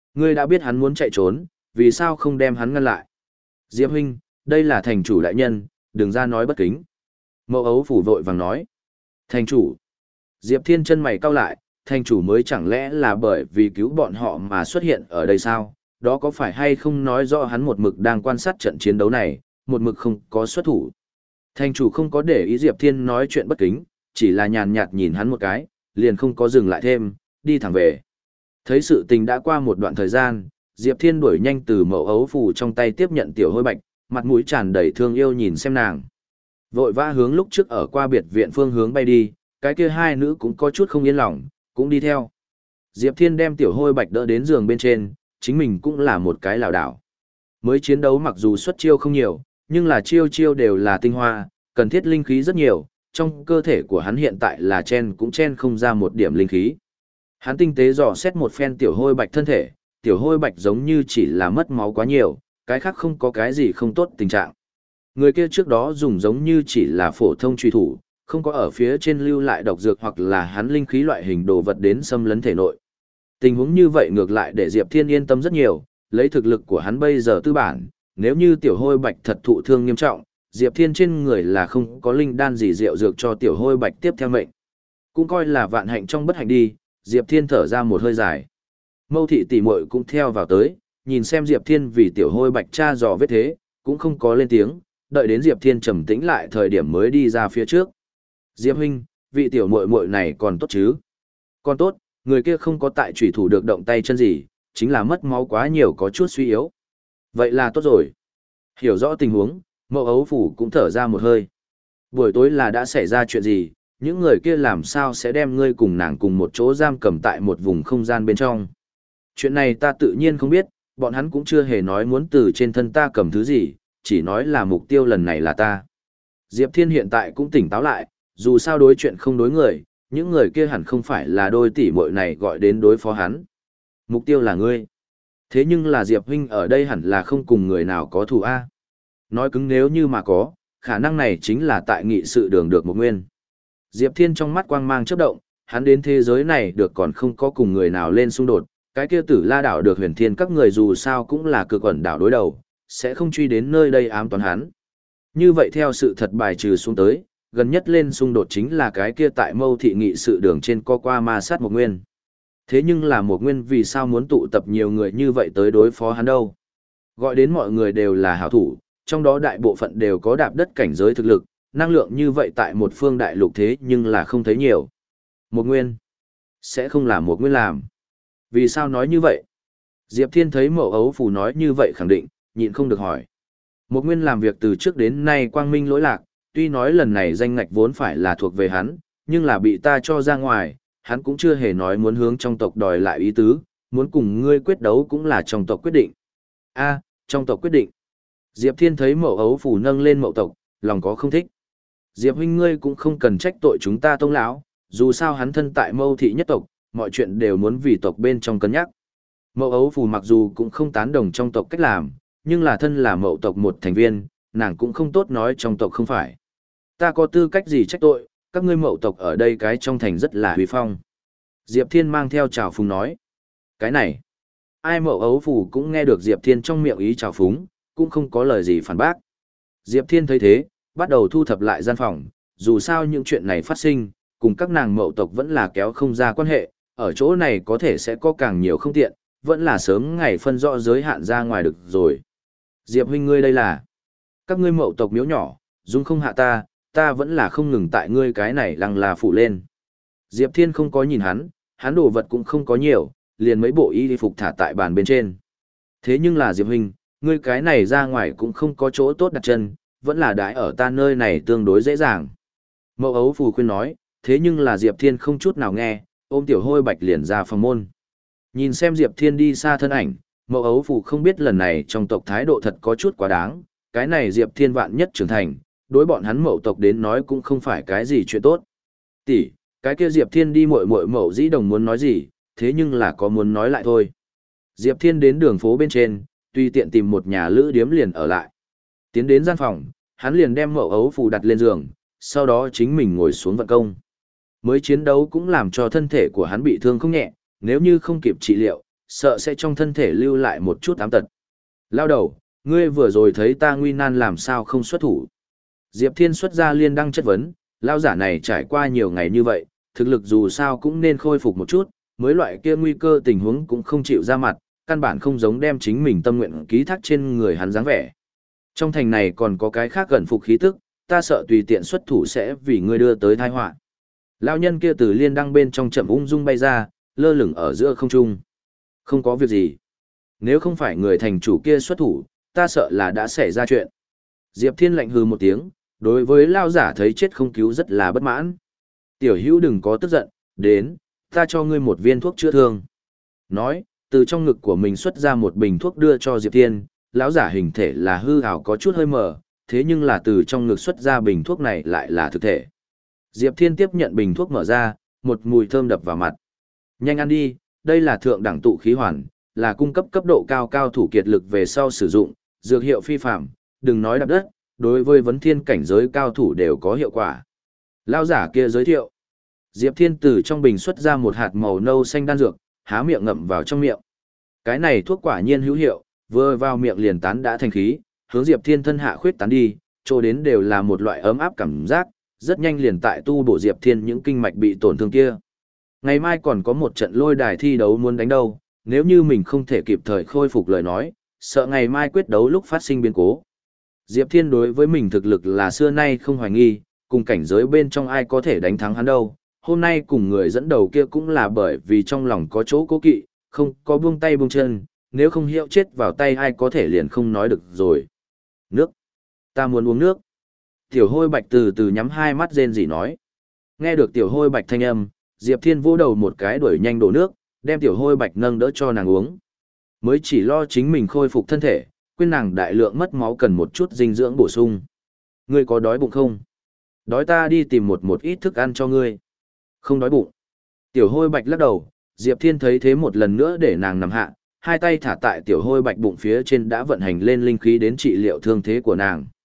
Ngươi đã biết hắn muốn chạy trốn, vì sao không đem hắn ngăn lại? Diệp huynh, đây là thành chủ đại nhân, đừng ra nói bất kính. Mậu ấu phủ vội vàng nói. Thành chủ. Diệp Thiên chân mày cau lại, thành chủ mới chẳng lẽ là bởi vì cứu bọn họ mà xuất hiện ở đây sao? Đó có phải hay không nói rõ hắn một mực đang quan sát trận chiến đấu này, một mực không có xuất thủ. Thành chủ không có để ý Diệp Thiên nói chuyện bất kính, chỉ là nhàn nhạt nhìn hắn một cái, liền không có dừng lại thêm, đi thẳng về. Thấy sự tình đã qua một đoạn thời gian, Diệp Thiên đuổi nhanh từ mẫu ấu phù trong tay tiếp nhận tiểu hôi bạch, mặt mũi tràn đầy thương yêu nhìn xem nàng. Vội vã hướng lúc trước ở qua biệt viện phương hướng bay đi, cái kia hai nữ cũng có chút không yên lòng, cũng đi theo. Diệp Thiên đem tiểu hôi bạch đỡ đến giường bên trên, chính mình cũng là một cái lảo đảo. Mới chiến đấu mặc dù xuất chiêu không nhiều, nhưng là chiêu chiêu đều là tinh hoa, cần thiết linh khí rất nhiều, trong cơ thể của hắn hiện tại là chen cũng chen không ra một điểm linh khí. Hắn tinh tế dò xét một phen tiểu hôi bạch thân thể, tiểu hôi bạch giống như chỉ là mất máu quá nhiều, cái khác không có cái gì không tốt tình trạng. Người kia trước đó dùng giống như chỉ là phổ thông truy thủ, không có ở phía trên lưu lại độc dược hoặc là hắn linh khí loại hình đồ vật đến xâm lấn thể nội. Tình huống như vậy ngược lại để Diệp Thiên yên tâm rất nhiều, lấy thực lực của hắn bây giờ tư bản, nếu như tiểu hôi bạch thật thụ thương nghiêm trọng, Diệp Thiên trên người là không có linh đan gì rượu dược cho tiểu hôi bạch tiếp theo mệnh. Cũng coi là vạn hạnh trong bất hạnh đi, Diệp Thiên thở ra một hơi dài. Mâu thị tỷ muội cũng theo vào tới, nhìn xem Diệp Thiên vì tiểu hôi bạch tra dò vết thế, cũng không có lên tiếng, đợi đến Diệp Thiên trầm tĩnh lại thời điểm mới đi ra phía trước. Diệp huynh, vị tiểu muội muội này còn tốt chứ? Còn tốt, người kia không có tại chủy thủ được động tay chân gì, chính là mất máu quá nhiều có chút suy yếu. Vậy là tốt rồi. Hiểu rõ tình huống, Mậu ấu phủ cũng thở ra một hơi. Buổi tối là đã xảy ra chuyện gì, những người kia làm sao sẽ đem ngươi cùng nàng cùng một chỗ giam cầm tại một vùng không gian bên trong. Chuyện này ta tự nhiên không biết, bọn hắn cũng chưa hề nói muốn từ trên thân ta cầm thứ gì, chỉ nói là mục tiêu lần này là ta. Diệp Thiên hiện tại cũng tỉnh táo lại, dù sao đối chuyện không đối người, những người kia hẳn không phải là đôi tỷ muội này gọi đến đối phó hắn. Mục tiêu là ngươi. Thế nhưng là Diệp huynh ở đây hẳn là không cùng người nào có thù A. Nói cứng nếu như mà có, khả năng này chính là tại nghị sự đường được một nguyên. Diệp Thiên trong mắt quang mang chớp động, hắn đến thế giới này được còn không có cùng người nào lên xung đột, cái kia tử la đảo được huyền thiên các người dù sao cũng là cực ẩn đảo đối đầu, sẽ không truy đến nơi đây ám toán hắn. Như vậy theo sự thật bài trừ xuống tới, gần nhất lên xung đột chính là cái kia tại mâu thị nghị sự đường trên co qua ma sát một nguyên. Thế nhưng là một nguyên vì sao muốn tụ tập nhiều người như vậy tới đối phó hắn đâu? Gọi đến mọi người đều là hảo thủ, trong đó đại bộ phận đều có đạp đất cảnh giới thực lực, năng lượng như vậy tại một phương đại lục thế nhưng là không thấy nhiều. Một nguyên, sẽ không là một nguyên làm. Vì sao nói như vậy? Diệp Thiên thấy Mậu ấu phù nói như vậy khẳng định, nhịn không được hỏi. Một nguyên làm việc từ trước đến nay quang minh lỗi lạc, tuy nói lần này danh ngạch vốn phải là thuộc về hắn, nhưng là bị ta cho ra ngoài, hắn cũng chưa hề nói muốn hướng trong tộc đòi lại ý tứ, muốn cùng ngươi quyết đấu cũng là trong tộc quyết định. A, trong tộc quyết định. Diệp Thiên thấy Mậu ấu phù nâng lên Mậu tộc, lòng có không thích. Diệp huynh ngươi cũng không cần trách tội chúng ta tông lão, dù sao hắn thân tại Mâu thị nhất tộc, mọi chuyện đều muốn vì tộc bên trong cân nhắc. Mậu ấu phù mặc dù cũng không tán đồng trong tộc cách làm, nhưng là thân là Mậu tộc một thành viên, nàng cũng không tốt nói trong tộc không phải. Ta có tư cách gì trách tội, các ngươi Mậu tộc ở đây cái trong thành rất là huy phong. Diệp Thiên mang theo trào phúng nói. Cái này, ai Mậu ấu phù cũng nghe được Diệp Thiên trong miệng ý trào phúng, cũng không có lời gì phản bác. Diệp Thiên thấy thế, bắt đầu thu thập lại gian phòng, dù sao những chuyện này phát sinh, cùng các nàng Mậu tộc vẫn là kéo không ra quan hệ, ở chỗ này có thể sẽ có càng nhiều không tiện, vẫn là sớm ngày phân rõ giới hạn ra ngoài được rồi. Diệp huynh ngươi đây là, các ngươi Mậu tộc miếu nhỏ, dung không hạ ta, ta vẫn là không ngừng tại ngươi cái này lăng là phủ lên. Diệp Thiên không có nhìn hắn, hắn đồ vật cũng không có nhiều, liền mấy bộ y phục thả tại bàn bên trên. Thế nhưng là Diệp huynh, ngươi cái này ra ngoài cũng không có chỗ tốt đặt chân, vẫn là đãi ở ta nơi này tương đối dễ dàng. Mậu ấu phù khuyên nói, thế nhưng là Diệp Thiên không chút nào nghe, ôm tiểu hôi bạch liền ra phòng môn. Nhìn xem Diệp Thiên đi xa thân ảnh, Mậu ấu phù không biết lần này trong tộc thái độ thật có chút quá đáng, cái này Diệp Thiên vạn nhất trưởng thành, đối bọn hắn Mậu tộc đến nói cũng không phải cái gì chuyện tốt. Tỷ, cái kia Diệp Thiên đi muội muội Mậu Dĩ Đồng muốn nói gì, thế nhưng là có muốn nói lại thôi. Diệp Thiên đến đường phố bên trên, tùy tiện tìm một nhà lữ điếm liền ở lại. Tiến đến gian phòng, hắn liền đem Mậu ấu phù đặt lên giường, sau đó chính mình ngồi xuống vận công. Mới chiến đấu cũng làm cho thân thể của hắn bị thương không nhẹ, nếu như không kịp trị liệu, sợ sẽ trong thân thể lưu lại một chút ám tật. Lao đầu, ngươi vừa rồi thấy ta nguy nan làm sao không xuất thủ. Diệp Thiên xuất ra liên đăng chất vấn, lao giả này trải qua nhiều ngày như vậy, thực lực dù sao cũng nên khôi phục một chút, mới loại kia nguy cơ tình huống cũng không chịu ra mặt, căn bản không giống đem chính mình tâm nguyện ký thác trên người hắn dáng vẻ. Trong thành này còn có cái khác gần phục khí tức, ta sợ tùy tiện xuất thủ sẽ vì ngươi đưa tới tai họa. Lão nhân kia từ liên đăng bên trong chậm ung dung bay ra, lơ lửng ở giữa không trung. Không có việc gì. Nếu không phải người thành chủ kia xuất thủ, ta sợ là đã xảy ra chuyện. Diệp Thiên lạnh hừ một tiếng, đối với lao giả thấy chết không cứu rất là bất mãn. Tiểu hữu đừng có tức giận, đến, ta cho ngươi một viên thuốc chữa thương. Nói, từ trong ngực của mình xuất ra một bình thuốc đưa cho Diệp Thiên, lão giả hình thể là hư ảo có chút hơi mờ, thế nhưng là từ trong ngực xuất ra bình thuốc này lại là thực thể. Diệp Thiên tiếp nhận bình thuốc mở ra, một mùi thơm đập vào mặt. Nhanh ăn đi, đây là thượng đẳng tụ khí hoàn, là cung cấp cấp độ cao cao thủ kiệt lực về sau sử dụng, dược hiệu phi phạm, đừng nói đạp đất, đối với vấn thiên cảnh giới cao thủ đều có hiệu quả. Lão giả kia giới thiệu. Diệp Thiên từ trong bình xuất ra một hạt màu nâu xanh đan dược, há miệng ngậm vào trong miệng. Cái này thuốc quả nhiên hữu hiệu, vừa vào miệng liền tán đã thành khí, hướng Diệp Thiên thân hạ khuyết tán đi, chỗ đến đều là một loại ấm áp cảm giác, rất nhanh liền tại tu bổ Diệp Thiên những kinh mạch bị tổn thương kia. Ngày mai còn có một trận lôi đài thi đấu muốn đánh đâu, nếu như mình không thể kịp thời khôi phục lời nói, sợ ngày mai quyết đấu lúc phát sinh biến cố. Diệp Thiên đối với mình thực lực là xưa nay không hoài nghi, cùng cảnh giới bên trong ai có thể đánh thắng hắn đâu. Hôm nay cùng người dẫn đầu kia cũng là bởi vì trong lòng có chỗ cố kỵ, không có buông tay buông chân, nếu không hiệu chết vào tay ai có thể liền không nói được rồi. Nước. Ta muốn uống nước. Tiểu hôi bạch từ từ nhắm hai mắt rên rỉ nói. Nghe được tiểu hôi bạch thanh âm, Diệp Thiên vỗ đầu một cái đuổi nhanh đổ nước, đem tiểu hôi bạch nâng đỡ cho nàng uống. Mới chỉ lo chính mình khôi phục thân thể, quên nàng đại lượng mất máu cần một chút dinh dưỡng bổ sung. Ngươi có đói bụng không? Đói ta đi tìm một một ít thức ăn cho ngươi. Không đói bụng. Tiểu hôi bạch lắc đầu, Diệp Thiên thấy thế một lần nữa để nàng nằm hạ, hai tay thả tại tiểu hôi bạch bụng phía trên đã vận hành lên linh khí đến trị liệu thương thế của nàng.